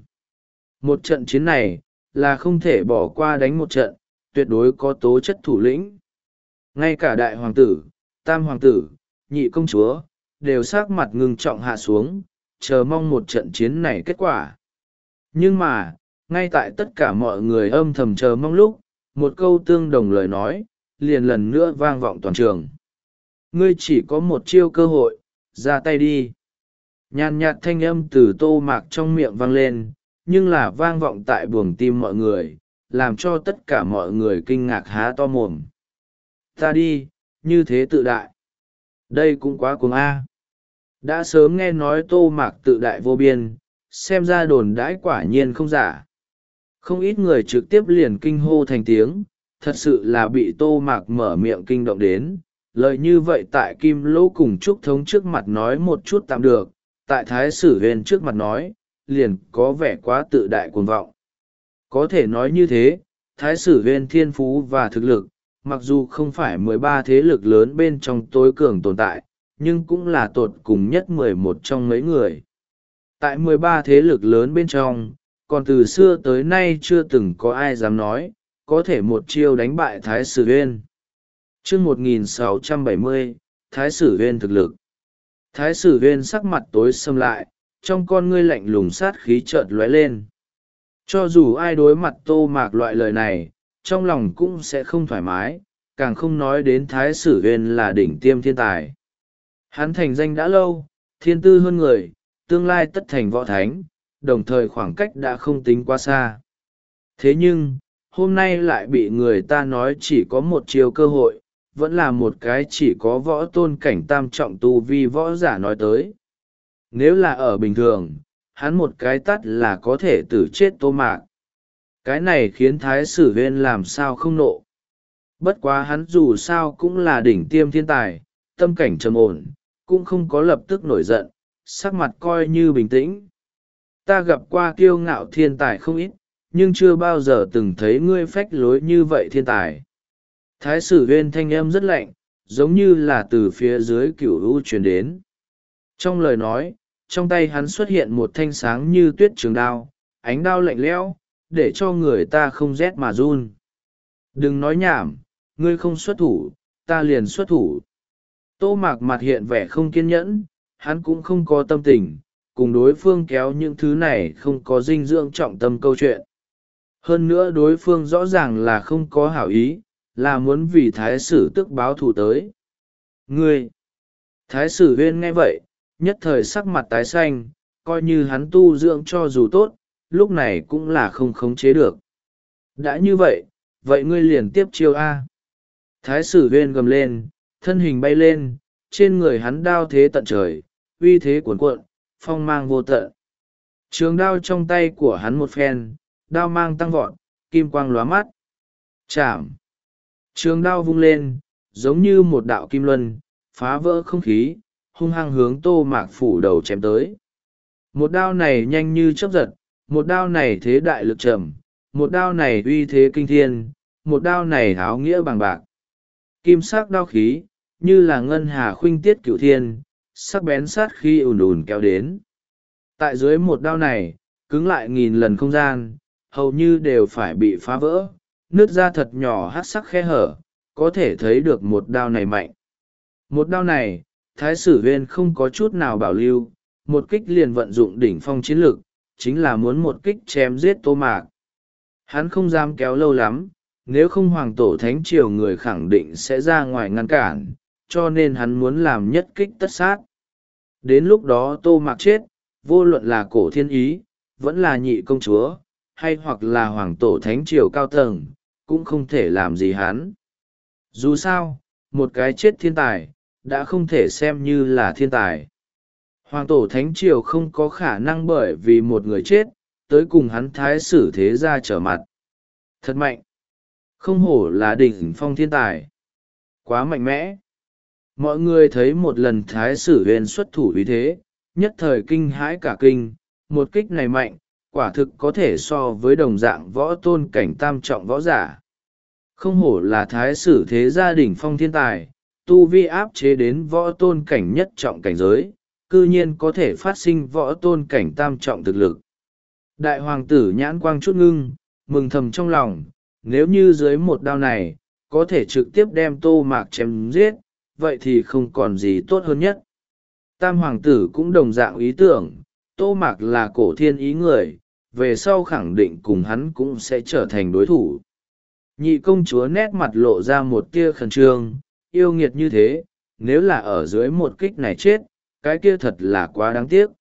Một trận chiến này, là không thể bỏ qua đánh một trận, tuyệt đối có tố chất thủ lĩnh. Ngay cả đại hoàng tử, tam hoàng tử, nhị công chúa, đều sắc mặt ngưng trọng hạ xuống, chờ mong một trận chiến này kết quả. Nhưng mà, ngay tại tất cả mọi người âm thầm chờ mong lúc, một câu tương đồng lời nói, liền lần nữa vang vọng toàn trường. Ngươi chỉ có một chiêu cơ hội, ra tay đi. Nhàn nhạt thanh âm từ tô mạc trong miệng vang lên, nhưng là vang vọng tại buồng tim mọi người, làm cho tất cả mọi người kinh ngạc há to mồm. Ta đi, như thế tự đại. Đây cũng quá cuồng A. Đã sớm nghe nói tô mạc tự đại vô biên, xem ra đồn đãi quả nhiên không giả. Không ít người trực tiếp liền kinh hô thành tiếng, thật sự là bị tô mạc mở miệng kinh động đến. Lời như vậy tại Kim Lỗ cùng Trúc Thống trước mặt nói một chút tạm được, tại Thái sử huyên trước mặt nói, liền có vẻ quá tự đại cuồng vọng. Có thể nói như thế, Thái sử huyên thiên phú và thực lực, mặc dù không phải mười ba thế lực lớn bên trong tối cường tồn tại, nhưng cũng là tột cùng nhất mười một trong mấy người. Tại mười ba thế lực lớn bên trong, còn từ xưa tới nay chưa từng có ai dám nói, có thể một chiêu đánh bại Thái sử huyên. Chương một nghìn sáu trăm bảy mươi, Thái sử huyên thực lực. Thái sử huyên sắc mặt tối sầm lại, trong con ngươi lạnh lùng sát khí chợt lóe lên. Cho dù ai đối mặt tô mạc loại lời này, trong lòng cũng sẽ không thoải mái, càng không nói đến thái sử huyên là đỉnh tiêm thiên tài. Hắn thành danh đã lâu, thiên tư hơn người, tương lai tất thành võ thánh, đồng thời khoảng cách đã không tính quá xa. Thế nhưng, hôm nay lại bị người ta nói chỉ có một chiều cơ hội, vẫn là một cái chỉ có võ tôn cảnh tam trọng tu vi võ giả nói tới. Nếu là ở bình thường, hắn một cái tắt là có thể tử chết tô mạc. Cái này khiến thái sử huyên làm sao không nộ. Bất quá hắn dù sao cũng là đỉnh tiêm thiên tài, tâm cảnh trầm ổn, cũng không có lập tức nổi giận, sắc mặt coi như bình tĩnh. Ta gặp qua kiêu ngạo thiên tài không ít, nhưng chưa bao giờ từng thấy ngươi phách lối như vậy thiên tài. Thái sử huyên thanh âm rất lạnh, giống như là từ phía dưới cửu u truyền đến. Trong lời nói, trong tay hắn xuất hiện một thanh sáng như tuyết trường đao, ánh đao lạnh lẽo, để cho người ta không rét mà run. Đừng nói nhảm, ngươi không xuất thủ, ta liền xuất thủ. Tô Mạc mặt hiện vẻ không kiên nhẫn, hắn cũng không có tâm tình, cùng đối phương kéo những thứ này không có dinh dưỡng trọng tâm câu chuyện. Hơn nữa đối phương rõ ràng là không có hảo ý, là muốn vì thái sử tức báo thù tới. Ngươi! Thái sử huyên nghe vậy, nhất thời sắc mặt tái xanh, coi như hắn tu dưỡng cho dù tốt, lúc này cũng là không khống chế được. Đã như vậy, vậy ngươi liền tiếp chiêu A. Thái sử huyên gầm lên, thân hình bay lên, trên người hắn đao thế tận trời, uy thế cuồn cuộn, phong mang vô tận. Trường đao trong tay của hắn một phen, đao mang tăng vọt, kim quang lóa mắt. Chạm! Trường đao vung lên, giống như một đạo kim luân, phá vỡ không khí, hung hăng hướng Tô Mạc phủ đầu chém tới. Một đao này nhanh như chớp giật, một đao này thế đại lực trầm, một đao này uy thế kinh thiên, một đao này áo nghĩa bằng bạc. Kim sắc đao khí, như là ngân hà khuynh tiết cửu thiên, sắc bén sát khí ùn ùn kéo đến. Tại dưới một đao này, cứng lại nghìn lần không gian, hầu như đều phải bị phá vỡ, nứt ra thật nhỏ hát sắc khe hở, có thể thấy được một đao này mạnh. Một đao này, Thái sử huyên không có chút nào bảo lưu, một kích liền vận dụng đỉnh phong chiến lực, chính là muốn một kích chém giết Tô Mạc. Hắn không dám kéo lâu lắm, nếu không hoàng tổ thánh triều người khẳng định sẽ ra ngoài ngăn cản, cho nên hắn muốn làm nhất kích tất sát. Đến lúc đó Tô Mạc chết, vô luận là cổ thiên ý, vẫn là nhị công chúa, hay hoặc là hoàng tổ thánh triều cao tầng, cũng không thể làm gì hắn. Dù sao, một cái chết thiên tài, đã không thể xem như là thiên tài. Hoàng tổ thánh triều không có khả năng bởi vì một người chết, tới cùng hắn thái sử thế gia trở mặt. Thật mạnh! Không hổ là đỉnh phong thiên tài. Quá mạnh mẽ! Mọi người thấy một lần thái sử huyền xuất thủ uy thế, nhất thời kinh hãi cả kinh, một kích này mạnh, quả thực có thể so với đồng dạng võ tôn cảnh tam trọng võ giả. Không hổ là thái sử thế gia đỉnh phong thiên tài, tu vi áp chế đến võ tôn cảnh nhất trọng cảnh giới, cư nhiên có thể phát sinh võ tôn cảnh tam trọng thực lực. Đại hoàng tử nhãn quang chút ngưng, mừng thầm trong lòng, nếu như dưới một đao này, có thể trực tiếp đem Tô Mạc chém giết, vậy thì không còn gì tốt hơn nhất. Tam hoàng tử cũng đồng dạng ý tưởng, Tô Mạc là cổ thiên ý người, về sau khẳng định cùng hắn cũng sẽ trở thành đối thủ. Nhị công chúa nét mặt lộ ra một tia khẩn trương, yêu nghiệt như thế, nếu là ở dưới một kích này chết, cái kia thật là quá đáng tiếc.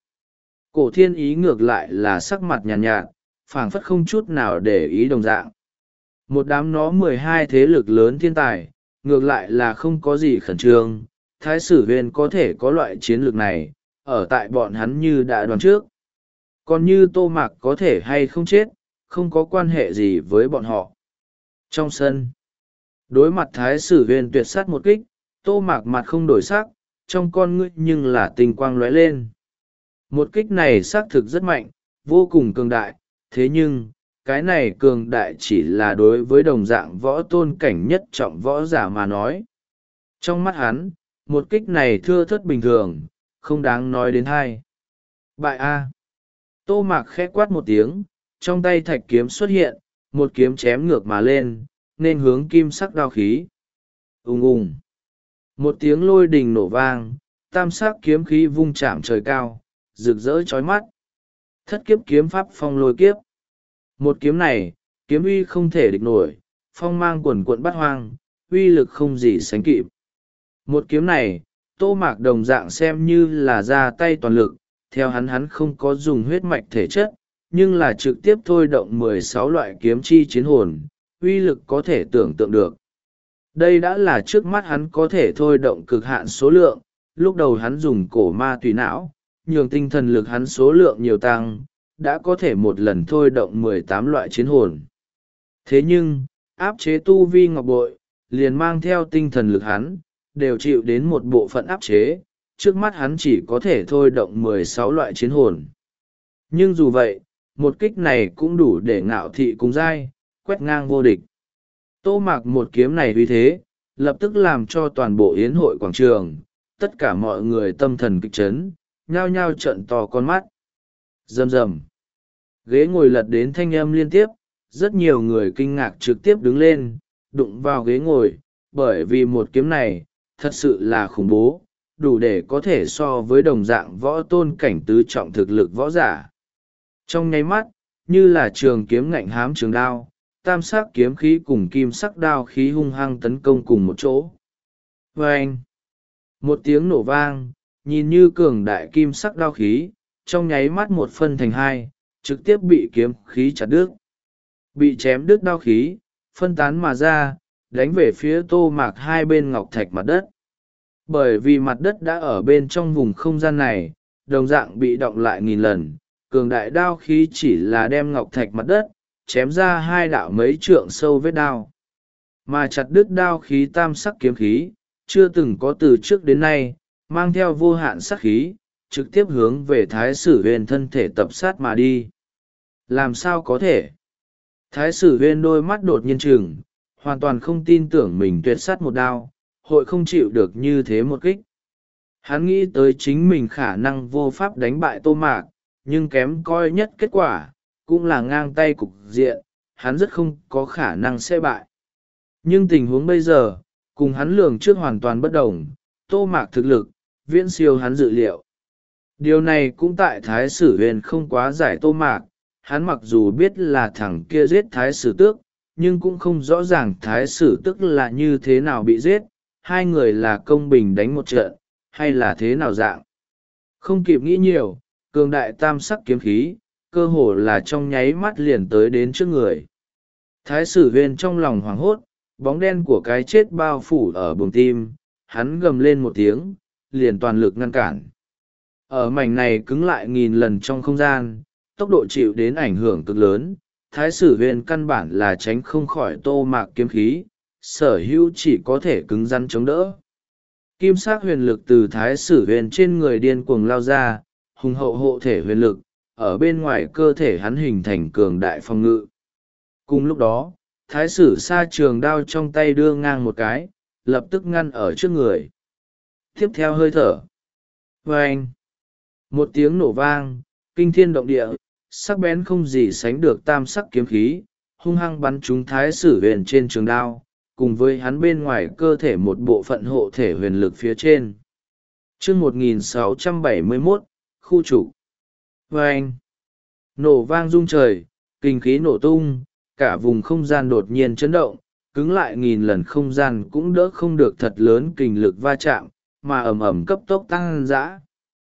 Cổ thiên ý ngược lại là sắc mặt nhàn nhạt, nhạt phảng phất không chút nào để ý đồng dạng. Một đám nó mười hai thế lực lớn thiên tài, ngược lại là không có gì khẩn trương, thái sử huyên có thể có loại chiến lược này, ở tại bọn hắn như đã đoán trước. Còn như Tô Mạc có thể hay không chết, không có quan hệ gì với bọn họ. Trong sân, đối mặt thái sử huyên tuyệt sát một kích, Tô Mạc mặt không đổi sắc, trong con ngươi nhưng là tinh quang lóe lên. Một kích này xác thực rất mạnh, vô cùng cường đại, thế nhưng, cái này cường đại chỉ là đối với đồng dạng võ tôn cảnh nhất trọng võ giả mà nói. Trong mắt hắn, một kích này thưa thớt bình thường, không đáng nói đến hai. Bại A. Tô Mạc khẽ quát một tiếng, trong tay thạch kiếm xuất hiện, một kiếm chém ngược mà lên, nên hướng kim sắc đao khí. Ùng ùng. Một tiếng lôi đình nổ vang, tam sắc kiếm khí vung chạm trời cao, rực rỡ chói mắt. Thất kiếp kiếm pháp phong lôi kiếp. Một kiếm này, kiếm uy không thể địch nổi, phong mang quần quận bắt hoang, uy lực không gì sánh kịp. Một kiếm này, Tô Mạc đồng dạng xem như là ra tay toàn lực, theo hắn hắn không có dùng huyết mạch thể chất, nhưng là trực tiếp thôi động mười sáu loại kiếm chi chiến hồn, uy lực có thể tưởng tượng được. Đây đã là trước mắt hắn có thể thôi động cực hạn số lượng, lúc đầu hắn dùng cổ ma tùy não, nhường tinh thần lực hắn số lượng nhiều tăng, đã có thể một lần thôi động mười tám loại chiến hồn. Thế nhưng, áp chế tu vi ngọc bội, liền mang theo tinh thần lực hắn, đều chịu đến một bộ phận áp chế, trước mắt hắn chỉ có thể thôi động mười sáu loại chiến hồn. Nhưng dù vậy, một kích này cũng đủ để ngạo thị cùng giai, quét ngang vô địch. Tô Mạc một kiếm này uy thế, lập tức làm cho toàn bộ yến hội quảng trường, tất cả mọi người tâm thần kịch chấn, nhao nhao trợn to con mắt. Rầm rầm. Ghế ngồi lật đến thanh âm liên tiếp, rất nhiều người kinh ngạc trực tiếp đứng lên, đụng vào ghế ngồi, bởi vì một kiếm này, thật sự là khủng bố, đủ để có thể so với đồng dạng võ tôn cảnh tứ trọng thực lực võ giả. Trong nháy mắt, như là trường kiếm ngạnh hám trường đao, tam sắc kiếm khí cùng kim sắc đao khí hung hăng tấn công cùng một chỗ. Vâng! Một tiếng nổ vang, nhìn như cường đại kim sắc đao khí, trong nháy mắt một phân thành hai, trực tiếp bị kiếm khí chặt đứt. Bị chém đứt đao khí, phân tán mà ra, đánh về phía Tô Mạc hai bên ngọc thạch mặt đất. Bởi vì mặt đất đã ở bên trong vùng không gian này, đồng dạng bị động lại nghìn lần, cường đại đao khí chỉ là đem ngọc thạch mặt đất, chém ra hai đạo mấy trượng sâu vết đao. Mà chặt đứt đao khí tam sắc kiếm khí, chưa từng có từ trước đến nay, mang theo vô hạn sắc khí, trực tiếp hướng về Thái Sử Huyên thân thể tập sát mà đi. Làm sao có thể? Thái Sử Huyên đôi mắt đột nhiên trừng, hoàn toàn không tin tưởng mình tuyệt sát một đao, hội không chịu được như thế một kích. Hắn nghĩ tới chính mình khả năng vô pháp đánh bại Tô Mạc, nhưng kém coi nhất kết quả, cũng là ngang tay cục diện, hắn rất không có khả năng sẽ bại. Nhưng tình huống bây giờ, cùng hắn lường trước hoàn toàn bất đồng, Tô Mạc thực lực, viễn siêu hắn dự liệu. Điều này cũng tại Thái Sử Huyền không quá giải Tô Mạc, hắn mặc dù biết là thằng kia giết Thái Sử Tước, nhưng cũng không rõ ràng Thái Sử Tước là như thế nào bị giết, hai người là công bình đánh một trận, hay là thế nào dạng. Không kịp nghĩ nhiều, cường đại tam sắc kiếm khí, cơ hồ là trong nháy mắt liền tới đến trước người. Thái Sử Huyền trong lòng hoảng hốt, bóng đen của cái chết bao phủ ở buồng tim, hắn gầm lên một tiếng, liền toàn lực ngăn cản. Ở mảnh này cứng lại nghìn lần trong không gian, tốc độ chịu đến ảnh hưởng cực lớn, Thái Sử Huyền căn bản là tránh không khỏi Tô Mạc kiếm khí, sở hữu chỉ có thể cứng rắn chống đỡ. Kim sắc huyền lực từ Thái Sử Huyền trên người điên cuồng lao ra, hùng hậu hộ thể huyền lực, ở bên ngoài cơ thể hắn hình thành cường đại phòng ngự. Cùng lúc đó, Thái Sử Sa trường đao trong tay đưa ngang một cái, lập tức ngăn ở trước người. Tiếp theo hơi thở. Vâng! Một tiếng nổ vang, kinh thiên động địa, sắc bén không gì sánh được tam sắc kiếm khí, hung hăng bắn trúng Thái Sử Huyền trên trường đao, cùng với hắn bên ngoài cơ thể một bộ phận hộ thể huyền lực phía trên. Chương một nghìn sáu trăm bảy mươi mốt, khu trục. Vâng! Nổ vang rung trời, kinh khí nổ tung, cả vùng không gian đột nhiên chấn động, cứng lại nghìn lần không gian cũng đỡ không được thật lớn kình lực va chạm, mà ẩm ẩm cấp tốc tăng dã.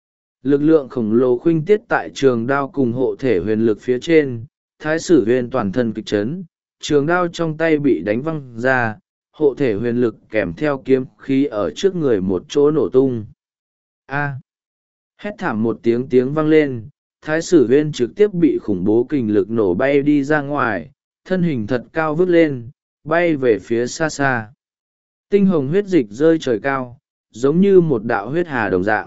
Lực lượng khổng lồ khuynh tiết tại trường đao cùng hộ thể huyền lực phía trên, Thái Sử Huyền toàn thân kịch chấn, trường đao trong tay bị đánh văng ra, hộ thể huyền lực kèm theo kiếm khí ở trước người một chỗ nổ tung. A! Hét thảm một tiếng tiếng vang lên, Thái Sử Huyền trực tiếp bị khủng bố kình lực nổ bay đi ra ngoài, thân hình thật cao vút lên, bay về phía xa xa. Tinh hồng huyết dịch rơi trời cao, giống như một đạo huyết hà đồng dạng.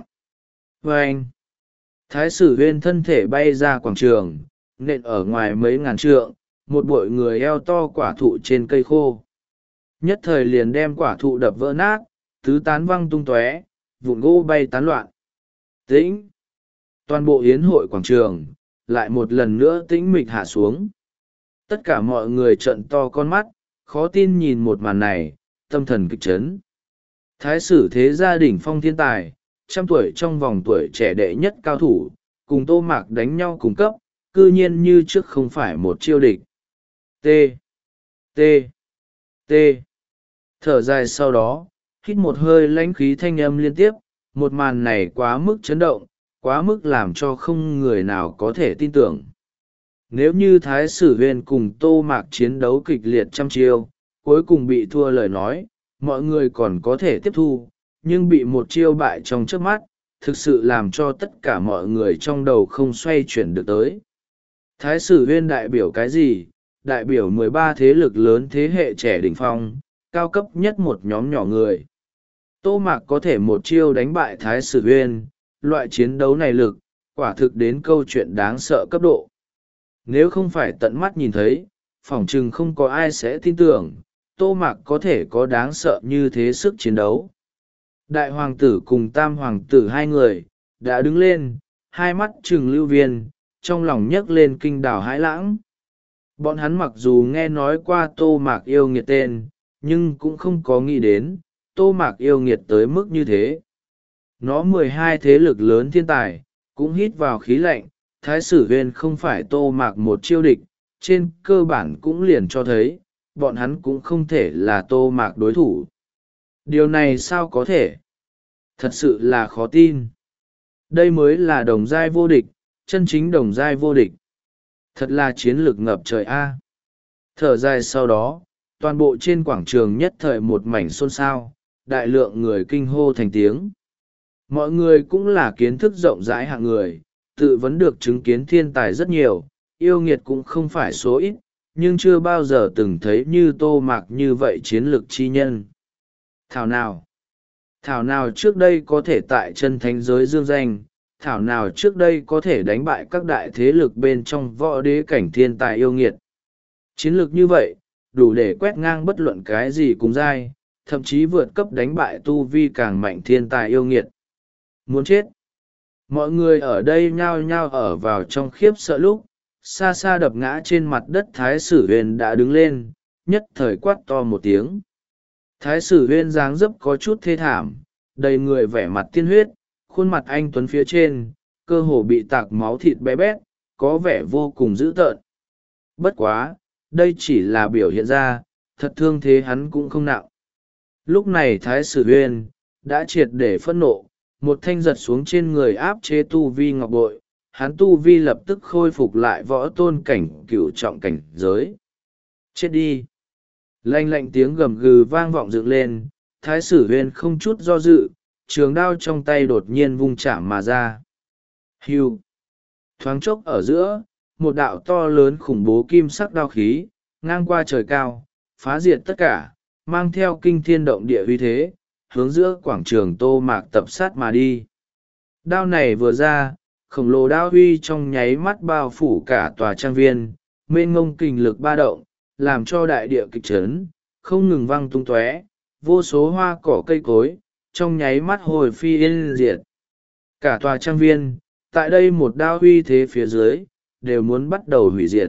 Vâng! Thái Sử Huyền thân thể bay ra quảng trường, nện ở ngoài mấy ngàn trượng, một bụi người eo to quả thụ trên cây khô. Nhất thời liền đem quả thụ đập vỡ nát, tứ tán văng tung tóe, vụn gỗ bay tán loạn. Tĩnh! Toàn bộ yến hội quảng trường, lại một lần nữa tĩnh mịch hạ xuống. Tất cả mọi người trợn to con mắt, khó tin nhìn một màn này, tâm thần kịch chấn. Thái Sử thế gia đỉnh phong thiên tài, trăm tuổi trong vòng tuổi trẻ đệ nhất cao thủ, cùng Tô Mạc đánh nhau cùng cấp, cư nhiên như trước không phải một chiêu địch. T. T. T. Thở dài sau đó, hít một hơi lãnh khí thanh âm liên tiếp, một màn này quá mức chấn động, quá mức làm cho không người nào có thể tin tưởng. Nếu như Thái Sử Huyền cùng Tô Mạc chiến đấu kịch liệt trăm chiêu, cuối cùng bị thua lời nói, mọi người còn có thể tiếp thu, nhưng bị một chiêu bại trong trước mắt, thực sự làm cho tất cả mọi người trong đầu không xoay chuyển được tới. Thái Sử Huyền đại biểu cái gì? Đại biểu mười ba thế lực lớn thế hệ trẻ đỉnh phong, cao cấp nhất một nhóm nhỏ người. Tô Mạc có thể một chiêu đánh bại Thái Sử Huyên, loại chiến đấu này lực, quả thực đến câu chuyện đáng sợ cấp độ. Nếu không phải tận mắt nhìn thấy, phỏng chừng không có ai sẽ tin tưởng, Tô Mạc có thể có đáng sợ như thế sức chiến đấu. Đại hoàng tử cùng tam hoàng tử hai người, đã đứng lên, hai mắt trừng lưu viên, trong lòng nhấc lên kinh đảo hãi lãng. Bọn hắn mặc dù nghe nói qua Tô Mạc yêu nghiệt tên, nhưng cũng không có nghĩ đến, Tô Mạc yêu nghiệt tới mức như thế. Nó mười hai thế lực lớn thiên tài, cũng hít vào khí lạnh, Thái Sử Huyên không phải Tô Mạc một chiêu địch, trên cơ bản cũng liền cho thấy, bọn hắn cũng không thể là Tô Mạc đối thủ. Điều này sao có thể? Thật sự là khó tin. Đây mới là đồng giai vô địch, chân chính đồng giai vô địch. Thật là chiến lược ngập trời a. Thở dài sau đó, toàn bộ trên quảng trường nhất thời một mảnh xôn xao, đại lượng người kinh hô thành tiếng. Mọi người cũng là kiến thức rộng rãi hạng người, tự vấn được chứng kiến thiên tài rất nhiều, yêu nghiệt cũng không phải số ít, nhưng chưa bao giờ từng thấy như Tô Mạc như vậy chiến lược chi nhân. Thảo nào? Thảo nào trước đây có thể tại chân thánh giới dương danh, thảo nào trước đây có thể đánh bại các đại thế lực bên trong võ đế cảnh thiên tài yêu nghiệt. Chiến lược như vậy, đủ để quét ngang bất luận cái gì cùng giai, thậm chí vượt cấp đánh bại tu vi càng mạnh thiên tài yêu nghiệt. Muốn chết. Mọi người ở đây nhao nhao ở vào trong khiếp sợ lúc, xa xa đập ngã trên mặt đất Thái Sử Huyên đã đứng lên, nhất thời quát to một tiếng. Thái Sử Huyên dáng dấp có chút thê thảm, đầy người vẻ mặt tiên huyết, khuôn mặt anh tuấn phía trên, cơ hồ bị tạc máu thịt bé bét, có vẻ vô cùng dữ tợn. Bất quá, đây chỉ là biểu hiện ra, thật thương thế hắn cũng không nặng. Lúc này Thái Sử Huyên đã triệt để phẫn nộ, một thanh giật xuống trên người áp chế tu vi ngọc bội, hắn tu vi lập tức khôi phục lại võ tôn cảnh cửu trọng cảnh giới. Chết đi! Lanh lạnh tiếng gầm gừ vang vọng dựng lên, Thái Sử Huyên không chút do dự, trường đao trong tay đột nhiên vung chạm mà ra. Hưu! Thoáng chốc ở giữa, một đạo to lớn khủng bố kim sắc đao khí, ngang qua trời cao, phá diệt tất cả, mang theo kinh thiên động địa uy thế, hướng giữa quảng trường Tô Mạc tập sát mà đi. Đao này vừa ra, khổng lồ đao huy trong nháy mắt bao phủ cả tòa trang viên, mênh ngông kình lực ba động, làm cho đại địa kịch chấn, không ngừng văng tung tóe, vô số hoa cỏ cây cối, trong nháy mắt hồi phi yên diệt. Cả tòa trang viên, tại đây một đao huy thế phía dưới, đều muốn bắt đầu hủy diệt.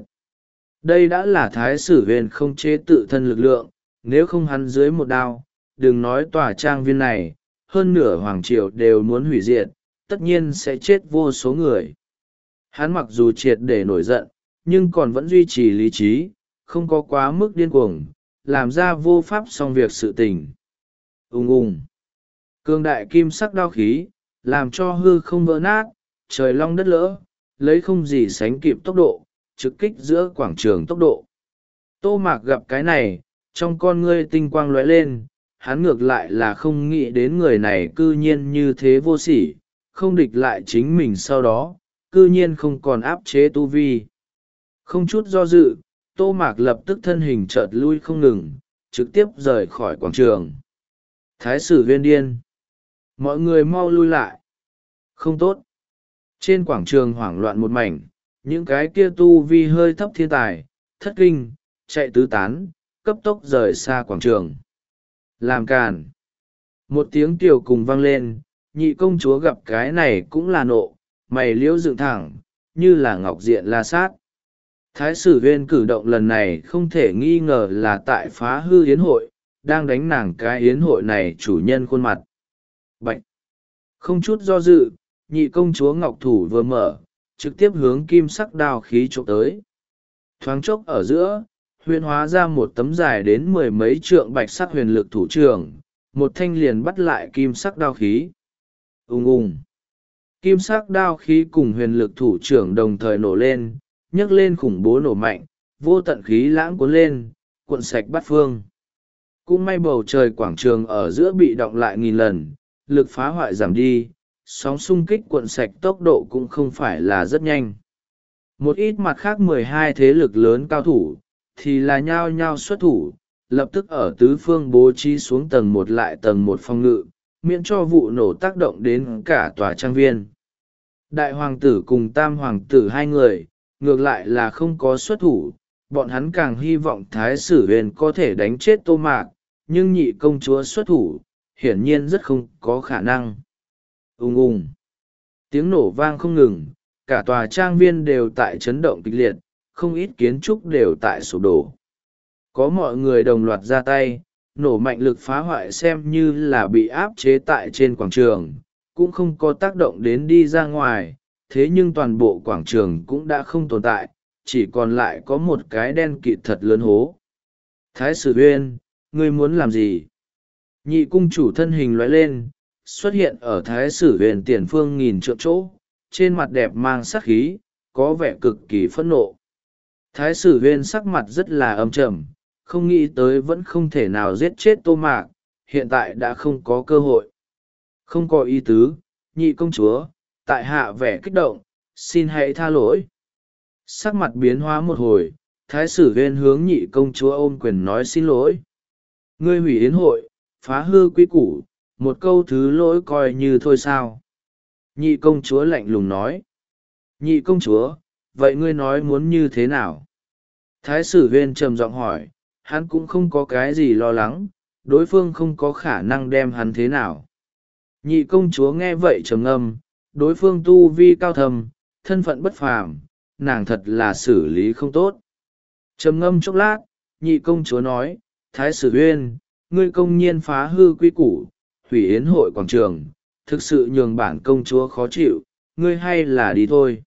Đây đã là Thái Sử Huyên không chế tự thân lực lượng, nếu không hắn dưới một đao, đừng nói tòa trang viên này, hơn nửa hoàng triều đều muốn hủy diệt, tất nhiên sẽ chết vô số người. Hắn mặc dù triệt để nổi giận, nhưng còn vẫn duy trì lý trí, không có quá mức điên cuồng, làm ra vô pháp xong việc sự tình. Ung ung. Cương đại kim sắc đao khí, làm cho hư không vỡ nát, trời long đất lỡ, lấy không gì sánh kịp tốc độ, trực kích giữa quảng trường tốc độ. Tô Mạc gặp cái này, trong con ngươi tinh quang lóe lên, hắn ngược lại là không nghĩ đến người này cư nhiên như thế vô sỉ, không địch lại chính mình sau đó, cư nhiên không còn áp chế tu vi. Không chút do dự, Tô Mạc lập tức thân hình chợt lui không ngừng, trực tiếp rời khỏi quảng trường. Thái Sử Huyên điên. Mọi người mau lui lại. Không tốt. Trên quảng trường hoảng loạn một mảnh, những cái kia tu vi hơi thấp thiên tài, thất kinh, chạy tứ tán, cấp tốc rời xa quảng trường. Làm càn. Một tiếng tiểu cùng vang lên, nhị công chúa gặp cái này cũng là nộ, mày liễu dựng thẳng, như là ngọc diện la sát. Thái Sử Huyên cử động lần này không thể nghi ngờ là tại phá hư yến hội, đang đánh nàng cái yến hội này chủ nhân khuôn mặt. Bạch! Không chút do dự, nhị công chúa ngọc thủ vừa mở, trực tiếp hướng kim sắc đao khí trộm tới. Thoáng chốc ở giữa, huyền hóa ra một tấm dài đến mười mấy trượng bạch sắc huyền lực thủ trưởng, một thanh liền bắt lại kim sắc đao khí. Ung ung! Kim sắc đao khí cùng huyền lực thủ trưởng đồng thời nổ lên, nhấc lên khủng bố nổ mạnh, vô tận khí lãng cuốn lên, cuộn sạch bát phương. Cũng may bầu trời quảng trường ở giữa bị động lại nghìn lần, lực phá hoại giảm đi, sóng xung kích cuộn sạch tốc độ cũng không phải là rất nhanh. Một ít mặt khác mười hai thế lực lớn cao thủ, thì là nhao nhao xuất thủ, lập tức ở tứ phương bố trí xuống tầng một lại tầng một phòng ngự, miễn cho vụ nổ tác động đến cả tòa trang viên. Đại hoàng tử cùng tam hoàng tử hai người, ngược lại là không có xuất thủ, bọn hắn càng hy vọng Thái Sử Huyền có thể đánh chết Tô Mạc, nhưng nhị công chúa xuất thủ, hiển nhiên rất không có khả năng. Ùng ùng, tiếng nổ vang không ngừng, cả tòa trang viên đều tại chấn động kịch liệt, không ít kiến trúc đều tại sụp đổ. Có mọi người đồng loạt ra tay, nổ mạnh lực phá hoại xem như là bị áp chế tại trên quảng trường, cũng không có tác động đến đi ra ngoài, thế nhưng toàn bộ quảng trường cũng đã không tồn tại, chỉ còn lại có một cái đen kịt thật lớn hố. Thái Sử Huyên, ngươi muốn làm gì? Nhị cung chủ thân hình lóe lên, xuất hiện ở Thái Sử Huyền tiền phương nghìn trượng chỗ, trên mặt đẹp mang sắc khí, có vẻ cực kỳ phẫn nộ. Thái Sử Huyên sắc mặt rất là âm trầm, không nghĩ tới vẫn không thể nào giết chết Tô Mạc, hiện tại đã không có cơ hội. Không có ý tứ, nhị công chúa, tại hạ vẻ kích động, xin hãy tha lỗi. Sắc mặt biến hóa một hồi, Thái Sử Huyên hướng nhị công chúa ôm quyền nói xin lỗi. Ngươi hủy yến hội, phá hư quy củ, một câu thứ lỗi coi như thôi sao? Nhị công chúa lạnh lùng nói. Nhị công chúa, vậy ngươi nói muốn như thế nào? Thái Sử Huyên trầm giọng hỏi, hắn cũng không có cái gì lo lắng, đối phương không có khả năng đem hắn thế nào. Nhị công chúa nghe vậy trầm ngâm, đối phương tu vi cao thầm, thân phận bất phàm, nàng thật là xử lý không tốt. Trầm ngâm chốc lát, nhị công chúa nói, Thái Sử Huyên, ngươi công nhiên phá hư quy củ, hủy yến hội quảng trường, thực sự nhường bản công chúa khó chịu, ngươi hay là đi thôi.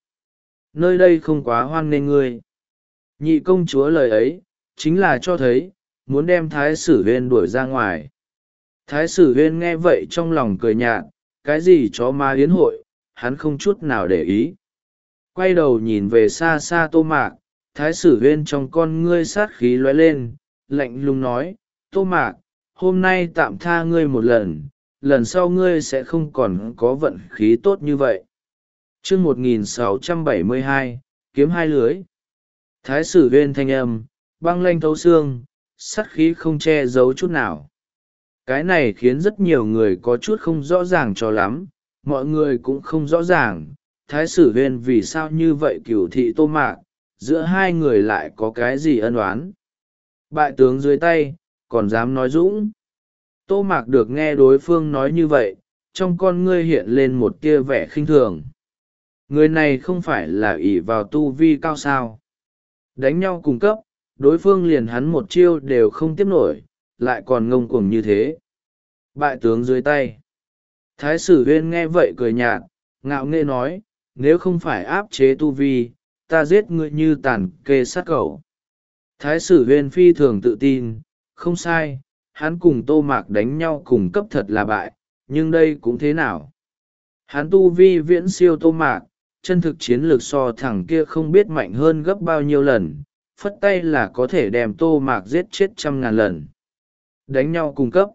Nơi đây không quá hoan nghênh ngươi. Nhị công chúa lời ấy, chính là cho thấy, muốn đem Thái Sử Huyên đuổi ra ngoài. Thái Sử Huyên nghe vậy trong lòng cười nhạt, cái gì chó ma yến hội, hắn không chút nào để ý. Quay đầu nhìn về xa xa Tô Mạc, Thái Sử Huyên trong con ngươi sát khí lóe lên, lạnh lùng nói, Tô Mạc, hôm nay tạm tha ngươi một lần, lần sau ngươi sẽ không còn có vận khí tốt như vậy. chương một nghìn sáu trăm bảy mươi hai, kiếm hai lưới. Thái Sử Huyên thanh âm, băng lanh thấu xương, sát khí không che giấu chút nào. Cái này khiến rất nhiều người có chút không rõ ràng cho lắm, mọi người cũng không rõ ràng, Thái Sử Huyên vì sao như vậy cửu thị Tô Mạc, giữa hai người lại có cái gì ân oán. Bại tướng dưới tay, còn dám nói dũng. Tô Mạc được nghe đối phương nói như vậy, trong con ngươi hiện lên một tia vẻ khinh thường. Người này không phải là ỷ vào tu vi cao sao. Đánh nhau cùng cấp, đối phương liền hắn một chiêu đều không tiếp nổi, lại còn ngông cuồng như thế. Bại tướng dưới tay. Thái Sử Huyên nghe vậy cười nhạt, ngạo nghễ nói, nếu không phải áp chế tu vi, ta giết ngươi như tàn kê sát cẩu. Thái Sử Huyên phi thường tự tin, không sai, hắn cùng Tô Mạc đánh nhau cùng cấp thật là bại, nhưng đây cũng thế nào. Hắn tu vi viễn siêu Tô Mạc, chân thực chiến lược so thằng kia không biết mạnh hơn gấp bao nhiêu lần, phất tay là có thể đem Tô Mạc giết chết trăm ngàn lần. Đánh nhau cùng cấp.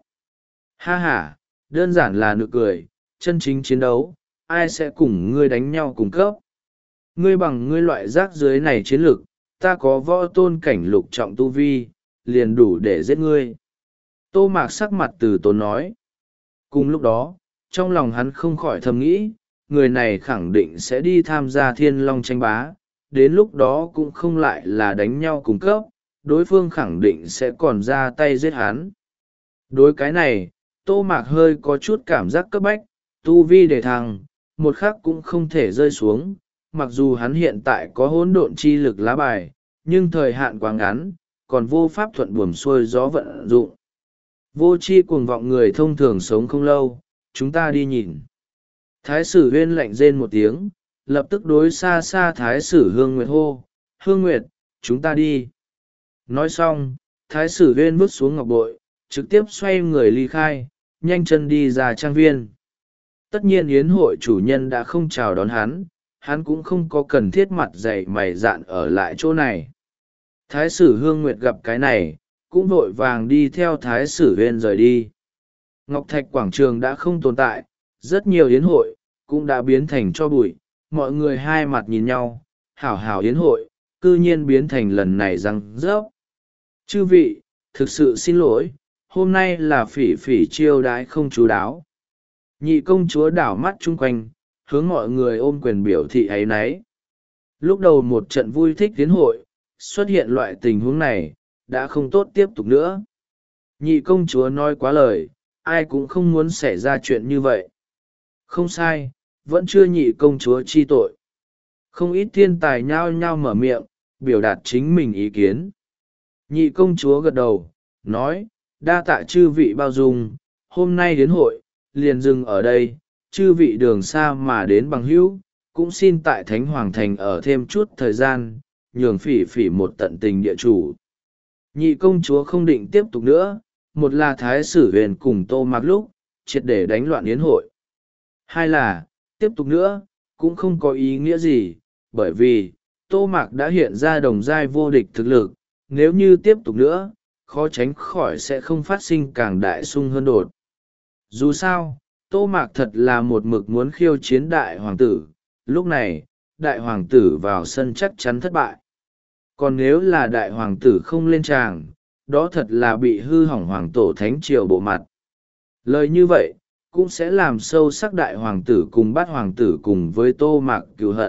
Ha ha, đơn giản là nực cười, chân chính chiến đấu, ai sẽ cùng ngươi đánh nhau cùng cấp. Ngươi bằng ngươi loại rác dưới này chiến lược, ta có võ tôn cảnh lục trọng tu vi, liền đủ để giết ngươi. Tô Mạc sắc mặt từ tốn nói. Cùng lúc đó, trong lòng hắn không khỏi thầm nghĩ, người này khẳng định sẽ đi tham gia thiên long tranh bá, đến lúc đó cũng không lại là đánh nhau cùng cấp, đối phương khẳng định sẽ còn ra tay giết hắn. Đối cái này, Tô Mạc hơi có chút cảm giác cấp bách, tu vi để thăng, một khắc cũng không thể rơi xuống, mặc dù hắn hiện tại có hỗn độn chi lực lá bài, nhưng thời hạn quá ngắn, còn vô pháp thuận buồm xuôi gió vận dụng. Vô chi cuồng vọng người thông thường sống không lâu, chúng ta đi nhìn. Thái Sử Huyên lạnh rên một tiếng, lập tức đối xa xa Thái Sử Hương Nguyệt hô, Hương Nguyệt, chúng ta đi. Nói xong, Thái Sử Huyên vứt xuống ngọc bội, trực tiếp xoay người ly khai, nhanh chân đi ra trang viên. Tất nhiên yến hội chủ nhân đã không chào đón hắn, hắn cũng không có cần thiết mặt dày mày dạn ở lại chỗ này. Thái Sử Hương Nguyệt gặp cái này, cũng vội vàng đi theo Thái Sử Huyên rời đi. Ngọc Thạch quảng trường đã không tồn tại, rất nhiều yến hội, cũng đã biến thành tro bụi, mọi người hai mặt nhìn nhau, hảo hảo yến hội, cư nhiên biến thành lần này răng rớp. Chư vị, thực sự xin lỗi, hôm nay là phỉ phỉ chiêu đãi không chú đáo. Nhị công chúa đảo mắt chung quanh, hướng mọi người ôm quyền biểu thị áy náy. Lúc đầu một trận vui thích tiến hội, xuất hiện loại tình huống này, đã không tốt tiếp tục nữa. Nhị công chúa nói quá lời, ai cũng không muốn xảy ra chuyện như vậy. Không sai, vẫn chưa nhị công chúa chi tội. Không ít thiên tài nhao nhao mở miệng, biểu đạt chính mình ý kiến. Nhị công chúa gật đầu, nói, đa tạ chư vị bao dung, hôm nay đến hội, liền dừng ở đây, chư vị đường xa mà đến bằng hữu, cũng xin tại Thánh Hoàng Thành ở thêm chút thời gian, nhường phỉ phỉ một tận tình địa chủ. Nhị công chúa không định tiếp tục nữa, một là thái sử huyền cùng Tô Mạc lúc, triệt để đánh loạn yến hội. Hai là, tiếp tục nữa, cũng không có ý nghĩa gì, bởi vì, Tô Mạc đã hiện ra đồng giai vô địch thực lực, nếu như tiếp tục nữa, khó tránh khỏi sẽ không phát sinh càng đại sung hơn đột. Dù sao, Tô Mạc thật là một mực muốn khiêu chiến đại hoàng tử, lúc này, đại hoàng tử vào sân chắc chắn thất bại. Còn nếu là đại hoàng tử không lên tràng, đó thật là bị hư hỏng hoàng tổ thánh triều bộ mặt. Lời như vậy, cũng sẽ làm sâu sắc đại hoàng tử cùng bát hoàng tử cùng với Tô Mạc cừu hận.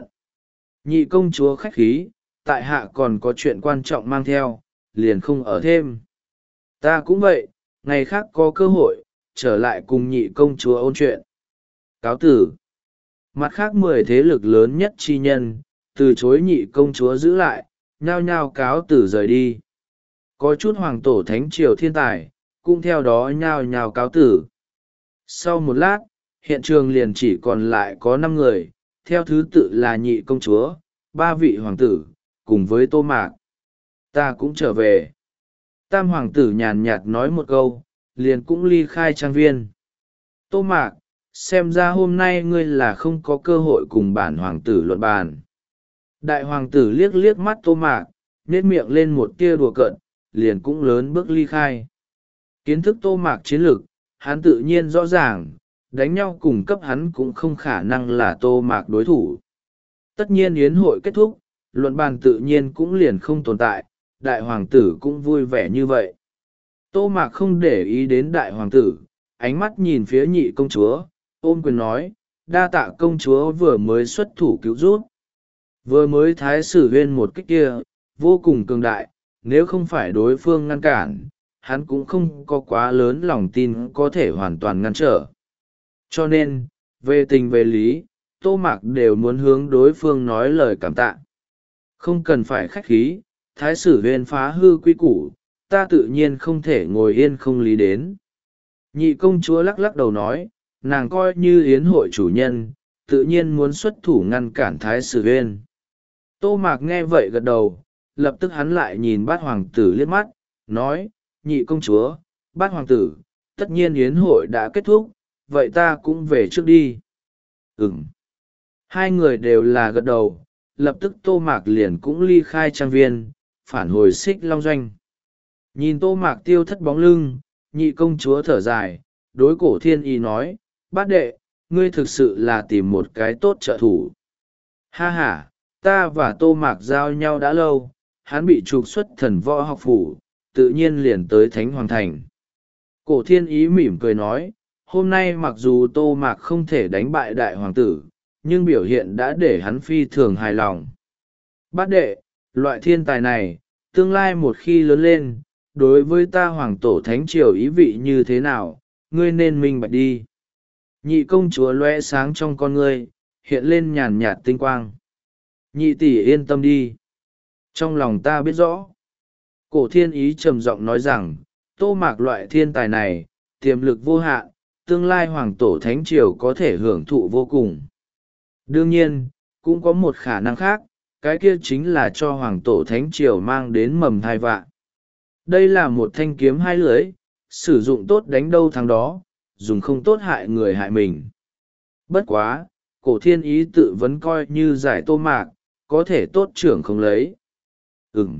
Nhị công chúa khách khí, tại hạ còn có chuyện quan trọng mang theo, liền không ở thêm. Ta cũng vậy, ngày khác có cơ hội, trở lại cùng nhị công chúa ôn chuyện. Cáo tử. Mặt khác mười thế lực lớn nhất chi nhân, từ chối nhị công chúa giữ lại, nhao nhao cáo tử rời đi. Có chút hoàng tổ thánh triều thiên tài, cũng theo đó nhao nhao cáo tử. Sau một lát, hiện trường liền chỉ còn lại có năm người, theo thứ tự là nhị công chúa, ba vị hoàng tử, cùng với Tô Mạc. Ta cũng trở về. Tam hoàng tử nhàn nhạt nói một câu, liền cũng ly khai trang viên. Tô Mạc, xem ra hôm nay ngươi là không có cơ hội cùng bản hoàng tử luận bàn. Đại hoàng tử liếc liếc mắt Tô Mạc, nhếch miệng lên một tia đùa cợt, liền cũng lớn bước ly khai. Kiến thức Tô Mạc chiến lược, hắn tự nhiên rõ ràng, đánh nhau cùng cấp hắn cũng không khả năng là Tô Mạc đối thủ. Tất nhiên yến hội kết thúc, luận bàn tự nhiên cũng liền không tồn tại, đại hoàng tử cũng vui vẻ như vậy. Tô Mạc không để ý đến đại hoàng tử, ánh mắt nhìn phía nhị công chúa, ôm quyền nói, đa tạ công chúa vừa mới xuất thủ cứu rút. Vừa mới thái sử huyên một kích kia, vô cùng cường đại, nếu không phải đối phương ngăn cản, hắn cũng không có quá lớn lòng tin có thể hoàn toàn ngăn trở. Cho nên, về tình về lý, Tô Mạc đều muốn hướng đối phương nói lời cảm tạ. Không cần phải khách khí, thái sử huyên phá hư quy củ, ta tự nhiên không thể ngồi yên không lý đến. Nhị công chúa lắc lắc đầu nói, nàng coi như yến hội chủ nhân, tự nhiên muốn xuất thủ ngăn cản thái sử huyên. Tô Mạc nghe vậy gật đầu, lập tức hắn lại nhìn bát hoàng tử liếc mắt, nói, nhị công chúa, bát hoàng tử, tất nhiên yến hội đã kết thúc, vậy ta cũng về trước đi. Ừm. Hai người đều là gật đầu, lập tức Tô Mạc liền cũng ly khai trang viên, phản hồi Xích Long Doanh. Nhìn Tô Mạc tiêu thất bóng lưng, nhị công chúa thở dài, đối Cổ Thiên Y nói, bát đệ, ngươi thực sự là tìm một cái tốt trợ thủ. Ha ha, ta và Tô Mạc giao nhau đã lâu, hắn bị trục xuất thần võ học phủ, tự nhiên liền tới Thánh Hoàng Thành. Cổ Thiên Ý mỉm cười nói, hôm nay mặc dù Tô Mạc không thể đánh bại đại hoàng tử, nhưng biểu hiện đã để hắn phi thường hài lòng. Bát đệ, loại thiên tài này, tương lai một khi lớn lên, đối với ta hoàng tổ thánh triều ý vị như thế nào, ngươi nên minh bạch đi. Nhị công chúa lóe sáng trong con ngươi, hiện lên nhàn nhạt tinh quang. Nhị tỷ yên tâm đi. Trong lòng ta biết rõ. Cổ Thiên Ý trầm giọng nói rằng, Tô Mạc loại thiên tài này, tiềm lực vô hạn, tương lai hoàng tổ thánh triều có thể hưởng thụ vô cùng. Đương nhiên, cũng có một khả năng khác, cái kia chính là cho hoàng tổ thánh triều mang đến mầm thai vạ. Đây là một thanh kiếm hai lưỡi, sử dụng tốt đánh đâu thắng đó, dùng không tốt hại người hại mình. Bất quá, Cổ Thiên Ý tự vấn coi như giải Tô Mạc, có thể tốt trưởng không lấy. Ừm.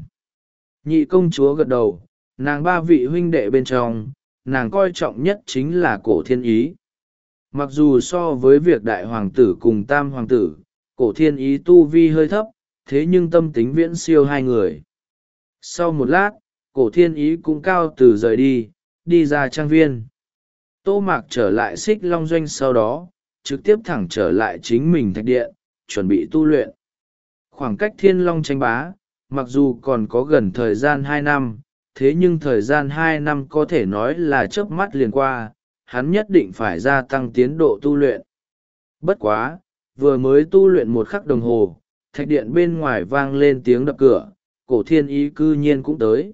Nhị công chúa gật đầu, nàng ba vị huynh đệ bên trong, nàng coi trọng nhất chính là Cổ Thiên Ý. Mặc dù so với việc đại hoàng tử cùng tam hoàng tử, Cổ Thiên Ý tu vi hơi thấp, thế nhưng tâm tính viễn siêu hai người. Sau một lát, Cổ thiên ý cũng cao từ rời đi, đi ra trang viên. Tô Mạc trở lại Xích Long Doanh sau đó, trực tiếp thẳng trở lại chính mình thạch điện, chuẩn bị tu luyện. Khoảng cách Thiên Long tranh bá, mặc dù còn có gần thời gian hai năm, thế nhưng thời gian hai năm có thể nói là chớp mắt liền qua, hắn nhất định phải gia tăng tiến độ tu luyện. Bất quá, vừa mới tu luyện một khắc đồng hồ, thạch điện bên ngoài vang lên tiếng đập cửa, cổ thiên ý cư nhiên cũng tới.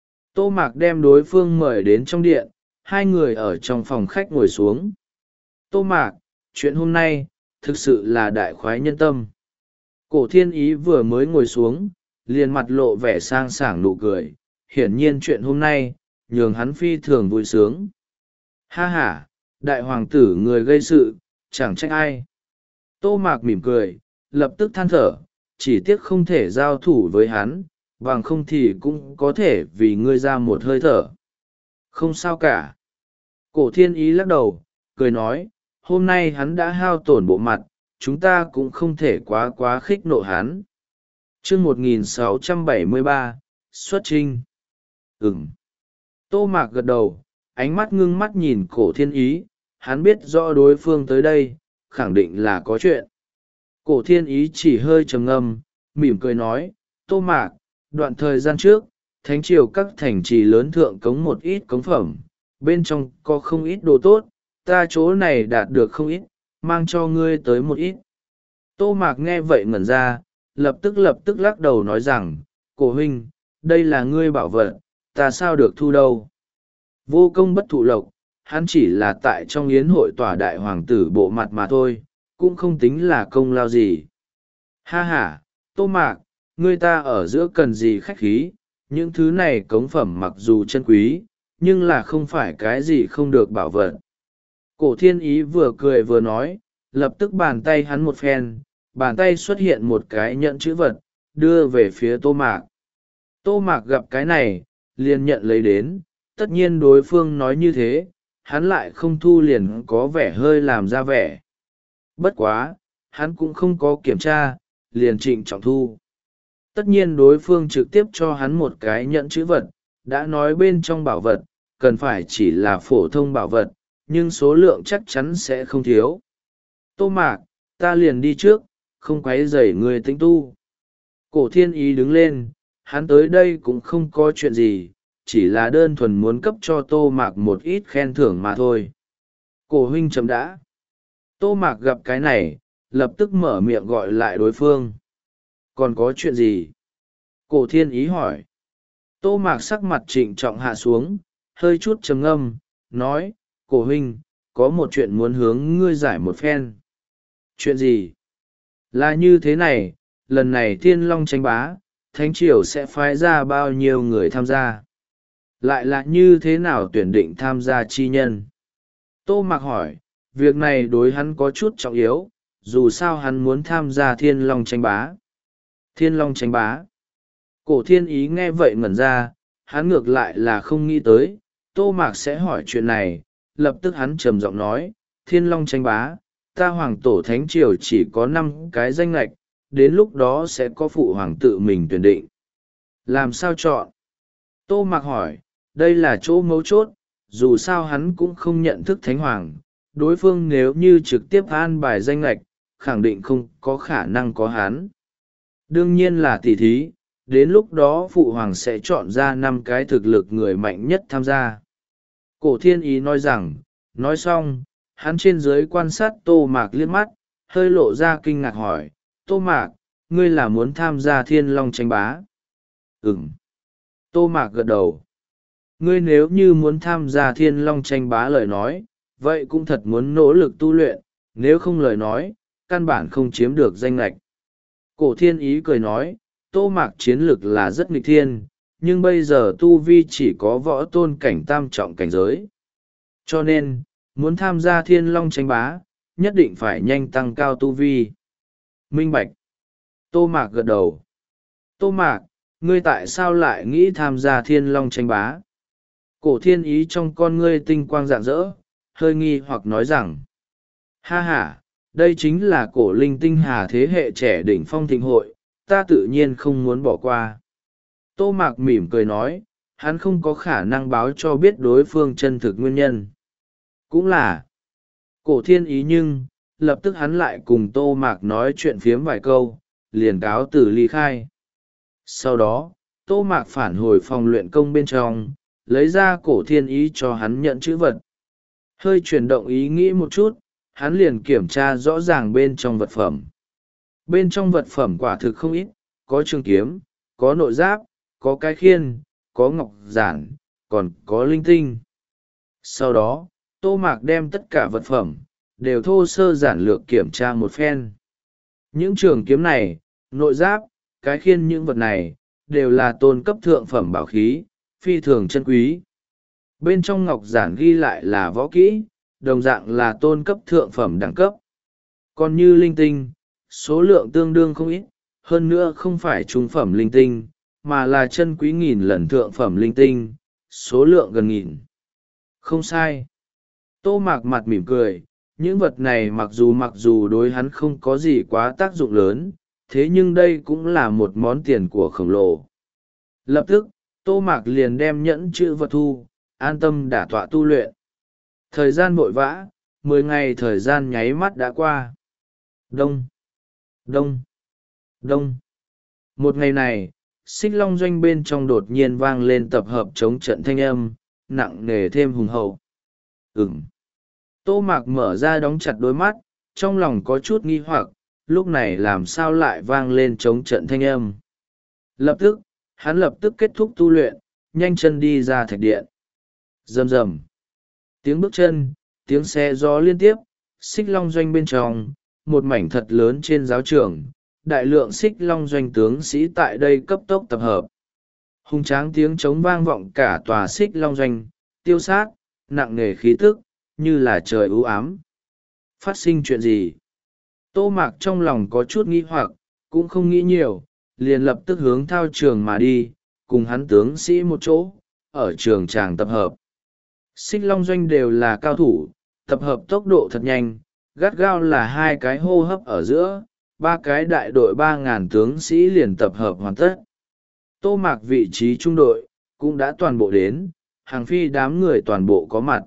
Tô Mạc đem đối phương mời đến trong điện, hai người ở trong phòng khách ngồi xuống. Tô Mạc, chuyện hôm nay, thực sự là đại khoái nhân tâm. Cổ thiên ý vừa mới ngồi xuống, liền mặt lộ vẻ sang sảng nụ cười, hiển nhiên chuyện hôm nay, nhường hắn phi thường vui sướng. Ha ha, đại hoàng tử người gây sự, chẳng trách ai. Tô Mạc mỉm cười, lập tức than thở, chỉ tiếc không thể giao thủ với hắn, bằng không thì cũng có thể vì ngươi ra một hơi thở. Không sao cả. Cổ thiên ý lắc đầu, cười nói, hôm nay hắn đã hao tổn bộ mặt, chúng ta cũng không thể quá quá khích nộ hắn. chương một nghìn sáu trăm bảy mươi ba, xuất trinh. Ừm. Tô Mạc gật đầu, ánh mắt ngưng mắt nhìn cổ thiên ý, hắn biết rõ đối phương tới đây, khẳng định là có chuyện. Cổ thiên ý chỉ hơi trầm ngâm, mỉm cười nói, Tô Mạc, đoạn thời gian trước, thánh triều các thành trì lớn thượng cống một ít cống phẩm, bên trong có không ít đồ tốt, ta chỗ này đạt được không ít, mang cho ngươi tới một ít. Tô Mạc nghe vậy ngẩn ra, lập tức lập tức lắc đầu nói rằng, cổ huynh, đây là ngươi bảo vật, ta sao được thu đâu. Vô công bất thụ lộc, hắn chỉ là tại trong yến hội tòa đại hoàng tử bộ mặt mà thôi, cũng không tính là công lao gì. Ha ha, Tô Mạc, ngươi ta ở giữa cần gì khách khí, những thứ này cống phẩm mặc dù chân quý, nhưng là không phải cái gì không được bảo vật. Cổ thiên ý vừa cười vừa nói, lập tức bàn tay hắn một phen, bàn tay xuất hiện một cái nhẫn chữ vật, đưa về phía Tô Mạc. Tô Mạc gặp cái này, liền nhận lấy đến, tất nhiên đối phương nói như thế, hắn lại không thu liền có vẻ hơi làm ra vẻ. Bất quá, hắn cũng không có kiểm tra, liền trịnh trọng thu. Tất nhiên đối phương trực tiếp cho hắn một cái nhẫn chữ vật, đã nói bên trong bảo vật, cần phải chỉ là phổ thông bảo vật, nhưng số lượng chắc chắn sẽ không thiếu. Tô Mạc, ta liền đi trước, không quấy rầy người tĩnh tu. Cổ thiên ý đứng lên, hắn tới đây cũng không có chuyện gì, chỉ là đơn thuần muốn cấp cho Tô Mạc một ít khen thưởng mà thôi. Cổ huynh chấm đã. Tô Mạc gặp cái này, lập tức mở miệng gọi lại đối phương. Còn có chuyện gì? Cổ thiên ý hỏi. Tô Mạc sắc mặt trịnh trọng hạ xuống, hơi chút trầm ngâm, nói, cổ huynh, có một chuyện muốn hướng ngươi giải một phen. Chuyện gì? Là như thế này, lần này Thiên Long tranh bá, Thánh Triều sẽ phái ra bao nhiêu người tham gia? Lại là như thế nào tuyển định tham gia chi nhân? Tô Mạc hỏi, việc này đối hắn có chút trọng yếu, dù sao hắn muốn tham gia Thiên Long tranh bá. Thiên Long tranh bá. Cổ thiên ý nghe vậy ngẩn ra, hắn ngược lại là không nghĩ tới, Tô Mạc sẽ hỏi chuyện này, lập tức hắn trầm giọng nói, Thiên Long tranh bá, ta hoàng tổ thánh triều chỉ có năm cái danh lệch, đến lúc đó sẽ có phụ hoàng tự mình tuyển định. Làm sao chọn? Tô Mạc hỏi, đây là chỗ mấu chốt, dù sao hắn cũng không nhận thức thánh hoàng, đối phương nếu như trực tiếp an bài danh lệch, khẳng định không có khả năng có hắn. Đương nhiên là tỷ thí, đến lúc đó phụ hoàng sẽ chọn ra năm cái thực lực người mạnh nhất tham gia. Cổ thiên ý nói rằng, nói xong, hắn trên dưới quan sát Tô Mạc liếc mắt, hơi lộ ra kinh ngạc hỏi, Tô Mạc, ngươi là muốn tham gia Thiên Long tranh bá? Ừm. Tô Mạc gật đầu. Ngươi nếu như muốn tham gia Thiên Long tranh bá lời nói, vậy cũng thật muốn nỗ lực tu luyện, nếu không lời nói, căn bản không chiếm được danh lệch. Cổ thiên ý cười nói, Tô Mạc chiến lực là rất nghịch thiên, nhưng bây giờ tu vi chỉ có võ tôn cảnh tam trọng cảnh giới. Cho nên, muốn tham gia Thiên Long tranh bá, nhất định phải nhanh tăng cao tu vi. Minh bạch. Tô Mạc gật đầu. Tô Mạc, ngươi tại sao lại nghĩ tham gia Thiên Long tranh bá? Cổ thiên ý trong con ngươi tinh quang rạng rỡ, hơi nghi hoặc nói rằng, ha ha, đây chính là cổ linh tinh hà thế hệ trẻ đỉnh phong thịnh hội, ta tự nhiên không muốn bỏ qua. Tô Mạc mỉm cười nói, hắn không có khả năng báo cho biết đối phương chân thực nguyên nhân. Cũng là cổ thiên ý, nhưng lập tức hắn lại cùng Tô Mạc nói chuyện phiếm vài câu, liền cáo từ ly khai. Sau đó, Tô Mạc phản hồi phòng luyện công bên trong, lấy ra cổ thiên ý cho hắn nhận chữ vật. Hơi chuyển động ý nghĩ một chút, hắn liền kiểm tra rõ ràng bên trong vật phẩm. Bên trong vật phẩm quả thực không ít, có trường kiếm, có nội giáp, có cái khiên, có ngọc giản, còn có linh tinh. Sau đó, Tô Mạc đem tất cả vật phẩm, đều thô sơ giản lược kiểm tra một phen. Những trường kiếm này, nội giáp, cái khiên, những vật này, đều là tôn cấp thượng phẩm bảo khí, phi thường chân quý. Bên trong ngọc giản ghi lại là võ kỹ, đồng dạng là tôn cấp thượng phẩm đẳng cấp. Còn như linh tinh, số lượng tương đương không ít, hơn nữa không phải trung phẩm linh tinh, mà là chân quý nghìn lần thượng phẩm linh tinh, số lượng gần nghìn. Không sai. Tô Mạc mặt mỉm cười, những vật này mặc dù mặc dù đối hắn không có gì quá tác dụng lớn, thế nhưng đây cũng là một món tiền của khổng lồ. Lập tức, Tô Mạc liền đem nhẫn chữ vật thu, an tâm đả tọa tu luyện. Thời gian vội vã, mười ngày thời gian nháy mắt đã qua. Đông, đông, đông. Một ngày này, Xích Long doanh bên trong đột nhiên vang lên tập hợp chống trận thanh âm, nặng nề thêm hùng hậu. Ừm. Tô Mạc mở ra đóng chặt đôi mắt, trong lòng có chút nghi hoặc, lúc này làm sao lại vang lên chống trận thanh âm. Lập tức, hắn lập tức kết thúc tu luyện, nhanh chân đi ra thạch điện. Rầm rầm. Tiếng bước chân, tiếng xe gió liên tiếp, Xích Long doanh bên trong, một mảnh thật lớn trên giáo trường, đại lượng Xích Long doanh tướng sĩ tại đây cấp tốc tập hợp. Hùng tráng tiếng trống vang vọng cả tòa Xích Long doanh, tiêu sát, nặng nề khí tức, như là trời u ám. Phát sinh chuyện gì? Tô Mạc trong lòng có chút nghi hoặc, cũng không nghĩ nhiều, liền lập tức hướng thao trường mà đi, cùng hắn tướng sĩ một chỗ, ở trường tràng tập hợp. Xích Long doanh đều là cao thủ, tập hợp tốc độ thật nhanh, gắt gao là hai cái hô hấp ở giữa, ba cái đại đội ba ngàn tướng sĩ liền tập hợp hoàn tất. Tô Mạc vị trí trung đội, cũng đã toàn bộ đến, hàng phi đám người toàn bộ có mặt.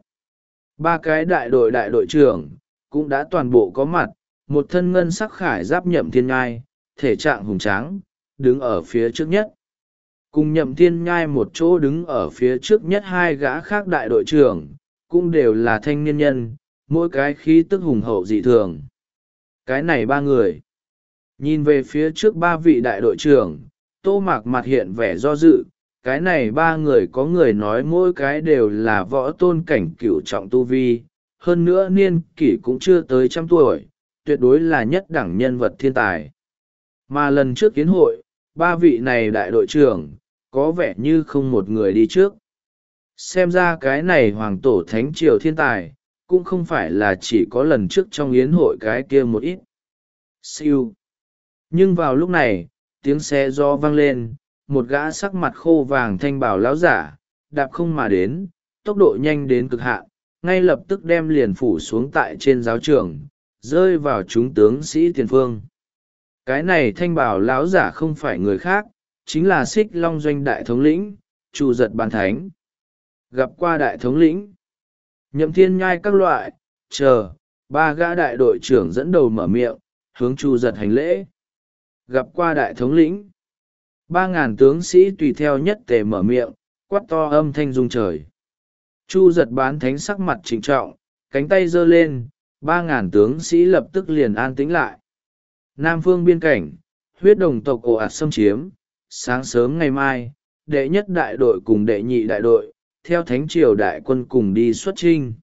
Ba cái đại đội đại đội trưởng, cũng đã toàn bộ có mặt, một thân ngân sắc khải giáp Nhậm Thiên Nhai, thể trạng hùng tráng, đứng ở phía trước nhất. Cùng Nhậm Thiên Nhai một chỗ đứng ở phía trước nhất hai gã khác đại đội trưởng, cũng đều là thanh niên nhân, mỗi cái khí tức hùng hậu dị thường. Cái này ba người. Nhìn về phía trước ba vị đại đội trưởng, Tô Mạc mặt hiện vẻ do dự, cái này ba người có người nói mỗi cái đều là võ tôn cảnh cửu trọng tu vi, hơn nữa niên kỷ cũng chưa tới trăm tuổi, tuyệt đối là nhất đẳng nhân vật thiên tài. Mà lần trước kiến hội, ba vị này đại đội trưởng, có vẻ như không một người đi trước. Xem ra cái này hoàng tổ thánh triều thiên tài, cũng không phải là chỉ có lần trước trong yến hội cái kia một ít. Siêu. Nhưng vào lúc này, tiếng xe gió vang lên, một gã sắc mặt khô vàng thanh bảo lão giả, đạp không mà đến, tốc độ nhanh đến cực hạn, ngay lập tức đem liền phủ xuống tại trên giáo trường, rơi vào chúng tướng sĩ tiền phương. Cái này thanh bảo lão giả không phải người khác, chính là Xích Long doanh đại thống lĩnh, Chu Giật Bán Thánh. Gặp qua đại thống lĩnh, Nhậm Thiên Nhai các loại, chờ, ba gã đại đội trưởng dẫn đầu mở miệng, hướng Chu Giật hành lễ. Gặp qua đại thống lĩnh, ba ngàn tướng sĩ tùy theo nhất tề mở miệng, quát to âm thanh rung trời. Chu Giật Bán Thánh sắc mặt trịnh trọng, cánh tay giơ lên, ba ngàn tướng sĩ lập tức liền an tĩnh lại. Nam phương biên cảnh, huyết đồng tộc ồ ạt xâm chiếm, sáng sớm ngày mai, đệ nhất đại đội cùng đệ nhị đại đội, theo thánh triều đại quân cùng đi xuất chinh.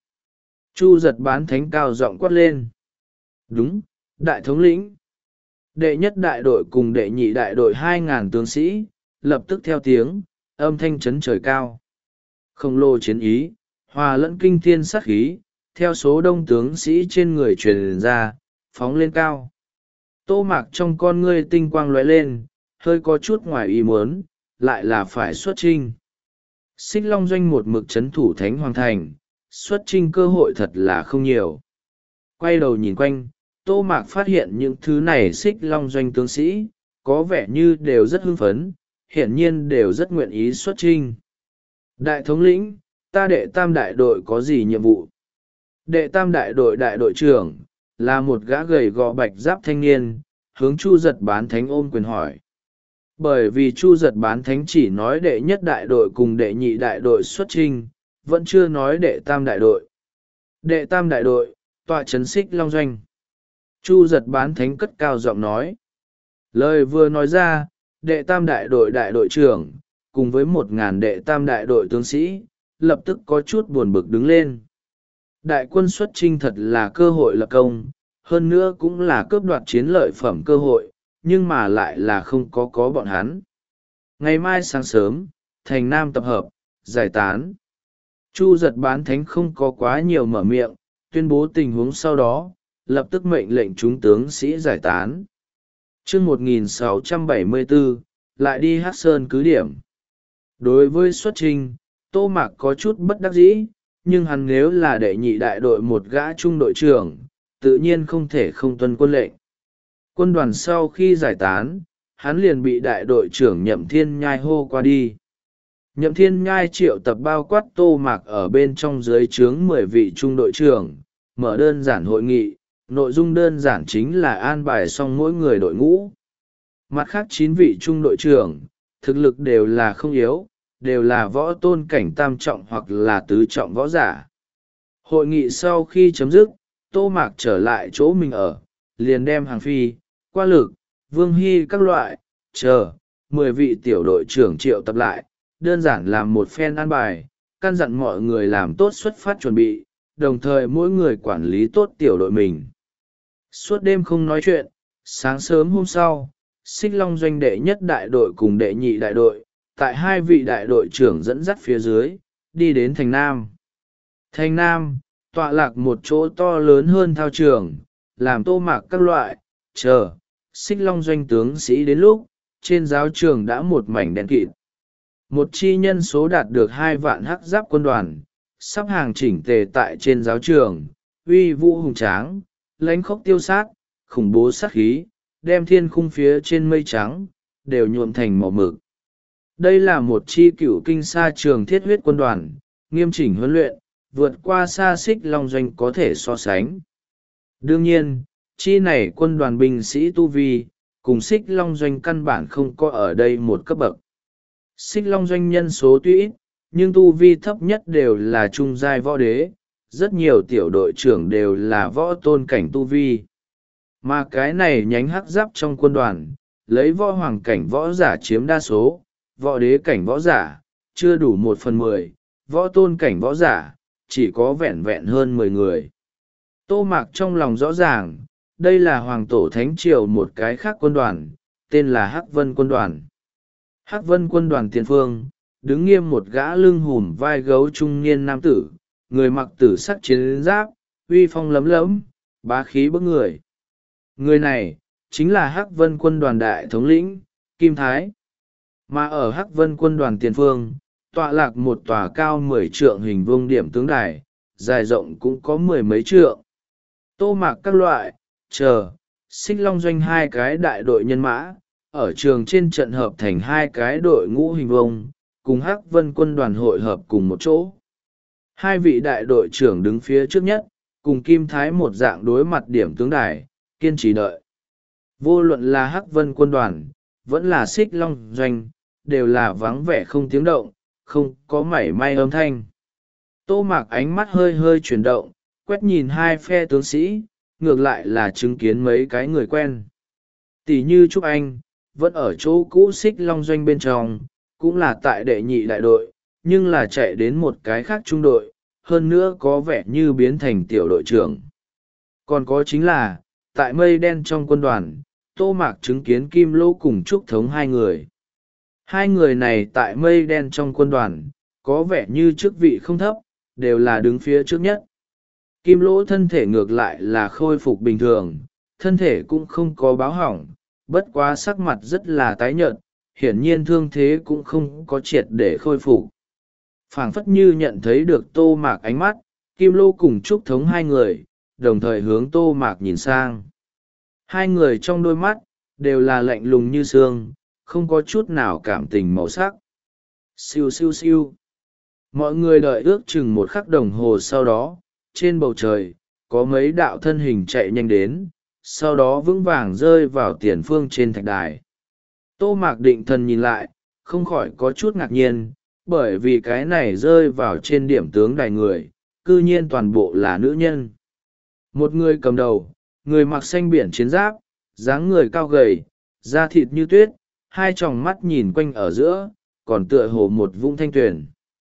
Chu Giật Bán Thánh cao giọng quát lên. Đúng, đại thống lĩnh. Đệ nhất đại đội cùng đệ nhị đại đội hai ngàn tướng sĩ, lập tức theo tiếng, âm thanh chấn trời cao. Khổng lồ chiến ý, hòa lẫn kinh thiên sát khí, theo số đông tướng sĩ trên người truyền ra, phóng lên cao. Tô Mạc trong con ngươi tinh quang lóe lên, hơi có chút ngoài ý muốn, lại là phải xuất chinh. Xích Long doanh một mực chấn thủ Thánh Hoàng Thành, xuất chinh cơ hội thật là không nhiều. Quay đầu nhìn quanh, Tô Mạc phát hiện những thứ này Xích Long doanh tướng sĩ, có vẻ như đều rất hưng phấn, hiển nhiên đều rất nguyện ý xuất chinh. Đại thống lĩnh, ta đệ tam đại đội có gì nhiệm vụ? Đệ tam đại đội đại đội trưởng, là một gã gầy gò bạch giáp thanh niên, hướng Chu Giật Bán Thánh ôm quyền hỏi. Bởi vì Chu Giật Bán Thánh chỉ nói đệ nhất đại đội cùng đệ nhị đại đội xuất chinh, vẫn chưa nói đệ tam đại đội. Đệ tam đại đội, tọa trấn Xích Long Doanh. Chu Giật Bán Thánh cất cao giọng nói. Lời vừa nói ra, đệ tam đại đội đại đội trưởng, cùng với một ngàn đệ tam đại đội tướng sĩ, lập tức có chút buồn bực đứng lên. Đại quân xuất chinh thật là cơ hội lập công, hơn nữa cũng là cướp đoạt chiến lợi phẩm cơ hội, nhưng mà lại là không có có bọn hắn. Ngày mai sáng sớm, thành Nam tập hợp, giải tán. Chu Giật Bán Thánh không có quá nhiều mở miệng, tuyên bố tình huống sau đó, lập tức mệnh lệnh chúng tướng sĩ giải tán. Trước một nghìn sáu trăm bảy mươi bốn, lại đi Hắc Sơn cứ điểm. Đối với xuất trình, Tô Mạc có chút bất đắc dĩ, nhưng hắn nếu là đệ nhị đại đội một gã trung đội trưởng, tự nhiên không thể không tuân quân lệnh. Quân đoàn sau khi giải tán, hắn liền bị đại đội trưởng Nhậm Thiên Nhai hô qua đi. Nhậm Thiên Nhai triệu tập bao quát Tô Mạc ở bên trong dưới trướng mười vị trung đội trưởng, mở đơn giản hội nghị, nội dung đơn giản chính là an bài xong mỗi người đội ngũ. Mặt khác chín vị trung đội trưởng, thực lực đều là không yếu, đều là võ tôn cảnh tam trọng hoặc là tứ trọng võ giả. Hội nghị sau khi chấm dứt, Tô Mạc trở lại chỗ mình ở, liền đem Hàng Phi, Qua Lực, Vương Hy các loại, chờ, mười vị tiểu đội trưởng triệu tập lại, đơn giản làm một phen an bài, căn dặn mọi người làm tốt xuất phát chuẩn bị, đồng thời mỗi người quản lý tốt tiểu đội mình. Suốt đêm không nói chuyện, sáng sớm hôm sau, Xích Long Doanh đệ nhất đại đội cùng đệ nhị đại đội, tại hai vị đại đội trưởng dẫn dắt phía dưới, đi đến thành Nam. Thành Nam, tọa lạc một chỗ to lớn hơn thao trường, làm Tô Mạc các loại, chờ, Xích Long Doanh tướng sĩ đến lúc, trên giáo trường đã một mảnh đen kịt. Một chi nhân số đạt được hai vạn hắc giáp quân đoàn, sắp hàng chỉnh tề tại trên giáo trường, uy vũ hùng tráng, lãnh khốc tiêu sát, khủng bố sát khí, đem thiên khung phía trên mây trắng, đều nhuộm thành màu mực. Đây là một chi cựu kinh sa trường thiết huyết quân đoàn, nghiêm chỉnh huấn luyện, vượt qua xa Xích Long Doanh có thể so sánh. Đương nhiên, chi này quân đoàn binh sĩ tu vi, cùng Xích Long Doanh căn bản không có ở đây một cấp bậc. Xích Long Doanh nhân số tuy ít, nhưng tu vi thấp nhất đều là trung giai võ đế, rất nhiều tiểu đội trưởng đều là võ tôn cảnh tu vi. Mà cái này nhánh hắc giáp trong quân đoàn, lấy võ hoàng cảnh võ giả chiếm đa số, võ đế cảnh võ giả, chưa đủ một phần mười, võ tôn cảnh võ giả, chỉ có vẹn vẹn hơn mười người. Tô Mạc trong lòng rõ ràng, đây là Hoàng Tổ Thánh Triều một cái khác quân đoàn, tên là Hắc Vân quân đoàn. Hắc Vân quân đoàn tiền phương, đứng nghiêm một gã lưng hùm vai gấu trung niên nam tử, người mặc tử sắc chiến giáp, uy phong lấm lấm, bá khí bức người. Người này, chính là Hắc Vân quân đoàn đại thống lĩnh, Kim Thái. Mà ở Hắc Vân quân đoàn tiền phương, tọa lạc một tòa cao mười trượng hình vuông điểm tướng đài, dài rộng cũng có mười mấy trượng. Tô Mạc các loại, chờ, Xích Long Doanh hai cái đại đội nhân mã, ở trường trên trận hợp thành hai cái đội ngũ hình vuông, cùng Hắc Vân quân đoàn hội hợp cùng một chỗ. Hai vị đại đội trưởng đứng phía trước nhất, cùng Kim Thái một dạng đối mặt điểm tướng đài, kiên trì đợi. Vô luận là Hắc Vân quân đoàn, vẫn là Xích Long Doanh, đều là vắng vẻ không tiếng động, không có mảy may âm thanh. Tô Mạc ánh mắt hơi hơi chuyển động, quét nhìn hai phe tướng sĩ, ngược lại là chứng kiến mấy cái người quen. Tỷ như Trúc Anh, vẫn ở chỗ cũ Xích Long Doanh bên trong, cũng là tại đệ nhị đại đội, nhưng là chạy đến một cái khác trung đội, hơn nữa có vẻ như biến thành tiểu đội trưởng. Còn có chính là, tại mây đen trong quân đoàn, Tô Mạc chứng kiến Kim Lỗ cùng Trúc Thống hai người. Hai người này tại mây đen trong quân đoàn, có vẻ như chức vị không thấp, đều là đứng phía trước nhất. Kim Lỗ thân thể ngược lại là khôi phục bình thường, thân thể cũng không có báo hỏng, bất quá sắc mặt rất là tái nhợt, hiển nhiên thương thế cũng không có triệt để khôi phục. Phảng phất như nhận thấy được Tô Mạc ánh mắt, Kim Lô cùng Trúc Thống hai người, đồng thời hướng Tô Mạc nhìn sang. Hai người trong đôi mắt, đều là lạnh lùng như xương, không có chút nào cảm tình màu sắc. Siêu siêu siêu. mọi người đợi ước chừng một khắc đồng hồ sau đó, trên bầu trời có mấy đạo thân hình chạy nhanh đến, sau đó vững vàng rơi vào tiền phương trên thạch đài. Tô Mạc Định Thần nhìn lại, không khỏi có chút ngạc nhiên, bởi vì cái này rơi vào trên điểm tướng đài người, cư nhiên toàn bộ là nữ nhân. Một người cầm đầu, người mặc xanh biển chiến giáp, dáng người cao gầy, da thịt như tuyết, hai tròng mắt nhìn quanh ở giữa, còn tựa hồ một vũng thanh tuyền.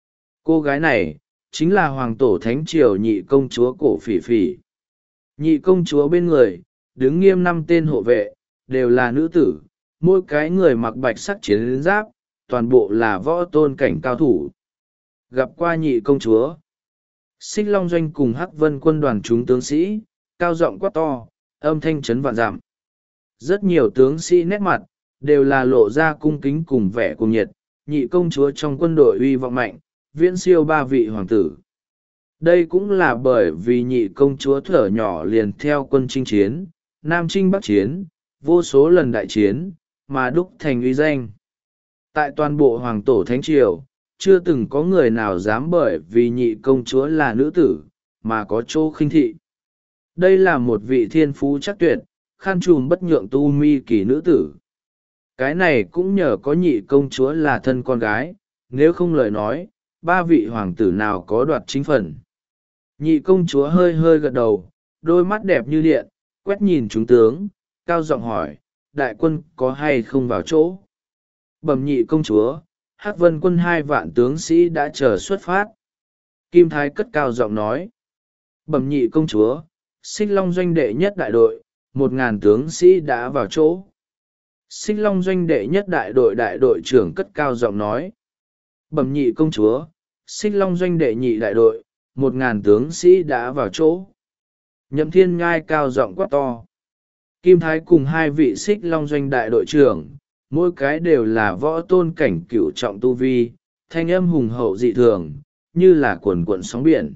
Cô gái này, chính là hoàng tổ thánh triều nhị công chúa Cổ Phỉ Phỉ. Nhị công chúa bên người, đứng nghiêm năm tên hộ vệ, đều là nữ tử, mỗi cái người mặc bạch sắc chiến giáp, toàn bộ là võ tôn cảnh cao thủ. Gặp qua nhị công chúa, Xích Long Doanh cùng Hắc Vân quân đoàn chúng tướng sĩ, cao giọng quát to, âm thanh chấn vạn dặm. Rất nhiều tướng sĩ nét mặt, đều là lộ ra cung kính cùng vẻ cuồng nhiệt, nhị công chúa trong quân đội uy vọng mạnh, viễn siêu ba vị hoàng tử. Đây cũng là bởi vì nhị công chúa thở nhỏ liền theo quân chinh chiến, nam chinh bắc chiến, vô số lần đại chiến, mà đúc thành uy danh. Tại toàn bộ hoàng tổ thánh triều, chưa từng có người nào dám bởi vì nhị công chúa là nữ tử, mà có chỗ khinh thị. Đây là một vị thiên phú chắc tuyệt, khan trùm bất nhượng tu mi kỳ nữ tử. Cái này cũng nhờ có nhị công chúa là thân con gái, nếu không lời nói, ba vị hoàng tử nào có đoạt chính phần. Nhị công chúa hơi hơi gật đầu, đôi mắt đẹp như điện, quét nhìn chúng tướng, cao giọng hỏi, đại quân có hay không vào chỗ? Bẩm nhị công chúa, Hắc Vân quân hai vạn tướng sĩ đã chờ xuất phát. Kim Thái cất cao giọng nói. Bẩm nhị công chúa, Xích Long Doanh đệ nhất đại đội, một ngàn tướng sĩ đã vào chỗ. Xích Long Doanh đệ nhất đại đội đại đội trưởng cất cao giọng nói. Bẩm nhị công chúa, Xích Long Doanh đệ nhị đại đội, một ngàn tướng sĩ đã vào chỗ. Nhậm Thiên Nhai cao giọng quát to. Kim Thái cùng hai vị Xích Long Doanh đại đội trưởng, mỗi cái đều là võ tôn cảnh cửu trọng tu vi, thanh âm hùng hậu dị thường, như là cuồn cuộn sóng biển.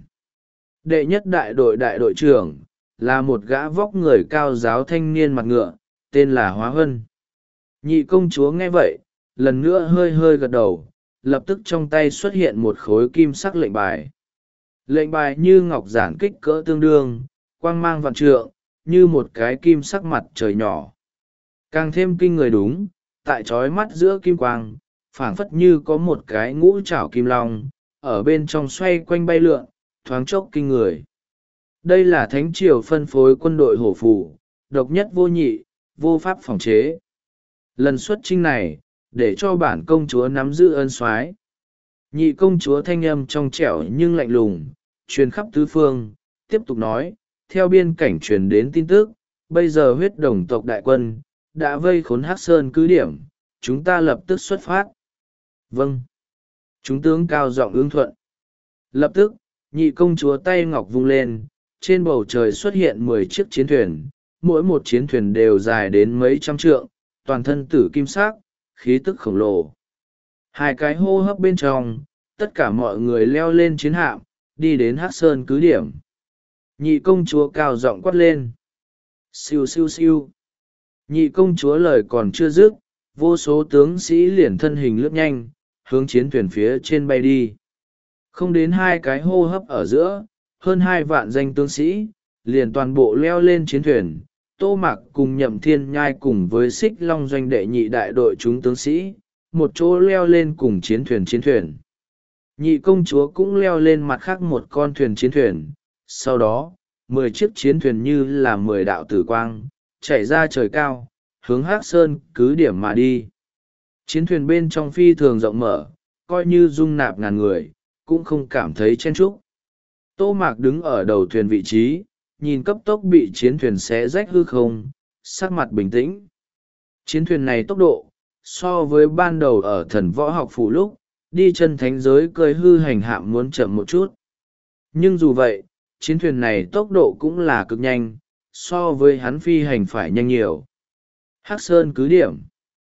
Đệ nhất đại đội đại đội trưởng, là một gã vóc người cao giáo thanh niên mặt ngựa, tên là Hóa Hân. Nhị công chúa nghe vậy, lần nữa hơi hơi gật đầu, lập tức trong tay xuất hiện một khối kim sắc lệnh bài. Lệnh bài như ngọc giản kích cỡ tương đương, quang mang vạn trượng, như một cái kim sắc mặt trời nhỏ. Càng thêm kinh người đúng, tại trói mắt giữa kim quang, phảng phất như có một cái ngũ trảo kim long, ở bên trong xoay quanh bay lượn, thoáng chốc kinh người. Đây là thánh triều phân phối quân đội hổ phù, độc nhất vô nhị, vô pháp phòng chế. Lần xuất chinh này, để cho bản công chúa nắm giữ ân soái. Nhị công chúa thanh âm trong trẻo nhưng lạnh lùng, truyền khắp tứ phương, tiếp tục nói, theo biên cảnh truyền đến tin tức, bây giờ huyết đồng tộc đại quân, đã vây khốn Hắc Sơn cứ điểm, chúng ta lập tức xuất phát. Vâng. Chúng tướng cao giọng ứng thuận. Lập tức, nhị công chúa tay ngọc vung lên, trên bầu trời xuất hiện mười chiếc chiến thuyền, mỗi một chiến thuyền đều dài đến mấy trăm trượng, toàn thân tử kim sắc, khí tức khổng lồ. Hai cái hô hấp bên trong, tất cả mọi người leo lên chiến hạm, đi đến Hắc Sơn cứ điểm. Nhị công chúa cao giọng quát lên. Siêu siêu siêu. Nhị công chúa lời còn chưa dứt, vô số tướng sĩ liền thân hình lướt nhanh, hướng chiến thuyền phía trên bay đi. Không đến hai cái hô hấp ở giữa, hơn hai vạn danh tướng sĩ, liền toàn bộ leo lên chiến thuyền. Tô Mạc cùng Nhậm Thiên Nhai cùng với Xích Long Doanh đệ nhị đại đội chúng tướng sĩ, một chỗ leo lên cùng chiến thuyền chiến thuyền. Nhị công chúa cũng leo lên mặt khác một con thuyền chiến thuyền, sau đó, mười chiếc chiến thuyền như là mười đạo tử quang, chạy ra trời cao, hướng Hắc Sơn cứ điểm mà đi. Chiến thuyền bên trong phi thường rộng mở, coi như dung nạp ngàn người, cũng không cảm thấy chen chúc. Tô Mạc đứng ở đầu thuyền vị trí, nhìn cấp tốc bị chiến thuyền xé rách hư không, sắc mặt bình tĩnh. Chiến thuyền này tốc độ, so với ban đầu ở thần võ học phủ lúc, đi chân thánh giới cơi hư hành hạm muốn chậm một chút. Nhưng dù vậy, chiến thuyền này tốc độ cũng là cực nhanh, so với hắn phi hành phải nhanh nhiều. Hắc Sơn cứ điểm.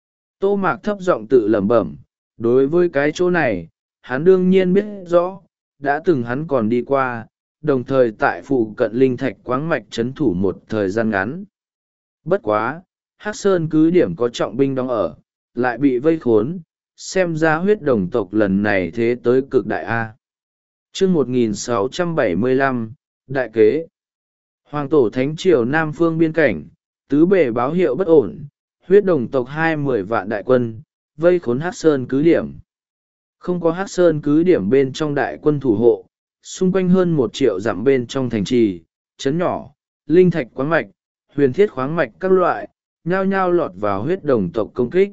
Tô Mạc thấp giọng tự lẩm bẩm, đối với cái chỗ này, hắn đương nhiên biết rõ, đã từng hắn còn đi qua, đồng thời tại phụ cận linh thạch quáng mạch trấn thủ một thời gian ngắn. Bất quá, Hắc Sơn cứ điểm có trọng binh đóng ở, lại bị vây khốn, xem ra huyết đồng tộc lần này thế tới cực đại A. chương một nghìn sáu trăm bảy mươi lăm, đại kế. Hoàng tổ thánh triều Nam phương biên cảnh, tứ bề báo hiệu bất ổn, huyết đồng tộc hai mươi vạn đại quân, vây khốn Hắc Sơn cứ điểm. Không có Hắc Sơn cứ điểm bên trong đại quân thủ hộ, xung quanh hơn một triệu dặm bên trong thành trì, trấn nhỏ, linh thạch khoáng mạch, huyền thiết khoáng mạch các loại, nhao nhao lọt vào huyết đồng tộc công kích.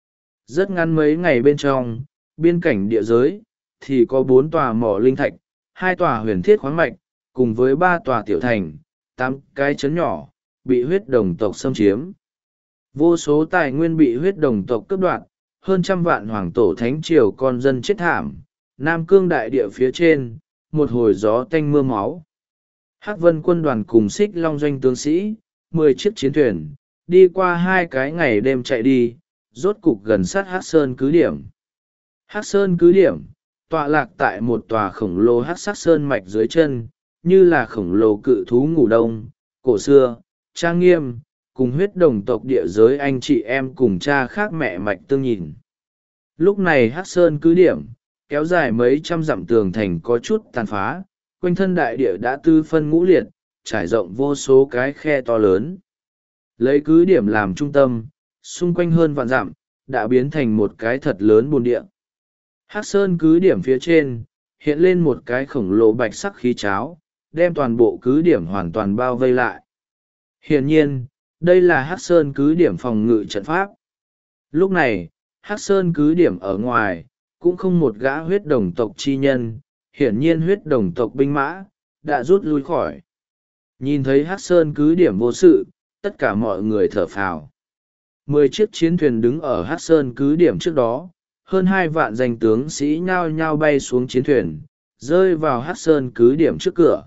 Rất ngắn mấy ngày bên trong, biên cảnh địa giới, thì có bốn tòa mỏ linh thạch, hai tòa huyền thiết khoáng mạch, cùng với ba tòa tiểu thành, tám cái trấn nhỏ, bị huyết đồng tộc xâm chiếm. Vô số tài nguyên bị huyết đồng tộc cướp đoạt, hơn trăm vạn hoàng tổ thánh triều con dân chết thảm, Nam Cương đại địa phía trên, một hồi gió tanh mưa máu. Hắc Vân quân đoàn cùng Xích Long doanh tướng sĩ, mười chiếc chiến thuyền, đi qua hai cái ngày đêm chạy đi, rốt cục gần sát Hắc Sơn cứ điểm. Hắc Sơn cứ điểm, tọa lạc tại một tòa khổng lồ hắc sắc sơn mạch dưới chân, như là khổng lồ cự thú ngủ đông, cổ xưa, trang nghiêm, cùng huyết đồng tộc địa giới anh chị em cùng cha khác mẹ mạch tương nhìn. Lúc này Hắc Sơn cứ điểm, kéo dài mấy trăm dặm tường thành có chút tàn phá, quanh thân đại địa đã tư phân ngũ liệt, trải rộng vô số cái khe to lớn. Lấy cứ điểm làm trung tâm, xung quanh hơn vạn dặm, đã biến thành một cái thật lớn bồn địa. Hắc Sơn cứ điểm phía trên, hiện lên một cái khổng lồ bạch sắc khí cháo, đem toàn bộ cứ điểm hoàn toàn bao vây lại. Hiển nhiên, đây là Hắc Sơn cứ điểm phòng ngự trận pháp. Lúc này, Hắc Sơn cứ điểm ở ngoài, cũng không một gã huyết đồng tộc chi nhân, hiển nhiên huyết đồng tộc binh mã, đã rút lui khỏi. Nhìn thấy Hắc Sơn cứ điểm vô sự, tất cả mọi người thở phào. Mười chiếc chiến thuyền đứng ở Hắc Sơn cứ điểm trước đó, hơn hai vạn danh tướng sĩ nhao nhao bay xuống chiến thuyền, rơi vào Hắc Sơn cứ điểm trước cửa.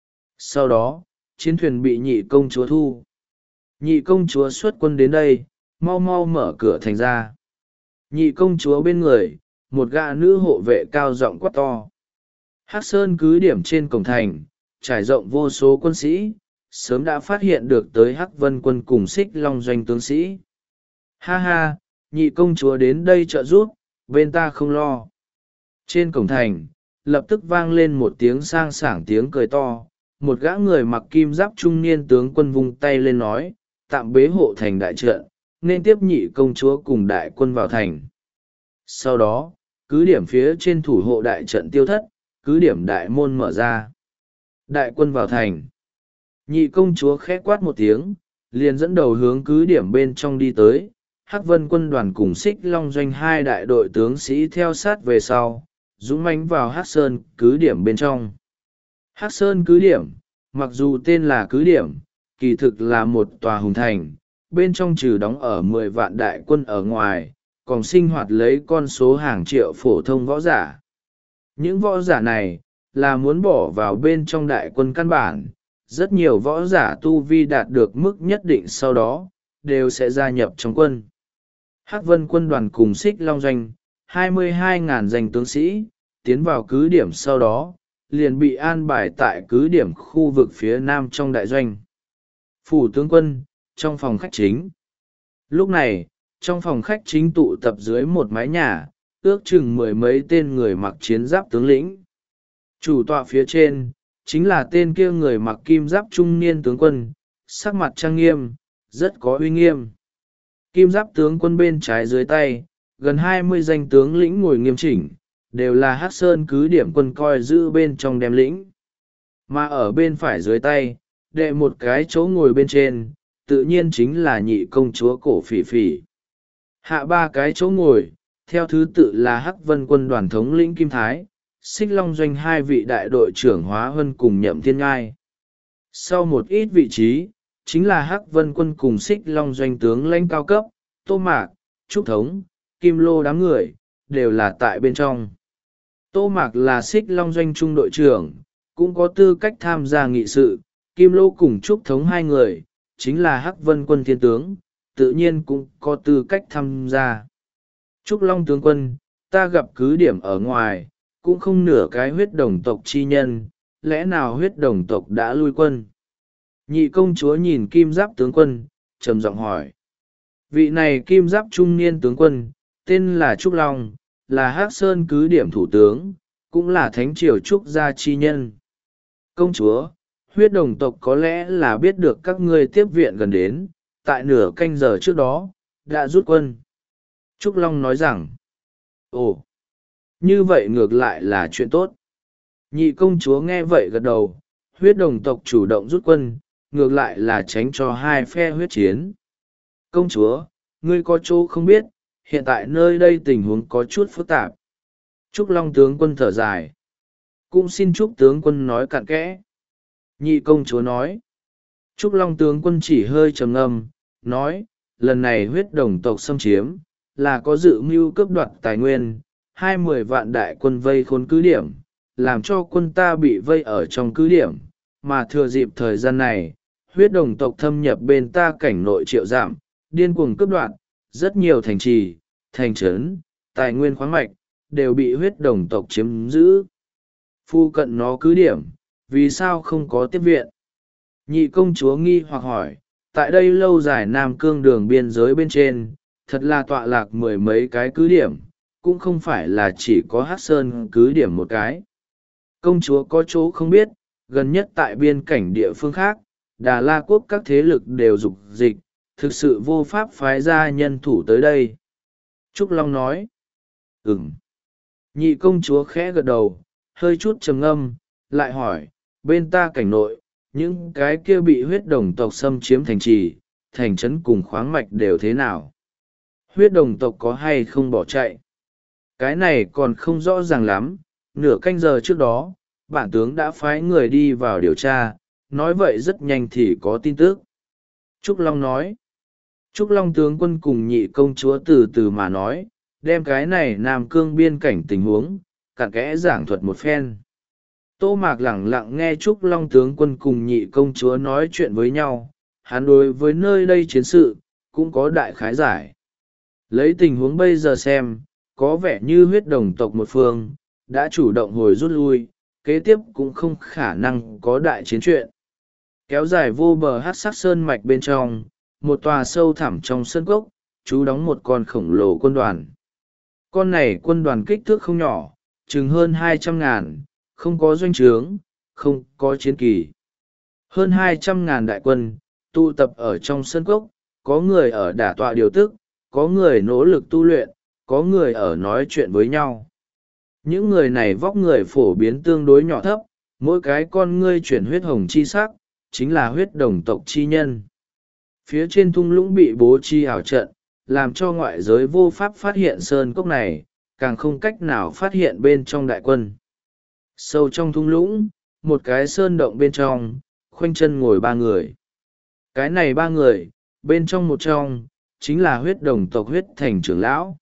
Sau đó, chiến thuyền bị nhị công chúa thu. Nhị công chúa xuất quân đến đây, mau mau mở cửa thành ra. Nhị công chúa bên người, một gã nữ hộ vệ cao giọng quát to. Hắc Sơn cứ điểm trên cổng thành, trải rộng vô số quân sĩ, sớm đã phát hiện được tới Hắc Vân quân cùng Xích Long doanh tướng sĩ. Ha ha, nhị công chúa đến đây trợ giúp, bên ta không lo. Trên cổng thành, lập tức vang lên một tiếng sang sảng tiếng cười to, một gã người mặc kim giáp trung niên tướng quân vung tay lên nói, tạm bế hộ thành đại trận, nên tiếp nhị công chúa cùng đại quân vào thành. Sau đó, cứ điểm phía trên thủ hộ đại trận tiêu thất, cứ điểm đại môn mở ra. Đại quân vào thành. Nhị công chúa khẽ quát một tiếng, liền dẫn đầu hướng cứ điểm bên trong đi tới. Hắc Vân quân đoàn cùng Xích Long doanh hai đại đội tướng sĩ theo sát về sau, dũng mãnh vào Hắc Sơn cứ điểm bên trong. Hắc Sơn cứ điểm, mặc dù tên là cứ điểm, kỳ thực là một tòa hùng thành, bên trong trừ đóng ở mười vạn đại quân ở ngoài, còn sinh hoạt lấy con số hàng triệu phổ thông võ giả. Những võ giả này, là muốn bỏ vào bên trong đại quân căn bản, rất nhiều võ giả tu vi đạt được mức nhất định sau đó, đều sẽ gia nhập trong quân. Hắc Vân quân đoàn cùng Xích Long doanh, hai mươi hai nghìn danh tướng sĩ, tiến vào cứ điểm sau đó, liền bị an bài tại cứ điểm khu vực phía nam trong đại doanh. Phủ tướng quân, trong phòng khách chính. Lúc này, trong phòng khách chính tụ tập dưới một mái nhà, ước chừng mười mấy tên người mặc chiến giáp tướng lĩnh. Chủ tọa phía trên, chính là tên kia người mặc kim giáp trung niên tướng quân, sắc mặt trang nghiêm, rất có uy nghiêm. Kim giáp tướng quân bên trái dưới tay, gần hai mươi danh tướng lĩnh ngồi nghiêm chỉnh, đều là Hắc Sơn cứ điểm quân coi giữ bên trong đem lĩnh. Mà ở bên phải dưới tay, đệ một cái chỗ ngồi bên trên, tự nhiên chính là nhị công chúa cổ phỉ phỉ. Hạ ba cái chỗ ngồi, theo thứ tự là Hắc Vân quân đoàn thống lĩnh Kim Thái, Xích Long doanh hai vị đại đội trưởng Hóa Hân cùng Nhậm Thiên Ngai. Sau một ít vị trí, chính là Hắc Vân quân cùng Xích Long doanh tướng lãnh cao cấp, Tô Mạc, Trúc Thống, Kim Lô đám người, đều là tại bên trong. Tô Mạc là Xích Long doanh trung đội trưởng, cũng có tư cách tham gia nghị sự. Kim Lô cùng Trúc Thống hai người, chính là Hắc Vân quân thiên tướng, tự nhiên cũng có tư cách tham gia. Trúc Long tướng quân, ta gặp cứ điểm ở ngoài, cũng không nửa cái huyết đồng tộc chi nhân, lẽ nào huyết đồng tộc đã lui quân? Nhị công chúa nhìn kim giáp tướng quân, trầm giọng hỏi. Vị này kim giáp trung niên tướng quân, tên là Trúc Long, là Hắc Sơn cứ điểm thủ tướng, cũng là thánh triều trúc gia chi nhân. Công chúa, huyết đồng tộc có lẽ là biết được các ngươi tiếp viện gần đến, tại nửa canh giờ trước đó, đã rút quân. Trúc Long nói rằng, ồ, như vậy ngược lại là chuyện tốt. Nhị công chúa nghe vậy gật đầu, huyết đồng tộc chủ động rút quân, ngược lại là tránh cho hai phe huyết chiến. Công chúa, ngươi có chỗ không biết, hiện tại nơi đây tình huống có chút phức tạp. Trúc Long tướng quân thở dài. Cũng xin Trúc tướng quân nói cặn kẽ. Nhị công chúa nói. Trúc Long tướng quân chỉ hơi trầm ngâm, nói, lần này huyết đồng tộc xâm chiếm, là có dự mưu cướp đoạt tài nguyên, hai mươi vạn đại quân vây khốn cứ điểm, làm cho quân ta bị vây ở trong cứ điểm, mà thừa dịp thời gian này, huyết đồng tộc thâm nhập bên ta cảnh nội triệu giảm, điên cuồng cướp đoạt, rất nhiều thành trì, thành trấn, tài nguyên khoáng mạch, đều bị huyết đồng tộc chiếm giữ. Phu cận nó cứ điểm, vì sao không có tiếp viện? Nhị công chúa nghi hoặc hỏi, tại đây lâu dài Nam Cương đường biên giới bên trên, thật là tọa lạc mười mấy cái cứ điểm, cũng không phải là chỉ có Hắc Sơn cứ điểm một cái. Công chúa có chỗ không biết, gần nhất tại biên cảnh địa phương khác, Đà La quốc các thế lực đều dục dịch, thực sự vô pháp phái ra nhân thủ tới đây. Trúc Long nói, ừm. Nhị công chúa khẽ gật đầu, hơi chút trầm ngâm, lại hỏi, bên ta cảnh nội, những cái kia bị huyết đồng tộc xâm chiếm thành trì, thành trấn cùng khoáng mạch đều thế nào? Huyết đồng tộc có hay không bỏ chạy? Cái này còn không rõ ràng lắm, nửa canh giờ trước đó, bản tướng đã phái người đi vào điều tra, nói vậy rất nhanh thì có tin tức. Trúc Long nói, Trúc Long tướng quân cùng nhị công chúa từ từ mà nói, đem cái này Nam Cương biên cảnh tình huống, cặn kẽ giảng thuật một phen. Tô Mạc lẳng lặng nghe Trúc Long tướng quân cùng nhị công chúa nói chuyện với nhau, hắn đối với nơi đây chiến sự, cũng có đại khái giải. Lấy tình huống bây giờ xem, có vẻ như huyết đồng tộc một phương, đã chủ động hồi rút lui, kế tiếp cũng không khả năng có đại chiến chuyện. Kéo dài vô bờ hát sắc sơn mạch bên trong, một tòa sâu thẳm trong sơn cốc, trú đóng một con khổng lồ quân đoàn. Con này quân đoàn kích thước không nhỏ, chừng hơn hai trăm ngàn, không có doanh trướng, không có chiến kỳ. Hơn hai trăm ngàn đại quân, tụ tập ở trong sơn cốc, có người ở đả tọa điều tức, có người nỗ lực tu luyện, có người ở nói chuyện với nhau. Những người này vóc người phổ biến tương đối nhỏ thấp, mỗi cái con ngươi chuyển huyết hồng chi sắc, chính là huyết đồng tộc chi nhân. Phía trên thung lũng bị bố chi ảo trận, làm cho ngoại giới vô pháp phát hiện sơn cốc này, càng không cách nào phát hiện bên trong đại quân. Sâu trong thung lũng, một cái sơn động bên trong, khoanh chân ngồi ba người. Cái này ba người, bên trong một trong, chính là huyết đồng tộc huyết thành trưởng lão.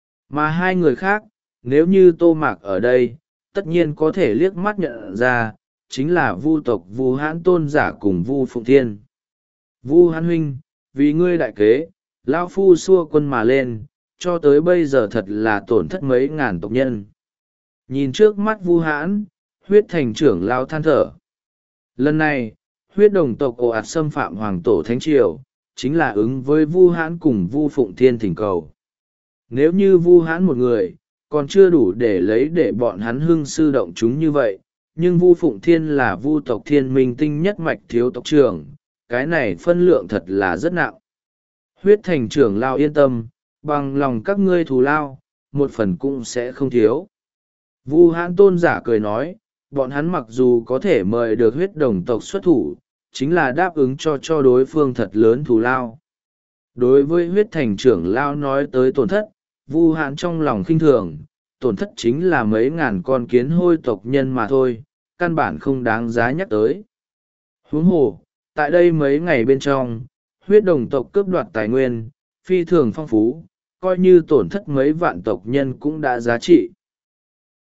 Mà hai người khác, nếu như Tô Mạc ở đây, tất nhiên có thể liếc mắt nhận ra, chính là Vu tộc Vu Hãn tôn giả cùng Vu Phụng Thiên. Vu Hãn huynh, vì ngươi đại kế, lão phu xua quân mà lên, cho tới bây giờ thật là tổn thất mấy ngàn tộc nhân. Nhìn trước mắt Vu Hãn, huyết thành trưởng lão than thở. Lần này, huyết đồng tộc ồ ạt xâm phạm hoàng tổ thánh triều, chính là ứng với Vu Hãn cùng Vu Phụng Thiên thỉnh cầu. Nếu như Vu Hãn một người, còn chưa đủ để lấy để bọn hắn hưng sư động chúng như vậy, nhưng Vu Phụng Thiên là Vu tộc Thiên Minh tinh nhất mạch thiếu tộc trưởng, cái này phân lượng thật là rất nặng. Huyết thành trưởng lao yên tâm, bằng lòng các ngươi thù lao, một phần cũng sẽ không thiếu. Vu Hãn tôn giả cười nói, bọn hắn mặc dù có thể mời được huyết đồng tộc xuất thủ, chính là đáp ứng cho cho đối phương thật lớn thù lao. Đối với huyết thành trưởng lao nói tới tổn thất, Vu Hãn trong lòng khinh thường, tổn thất chính là mấy ngàn con kiến hôi tộc nhân mà thôi, căn bản không đáng giá nhắc tới. Huống hồ, tại đây mấy ngày bên trong, huyết đồng tộc cướp đoạt tài nguyên, phi thường phong phú, coi như tổn thất mấy vạn tộc nhân cũng đã giá trị.